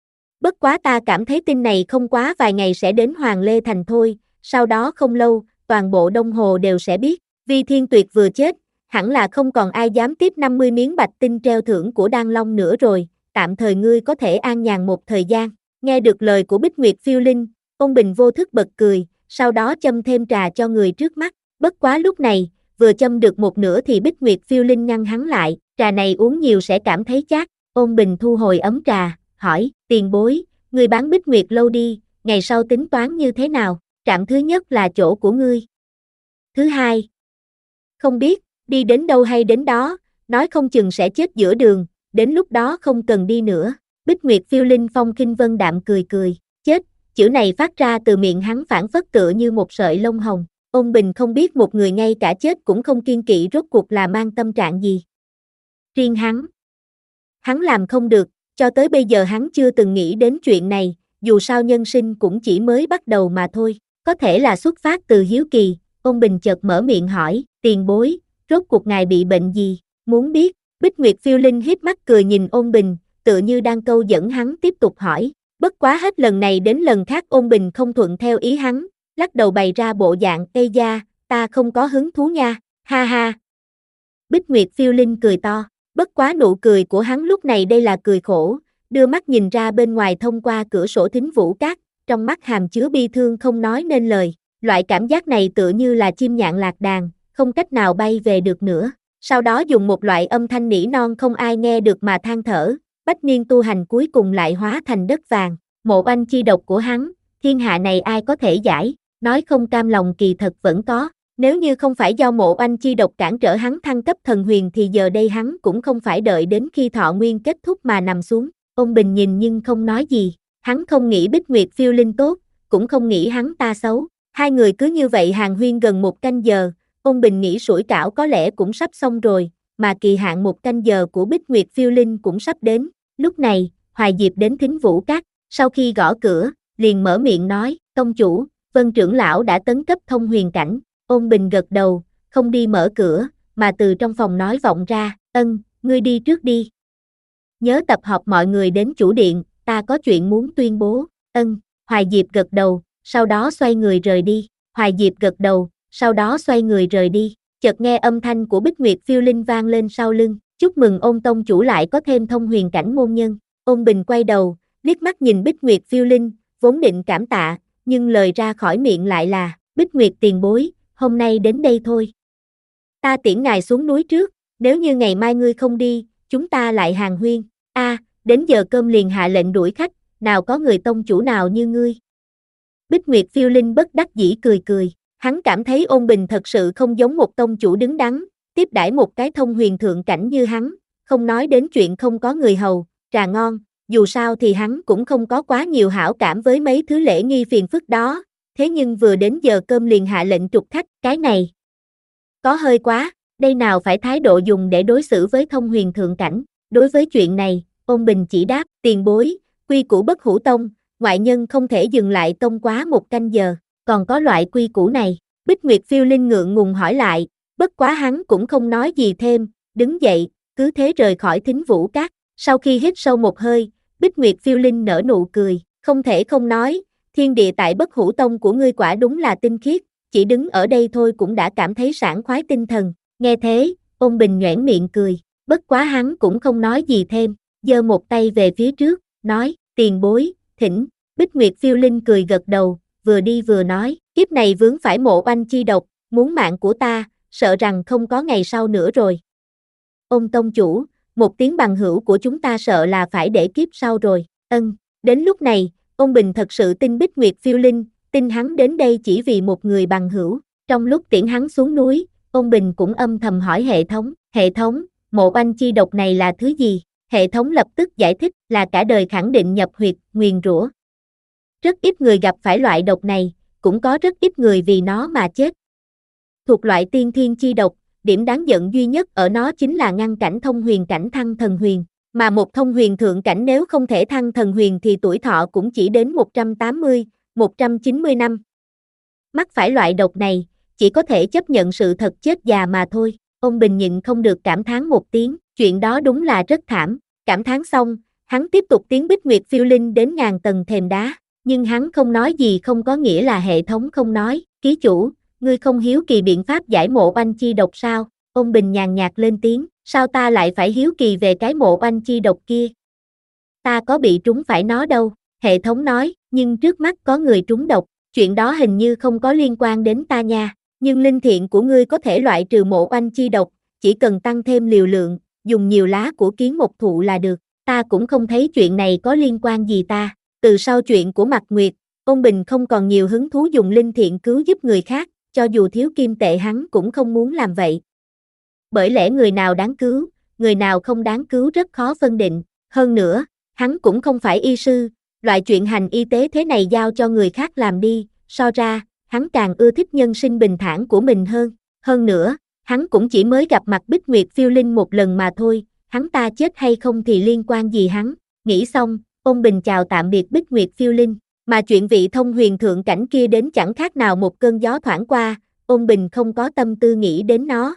Bất quá ta cảm thấy tin này không quá vài ngày sẽ đến Hoàng Lê Thành thôi, sau đó không lâu, toàn bộ Đông Hồ đều sẽ biết, Vi Thiên Tuyệt vừa chết, hẳn là không còn ai dám tiếp năm mươi miếng bạch tinh treo thưởng của Đan Long nữa rồi, tạm thời ngươi có thể an nhàn một thời gian. Nghe được lời của Bích Nguyệt phiêu linh, Ôn Bình vô thức bật cười, sau đó châm thêm trà cho người trước mắt, bất quá lúc này, vừa châm được một nửa thì Bích Nguyệt phiêu linh ngăn hắn lại, trà này uống nhiều sẽ cảm thấy chát. Ôn Bình thu hồi ấm trà, hỏi, tiền bối, ngươi bán Bích Nguyệt lâu đi, ngày sau tính toán như thế nào? Trạm thứ nhất là chỗ của ngươi. Thứ hai, không biết, đi đến đâu hay đến đó, nói không chừng sẽ chết giữa đường, đến lúc đó không cần đi nữa. Bích Nguyệt phiêu linh phong khinh vân đạm cười cười, chết, chữ này phát ra từ miệng hắn phảng phất tựa như một sợi lông hồng. Ôn Bình không biết một người ngay cả chết cũng không kiêng kỵ rốt cuộc là mang tâm trạng gì. Riêng hắn, hắn làm không được, cho tới bây giờ hắn chưa từng nghĩ đến chuyện này, dù sao nhân sinh cũng chỉ mới bắt đầu mà thôi, có thể là xuất phát từ hiếu kỳ. Ôn Bình chợt mở miệng hỏi, tiền bối, rốt cuộc ngài bị bệnh gì, muốn biết? Bích Nguyệt phiêu linh híp mắt cười nhìn Ôn Bình, tựa như đang câu dẫn hắn tiếp tục hỏi, bất quá hết lần này đến lần khác Ôn Bình không thuận theo ý hắn, lắc đầu bày ra bộ dạng, ê da, ta không có hứng thú nha, ha ha. Bích Nguyệt phiêu linh cười to, bất quá nụ cười của hắn lúc này đây là cười khổ, đưa mắt nhìn ra bên ngoài thông qua cửa sổ Thính Vũ Cát, trong mắt hàm chứa bi thương không nói nên lời, loại cảm giác này tựa như là chim nhạn lạc đàn, không cách nào bay về được nữa. Sau đó dùng một loại âm thanh nỉ non không ai nghe được mà than thở, bách niên tu hành cuối cùng lại hóa thành đất vàng, Mộ Oanh chi độc của hắn, thiên hạ này ai có thể giải, nói không cam lòng kỳ thật vẫn có, nếu như không phải do Mộ Oanh chi độc cản trở hắn thăng cấp thần huyền thì giờ đây hắn cũng không phải đợi đến khi thọ nguyên kết thúc mà nằm xuống. Ôn Bình nhìn nhưng không nói gì, hắn không nghĩ Bích Nguyệt phiêu linh tốt, cũng không nghĩ hắn ta xấu, hai người cứ như vậy hàn huyên gần một canh giờ. Ôn Bình nghĩ sủi cảo có lẽ cũng sắp xong rồi, mà kỳ hạn một canh giờ của Bích Nguyệt phiêu linh cũng sắp đến. Lúc này, Hoài Diệp đến Thính Vũ Cát, sau khi gõ cửa, liền mở miệng nói, tông chủ, Vân trưởng lão đã tấn cấp thông huyền cảnh. Ôn Bình gật đầu, không đi mở cửa, mà từ trong phòng nói vọng ra, ân, ngươi đi trước đi. nhớ tập hợp mọi người đến chủ điện, ta có chuyện muốn tuyên bố. Ân, Hoài Diệp gật đầu, sau đó xoay người rời đi. Hoài Diệp gật đầu, sau đó xoay người rời đi. Chợt nghe âm thanh của Bích Nguyệt phiêu linh vang lên sau lưng, chúc mừng Ôn tông chủ lại có thêm thông huyền cảnh môn nhân. Ôn Bình quay đầu, liếc mắt nhìn Bích Nguyệt phiêu linh, vốn định cảm tạ, nhưng lời ra khỏi miệng lại là, Bích Nguyệt tiền bối, hôm nay đến đây thôi. Ta tiễn ngài xuống núi trước, nếu như ngày mai ngươi không đi, chúng ta lại hàn huyên. A, đến giờ cơm liền hạ lệnh đuổi khách, nào có người tông chủ nào như ngươi. Bích Nguyệt phiêu linh bất đắc dĩ cười cười, hắn cảm thấy Ôn Bình thật sự không giống một tông chủ đứng đắn, tiếp đãi một cái thông huyền thượng cảnh như hắn, không nói đến chuyện không có người hầu, trà ngon, dù sao thì hắn cũng không có quá nhiều hảo cảm với mấy thứ lễ nghi phiền phức đó, thế nhưng vừa đến giờ cơm liền hạ lệnh trục khách, cái này có hơi quá, đây nào phải thái độ dùng để đối xử với thông huyền thượng cảnh. Đối với chuyện này, Ôn Bình chỉ đáp, tiền bối, quy củ bất hủ tông, ngoại nhân không thể dừng lại tông quá một canh giờ, còn có loại quy củ này. Bích Nguyệt phiêu linh ngượng ngùng hỏi lại, bất quá hắn cũng không nói gì thêm, đứng dậy, cứ thế rời khỏi Thính Vũ Các. Sau khi hít sâu một hơi, Bích Nguyệt phiêu linh nở nụ cười, không thể không nói, thiên địa tại bất hủ tông của ngươi quả đúng là tinh khiết, chỉ đứng ở đây thôi cũng đã cảm thấy sảng khoái tinh thần. Nghe thế, Ôn Bình nhoẻn miệng cười, bất quá hắn cũng không nói gì thêm, giơ một tay về phía trước, nói, tiền bối, thỉnh. Bích Nguyệt phiêu linh cười gật đầu, vừa đi vừa nói, kiếp này vướng phải Mộ Oanh chi độc, muốn mạng của ta, sợ rằng không có ngày sau nữa rồi. Ôn tông chủ, một tiếng bằng hữu của chúng ta sợ là phải để kiếp sau rồi. Ân, đến lúc này, Ôn Bình thật sự tin Bích Nguyệt phiêu linh, tin hắn đến đây chỉ vì một người bằng hữu. Trong lúc tiễn hắn xuống núi, Ôn Bình cũng âm thầm hỏi hệ thống, hệ thống, Mộ Oanh chi độc này là thứ gì? Hệ thống lập tức giải thích là cả đời khẳng định nhập huyệt, nguyền rủa. Rất ít người gặp phải loại độc này, cũng có rất ít người vì nó mà chết. Thuộc loại tiên thiên chi độc, điểm đáng giận duy nhất ở nó chính là ngăn cảnh thông huyền cảnh thăng thần huyền, mà một thông huyền thượng cảnh nếu không thể thăng thần huyền thì tuổi thọ cũng chỉ đến một trăm tám mươi, một trăm chín mươi năm. Mắc phải loại độc này, chỉ có thể chấp nhận sự thật chết già mà thôi. Ôn Bình nhịn không được cảm thán một tiếng, chuyện đó đúng là rất thảm. Cảm thán xong, hắn tiếp tục tiến Bích Nguyệt phiêu linh đến ngàn tầng thềm đá, nhưng hắn không nói gì không có nghĩa là hệ thống không nói. Ký chủ, ngươi không hiếu kỳ biện pháp giải Mộ Oanh chi độc sao? Ôn Bình nhàn nhạt lên tiếng, sao ta lại phải hiếu kỳ về cái Mộ Oanh chi độc kia? Ta có bị trúng phải nó đâu. Hệ thống nói, nhưng trước mắt có người trúng độc, chuyện đó hình như không có liên quan đến ta nha. Nhưng linh thiện của ngươi có thể loại trừ Mộ Oanh chi độc, chỉ cần tăng thêm liều lượng, dùng nhiều lá của kiến một thụ là được. Ta cũng không thấy chuyện này có liên quan gì ta. Từ sau chuyện của Mạc Nguyệt, Ôn Bình không còn nhiều hứng thú dùng linh thiện cứu giúp người khác, cho dù thiếu kim tệ hắn cũng không muốn làm vậy. Bởi lẽ người nào đáng cứu, người nào không đáng cứu rất khó phân định. Hơn nữa, hắn cũng không phải y sư, loại chuyện hành y tế thế này giao cho người khác làm đi, so ra, hắn càng ưa thích nhân sinh bình thản của mình hơn. Hơn nữa, hắn cũng chỉ mới gặp mặt Bích Nguyệt phiêu linh một lần mà thôi, hắn ta chết hay không thì liên quan gì hắn. Nghĩ xong, Ôn Bình chào tạm biệt Bích Nguyệt phiêu linh, mà chuyện vị thông huyền thượng cảnh kia đến chẳng khác nào một cơn gió thoảng qua, Ôn Bình không có tâm tư nghĩ đến nó.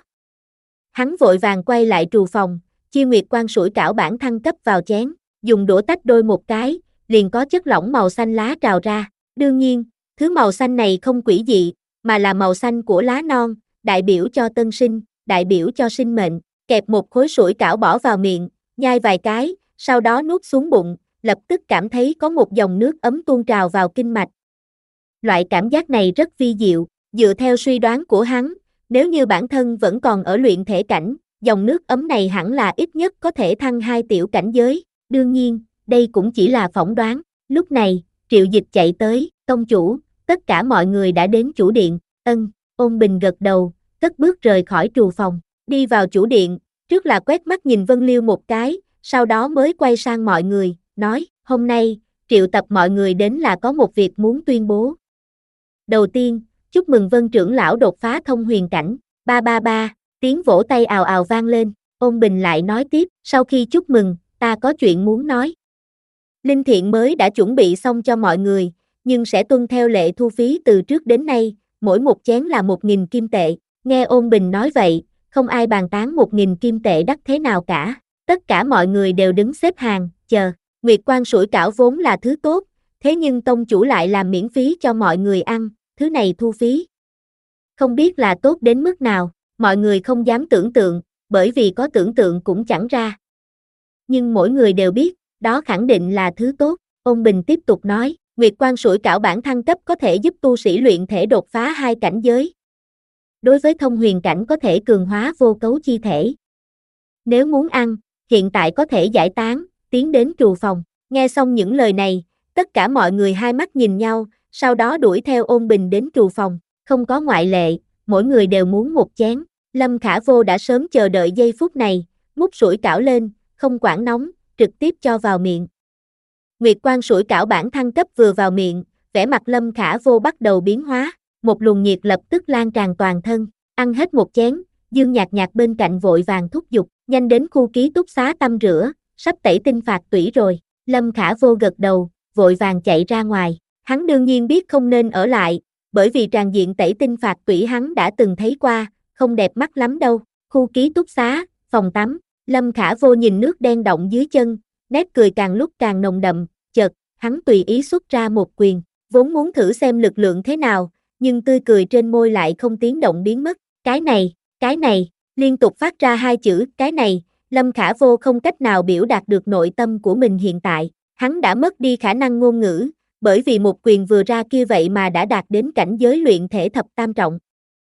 Hắn vội vàng quay lại trù phòng, Chi Nguyệt Quan sủi cảo bản thăng cấp vào chén, dùng đũa tách đôi một cái, liền có chất lỏng màu xanh lá trào ra. Đương nhiên, thứ màu xanh này không quỷ dị, mà là màu xanh của lá non, đại biểu cho tân sinh, đại biểu cho sinh mệnh. Kẹp một khối sủi cảo bỏ vào miệng, nhai vài cái, sau đó nuốt xuống bụng, lập tức cảm thấy có một dòng nước ấm tuôn trào vào kinh mạch. Loại cảm giác này rất vi diệu, dựa theo suy đoán của hắn, nếu như bản thân vẫn còn ở luyện thể cảnh, dòng nước ấm này hẳn là ít nhất có thể thăng hai tiểu cảnh giới. Đương nhiên, đây cũng chỉ là phỏng đoán. Lúc này, Triệu Dịch chạy tới, tông chủ, tất cả mọi người đã đến chủ điện. Ân, Ôn Bình gật đầu, cất bước rời khỏi trù phòng, đi vào chủ điện, trước là quét mắt nhìn Vân Liêu một cái, sau đó mới quay sang mọi người, nói, hôm nay, triệu tập mọi người đến là có một việc muốn tuyên bố. Đầu tiên, chúc mừng Vân trưởng lão đột phá thông huyền cảnh, ba ba ba, tiếng vỗ tay ào ào vang lên. Ôn Bình lại nói tiếp, sau khi chúc mừng, ta có chuyện muốn nói. Linh thiện mới đã chuẩn bị xong cho mọi người, nhưng sẽ tuân theo lệ thu phí từ trước đến nay, mỗi một chén là một nghìn kim tệ. Nghe Ôn Bình nói vậy, không ai bàn tán một nghìn kim tệ đắt thế nào cả. Tất cả mọi người đều đứng xếp hàng, chờ. Nguyệt Quang sủi cảo vốn là thứ tốt, thế nhưng tông chủ lại làm miễn phí cho mọi người ăn, thứ này thu phí. Không biết là tốt đến mức nào, mọi người không dám tưởng tượng, bởi vì có tưởng tượng cũng chẳng ra. Nhưng mỗi người đều biết, đó khẳng định là thứ tốt. Ôn Bình tiếp tục nói, Nguyệt Quang sủi cảo bản thăng cấp có thể giúp tu sĩ luyện thể đột phá hai cảnh giới. Đối với thông huyền cảnh có thể cường hóa vô cấu chi thể. Nếu muốn ăn, hiện tại có thể giải tán, tiến đến trù phòng. Nghe xong những lời này, tất cả mọi người hai mắt nhìn nhau, sau đó đuổi theo Ôn Bình đến trù phòng. Không có ngoại lệ, mỗi người đều muốn một chén. Lâm Khả Vô đã sớm chờ đợi giây phút này, múc sủi cảo lên, không quản nóng, trực tiếp cho vào miệng. Nguyệt Quang sủi cảo bản thăng cấp vừa vào miệng, vẻ mặt Lâm Khả Vô bắt đầu biến hóa, một luồng nhiệt lập tức lan tràn toàn thân. Ăn hết một chén, Dương Nhạc Nhạc bên cạnh vội vàng thúc giục, nhanh đến khu ký túc xá tắm rửa, sắp tẩy tinh phạt tủy rồi. Lâm Khả Vô gật đầu, vội vàng chạy ra ngoài. Hắn đương nhiên biết không nên ở lại, bởi vì tràng diện tẩy tinh phạt tủy hắn đã từng thấy qua, không đẹp mắt lắm đâu. Khu ký túc xá, phòng tắm, Lâm Khả Vô nhìn nước đen đọng dưới chân, nét cười càng lúc càng nồng đậm, chợt, hắn tùy ý xuất ra một quyền, vốn muốn thử xem lực lượng thế nào, nhưng tươi cười trên môi lại không tiếng động biến mất. Cái này, cái này, liên tục phát ra hai chữ, cái này, Lâm Khả Vô không cách nào biểu đạt được nội tâm của mình hiện tại, hắn đã mất đi khả năng ngôn ngữ, bởi vì một quyền vừa ra kia vậy mà đã đạt đến cảnh giới luyện thể thập tam trọng.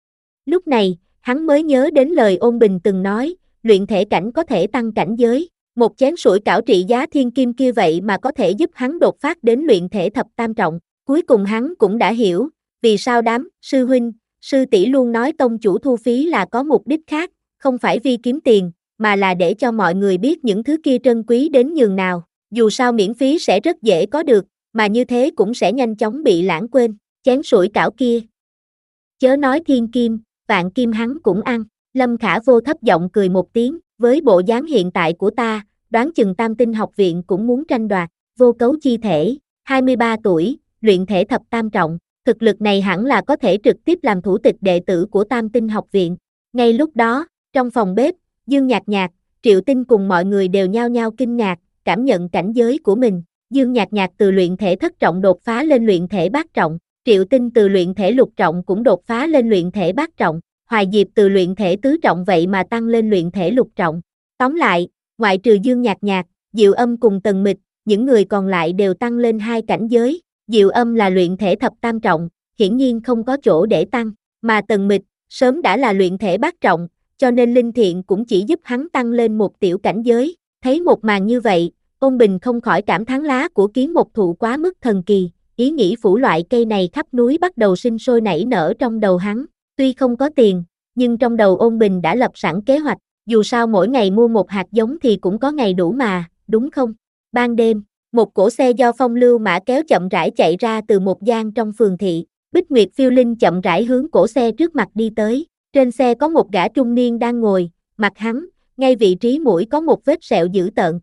Lúc này, hắn mới nhớ đến lời Ôn Bình từng nói, luyện thể cảnh có thể tăng cảnh giới, một chén sủi cảo trị giá thiên kim kia vậy mà có thể giúp hắn đột phát đến luyện thể thập tam trọng, cuối cùng hắn cũng đã hiểu, vì sao đám sư huynh, sư tỷ luôn nói tông chủ thu phí là có mục đích khác, không phải vì kiếm tiền, mà là để cho mọi người biết những thứ kia trân quý đến nhường nào, dù sao miễn phí sẽ rất dễ có được, mà như thế cũng sẽ nhanh chóng bị lãng quên. Chén sủi cảo kia, chớ nói thiên kim, vạn kim hắn cũng ăn. Lâm Khả Vô thấp giọng cười một tiếng, với bộ dáng hiện tại của ta, đoán chừng Tam Tinh học viện cũng muốn tranh đoạt. Vô cấu chi thể, hai mươi ba tuổi, luyện thể thập tam trọng, thực lực này hẳn là có thể trực tiếp làm thủ tịch đệ tử của Tam Tinh học viện. Ngay lúc đó, trong phòng bếp, Dương Nhạc Nhạc, Triệu Tinh cùng mọi người đều nhao nhao kinh ngạc, cảm nhận cảnh giới của mình. Dương Nhạc Nhạc từ luyện thể thất trọng đột phá lên luyện thể bát trọng, Triệu Tinh từ luyện thể lục trọng cũng đột phá lên luyện thể bát trọng, Hoài Diệp từ luyện thể tứ trọng vậy mà tăng lên luyện thể lục trọng. Tóm lại, ngoại trừ Dương Nhạc Nhạc, Diệu Âm cùng Tần Mịch, những người còn lại đều tăng lên hai cảnh giới. Diệu Âm là luyện thể thập tam trọng, hiển nhiên không có chỗ để tăng, mà Tần Mịch sớm đã là luyện thể bát trọng, cho nên linh thiện cũng chỉ giúp hắn tăng lên một tiểu cảnh giới. Thấy một màn như vậy, Ôn Bình không khỏi cảm thán lá của kiến một thụ quá mức thần kỳ, ý nghĩ phủ loại cây này khắp núi bắt đầu sinh sôi nảy nở trong đầu hắn. Tuy không có tiền, nhưng trong đầu Ôn Bình đã lập sẵn kế hoạch, dù sao mỗi ngày mua một hạt giống thì cũng có ngày đủ mà, đúng không? Ban đêm, một cỗ xe do Phong Lưu Mã kéo chậm rãi chạy ra từ một gian trong phường thị, Bích Nguyệt Phiêu Linh chậm rãi hướng cỗ xe trước mặt đi tới, trên xe có một gã trung niên đang ngồi, mặt hắn, ngay vị trí mũi có một vết sẹo dữ tợn.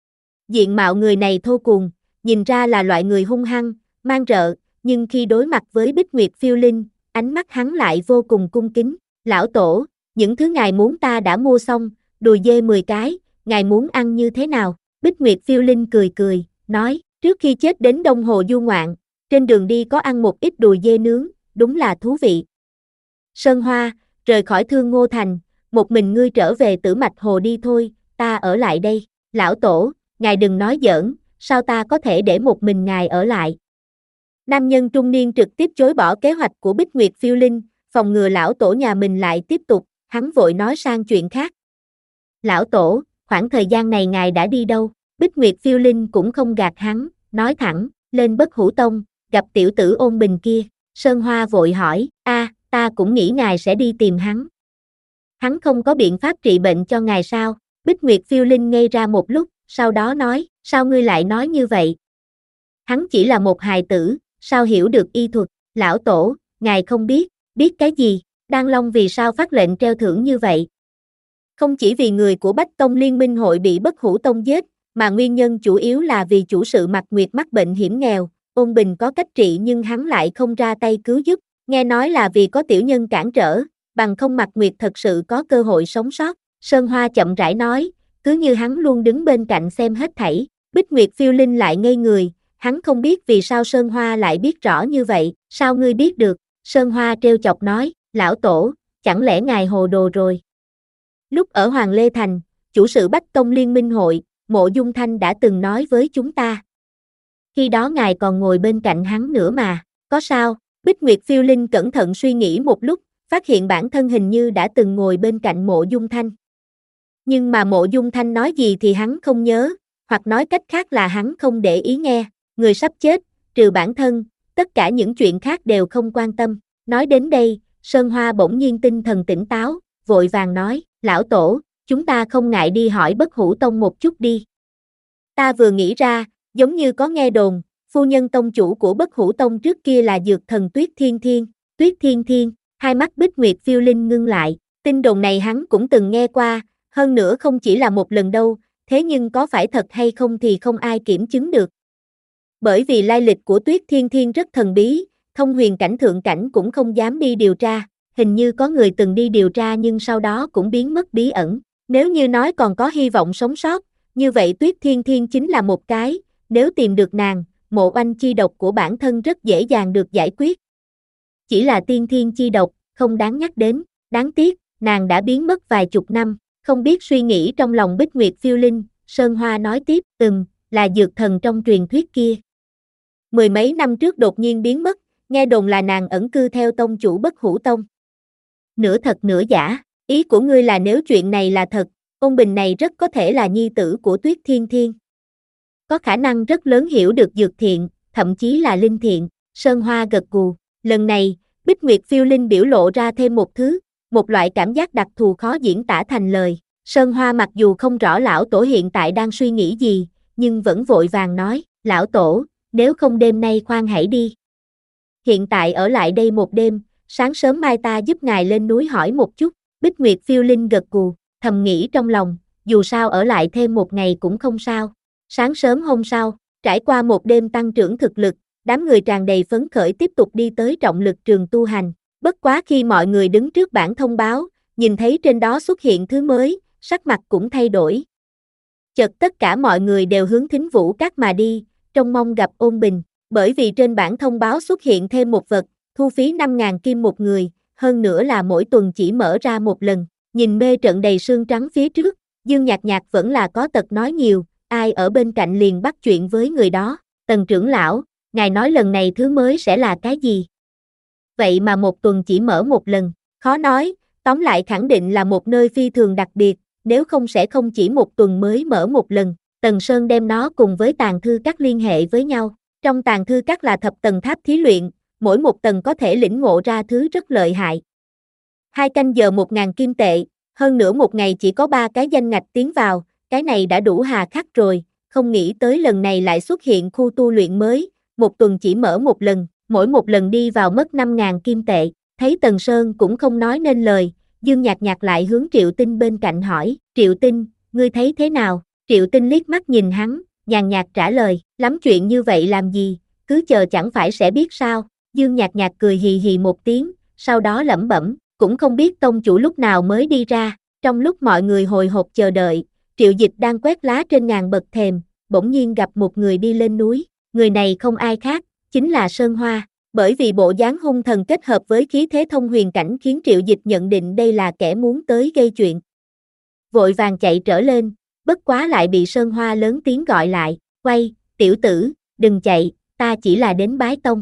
Diện mạo người này thô cuồng, nhìn ra là loại người hung hăng, man rợ, nhưng khi đối mặt với Bích Nguyệt Phiêu Linh, ánh mắt hắn lại vô cùng cung kính. Lão tổ, những thứ ngài muốn ta đã mua xong, đùi dê mười cái, ngài muốn ăn như thế nào? Bích Nguyệt Phiêu Linh cười cười, nói, trước khi chết đến Đông Hồ du ngoạn, trên đường đi có ăn một ít đùi dê nướng, đúng là thú vị. Sơn Hoa, rời khỏi Thương Ngô Thành, một mình ngươi trở về Tử Mạch Hồ đi thôi, ta ở lại đây. Lão tổ, ngài đừng nói giỡn, sao ta có thể để một mình ngài ở lại? Nam nhân trung niên trực tiếp chối bỏ kế hoạch của Bích Nguyệt Phiêu Linh, phòng ngừa lão tổ nhà mình lại tiếp tục, hắn vội nói sang chuyện khác. Lão tổ, khoảng thời gian này ngài đã đi đâu? Bích Nguyệt Phiêu Linh cũng không gạt hắn, nói thẳng, lên Bất Hủ Tông, gặp tiểu tử Ôn Bình kia. Sơn Hoa vội hỏi, a, ta cũng nghĩ ngài sẽ đi tìm hắn. Hắn không có biện pháp trị bệnh cho ngài sao? Bích Nguyệt Phiêu Linh ngây ra một lúc, sau đó nói, sao ngươi lại nói như vậy? Hắn chỉ là một hài tử, sao hiểu được y thuật? Lão tổ, ngài không biết, biết cái gì? Đan Long vì sao phát lệnh treo thưởng như vậy? Không chỉ vì người của Bách Tông Liên minh hội bị Bất Hủ Tông giết, mà nguyên nhân chủ yếu là vì chủ sự Mạc Nguyệt mắc bệnh hiểm nghèo, Ôn Bình có cách trị nhưng hắn lại không ra tay cứu giúp, nghe nói là vì có tiểu nhân cản trở, bằng không Mạc Nguyệt thật sự có cơ hội sống sót. Sơn Hoa chậm rãi nói, cứ như hắn luôn đứng bên cạnh xem hết thảy. Bích Nguyệt Phiêu Linh lại ngây người, hắn không biết vì sao Sơn Hoa lại biết rõ như vậy, sao ngươi biết được? Sơn Hoa trêu chọc nói, lão tổ, chẳng lẽ ngài hồ đồ rồi? Lúc ở Hoàng Lê Thành, chủ sự Bách Tông Liên Minh Hội, Mộ Dung Thanh đã từng nói với chúng ta. Khi đó ngài còn ngồi bên cạnh hắn nữa mà, có sao? Bích Nguyệt Phiêu Linh cẩn thận suy nghĩ một lúc, phát hiện bản thân hình như đã từng ngồi bên cạnh Mộ Dung Thanh. Nhưng mà Mộ Dung Thanh nói gì thì hắn không nhớ, hoặc nói cách khác là hắn không để ý nghe, người sắp chết, trừ bản thân, tất cả những chuyện khác đều không quan tâm. Nói đến đây, Sơn Hoa bỗng nhiên tinh thần tỉnh táo, vội vàng nói, lão tổ, chúng ta không ngại đi hỏi Bất Hủ Tông một chút đi. Ta vừa nghĩ ra, giống như có nghe đồn, phu nhân tông chủ của Bất Hủ Tông trước kia là dược thần Tuyết Thiên Thiên. Tuyết Thiên Thiên, hai mắt Bích Nguyệt Phiêu Linh ngưng lại, tin đồn này hắn cũng từng nghe qua, hơn nữa không chỉ là một lần đâu, thế nhưng có phải thật hay không thì không ai kiểm chứng được. Bởi vì lai lịch của Tuyết Thiên Thiên rất thần bí, thông huyền cảnh thượng cảnh cũng không dám đi điều tra, hình như có người từng đi điều tra nhưng sau đó cũng biến mất bí ẩn. Nếu như nói còn có hy vọng sống sót, như vậy Tuyết Thiên Thiên chính là một cái, nếu tìm được nàng, mộ oanh chi độc của bản thân rất dễ dàng được giải quyết. Chỉ là tiên thiên chi độc, không đáng nhắc đến, đáng tiếc, nàng đã biến mất vài chục năm, không biết suy nghĩ trong lòng Bích Nguyệt Phiêu Linh, Sơn Hoa nói tiếp, ừm, là dược thần trong truyền thuyết kia. Mười mấy năm trước đột nhiên biến mất, nghe đồn là nàng ẩn cư theo tông chủ Bất Hủ Tông. Nửa thật nửa giả, ý của ngươi là nếu chuyện này là thật, Ôn Bình này rất có thể là nhi tử của Tuyết Thiên Thiên. Có khả năng rất lớn hiểu được dược thiện, thậm chí là linh thiện, Sơn Hoa gật gù. Lần này, Bích Nguyệt Phiêu Linh biểu lộ ra thêm một thứ, một loại cảm giác đặc thù khó diễn tả thành lời. Sơn Hoa mặc dù không rõ lão tổ hiện tại đang suy nghĩ gì, nhưng vẫn vội vàng nói, lão tổ, nếu không đêm nay khoan hãy đi. Hiện tại ở lại đây một đêm, sáng sớm mai ta giúp ngài lên núi hỏi một chút. Bích Nguyệt Phiêu Linh gật gù, thầm nghĩ trong lòng, dù sao ở lại thêm một ngày cũng không sao. Sáng sớm hôm sau, trải qua một đêm tăng trưởng thực lực, đám người tràn đầy phấn khởi tiếp tục đi tới trọng lực trường tu hành. Bất quá khi mọi người đứng trước bảng thông báo, nhìn thấy trên đó xuất hiện thứ mới, sắc mặt cũng thay đổi. Chợt tất cả mọi người đều hướng Thính Vũ Các mà đi, trông mong gặp Ôn Bình, bởi vì trên bảng thông báo xuất hiện thêm một vật, thu phí năm nghìn kim một người, hơn nữa là mỗi tuần chỉ mở ra một lần. Nhìn mê trận đầy sương trắng phía trước, Dương Nhạc Nhạc vẫn là có tật nói nhiều, ai ở bên cạnh liền bắt chuyện với người đó. Tần trưởng lão, ngài nói lần này thứ mới sẽ là cái gì? Vậy mà một tuần chỉ mở một lần, khó nói, tóm lại khẳng định là một nơi phi thường đặc biệt, nếu không sẽ không chỉ một tuần mới mở một lần. Tần Sơn đem nó cùng với tàng thư các liên hệ với nhau. Trong tàng thư các là thập tầng tháp thí luyện, mỗi một tầng có thể lĩnh ngộ ra thứ rất lợi hại. Hai canh giờ một ngàn kim tệ, hơn nữa một ngày chỉ có ba cái danh ngạch tiến vào, cái này đã đủ hà khắc rồi, không nghĩ tới lần này lại xuất hiện khu tu luyện mới, một tuần chỉ mở một lần, mỗi một lần đi vào mất năm ngàn kim tệ. Thấy Tần Sơn cũng không nói nên lời, Dương Nhạc Nhạc lại hướng Triệu Tinh bên cạnh hỏi, Triệu Tinh, ngươi thấy thế nào? Triệu Tinh liếc mắt nhìn hắn, nhàn nhạt trả lời, lắm chuyện như vậy làm gì, cứ chờ chẳng phải sẽ biết sao. Dương Nhạc Nhạc cười hì hì một tiếng, sau đó lẩm bẩm, cũng không biết tông chủ lúc nào mới đi ra. Trong lúc mọi người hồi hộp chờ đợi, Triệu Dịch đang quét lá trên ngàn bậc thềm, bỗng nhiên gặp một người đi lên núi, người này không ai khác, chính là Sơn Hoa. Bởi vì bộ dáng hung thần kết hợp với khí thế thông huyền cảnh khiến Triệu Dịch nhận định đây là kẻ muốn tới gây chuyện. Vội vàng chạy trở lên, bất quá lại bị Sơn Hoa lớn tiếng gọi lại, quay, tiểu tử, đừng chạy, ta chỉ là đến bái tông.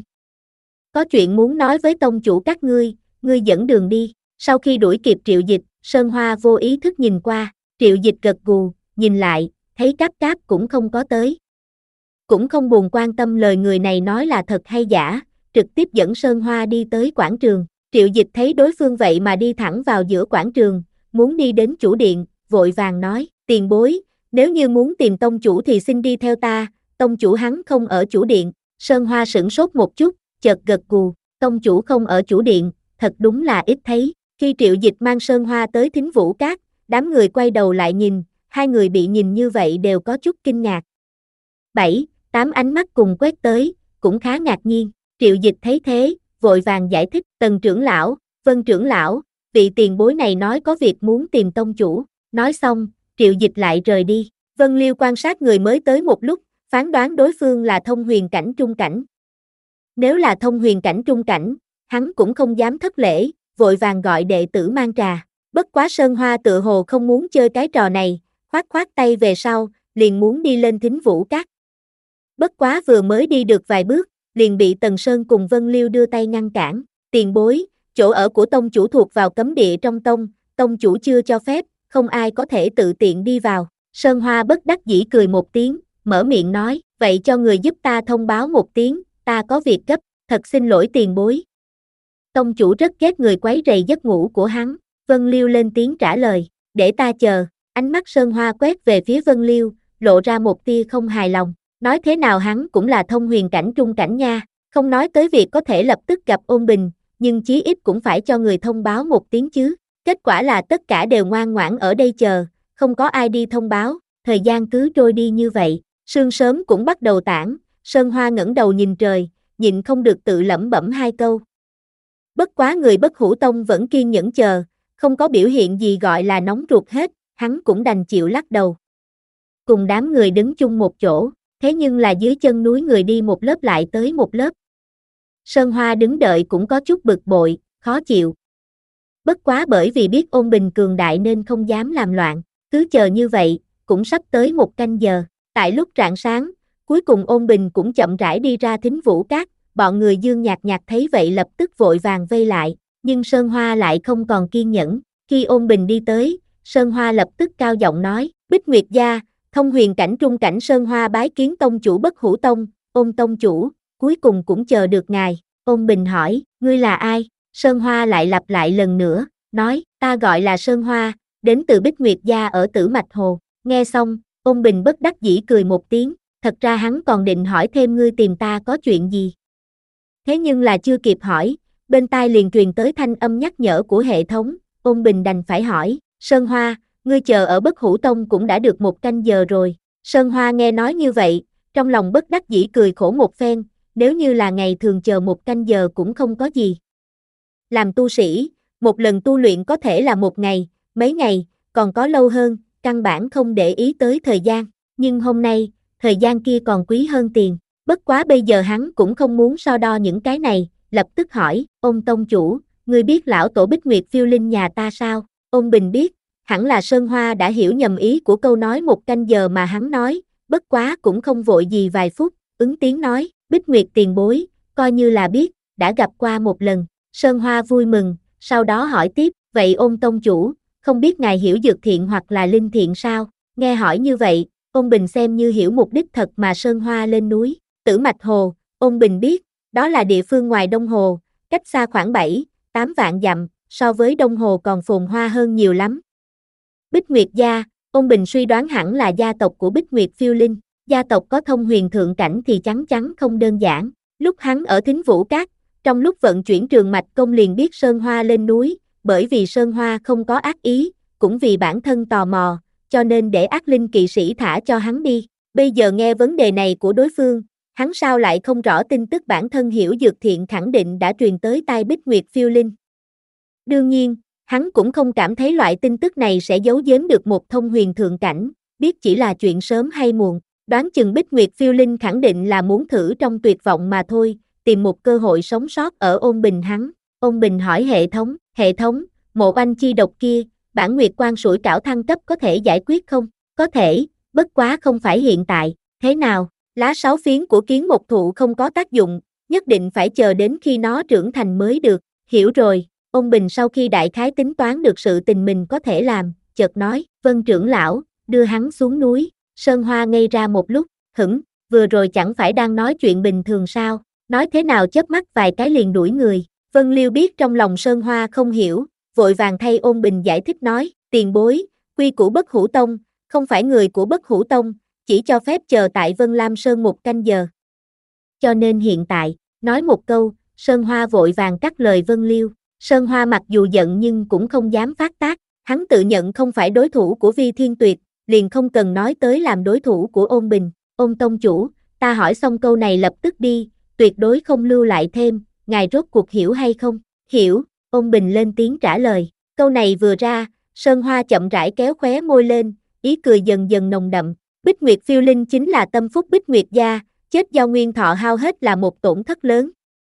Có chuyện muốn nói với tông chủ các ngươi, ngươi dẫn đường đi. Sau khi đuổi kịp Triệu Dịch, Sơn Hoa vô ý thức nhìn qua, Triệu Dịch gật gù, nhìn lại, thấy Cáp Cáp cũng không có tới. Cũng không buồn quan tâm lời người này nói là thật hay giả, trực tiếp dẫn Sơn Hoa đi tới quảng trường. Triệu Dịch thấy đối phương vậy mà đi thẳng vào giữa quảng trường, muốn đi đến chủ điện, vội vàng nói, tiền bối, nếu như muốn tìm tông chủ thì xin đi theo ta, tông chủ hắn không ở chủ điện. Sơn Hoa sửng sốt một chút, chợt gật gù, tông chủ không ở chủ điện, thật đúng là ít thấy. Khi Triệu Dịch mang Sơn Hoa tới Thính Vũ Các, đám người quay đầu lại nhìn, hai người bị nhìn như vậy đều có chút kinh ngạc. Bảy, tám ánh mắt cùng quét tới, cũng khá ngạc nhiên. Triệu Dịch thấy thế, vội vàng giải thích, Tần trưởng lão, Vân trưởng lão, vị tiền bối này nói có việc muốn tìm tông chủ. Nói xong, Triệu Dịch lại rời đi. Vân Liêu quan sát người mới tới một lúc, phán đoán đối phương là thông huyền cảnh trung cảnh. Nếu là thông huyền cảnh trung cảnh, hắn cũng không dám thất lễ, vội vàng gọi đệ tử mang trà. Bất quá Sơn Hoa tựa hồ không muốn chơi cái trò này, khoát khoát tay về sau, liền muốn đi lên Thính Vũ Các. Bất quá vừa mới đi được vài bước, liền bị Tần Sơn cùng Vân Liêu đưa tay ngăn cản. Tiền bối, chỗ ở của tông chủ thuộc vào cấm địa trong tông, tông chủ chưa cho phép, không ai có thể tự tiện đi vào. Sơn Hoa bất đắc dĩ cười một tiếng, mở miệng nói, vậy cho người giúp ta thông báo một tiếng, ta có việc gấp, thật xin lỗi tiền bối. Tông chủ rất ghét người quấy rầy giấc ngủ của hắn. Vân Liêu lên tiếng trả lời, để ta chờ. Ánh mắt Sơn Hoa quét về phía Vân Liêu, lộ ra một tia không hài lòng. Nói thế nào hắn cũng là thông huyền cảnh trung cảnh nha, không nói tới việc có thể lập tức gặp Ôn Bình, nhưng chí ít cũng phải cho người thông báo một tiếng chứ. Kết quả là tất cả đều ngoan ngoãn ở đây chờ, không có ai đi thông báo, thời gian cứ trôi đi như vậy. Sương sớm cũng bắt đầu tản, Sơn Hoa ngẩng đầu nhìn trời, nhịn không được tự lẩm bẩm hai câu. Bất quá người Bất Hủ Tông vẫn kiên nhẫn chờ, không có biểu hiện gì gọi là nóng ruột hết, hắn cũng đành chịu lắc đầu. Cùng đám người đứng chung một chỗ, thế nhưng là dưới chân núi người đi một lớp lại tới một lớp. Sơn Hoa đứng đợi cũng có chút bực bội, khó chịu. Bất quá bởi vì biết Ôn Bình cường đại nên không dám làm loạn, cứ chờ như vậy, cũng sắp tới một canh giờ. Tại lúc rạng sáng, cuối cùng Ôn Bình cũng chậm rãi đi ra Thính Vũ Các, bọn người Dương Nhạc Nhạc thấy vậy lập tức vội vàng vây lại, nhưng Sơn Hoa lại không còn kiên nhẫn. Khi Ôn Bình đi tới, Sơn Hoa lập tức cao giọng nói, Bích Nguyệt gia, thông huyền cảnh trung cảnh Sơn Hoa bái kiến tông chủ Bất Hủ Tông. Ôn tông chủ, cuối cùng cũng chờ được ngài. Ôn Bình hỏi, ngươi là ai? Sơn Hoa lại lặp lại lần nữa, nói, ta gọi là Sơn Hoa, đến từ Bích Nguyệt gia ở Tử Mạch Hồ. Nghe xong, Ôn Bình bất đắc dĩ cười một tiếng, thật ra hắn còn định hỏi thêm ngươi tìm ta có chuyện gì. Thế nhưng là chưa kịp hỏi, bên tai liền truyền tới thanh âm nhắc nhở của hệ thống, Ôn Bình đành phải hỏi, Sơn Hoa, ngươi chờ ở Bất Hủ Tông cũng đã được một canh giờ rồi. Sơn Hoa nghe nói như vậy, trong lòng bất đắc dĩ cười khổ một phen, nếu như là ngày thường chờ một canh giờ cũng không có gì. Làm tu sĩ, một lần tu luyện có thể là một ngày, mấy ngày, còn có lâu hơn, căn bản không để ý tới thời gian, nhưng hôm nay, thời gian kia còn quý hơn tiền. Bất quá bây giờ hắn cũng không muốn so đo những cái này, lập tức hỏi, Ôn tông chủ, ngươi biết lão tổ Bích Nguyệt phiêu linh nhà ta sao? Ôn Bình biết, hẳn là Sơn Hoa đã hiểu nhầm ý của câu nói một canh giờ mà hắn nói, bất quá cũng không vội gì vài phút, ứng tiếng nói, Bích Nguyệt tiền bối, coi như là biết, đã gặp qua một lần. Sơn Hoa vui mừng, sau đó hỏi tiếp, vậy Ôn tông chủ, không biết ngài hiểu dược thiện hoặc là linh thiện sao? Nghe hỏi như vậy, Ôn Bình xem như hiểu mục đích thật mà Sơn Hoa lên núi. Tử Mạch Hồ, Ôn Bình biết, đó là địa phương ngoài Đông Hồ, cách xa khoảng bảy, tám vạn dặm, so với Đông Hồ còn phồn hoa hơn nhiều lắm. Bích Nguyệt gia, Ôn Bình suy đoán hẳn là gia tộc của Bích Nguyệt phiêu linh, gia tộc có thông huyền thượng cảnh thì chắn chắn không đơn giản. Lúc hắn ở Thính Vũ Các, trong lúc vận chuyển trường mạch công liền biết Sơn Hoa lên núi, bởi vì Sơn Hoa không có ác ý, cũng vì bản thân tò mò, cho nên để ác linh kỵ sĩ thả cho hắn đi. Bây giờ nghe vấn đề này của đối phương, hắn sao lại không rõ tin tức bản thân hiểu dược thiện khẳng định đã truyền tới tai Bích Nguyệt phiêu linh. Đương nhiên, hắn cũng không cảm thấy loại tin tức này sẽ giấu giếm được một thông huyền thượng cảnh, biết chỉ là chuyện sớm hay muộn, đoán chừng Bích Nguyệt phiêu linh khẳng định là muốn thử trong tuyệt vọng mà thôi, tìm một cơ hội sống sót ở Ôn Bình hắn. Ôn Bình hỏi hệ thống, hệ thống, mộ oanh chi độc kia, bản nguyệt quan sủi cảo thăng cấp có thể giải quyết không? Có thể, bất quá không phải hiện tại, thế nào? Lá sáu phiến của kiến một thụ không có tác dụng, nhất định phải chờ đến khi nó trưởng thành mới được, hiểu rồi. Ôn Bình sau khi đại khái tính toán được sự tình mình có thể làm, chợt nói, vân trưởng lão, đưa hắn xuống núi. Sơn Hoa ngây ra một lúc, hửng, vừa rồi chẳng phải đang nói chuyện bình thường sao, nói thế nào chớp mắt vài cái liền đuổi người. Vân Liêu biết trong lòng Sơn Hoa không hiểu, vội vàng thay Ôn Bình giải thích nói, tiền bối, quy củ Bất Hủ Tông, không phải người của Bất Hủ Tông, chỉ cho phép chờ tại Vân Lam Sơn một canh giờ. Cho nên hiện tại, nói một câu, Sơn Hoa vội vàng cắt lời Vân Liêu. Sơn Hoa mặc dù giận nhưng cũng không dám phát tác, hắn tự nhận không phải đối thủ của Vi Thiên Tuyệt, liền không cần nói tới làm đối thủ của Ôn Bình. Ôn tông chủ, ta hỏi xong câu này lập tức đi, tuyệt đối không lưu lại thêm, ngài rốt cuộc hiểu hay không? Hiểu, Ôn Bình lên tiếng trả lời. Câu này vừa ra, Sơn Hoa chậm rãi kéo khóe môi lên, ý cười dần dần nồng đậm. Bích Nguyệt phiêu linh chính là tâm phúc Bích Nguyệt gia, chết do nguyên thọ hao hết là một tổn thất lớn.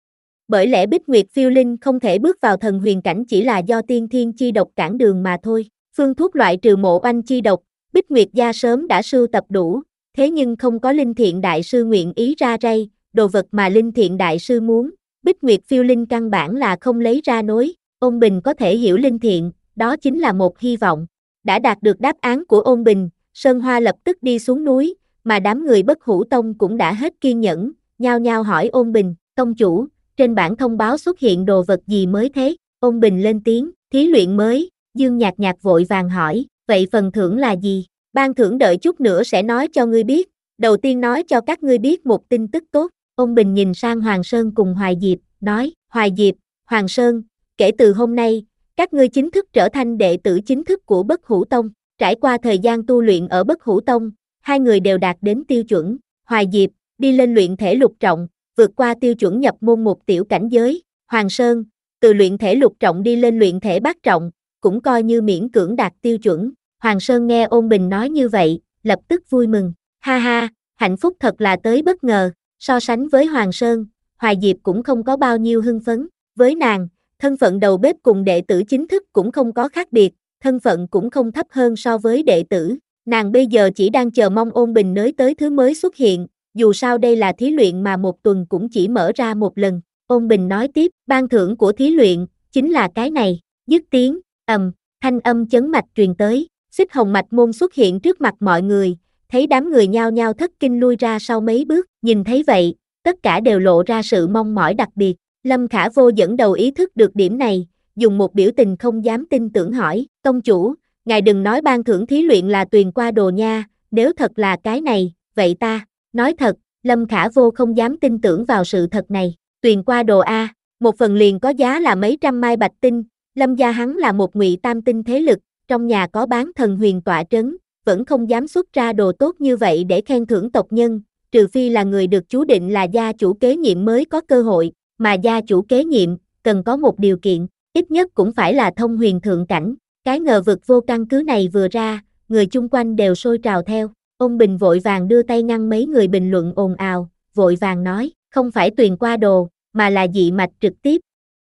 Bởi lẽ Bích Nguyệt phiêu linh không thể bước vào thần huyền cảnh chỉ là do tiên thiên chi độc cản đường mà thôi. Phương thuốc loại trừ mộ oanh chi độc, Bích Nguyệt gia sớm đã sưu tập đủ, thế nhưng không có Linh Thiện đại sư nguyện ý ra rây, đồ vật mà Linh Thiện đại sư muốn, Bích Nguyệt phiêu linh căn bản là không lấy ra nối. Ôn Bình có thể hiểu Linh Thiện, đó chính là một hy vọng. Đã đạt được đáp án của Ôn Bình, Sơn Hoa lập tức đi xuống núi, mà đám người Bất Hủ Tông cũng đã hết kiên nhẫn, nhao nhao hỏi Ôn Bình, tông chủ, trên bảng thông báo xuất hiện đồ vật gì mới thế? Ôn Bình lên tiếng, thí luyện mới. Dương Nhạc Nhạc vội vàng hỏi, vậy phần thưởng là gì? Ban thưởng đợi chút nữa sẽ nói cho ngươi biết, đầu tiên nói cho các ngươi biết một tin tức tốt. Ôn Bình nhìn sang Hoàng Sơn cùng Hoài Diệp, nói, Hoài Diệp, Hoàng Sơn, kể từ hôm nay, các ngươi chính thức trở thành đệ tử chính thức của Bất Hủ Tông. Trải qua thời gian tu luyện ở Bất Hủ Tông, hai người đều đạt đến tiêu chuẩn. Hoài Diệp, đi lên luyện thể lục trọng, vượt qua tiêu chuẩn nhập môn một tiểu cảnh giới. Hoàng Sơn, từ luyện thể lục trọng đi lên luyện thể bát trọng, cũng coi như miễn cưỡng đạt tiêu chuẩn. Hoàng Sơn nghe Ôn Bình nói như vậy, lập tức vui mừng. Ha ha, hạnh phúc thật là tới bất ngờ. So sánh với Hoàng Sơn, Hoài Diệp cũng không có bao nhiêu hưng phấn. Với nàng, thân phận đầu bếp cùng đệ tử chính thức cũng không có khác biệt, thân phận cũng không thấp hơn so với đệ tử. Nàng bây giờ chỉ đang chờ mong Ôn Bình nới tới thứ mới xuất hiện, dù sao đây là thí luyện mà một tuần cũng chỉ mở ra một lần. Ôn Bình nói tiếp, ban thưởng của thí luyện, chính là cái này. Dứt tiếng, ầm, thanh âm chấn mạch truyền tới, Xích Hồng Mạch Môn xuất hiện trước mặt mọi người, thấy đám người nhao nhao thất kinh lui ra sau mấy bước, nhìn thấy vậy, tất cả đều lộ ra sự mong mỏi đặc biệt. Lâm Khả Vô dẫn đầu ý thức được điểm này, dùng một biểu tình không dám tin tưởng hỏi, tông chủ, ngài đừng nói ban thưởng thí luyện là tuyền qua đồ nha, nếu thật là cái này, vậy ta, nói thật, Lâm Khả Vô không dám tin tưởng vào sự thật này, tuyền qua đồ A, một phần liền có giá là mấy trăm mai bạch tinh, Lâm gia hắn là một ngụy tam tinh thế lực, trong nhà có bán thần huyền tọa trấn, vẫn không dám xuất ra đồ tốt như vậy để khen thưởng tộc nhân, trừ phi là người được chú định là gia chủ kế nhiệm mới có cơ hội, mà gia chủ kế nhiệm, cần có một điều kiện, ít nhất cũng phải là thông huyền thượng cảnh. Cái ngờ vực vô căn cứ này vừa ra, người chung quanh đều sôi trào theo. Ôn Bình vội vàng đưa tay ngăn mấy người bình luận ồn ào, vội vàng nói, không phải tuyền qua đồ, mà là dị mạch trực tiếp.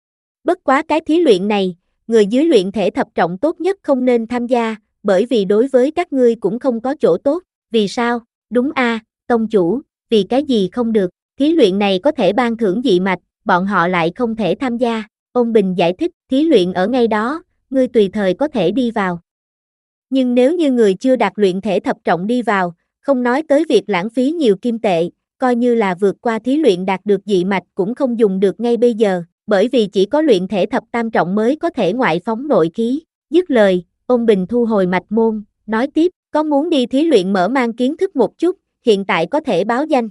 Bất quá cái thí luyện này, người dưới luyện thể thập trọng tốt nhất không nên tham gia, bởi vì đối với các ngươi cũng không có chỗ tốt. Vì sao? Đúng a, à, tông chủ, vì cái gì không được, thí luyện này có thể ban thưởng dị mạch, bọn họ lại không thể tham gia. Ôn Bình giải thích, thí luyện ở ngay đó, ngươi tùy thời có thể đi vào. Nhưng nếu như người chưa đạt luyện thể thập trọng đi vào, không nói tới việc lãng phí nhiều kim tệ, coi như là vượt qua thí luyện đạt được dị mạch cũng không dùng được ngay bây giờ, bởi vì chỉ có luyện thể thập tam trọng mới có thể ngoại phóng nội khí. Dứt lời, Ôn Bình thu hồi mạch môn, nói tiếp, có muốn đi thí luyện mở mang kiến thức một chút, hiện tại có thể báo danh.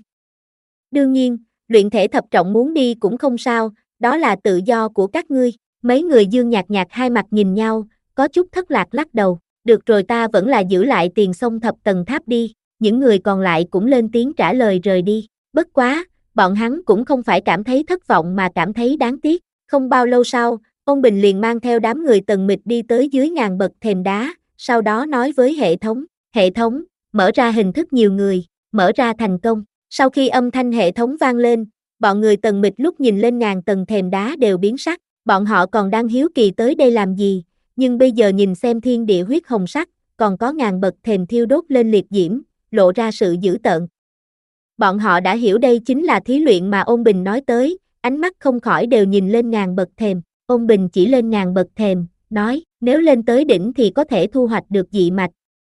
Đương nhiên, luyện thể thập trọng muốn đi cũng không sao, đó là tự do của các ngươi. Mấy người Dương Nhạc Nhạc hai mặt nhìn nhau, có chút thất lạc lắc đầu, được rồi ta vẫn là giữ lại tiền sông thập tầng tháp đi. Những người còn lại cũng lên tiếng trả lời rời đi. Bất quá, bọn hắn cũng không phải cảm thấy thất vọng mà cảm thấy đáng tiếc. Không bao lâu sau, Ôn Bình liền mang theo đám người Tần Mịch đi tới dưới ngàn bậc thềm đá, sau đó nói với hệ thống, hệ thống, mở ra hình thức nhiều người, mở ra thành công. Sau khi âm thanh hệ thống vang lên, bọn người Tần Mịch lúc nhìn lên ngàn tầng thềm đá đều biến sắc, bọn họ còn đang hiếu kỳ tới đây làm gì, nhưng bây giờ nhìn xem thiên địa huyết hồng sắc, còn có ngàn bậc thềm thiêu đốt lên liệt diễm, lộ ra sự dữ tợn. Bọn họ đã hiểu đây chính là thí luyện mà Ôn Bình nói tới, ánh mắt không khỏi đều nhìn lên ngàn bậc thềm. Ôn Bình chỉ lên ngàn bậc thềm, nói, nếu lên tới đỉnh thì có thể thu hoạch được dị mạch.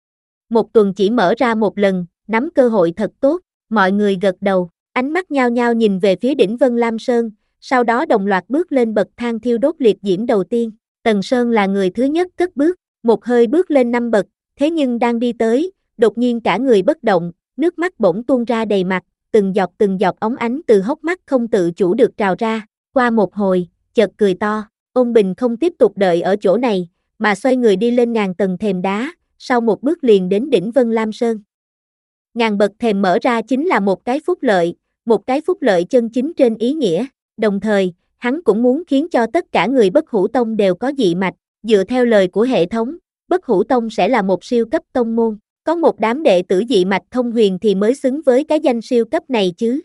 Một tuần chỉ mở ra một lần, nắm cơ hội thật tốt, mọi người gật đầu, ánh mắt nhao nhao nhìn về phía đỉnh Vân Lam Sơn, sau đó đồng loạt bước lên bậc thang thiêu đốt liệt diễm đầu tiên. Tần Sơn là người thứ nhất cất bước, một hơi bước lên năm bậc, thế nhưng đang đi tới, đột nhiên cả người bất động, nước mắt bỗng tuôn ra đầy mặt, từng giọt từng giọt óng ánh từ hốc mắt không tự chủ được trào ra. Qua một hồi, chợt cười to, Ôn Bình không tiếp tục đợi ở chỗ này, mà xoay người đi lên ngàn tầng thềm đá, sau một bước liền đến đỉnh Vân Lam Sơn. Ngàn bậc thềm mở ra chính là một cái phúc lợi, một cái phúc lợi chân chính trên ý nghĩa, đồng thời, hắn cũng muốn khiến cho tất cả người Bất Hủ Tông đều có dị mạch, dựa theo lời của hệ thống, Bất Hủ Tông sẽ là một siêu cấp tông môn, có một đám đệ tử dị mạch thông huyền thì mới xứng với cái danh siêu cấp này chứ.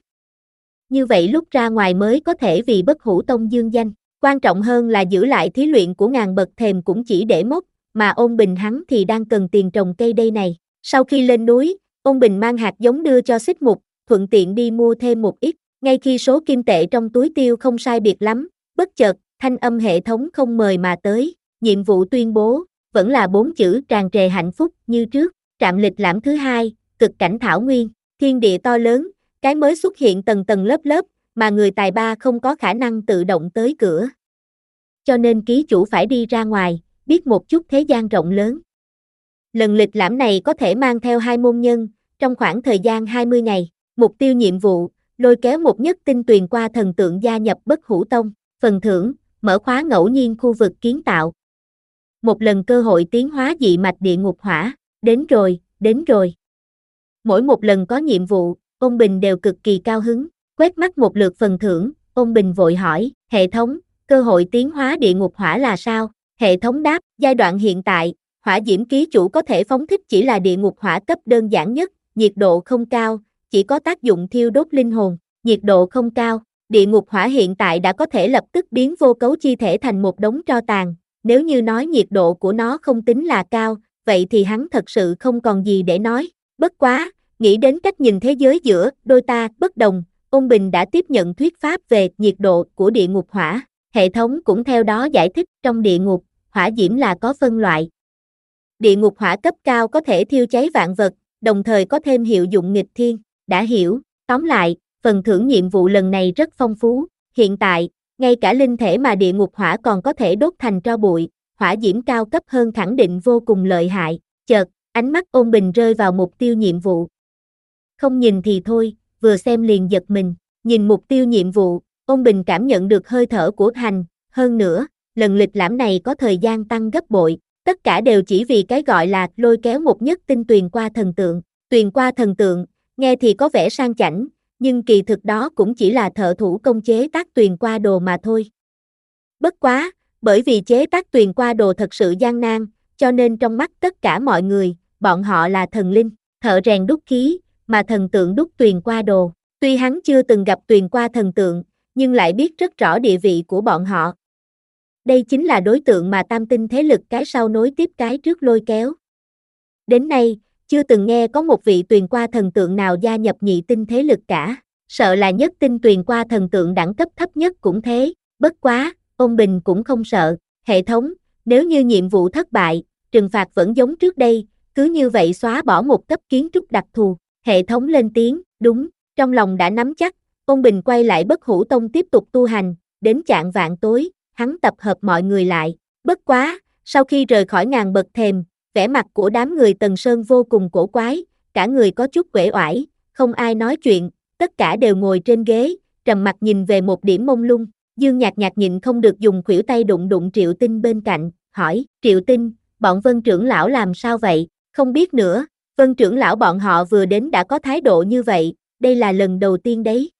Như vậy lúc ra ngoài mới có thể vì Bất Hủ Tông dương danh, quan trọng hơn là giữ lại thí luyện của ngàn bậc thềm cũng chỉ để mốc, mà Ôn Bình hắn thì đang cần tiền trồng cây đây này. Sau khi lên núi, Ôn Bình mang hạt giống đưa cho Xích Mục, thuận tiện đi mua thêm một ít, ngay khi số kim tệ trong túi tiêu không sai biệt lắm, bất chợt, thanh âm hệ thống không mời mà tới, nhiệm vụ tuyên bố, vẫn là bốn chữ tràn trề hạnh phúc như trước, trạm lịch lãm thứ hai, cực cảnh thảo nguyên, thiên địa to lớn, cái mới xuất hiện tầng tầng lớp lớp, mà người tài ba không có khả năng tự động tới cửa. Cho nên ký chủ phải đi ra ngoài, biết một chút thế gian rộng lớn. Lần lịch lãm này có thể mang theo hai môn nhân, trong khoảng thời gian hai mươi ngày, mục tiêu nhiệm vụ, lôi kéo một nhất tinh tuyền qua thần tượng gia nhập Bất Hủ Tông, phần thưởng, mở khóa ngẫu nhiên khu vực kiến tạo. Một lần cơ hội tiến hóa dị mạch địa ngục hỏa, đến rồi, đến rồi. Mỗi một lần có nhiệm vụ, Ôn Bình đều cực kỳ cao hứng, quét mắt một lượt phần thưởng, Ôn Bình vội hỏi, hệ thống, cơ hội tiến hóa địa ngục hỏa là sao? Hệ thống đáp, giai đoạn hiện tại, hỏa diễm ký chủ có thể phóng thích chỉ là địa ngục hỏa cấp đơn giản nhất, nhiệt độ không cao, chỉ có tác dụng thiêu đốt linh hồn, nhiệt độ không cao, địa ngục hỏa hiện tại đã có thể lập tức biến vô cấu chi thể thành một đống tro tàn, nếu như nói nhiệt độ của nó không tính là cao, vậy thì hắn thật sự không còn gì để nói, bất quá, nghĩ đến cách nhìn thế giới giữa đôi ta bất đồng, Ôn Bình đã tiếp nhận thuyết pháp về nhiệt độ của địa ngục hỏa, hệ thống cũng theo đó giải thích trong địa ngục, hỏa diễm là có phân loại. Địa ngục hỏa cấp cao có thể thiêu cháy vạn vật, đồng thời có thêm hiệu dụng nghịch thiên, đã hiểu, tóm lại, phần thưởng nhiệm vụ lần này rất phong phú, hiện tại, ngay cả linh thể mà địa ngục hỏa còn có thể đốt thành tro bụi, hỏa diễm cao cấp hơn khẳng định vô cùng lợi hại, chợt, ánh mắt Ôn Bình rơi vào mục tiêu nhiệm vụ. Không nhìn thì thôi, vừa xem liền giật mình, nhìn mục tiêu nhiệm vụ, Ôn Bình cảm nhận được hơi thở của hành, hơn nữa, lần lịch lãm này có thời gian tăng gấp bội, tất cả đều chỉ vì cái gọi là lôi kéo một nhất tinh tuyền qua thần tượng, tuyền qua thần tượng, nghe thì có vẻ sang chảnh, nhưng kỳ thực đó cũng chỉ là thợ thủ công chế tác tuyền qua đồ mà thôi. Bất quá, bởi vì chế tác tuyền qua đồ thật sự gian nan, cho nên trong mắt tất cả mọi người, bọn họ là thần linh, thợ rèn đúc khí, mà thần tượng đúc tuyền qua đồ. Tuy hắn chưa từng gặp tuyền qua thần tượng, nhưng lại biết rất rõ địa vị của bọn họ. Đây chính là đối tượng mà tam tinh thế lực cái sau nối tiếp cái trước lôi kéo. Đến nay, chưa từng nghe có một vị tuyền qua thần tượng nào gia nhập nhị tinh thế lực cả, sợ là nhất tinh tuyền qua thần tượng đẳng cấp thấp nhất cũng thế, bất quá, Ôn Bình cũng không sợ, hệ thống, nếu như nhiệm vụ thất bại, trừng phạt vẫn giống trước đây, cứ như vậy xóa bỏ một cấp kiến trúc đặc thù, hệ thống lên tiếng, đúng, trong lòng đã nắm chắc, Ôn Bình quay lại Bất Hủ Tông tiếp tục tu hành, đến chạng vạn tối, hắn tập hợp mọi người lại, bất quá, sau khi rời khỏi ngàn bậc thềm, vẻ mặt của đám người Tần Sơn vô cùng cổ quái, cả người có chút uể oải, không ai nói chuyện, tất cả đều ngồi trên ghế, trầm mặt nhìn về một điểm mông lung, Dương Nhạc Nhạc nhịn không được dùng khuỷu tay đụng đụng Triệu Tinh bên cạnh, hỏi, Triệu Tinh, bọn Vân trưởng lão làm sao vậy, không biết nữa, Vân trưởng lão bọn họ vừa đến đã có thái độ như vậy, đây là lần đầu tiên đấy.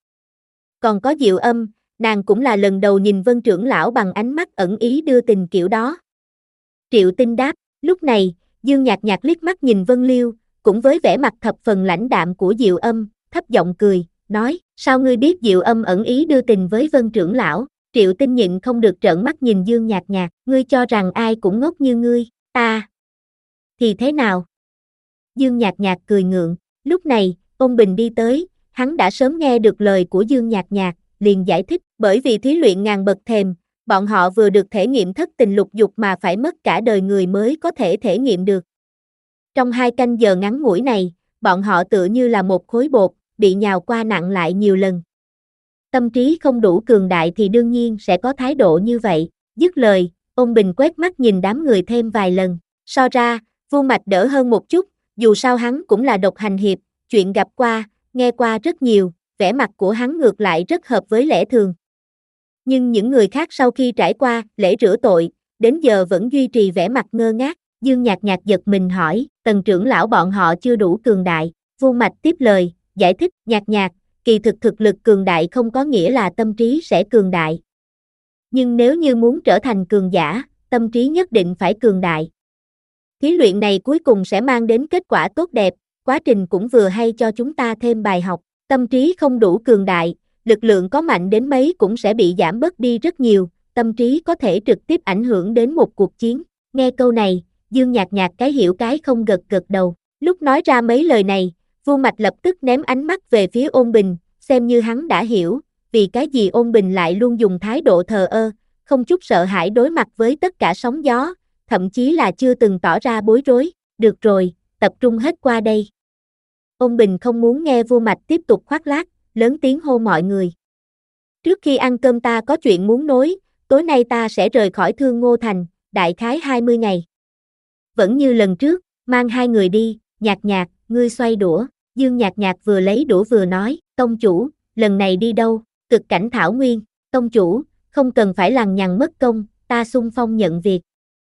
Còn có Diệu Âm, nàng cũng là lần đầu nhìn Vân trưởng lão bằng ánh mắt ẩn ý đưa tình kiểu đó. Triệu Tinh đáp, lúc này, Dương Nhạc Nhạc liếc mắt nhìn Vân Liêu, cũng với vẻ mặt thập phần lãnh đạm của Diệu Âm, thấp giọng cười, nói, sao ngươi biết Diệu Âm ẩn ý đưa tình với Vân trưởng lão? Triệu Tinh nhịn không được trợn mắt nhìn Dương Nhạc Nhạc, ngươi cho rằng ai cũng ngốc như ngươi, ta. Thì thế nào? Dương Nhạc Nhạc cười ngượng, lúc này, Ôn Bình đi tới, hắn đã sớm nghe được lời của Dương Nhạc Nhạc, liền giải thích, bởi vì thí luyện ngàn bậc thềm, bọn họ vừa được thể nghiệm thất tình lục dục mà phải mất cả đời người mới có thể thể nghiệm được. Trong hai canh giờ ngắn ngủi này, bọn họ tựa như là một khối bột, bị nhào qua nặn lại nhiều lần. Tâm trí không đủ cường đại thì đương nhiên sẽ có thái độ như vậy, dứt lời, Ôn Bình quét mắt nhìn đám người thêm vài lần, so ra, Vu Mạch đỡ hơn một chút, dù sao hắn cũng là độc hành hiệp, chuyện gặp qua, nghe qua rất nhiều, vẻ mặt của hắn ngược lại rất hợp với lẽ thường. Nhưng những người khác sau khi trải qua lễ rửa tội, đến giờ vẫn duy trì vẻ mặt ngơ ngác, Dương Nhạc Nhạc giật mình hỏi, Tần trưởng lão bọn họ chưa đủ cường đại, Vu Mạch tiếp lời, giải thích, Nhạc Nhạc, kỳ thực thực lực cường đại không có nghĩa là tâm trí sẽ cường đại. Nhưng nếu như muốn trở thành cường giả, tâm trí nhất định phải cường đại. Thí luyện này cuối cùng sẽ mang đến kết quả tốt đẹp, quá trình cũng vừa hay cho chúng ta thêm bài học, tâm trí không đủ cường đại, lực lượng có mạnh đến mấy cũng sẽ bị giảm bớt đi rất nhiều, tâm trí có thể trực tiếp ảnh hưởng đến một cuộc chiến. Nghe câu này, Dương Nhạc Nhạc cái hiểu cái không gật gật đầu, lúc nói ra mấy lời này, Vu Mạch lập tức ném ánh mắt về phía Ôn Bình, xem như hắn đã hiểu, vì cái gì Ôn Bình lại luôn dùng thái độ thờ ơ, không chút sợ hãi đối mặt với tất cả sóng gió, thậm chí là chưa từng tỏ ra bối rối. Được rồi, tập trung hết qua đây. Ôn Bình không muốn nghe Vu Mạch tiếp tục khoác lác, lớn tiếng hô mọi người. Trước khi ăn cơm ta có chuyện muốn nói, tối nay ta sẽ rời khỏi Thương Ngô Thành, đại khái hai mươi ngày. Vẫn như lần trước, mang hai người đi. Nhạc Nhạc, ngươi xoay đũa. Dương Nhạc Nhạc vừa lấy đũa vừa nói, tông chủ, lần này đi đâu? Cực cảnh Thảo Nguyên. Tông chủ, không cần phải lằng nhằng mất công, ta xung phong nhận việc.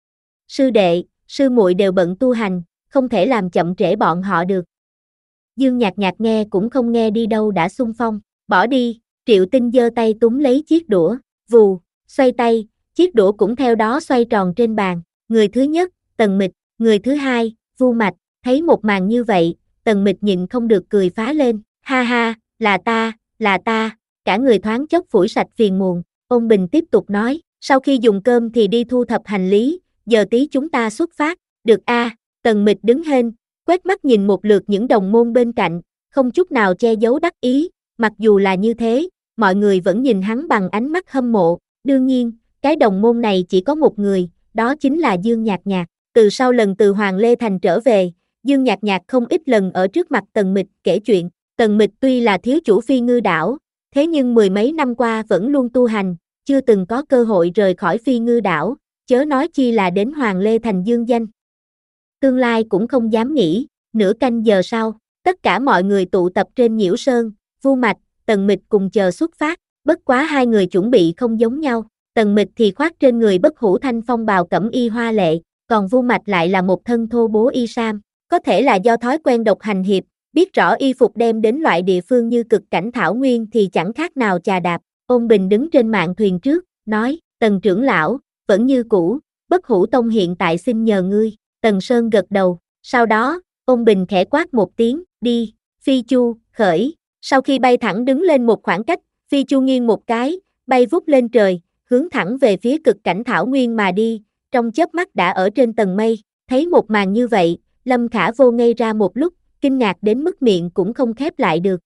Sư đệ, sư muội đều bận tu hành, không thể làm chậm trễ bọn họ được. Dương Nhạc Nhạc nghe cũng không nghe đi đâu đã xung phong, bỏ đi. Triệu Tinh giơ tay túm lấy chiếc đũa, vù, xoay tay, chiếc đũa cũng theo đó xoay tròn trên bàn. Người thứ nhất, Tần Mịch, người thứ hai, Vu Mạch. Thấy một màn như vậy, Tần Mịch nhịn không được cười phá lên, ha ha, là ta, là ta, cả người thoáng chốc phủi sạch phiền muộn. Ôn Bình tiếp tục nói, sau khi dùng cơm thì đi thu thập hành lý, giờ tí chúng ta xuất phát. Được a. À, Tần Mịch đứng hên, quét mắt nhìn một lượt những đồng môn bên cạnh, không chút nào che giấu đắc ý, mặc dù là như thế, mọi người vẫn nhìn hắn bằng ánh mắt hâm mộ. Đương nhiên, cái đồng môn này chỉ có một người, đó chính là Dương Nhạc Nhạc. Từ sau lần từ Hoàng Lê Thành trở về, Dương Nhạc Nhạc không ít lần ở trước mặt Tần Mịch kể chuyện. Tần Mịch tuy là thiếu chủ Phi Ngư đảo, thế nhưng mười mấy năm qua vẫn luôn tu hành, chưa từng có cơ hội rời khỏi Phi Ngư đảo, chớ nói chi là đến Hoàng Lê Thành dương danh. Tương lai cũng không dám nghĩ. Nửa canh giờ sau, tất cả mọi người tụ tập trên Nhiễu Sơn, Vu Mạch, Tần Mịch cùng chờ xuất phát, bất quá hai người chuẩn bị không giống nhau. Tần Mịch thì khoác trên người bất hủ thanh phong bào cẩm y hoa lệ, còn Vu Mạch lại là một thân thô bố y sam, có thể là do thói quen độc hành hiệp, biết rõ y phục đem đến loại địa phương như cực cảnh Thảo Nguyên thì chẳng khác nào chà đạp. Ôn Bình đứng trên mạn thuyền trước, nói, Tần trưởng lão, vẫn như cũ, bất hủ tông hiện tại xin nhờ ngươi. Tần Sơn gật đầu, sau đó, Ôn Bình khẽ quát một tiếng, đi. Phi chu, khởi. Sau khi bay thẳng đứng lên một khoảng cách, Phi chu nghiêng một cái, bay vút lên trời, hướng thẳng về phía cực cảnh Thảo Nguyên mà đi, trong chớp mắt đã ở trên tầng mây. Thấy một màn như vậy, Lâm Khả Vô ngây ra một lúc, kinh ngạc đến mức miệng cũng không khép lại được.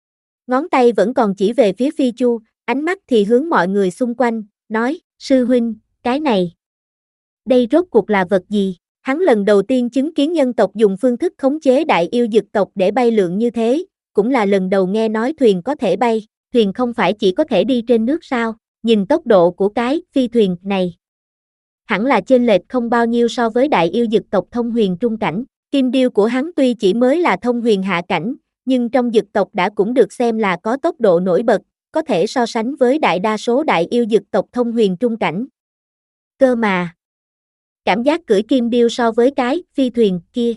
Ngón tay vẫn còn chỉ về phía Phi chu, ánh mắt thì hướng mọi người xung quanh, nói, sư huynh, cái này, đây rốt cuộc là vật gì? Hắn lần đầu tiên chứng kiến nhân tộc dùng phương thức khống chế đại yêu dực tộc để bay lượn như thế, cũng là lần đầu nghe nói thuyền có thể bay. Thuyền không phải chỉ có thể đi trên nước sao? Nhìn tốc độ của cái phi thuyền này, hẳn là chênh lệch không bao nhiêu so với đại yêu dực tộc thông huyền trung cảnh. Kim điêu của hắn tuy chỉ mới là thông huyền hạ cảnh, nhưng trong dực tộc đã cũng được xem là có tốc độ nổi bật, có thể so sánh với đại đa số đại yêu dực tộc thông huyền trung cảnh. Cơ mà, cảm giác cưỡi kim điêu so với cái phi thuyền kia,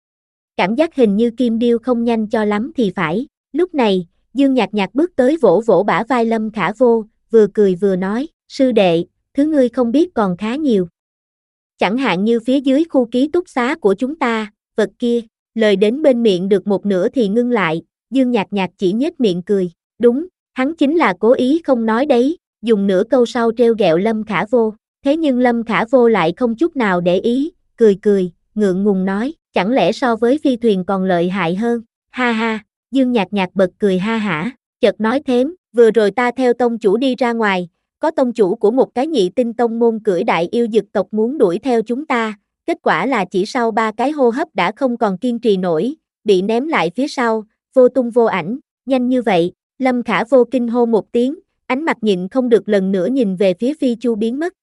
cảm giác hình như kim điêu không nhanh cho lắm thì phải. Lúc này, Dương Nhạc Nhạc bước tới vỗ vỗ bả vai Lâm Khả Vô, vừa cười vừa nói, sư đệ, thứ ngươi không biết còn khá nhiều. Chẳng hạn như phía dưới khu ký túc xá của chúng ta, vật kia. Lời đến bên miệng được một nửa thì ngưng lại, Dương Nhạc Nhạc chỉ nhếch miệng cười, đúng, hắn chính là cố ý không nói đấy, dùng nửa câu sau trêu ghẹo Lâm Khả Vô. Thế nhưng Lâm Khả Vô lại không chút nào để ý, cười cười, ngượng ngùng nói, chẳng lẽ so với phi thuyền còn lợi hại hơn, ha ha. Dương Nhạc Nhạc bật cười ha hả, chợt nói thêm, vừa rồi ta theo tông chủ đi ra ngoài, có tông chủ của một cái nhị tinh tông môn cưỡi đại yêu dực tộc muốn đuổi theo chúng ta, kết quả là chỉ sau ba cái hô hấp đã không còn kiên trì nổi, bị ném lại phía sau, vô tung vô ảnh. Nhanh như vậy? Lâm Khả Vô kinh hô một tiếng, ánh mặt nhịn không được lần nữa nhìn về phía phi chu biến mất.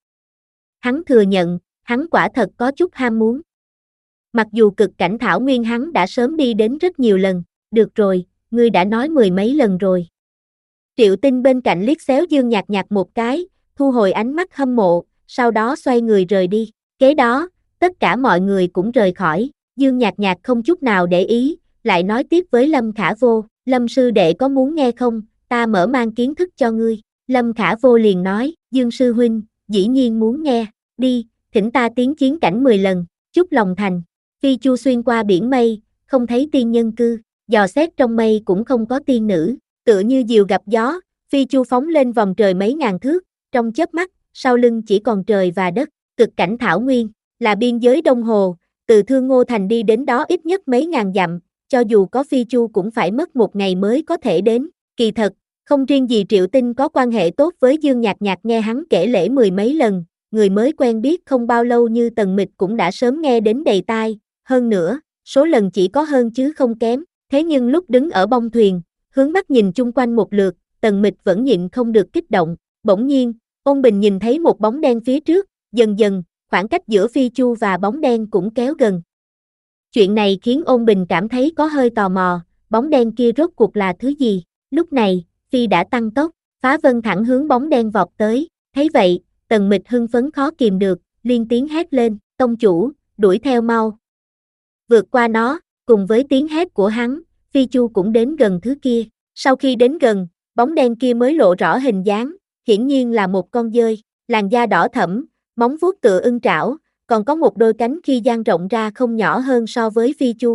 Hắn thừa nhận, hắn quả thật có chút ham muốn. Mặc dù cực cảnh Thảo Nguyên hắn đã sớm đi đến rất nhiều lần. Được rồi, ngươi đã nói mười mấy lần rồi. Triệu Tinh bên cạnh liếc xéo Dương Nhạc Nhạc một cái, thu hồi ánh mắt hâm mộ, sau đó xoay người rời đi. Kế đó, tất cả mọi người cũng rời khỏi. Dương Nhạc Nhạc không chút nào để ý, lại nói tiếp với Lâm Khả Vô, Lâm sư đệ có muốn nghe không, ta mở mang kiến thức cho ngươi. Lâm Khả Vô liền nói, Dương sư huynh, dĩ nhiên muốn nghe, đi, thỉnh ta tiến chiến cảnh mười lần. Chúc lòng thành. Phi chu xuyên qua biển mây, không thấy tiên nhân cư, dò xét trong mây cũng không có tiên nữ, tựa như diều gặp gió, phi chu phóng lên vòng trời mấy ngàn thước, trong chớp mắt, sau lưng chỉ còn trời và đất, cực cảnh thảo nguyên, là biên giới Đông Hồ, từ Thương Ngô Thành đi đến đó ít nhất mấy ngàn dặm, cho dù có phi chu cũng phải mất một ngày mới có thể đến, kỳ thật, không riêng gì Triệu Tinh có quan hệ tốt với Dương Nhạc Nhạc nghe hắn kể lể mười mấy lần, người mới quen biết không bao lâu như Tần Mịch cũng đã sớm nghe đến đầy tai, hơn nữa, số lần chỉ có hơn chứ không kém, thế nhưng lúc đứng ở bông thuyền, hướng mắt nhìn chung quanh một lượt, Tần Mịch vẫn nhịn không được kích động, bỗng nhiên, Ôn Bình nhìn thấy một bóng đen phía trước, dần dần, khoảng cách giữa phi chu và bóng đen cũng kéo gần. Chuyện này khiến Ôn Bình cảm thấy có hơi tò mò, bóng đen kia rốt cuộc là thứ gì? Lúc này, phi đã tăng tốc, phá vân thẳng hướng bóng đen vọt tới, thấy vậy, Tần Mịch hưng phấn khó kìm được, liên tiếng hét lên, tông chủ, đuổi theo mau. Vượt qua nó, cùng với tiếng hét của hắn, phi chu cũng đến gần thứ kia, sau khi đến gần, bóng đen kia mới lộ rõ hình dáng, hiển nhiên là một con dơi, làn da đỏ thẫm, móng vuốt tựa ưng trảo, còn có một đôi cánh khi dang rộng ra không nhỏ hơn so với phi chu.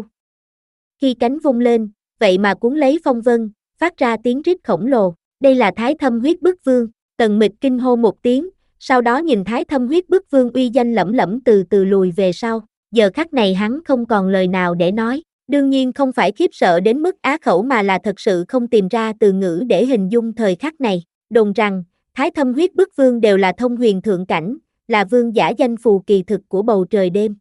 Khi cánh vung lên, vậy mà cuốn lấy phong vân, phát ra tiếng rít khổng lồ, đây là Thái Thâm Huyết Bức Vương, Tần Mịch kinh hô một tiếng, sau đó nhìn Thái Thâm Huyết Bức Vương uy danh lẫm lẫm từ từ lùi về sau, giờ khắc này hắn không còn lời nào để nói, đương nhiên không phải khiếp sợ đến mức á khẩu mà là thật sự không tìm ra từ ngữ để hình dung thời khắc này, đồn rằng, Thái Thâm Huyết Bức Vương đều là thông huyền thượng cảnh, là vương giả danh phù kỳ thực của bầu trời đêm.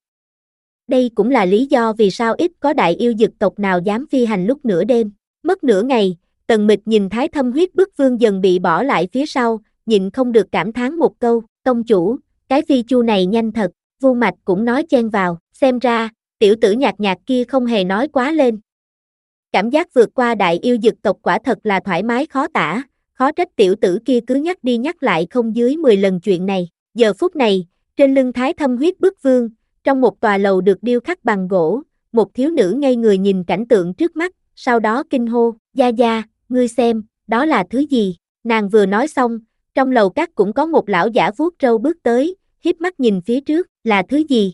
Đây cũng là lý do vì sao ít có đại yêu dực tộc nào dám phi hành lúc nửa đêm. Mất nửa ngày, Tần Mịch nhìn Thái Thâm Huyết Bức Vương dần bị bỏ lại phía sau, nhịn không được cảm thán một câu, tông chủ, cái phi chu này nhanh thật, Vu Mạch cũng nói chen vào, xem ra, tiểu tử Nhạc Nhạc kia không hề nói quá lên. Cảm giác vượt qua đại yêu dực tộc quả thật là thoải mái khó tả, khó trách tiểu tử kia cứ nhắc đi nhắc lại không dưới mười lần chuyện này. Giờ phút này, trên lưng Thái Thâm Huyết Bức Vương, trong một tòa lầu được điêu khắc bằng gỗ, một thiếu nữ ngây người nhìn cảnh tượng trước mắt, sau đó kinh hô, gia gia, ngươi xem, đó là thứ gì? Nàng vừa nói xong, trong lầu các cũng có một lão giả vuốt râu bước tới, híp mắt nhìn phía trước, là thứ gì?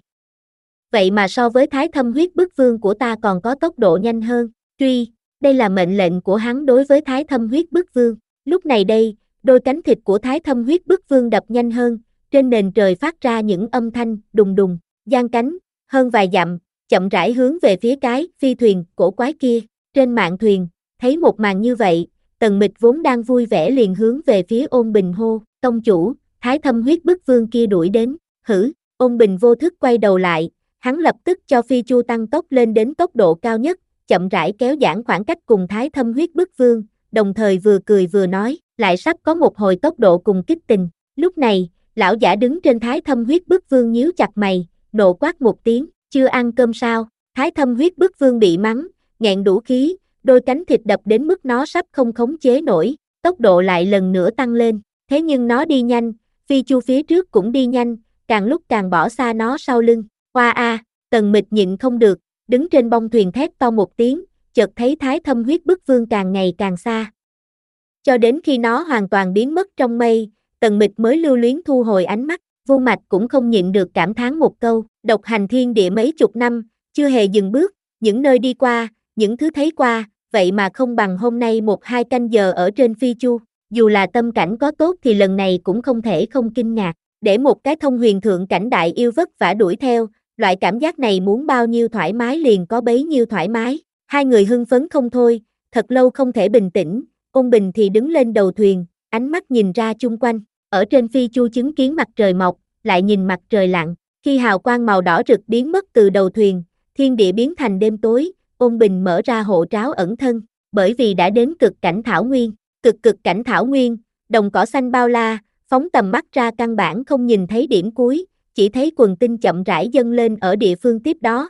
Vậy mà so với Thái Thâm Huyết Bức Vương của ta còn có tốc độ nhanh hơn, truy, đây là mệnh lệnh của hắn đối với Thái Thâm Huyết Bức Vương. Lúc này đây, đôi cánh thịt của Thái Thâm Huyết Bức Vương đập nhanh hơn, trên nền trời phát ra những âm thanh đùng đùng, giang cánh, hơn vài dặm, chậm rãi hướng về phía cái phi thuyền cổ quái kia. Trên mạn thuyền, thấy một màn như vậy, Tần Mịch vốn đang vui vẻ liền hướng về phía Ôn Bình hô, tông chủ, Thái Thâm Huyết Bức Vương kia đuổi đến, hử, Ôn Bình vô thức quay đầu lại, hắn lập tức cho phi chu tăng tốc lên đến tốc độ cao nhất, chậm rãi kéo giãn khoảng cách cùng Thái Thâm Huyết Bức Vương, đồng thời vừa cười vừa nói, lại sắp có một hồi tốc độ cùng kích tình. Lúc này, lão giả đứng trên Thái Thâm Huyết Bức Vương nhíu chặt mày, nộ quát một tiếng, chưa ăn cơm sao? Thái Thâm Huyết Bức Vương bị mắng, nghẹn đủ khí, đôi cánh thịt đập đến mức nó sắp không khống chế nổi, tốc độ lại lần nữa tăng lên, thế nhưng nó đi nhanh, phi chu phía trước cũng đi nhanh, càng lúc càng bỏ xa nó sau lưng. Hoa a, Tần Mịch nhịn không được, đứng trên bông thuyền thét to một tiếng, chợt thấy Thái Thâm Huyết Bức Vương càng ngày càng xa. Cho đến khi nó hoàn toàn biến mất trong mây, Tần Mịch mới lưu luyến thu hồi ánh mắt, Vu Mạch cũng không nhịn được cảm thán một câu, độc hành thiên địa mấy chục năm, chưa hề dừng bước, những nơi đi qua, những thứ thấy qua, vậy mà không bằng hôm nay một hai canh giờ ở trên phi chu, dù là tâm cảnh có tốt thì lần này cũng không thể không kinh ngạc, để một cái thông huyền thượng cảnh đại yêu vất vả đuổi theo, loại cảm giác này muốn bao nhiêu thoải mái liền có bấy nhiêu thoải mái, hai người hưng phấn không thôi, thật lâu không thể bình tĩnh, Ôn Bình thì đứng lên đầu thuyền, ánh mắt nhìn ra chung quanh, ở trên phi chu chứng kiến mặt trời mọc, lại nhìn mặt trời lặn, khi hào quang màu đỏ rực biến mất từ đầu thuyền, thiên địa biến thành đêm tối, Ôn Bình mở ra hộ tráo ẩn thân, bởi vì đã đến cực cảnh thảo nguyên, cực cực cảnh thảo nguyên, đồng cỏ xanh bao la, phóng tầm mắt ra căn bản không nhìn thấy điểm cuối, chỉ thấy quần tinh chậm rãi dâng lên ở địa phương tiếp đó.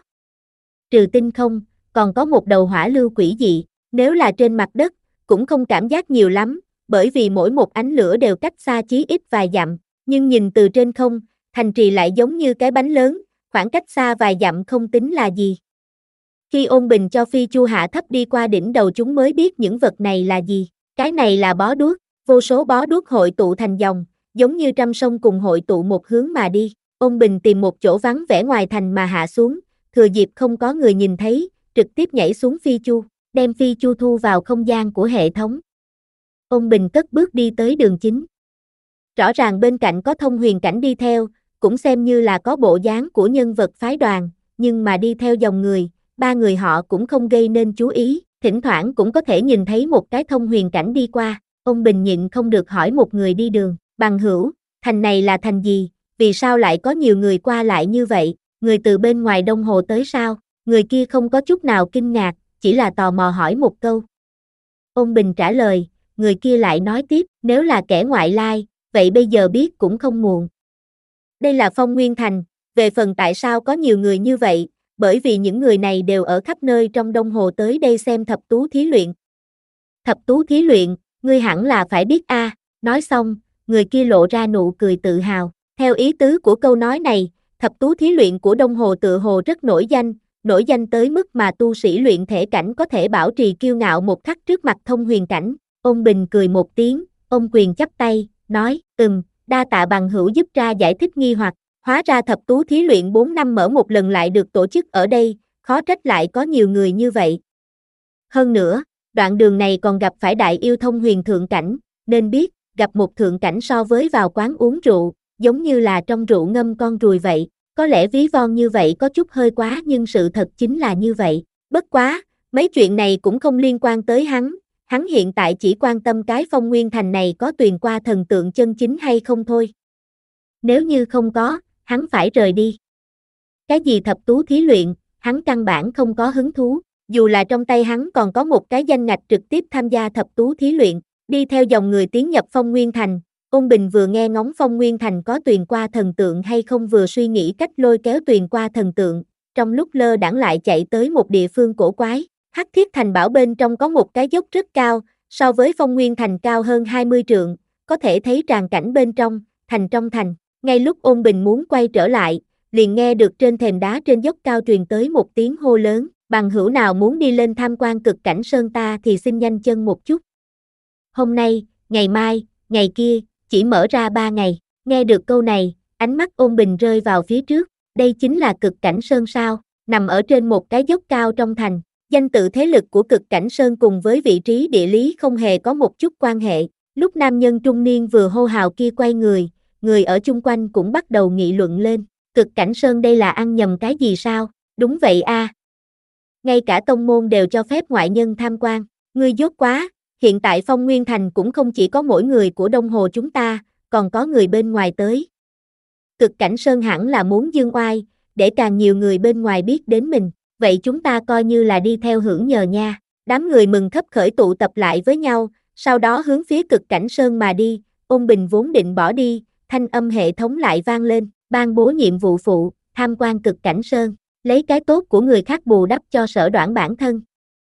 Trừ tinh không, còn có một đầu hỏa lưu quỷ dị, nếu là trên mặt đất, cũng không cảm giác nhiều lắm, bởi vì mỗi một ánh lửa đều cách xa chí ít vài dặm, nhưng nhìn từ trên không, thành trì lại giống như cái bánh lớn, khoảng cách xa vài dặm không tính là gì. Khi Ôn Bình cho phi chu hạ thấp đi qua đỉnh đầu chúng mới biết những vật này là gì, cái này là bó đuốc, vô số bó đuốc hội tụ thành dòng, giống như trăm sông cùng hội tụ một hướng mà đi, Ôn Bình tìm một chỗ vắng vẻ ngoài thành mà hạ xuống, thừa dịp không có người nhìn thấy, trực tiếp nhảy xuống phi chu, đem phi chu thu vào không gian của hệ thống. Ôn Bình cất bước đi tới đường chính. Rõ ràng bên cạnh có thông huyền cảnh đi theo, cũng xem như là có bộ dáng của nhân vật phái đoàn, nhưng mà đi theo dòng người, ba người họ cũng không gây nên chú ý, thỉnh thoảng cũng có thể nhìn thấy một cái thông huyền cảnh đi qua. Ôn Bình nhịn không được hỏi một người đi đường, bằng hữu, thành này là thành gì, vì sao lại có nhiều người qua lại như vậy, người từ bên ngoài Đông Hồ tới sao? Người kia không có chút nào kinh ngạc, chỉ là tò mò hỏi một câu. Ôn Bình trả lời, người kia lại nói tiếp, nếu là kẻ ngoại lai, vậy bây giờ biết cũng không muộn. Đây là Phong Nguyên Thành, về phần tại sao có nhiều người như vậy, bởi vì những người này đều ở khắp nơi trong Đông Hồ tới đây xem thập tú thí luyện. Thập tú thí luyện, ngươi hẳn là phải biết a. À. Nói xong, người kia lộ ra nụ cười tự hào. Theo ý tứ của câu nói này, thập tú thí luyện của Đông Hồ tự hồ rất nổi danh, nổi danh tới mức mà tu sĩ luyện thể cảnh có thể bảo trì kiêu ngạo một khắc trước mặt thông huyền cảnh. Ôn Bình cười một tiếng, ôm quyền chắp tay, nói, ừm, đa tạ bằng hữu giúp ra giải thích nghi hoặc, hóa ra thập tú thí luyện bốn năm mở một lần lại được tổ chức ở đây, khó trách lại có nhiều người như vậy. Hơn nữa, đoạn đường này còn gặp phải đại yêu thông huyền thượng cảnh, nên biết, gặp một thượng cảnh so với vào quán uống rượu, giống như là trong rượu ngâm con ruồi vậy, có lẽ ví von như vậy có chút hơi quá nhưng sự thật chính là như vậy. Bất quá, mấy chuyện này cũng không liên quan tới hắn, hắn hiện tại chỉ quan tâm cái Phong Nguyên Thành này có tuyền qua thần tượng chân chính hay không thôi. Nếu như không có, hắn phải rời đi. Cái gì thập tú thí luyện, hắn căn bản không có hứng thú, dù là trong tay hắn còn có một cái danh ngạch trực tiếp tham gia thập tú thí luyện, đi theo dòng người tiến nhập Phong Nguyên Thành. Ôn Bình vừa nghe ngóng Phong Nguyên Thành có tuyền qua thần tượng hay không vừa suy nghĩ cách lôi kéo tuyền qua thần tượng, trong lúc lơ đãng lại chạy tới một địa phương cổ quái. Hắc Thiết Thành Bảo bên trong có một cái dốc rất cao, so với Phong Nguyên Thành cao hơn hai mươi trượng, có thể thấy tràn cảnh bên trong, thành trong thành. Ngay lúc Ôn Bình muốn quay trở lại, liền nghe được trên thềm đá trên dốc cao truyền tới một tiếng hô lớn, bằng hữu nào muốn đi lên tham quan cực cảnh sơn ta thì xin nhanh chân một chút. Hôm nay, ngày mai, ngày kia, chỉ mở ra ba ngày. Nghe được câu này, ánh mắt Ôn Bình rơi vào phía trước, đây chính là cực cảnh sơn sao, nằm ở trên một cái dốc cao trong thành. Danh tự thế lực của cực cảnh sơn cùng với vị trí địa lý không hề có một chút quan hệ. Lúc nam nhân trung niên vừa hô hào kia quay người, người ở chung quanh cũng bắt đầu nghị luận lên. Cực cảnh sơn đây là ăn nhầm cái gì sao? Đúng vậy a. À. Ngay cả tông môn đều cho phép ngoại nhân tham quan. Ngươi dốt quá, hiện tại Phong Nguyên Thành cũng không chỉ có mỗi người của Đông Hồ chúng ta, còn có người bên ngoài tới. Cực cảnh sơn hẳn là muốn dương oai, để càng nhiều người bên ngoài biết đến mình. Vậy chúng ta coi như là đi theo hưởng nhờ nha. Đám người mừng khấp khởi tụ tập lại với nhau, sau đó hướng phía cực cảnh sơn mà đi. Ôn Bình vốn định bỏ đi, thanh âm hệ thống lại vang lên, ban bố nhiệm vụ phụ, tham quan cực cảnh sơn, lấy cái tốt của người khác bù đắp cho sở đoản bản thân.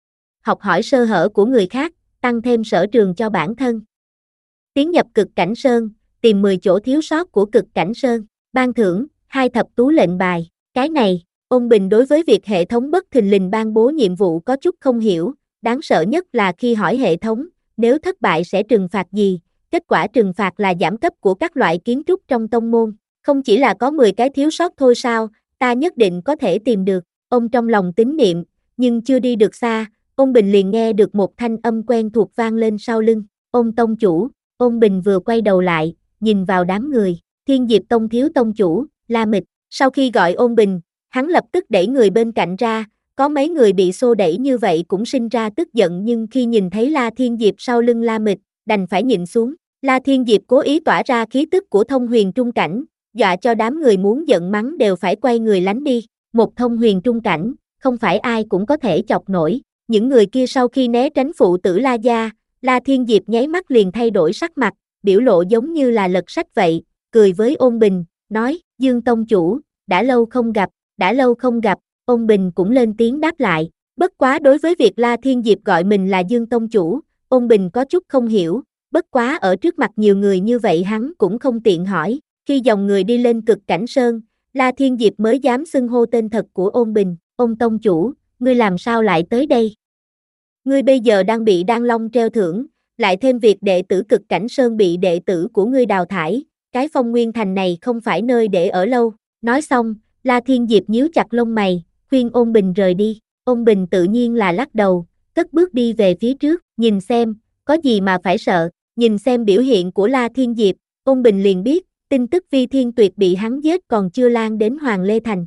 Học hỏi sơ hở của người khác, tăng thêm sở trường cho bản thân. Tiến nhập cực cảnh sơn, tìm mười chỗ thiếu sót của cực cảnh sơn, ban thưởng, hai thập tú lệnh bài. Cái này, Ôn Bình đối với việc hệ thống bất thình lình ban bố nhiệm vụ có chút không hiểu, đáng sợ nhất là khi hỏi hệ thống, nếu thất bại sẽ trừng phạt gì, kết quả trừng phạt là giảm cấp của các loại kiến trúc trong tông môn, không chỉ là có mười cái thiếu sót thôi sao, ta nhất định có thể tìm được. Ông trong lòng tín niệm, nhưng chưa đi được xa, Ôn Bình liền nghe được một thanh âm quen thuộc vang lên sau lưng, Ôn tông chủ. Ôn Bình vừa quay đầu lại, nhìn vào đám người, Thiên Diệp Tông thiếu tông chủ, La Mịch. Sau khi gọi Ôn Bình, hắn lập tức đẩy người bên cạnh ra, có mấy người bị xô đẩy như vậy cũng sinh ra tức giận, nhưng khi nhìn thấy La Thiên Diệp sau lưng La Mịch, đành phải nhịn xuống. La Thiên Diệp cố ý tỏa ra khí tức của thông huyền trung cảnh, dọa cho đám người muốn giận mắng đều phải quay người lánh đi. Một thông huyền trung cảnh, không phải ai cũng có thể chọc nổi. Những người kia sau khi né tránh phụ tử La Gia, La Thiên Diệp nháy mắt liền thay đổi sắc mặt, biểu lộ giống như là lật sách vậy, cười với Ôn Bình, nói, Dương tông chủ, đã lâu không gặp, đã lâu không gặp. Ôn Bình cũng lên tiếng đáp lại, bất quá đối với việc La Thiên Diệp gọi mình là Dương tông chủ, Ôn Bình có chút không hiểu, bất quá ở trước mặt nhiều người như vậy hắn cũng không tiện hỏi. Khi dòng người đi lên cực cảnh sơn, La Thiên Diệp mới dám xưng hô tên thật của Ôn Bình, Ôn tông chủ, ngươi làm sao lại tới đây? Ngươi bây giờ đang bị Đan Long treo thưởng, lại thêm việc đệ tử cực cảnh sơn bị đệ tử của ngươi đào thải, cái Phong Nguyên Thành này không phải nơi để ở lâu, Nói xong, La Thiên Diệp nhíu chặt lông mày, khuyên Ôn Bình rời đi. Ôn Bình tự nhiên là lắc đầu, cất bước đi về phía trước, nhìn xem, có gì mà phải sợ, nhìn xem biểu hiện của La Thiên Diệp, Ôn Bình liền biết, tin tức Vi Thiên Tuyệt bị hắn giết còn chưa lan đến Hoàng Lê Thành.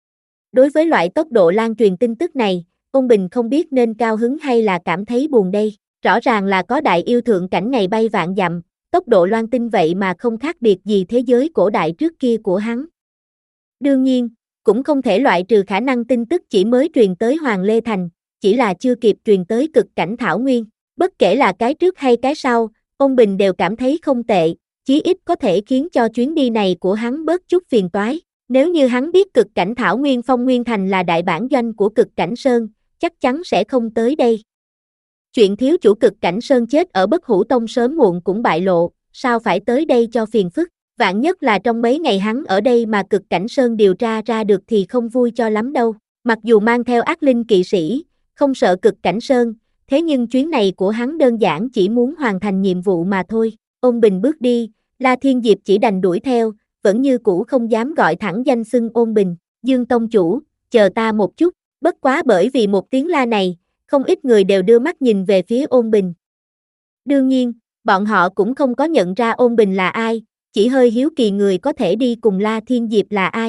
Đối với loại tốc độ lan truyền tin tức này, Ôn Bình không biết nên cao hứng hay là cảm thấy buồn đây, rõ ràng là có đại yêu thượng cảnh ngày bay vạn dặm, tốc độ loan tin vậy mà không khác biệt gì thế giới cổ đại trước kia của hắn. Đương nhiên, cũng không thể loại trừ khả năng tin tức chỉ mới truyền tới Hoàng Lê Thành, chỉ là chưa kịp truyền tới cực cảnh Thảo Nguyên. Bất kể là cái trước hay cái sau, Ôn Bình đều cảm thấy không tệ, chí ít có thể khiến cho chuyến đi này của hắn bớt chút phiền toái. Nếu như hắn biết cực cảnh Thảo Nguyên Phong Nguyên Thành là đại bản doanh của cực cảnh Sơn, chắc chắn sẽ không tới đây. Chuyện thiếu chủ cực cảnh Sơn chết ở Bất Hủ Tông sớm muộn cũng bại lộ, sao phải tới đây cho phiền phức. Vạn nhất là trong mấy ngày hắn ở đây mà cực cảnh Sơn điều tra ra được thì không vui cho lắm đâu. Mặc dù mang theo ác linh kỵ sĩ, không sợ cực cảnh Sơn, thế nhưng chuyến này của hắn đơn giản chỉ muốn hoàn thành nhiệm vụ mà thôi. Ôn Bình bước đi, La Thiên Diệp chỉ đành đuổi theo, vẫn như cũ không dám gọi thẳng danh xưng Ôn Bình. Dương tông chủ, chờ ta một chút, bất quá bởi vì một tiếng la này, không ít người đều đưa mắt nhìn về phía Ôn Bình. Đương nhiên, bọn họ cũng không có nhận ra Ôn Bình là ai, chỉ hơi hiếu kỳ người có thể đi cùng La Thiên Diệp là ai.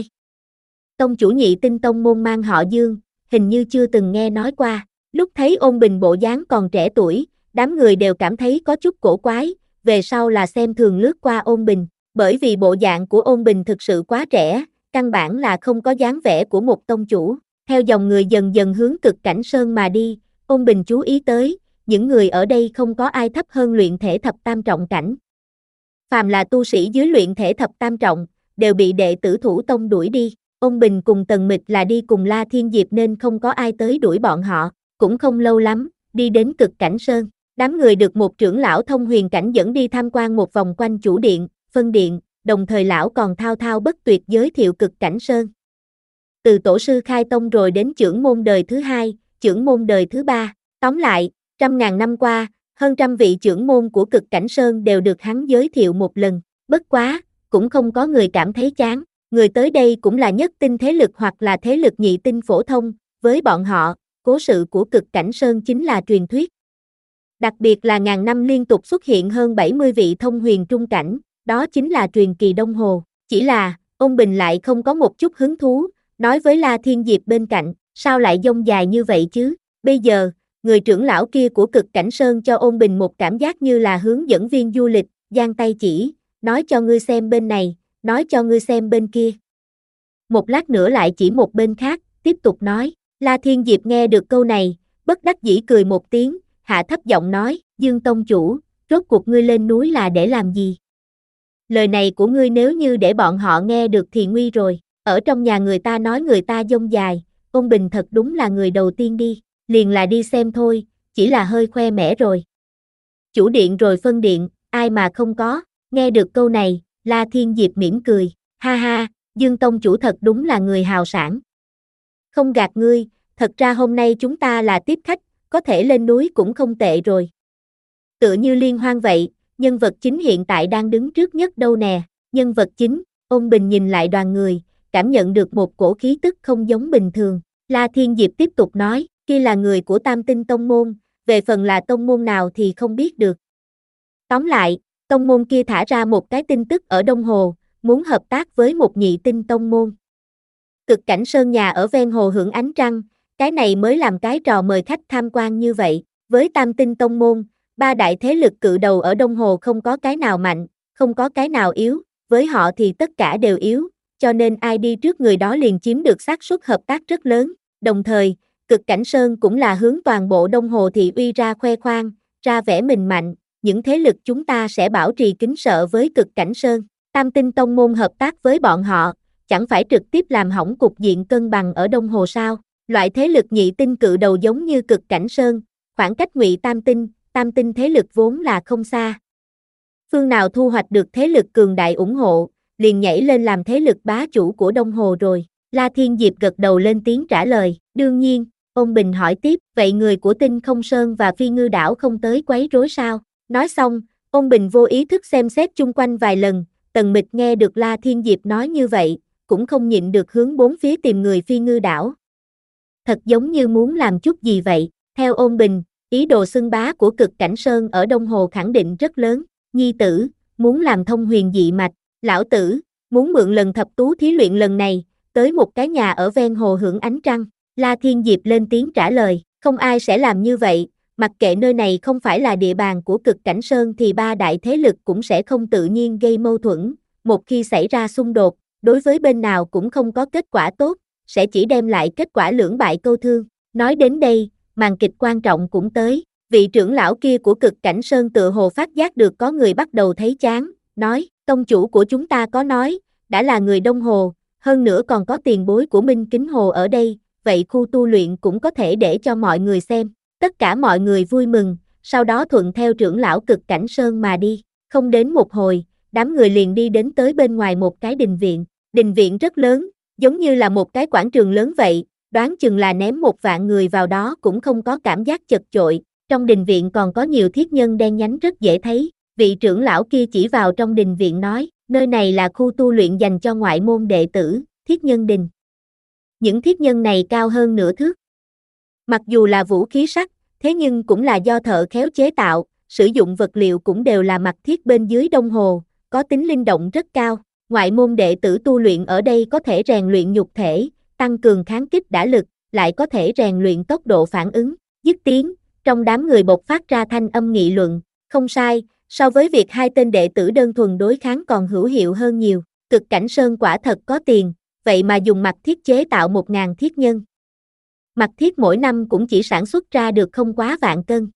Tông chủ Nhị Tinh Tông môn mang họ Dương, hình như chưa từng nghe nói qua. Lúc thấy Ôn Bình bộ dáng còn trẻ tuổi, đám người đều cảm thấy có chút cổ quái, về sau là xem thường lướt qua Ôn Bình, bởi vì bộ dạng của Ôn Bình thực sự quá trẻ, căn bản là không có dáng vẻ của một tông chủ. Theo dòng người dần dần hướng cực cảnh Sơn mà đi, Ôn Bình chú ý tới, những người ở đây không có ai thấp hơn luyện thể thập tam trọng cảnh. Phàm là tu sĩ dưới luyện thể thập tam trọng, đều bị đệ tử Thủ Tông đuổi đi. Ôn Bình cùng Tần Mịch là đi cùng La Thiên Diệp nên không có ai tới đuổi bọn họ, cũng không lâu lắm, đi đến cực cảnh Sơn. Đám người được một trưởng lão thông huyền cảnh dẫn đi tham quan một vòng quanh chủ điện, phân điện, đồng thời lão còn thao thao bất tuyệt giới thiệu cực cảnh Sơn. Từ tổ sư khai tông rồi đến trưởng môn đời thứ hai, trưởng môn đời thứ ba, tóm lại, trăm ngàn năm qua, hơn trăm vị trưởng môn của cực cảnh Sơn đều được hắn giới thiệu một lần, bất quá, cũng không có người cảm thấy chán, người tới đây cũng là nhất tinh thế lực hoặc là thế lực nhị tinh phổ thông, với bọn họ, cố sự của cực cảnh Sơn chính là truyền thuyết. Đặc biệt là ngàn năm liên tục xuất hiện hơn bảy mươi vị thông huyền trung cảnh, đó chính là truyền kỳ Đông Hồ, chỉ là, Ôn Bình lại không có một chút hứng thú, nói với La Thiên Diệp bên cạnh, sao lại dông dài như vậy chứ, bây giờ, người trưởng lão kia của cực cảnh Sơn cho Ôn Bình một cảm giác như là hướng dẫn viên du lịch, giang tay chỉ, nói cho ngươi xem bên này, nói cho ngươi xem bên kia. Một lát nữa lại chỉ một bên khác, tiếp tục nói, La Thiên Diệp nghe được câu này, bất đắc dĩ cười một tiếng, hạ thấp giọng nói, Dương tông chủ, rốt cuộc ngươi lên núi là để làm gì? Lời này của ngươi nếu như để bọn họ nghe được thì nguy rồi, ở trong nhà người ta nói người ta dông dài, Ôn Bình thật đúng là người đầu tiên đi, liền là đi xem thôi, chỉ là hơi khoe mẽ rồi. Chủ điện rồi phân điện, ai mà không có, nghe được câu này, La Thiên Diệp mỉm cười, ha ha, Dương tông chủ thật đúng là người hào sảng. Không gạt ngươi, thật ra hôm nay chúng ta là tiếp khách, có thể lên núi cũng không tệ rồi. Tựa như liên hoan vậy, nhân vật chính hiện tại đang đứng trước nhất đâu nè, nhân vật chính, Ôn Bình nhìn lại đoàn người, cảm nhận được một cổ khí tức không giống bình thường. La Thiên Diệp tiếp tục nói, kia là người của Tam Tinh Tông Môn, về phần là tông môn nào thì không biết được. Tóm lại, tông môn kia thả ra một cái tin tức ở Đông Hồ, muốn hợp tác với một nhị tinh tông môn. Cực cảnh Sơn nhà ở ven hồ hưởng ánh trăng, cái này mới làm cái trò mời khách tham quan như vậy. Với Tam Tinh Tông Môn, ba đại thế lực cự đầu ở Đông Hồ không có cái nào mạnh, không có cái nào yếu, với họ thì tất cả đều yếu, cho nên ai đi trước người đó liền chiếm được xác suất hợp tác rất lớn. Đồng thời, Cực cảnh Sơn cũng là hướng toàn bộ Đông Hồ thị uy ra khoe khoang, ra vẻ mình mạnh, những thế lực chúng ta sẽ bảo trì kính sợ với Cực cảnh Sơn. Tam Tinh Tông Môn hợp tác với bọn họ, chẳng phải trực tiếp làm hỏng cục diện cân bằng ở Đông Hồ sao? Loại thế lực nhị tinh cự đầu giống như Cực cảnh Sơn, khoảng cách Ngụy Tam Tinh, Tam Tinh thế lực vốn là không xa. Phương nào thu hoạch được thế lực cường đại ủng hộ, liền nhảy lên làm thế lực bá chủ của Đông Hồ rồi. La Thiên Diệp gật đầu lên tiếng trả lời, đương nhiên. Ôn Bình hỏi tiếp, vậy người của Tinh Không Sơn và Phi Ngư Đảo không tới quấy rối sao? Nói xong, Ôn Bình vô ý thức xem xét chung quanh vài lần, Tần Mịch nghe được La Thiên Diệp nói như vậy, cũng không nhịn được hướng bốn phía tìm người phi ngư đảo. Thật giống như muốn làm chút gì vậy, theo Ôn Bình, ý đồ xưng bá của Cực Cảnh Sơn ở Đông Hồ khẳng định rất lớn, nhi tử, muốn làm thông huyền dị mạch, lão tử, muốn mượn lần thập tú thí luyện lần này, tới một cái nhà ở ven hồ hưởng ánh trăng, La Thiên Diệp lên tiếng trả lời, không ai sẽ làm như vậy, mặc kệ nơi này không phải là địa bàn của Cực Cảnh Sơn thì ba đại thế lực cũng sẽ không tự nhiên gây mâu thuẫn, một khi xảy ra xung đột, đối với bên nào cũng không có kết quả tốt, sẽ chỉ đem lại kết quả lưỡng bại câu thương. Nói đến đây, màn kịch quan trọng cũng tới, vị trưởng lão kia của Cực Cảnh Sơn tựa hồ phát giác được có người bắt đầu thấy chán, nói, tông chủ của chúng ta có nói, đã là người Đông Hồ, hơn nữa còn có tiền bối của Minh Kính Hồ ở đây, vậy khu tu luyện cũng có thể để cho mọi người xem. Tất cả mọi người vui mừng, sau đó thuận theo trưởng lão Cực Cảnh Sơn mà đi, không đến một hồi, đám người liền đi đến tới bên ngoài một cái đình viện, đình viện rất lớn, giống như là một cái quảng trường lớn vậy, đoán chừng là ném một vạn người vào đó cũng không có cảm giác chật chội, trong đình viện còn có nhiều thiết nhân đen nhánh rất dễ thấy, vị trưởng lão kia chỉ vào trong đình viện nói, nơi này là khu tu luyện dành cho ngoại môn đệ tử, thiết nhân đình. Những thiết nhân này cao hơn nửa thước. Mặc dù là vũ khí sắt, thế nhưng cũng là do thợ khéo chế tạo, sử dụng vật liệu cũng đều là mặt thiết bên dưới Đông Hồ, có tính linh động rất cao. Ngoại môn đệ tử tu luyện ở đây có thể rèn luyện nhục thể, tăng cường kháng kích đả lực, lại có thể rèn luyện tốc độ phản ứng. Dứt tiếng, trong đám người bộc phát ra thanh âm nghị luận, không sai, so với việc hai tên đệ tử đơn thuần đối kháng còn hữu hiệu hơn nhiều. Cực Cảnh Sơn quả thật có tiền, vậy mà dùng mặt thiết chế tạo một ngàn thiết nhân. Mặt thiết mỗi năm cũng chỉ sản xuất ra được không quá vạn cân.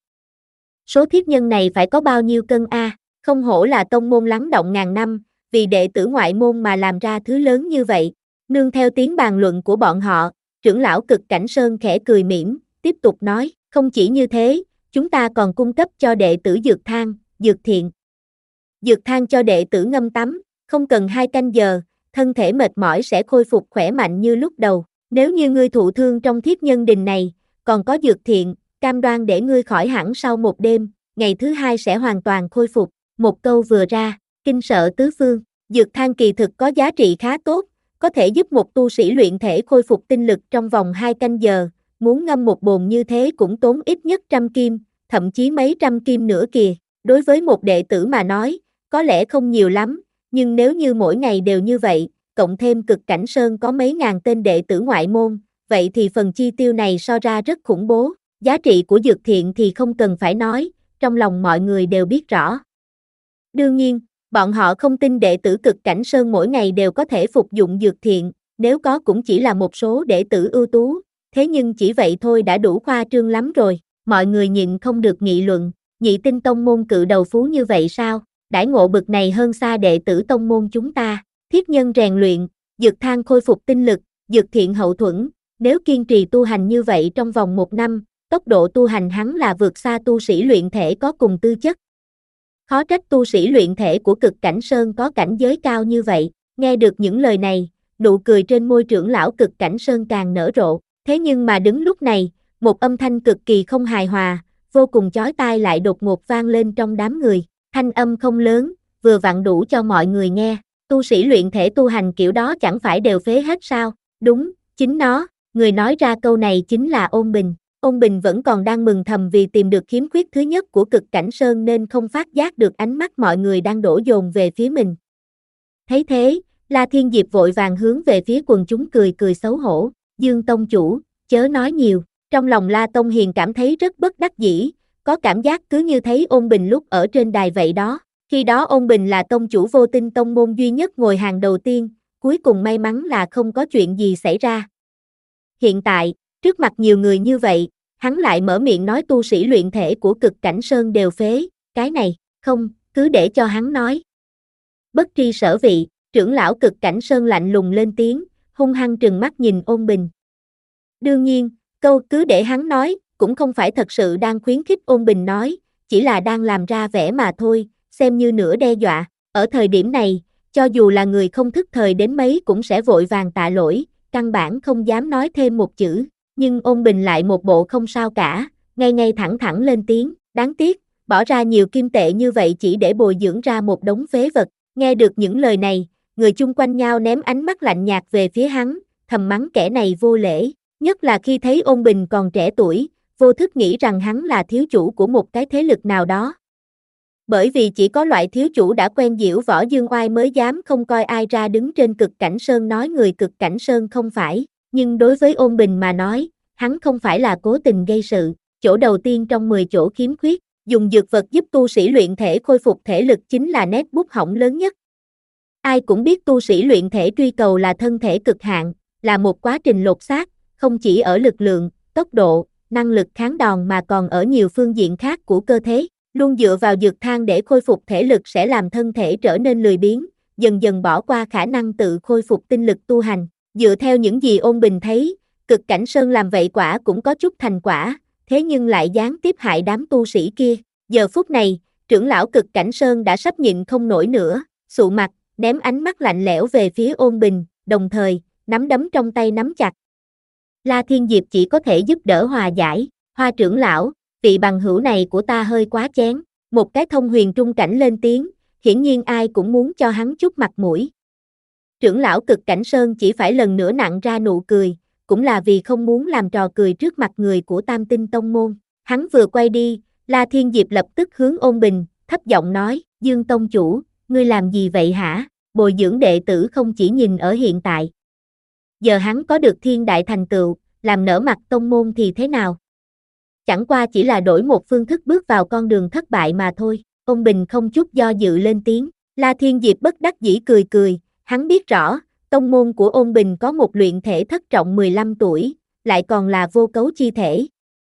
Số thiết nhân này phải có bao nhiêu cân a? À? Không hổ là tông môn lắng động ngàn năm, vì đệ tử ngoại môn mà làm ra thứ lớn như vậy. Nương theo tiếng bàn luận của bọn họ, trưởng lão Cực Cảnh Sơn khẽ cười mỉm, tiếp tục nói, không chỉ như thế, chúng ta còn cung cấp cho đệ tử dược thang, dược thiện. Dược thang cho đệ tử ngâm tắm, không cần hai canh giờ, thân thể mệt mỏi sẽ khôi phục khỏe mạnh như lúc đầu. Nếu như ngươi thụ thương trong thiết nhân đình này, còn có dược thiện, cam đoan để ngươi khỏi hẳn sau một đêm, ngày thứ hai sẽ hoàn toàn khôi phục. Một câu vừa ra, kinh sợ tứ phương, dược thang kỳ thực có giá trị khá tốt, có thể giúp một tu sĩ luyện thể khôi phục tinh lực trong vòng hai canh giờ, muốn ngâm một bồn như thế cũng tốn ít nhất trăm kim, thậm chí mấy trăm kim nữa kìa. Đối với một đệ tử mà nói, có lẽ không nhiều lắm, nhưng nếu như mỗi ngày đều như vậy, cộng thêm Cực Cảnh Sơn có mấy ngàn tên đệ tử ngoại môn, vậy thì phần chi tiêu này so ra rất khủng bố. Giá trị của dược thiện thì không cần phải nói, trong lòng mọi người đều biết rõ. Đương nhiên, bọn họ không tin đệ tử Cực Cảnh Sơn mỗi ngày đều có thể phục dụng dược thiện, nếu có cũng chỉ là một số đệ tử ưu tú, thế nhưng chỉ vậy thôi đã đủ khoa trương lắm rồi. Mọi người nhịn không được nghị luận, nhị tinh tông môn cự đầu phú như vậy sao, đãi ngộ bực này hơn xa đệ tử tông môn chúng ta. Thiết nhân rèn luyện, dược thang khôi phục tinh lực, dược thiện hậu thuẫn, nếu kiên trì tu hành như vậy trong vòng một năm, tốc độ tu hành hắn là vượt xa tu sĩ luyện thể có cùng tư chất. Khó trách tu sĩ luyện thể của Cực Cảnh Sơn có cảnh giới cao như vậy. Nghe được những lời này, nụ cười trên môi trưởng lão Cực Cảnh Sơn càng nở rộ, thế nhưng mà đứng lúc này, một âm thanh cực kỳ không hài hòa, vô cùng chói tai lại đột ngột vang lên trong đám người. Thanh âm không lớn, vừa vặn đủ cho mọi người nghe. Tu sĩ luyện thể tu hành kiểu đó chẳng phải đều phế hết sao? Đúng, chính nó, người nói ra câu này chính là Ôn Bình. Ôn Bình vẫn còn đang mừng thầm vì tìm được khiếm khuyết thứ nhất của Cực Cảnh Sơn nên không phát giác được ánh mắt mọi người đang đổ dồn về phía mình. Thấy thế, La Thiên Diệp vội vàng hướng về phía quần chúng cười cười xấu hổ, Dương tông chủ, chớ nói nhiều. Trong lòng La Tông Hiền cảm thấy rất bất đắc dĩ, có cảm giác cứ như thấy Ôn Bình lúc ở trên đài vậy đó. Khi đó Ôn Bình là tông chủ vô tinh tông môn duy nhất ngồi hàng đầu tiên, cuối cùng may mắn là không có chuyện gì xảy ra. Hiện tại, trước mặt nhiều người như vậy, hắn lại mở miệng nói tu sĩ luyện thể của Cực Cảnh Sơn đều phế, cái này, không, cứ để cho hắn nói. Bất tri sở vị, trưởng lão Cực Cảnh Sơn lạnh lùng lên tiếng, hung hăng trừng mắt nhìn Ôn Bình. Đương nhiên, câu cứ để hắn nói, cũng không phải thật sự đang khuyến khích Ôn Bình nói, chỉ là đang làm ra vẻ mà thôi, xem như nửa đe dọa. Ở thời điểm này, cho dù là người không thức thời đến mấy cũng sẽ vội vàng tạ lỗi, căn bản không dám nói thêm một chữ. Nhưng Ôn Bình lại một bộ không sao cả, ngay ngay thẳng thẳng lên tiếng, đáng tiếc, bỏ ra nhiều kim tệ như vậy chỉ để bồi dưỡng ra một đống phế vật. Nghe được những lời này, người chung quanh nhau ném ánh mắt lạnh nhạt về phía hắn, thầm mắng kẻ này vô lễ, nhất là khi thấy Ôn Bình còn trẻ tuổi, vô thức nghĩ rằng hắn là thiếu chủ của một cái thế lực nào đó. Bởi vì chỉ có loại thiếu chủ đã quen diễu võ dương oai mới dám không coi ai ra đứng trên Cực Cảnh Sơn nói người Cực Cảnh Sơn không phải, nhưng đối với Ôn Bình mà nói, hắn không phải là cố tình gây sự. Chỗ đầu tiên trong mười chỗ khiếm khuyết, dùng dược vật giúp tu sĩ luyện thể khôi phục thể lực chính là nét bút hỏng lớn nhất. Ai cũng biết tu sĩ luyện thể truy cầu là thân thể cực hạn, là một quá trình lột xác, không chỉ ở lực lượng, tốc độ, năng lực kháng đòn mà còn ở nhiều phương diện khác của cơ thể. Luôn dựa vào dược thang để khôi phục thể lực sẽ làm thân thể trở nên lười biếng, dần dần bỏ qua khả năng tự khôi phục tinh lực tu hành. Dựa theo những gì Ôn Bình thấy, Cực Cảnh Sơn làm vậy quả cũng có chút thành quả, thế nhưng lại gián tiếp hại đám tu sĩ kia. Giờ phút này, trưởng lão Cực Cảnh Sơn đã sắp nhịn không nổi nữa, sụ mặt, ném ánh mắt lạnh lẽo về phía Ôn Bình, đồng thời, nắm đấm trong tay nắm chặt. La Thiên Diệp chỉ có thể giúp đỡ hòa giải, Hoa trưởng lão, vị bằng hữu này của ta hơi quá chén, một cái thông huyền trung cảnh lên tiếng, hiển nhiên ai cũng muốn cho hắn chút mặt mũi. Trưởng lão Cực Cảnh Sơn chỉ phải lần nữa nặn ra nụ cười, cũng là vì không muốn làm trò cười trước mặt người của Tam Tinh Tông Môn. Hắn vừa quay đi, La Thiên Diệp lập tức hướng Ôn Bình, thấp giọng nói, Dương Tông Chủ, ngươi làm gì vậy hả? Bồi dưỡng đệ tử không chỉ nhìn ở hiện tại. Giờ hắn có được thiên đại thành tựu, làm nở mặt tông môn thì thế nào? Chẳng qua chỉ là đổi một phương thức bước vào con đường thất bại mà thôi. Ôn Bình không chút do dự lên tiếng. La Thiên Diệp bất đắc dĩ cười cười, hắn biết rõ, tông môn của Ôn Bình có một luyện thể thất trọng mười lăm tuổi, lại còn là vô cấu chi thể.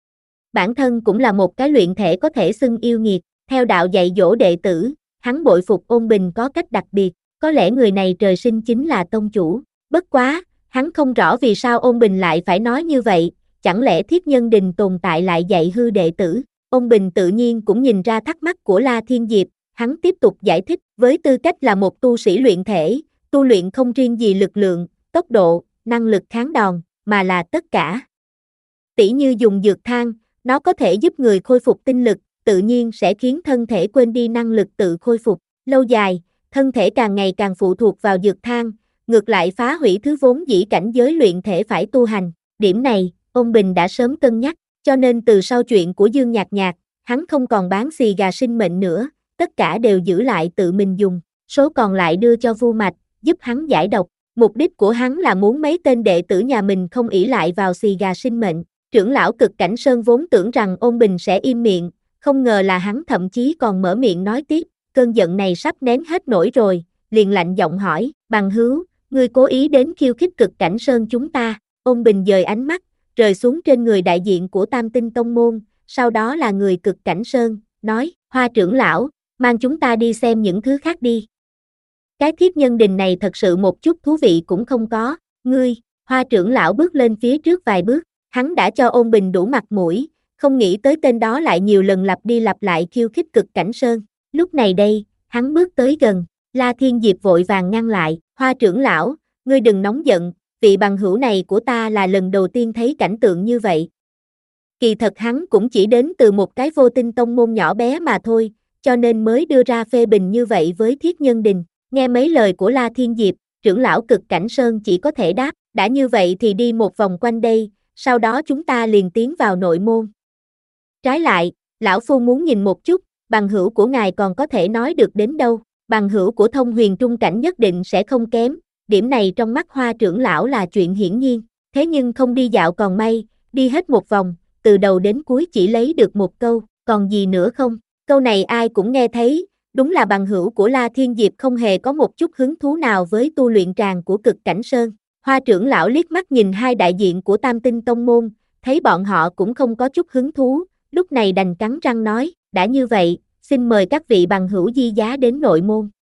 Bản thân cũng là một cái luyện thể có thể xưng yêu nghiệt, theo đạo dạy dỗ đệ tử, hắn bội phục Ôn Bình có cách đặc biệt, có lẽ người này trời sinh chính là tông chủ. Bất quá, hắn không rõ vì sao Ôn Bình lại phải nói như vậy, chẳng lẽ Thiết Nhân Đình tồn tại lại dạy hư đệ tử? Ôn Bình tự nhiên cũng nhìn ra thắc mắc của La Thiên Diệp, hắn tiếp tục giải thích, với tư cách là một tu sĩ luyện thể, tu luyện không riêng gì lực lượng, tốc độ, năng lực kháng đòn, mà là tất cả. Tỉ như dùng dược thang, nó có thể giúp người khôi phục tinh lực, tự nhiên sẽ khiến thân thể quên đi năng lực tự khôi phục. Lâu dài, thân thể càng ngày càng phụ thuộc vào dược thang, ngược lại phá hủy thứ vốn dĩ cảnh giới luyện thể phải tu hành. Điểm này, Ôn Bình đã sớm cân nhắc, cho nên từ sau chuyện của Dương Nhạc Nhạc, hắn không còn bán xì gà sinh mệnh nữa, tất cả đều giữ lại tự mình dùng, số còn lại đưa cho Vu Mạch, giúp hắn giải độc. Mục đích của hắn là muốn mấy tên đệ tử nhà mình không ỷ lại vào xì gà sinh mệnh. Trưởng lão Cực Cảnh Sơn vốn tưởng rằng Ôn Bình sẽ im miệng, không ngờ là hắn thậm chí còn mở miệng nói tiếp, cơn giận này sắp nén hết nổi rồi, liền lạnh giọng hỏi, bằng hữu, ngươi cố ý đến khiêu khích Cực Cảnh Sơn chúng ta. Ôn Bình dời ánh mắt, rời xuống trên người đại diện của Tam Tinh Tông Môn, sau đó là người Cực Cảnh Sơn, nói, Hoa trưởng lão, mang chúng ta đi xem những thứ khác đi. Cái Thiết Nhân Đình này thật sự một chút thú vị cũng không có, ngươi, Hoa trưởng lão bước lên phía trước vài bước, hắn đã cho Ôn Bình đủ mặt mũi, không nghĩ tới tên đó lại nhiều lần lặp đi lặp lại khiêu khích Cực Cảnh Sơn. Lúc này đây, hắn bước tới gần, La Thiên Diệp vội vàng ngăn lại, Hoa trưởng lão, ngươi đừng nóng giận, vị bằng hữu này của ta là lần đầu tiên thấy cảnh tượng như vậy. Kỳ thật hắn cũng chỉ đến từ một cái vô tinh tông môn nhỏ bé mà thôi, cho nên mới đưa ra phê bình như vậy với Thiết Nhân Đình. Nghe mấy lời của La Thiên Diệp, trưởng lão Cực Cảnh Sơn chỉ có thể đáp, đã như vậy thì đi một vòng quanh đây, sau đó chúng ta liền tiến vào nội môn. Trái lại, lão phu muốn nhìn một chút, bằng hữu của ngài còn có thể nói được đến đâu, bằng hữu của thông huyền trung cảnh nhất định sẽ không kém, điểm này trong mắt Hoa trưởng lão là chuyện hiển nhiên, thế nhưng không đi dạo còn may, đi hết một vòng, từ đầu đến cuối chỉ lấy được một câu, còn gì nữa không? Câu này ai cũng nghe thấy, đúng là bằng hữu của La Thiên Diệp không hề có một chút hứng thú nào với tu luyện tràng của Cực Cảnh Sơn. Hoa trưởng lão liếc mắt nhìn hai đại diện của Tam Tinh Tông Môn, thấy bọn họ cũng không có chút hứng thú, lúc này đành cắn răng nói, đã như vậy, xin mời các vị bằng hữu di giá đến nội môn.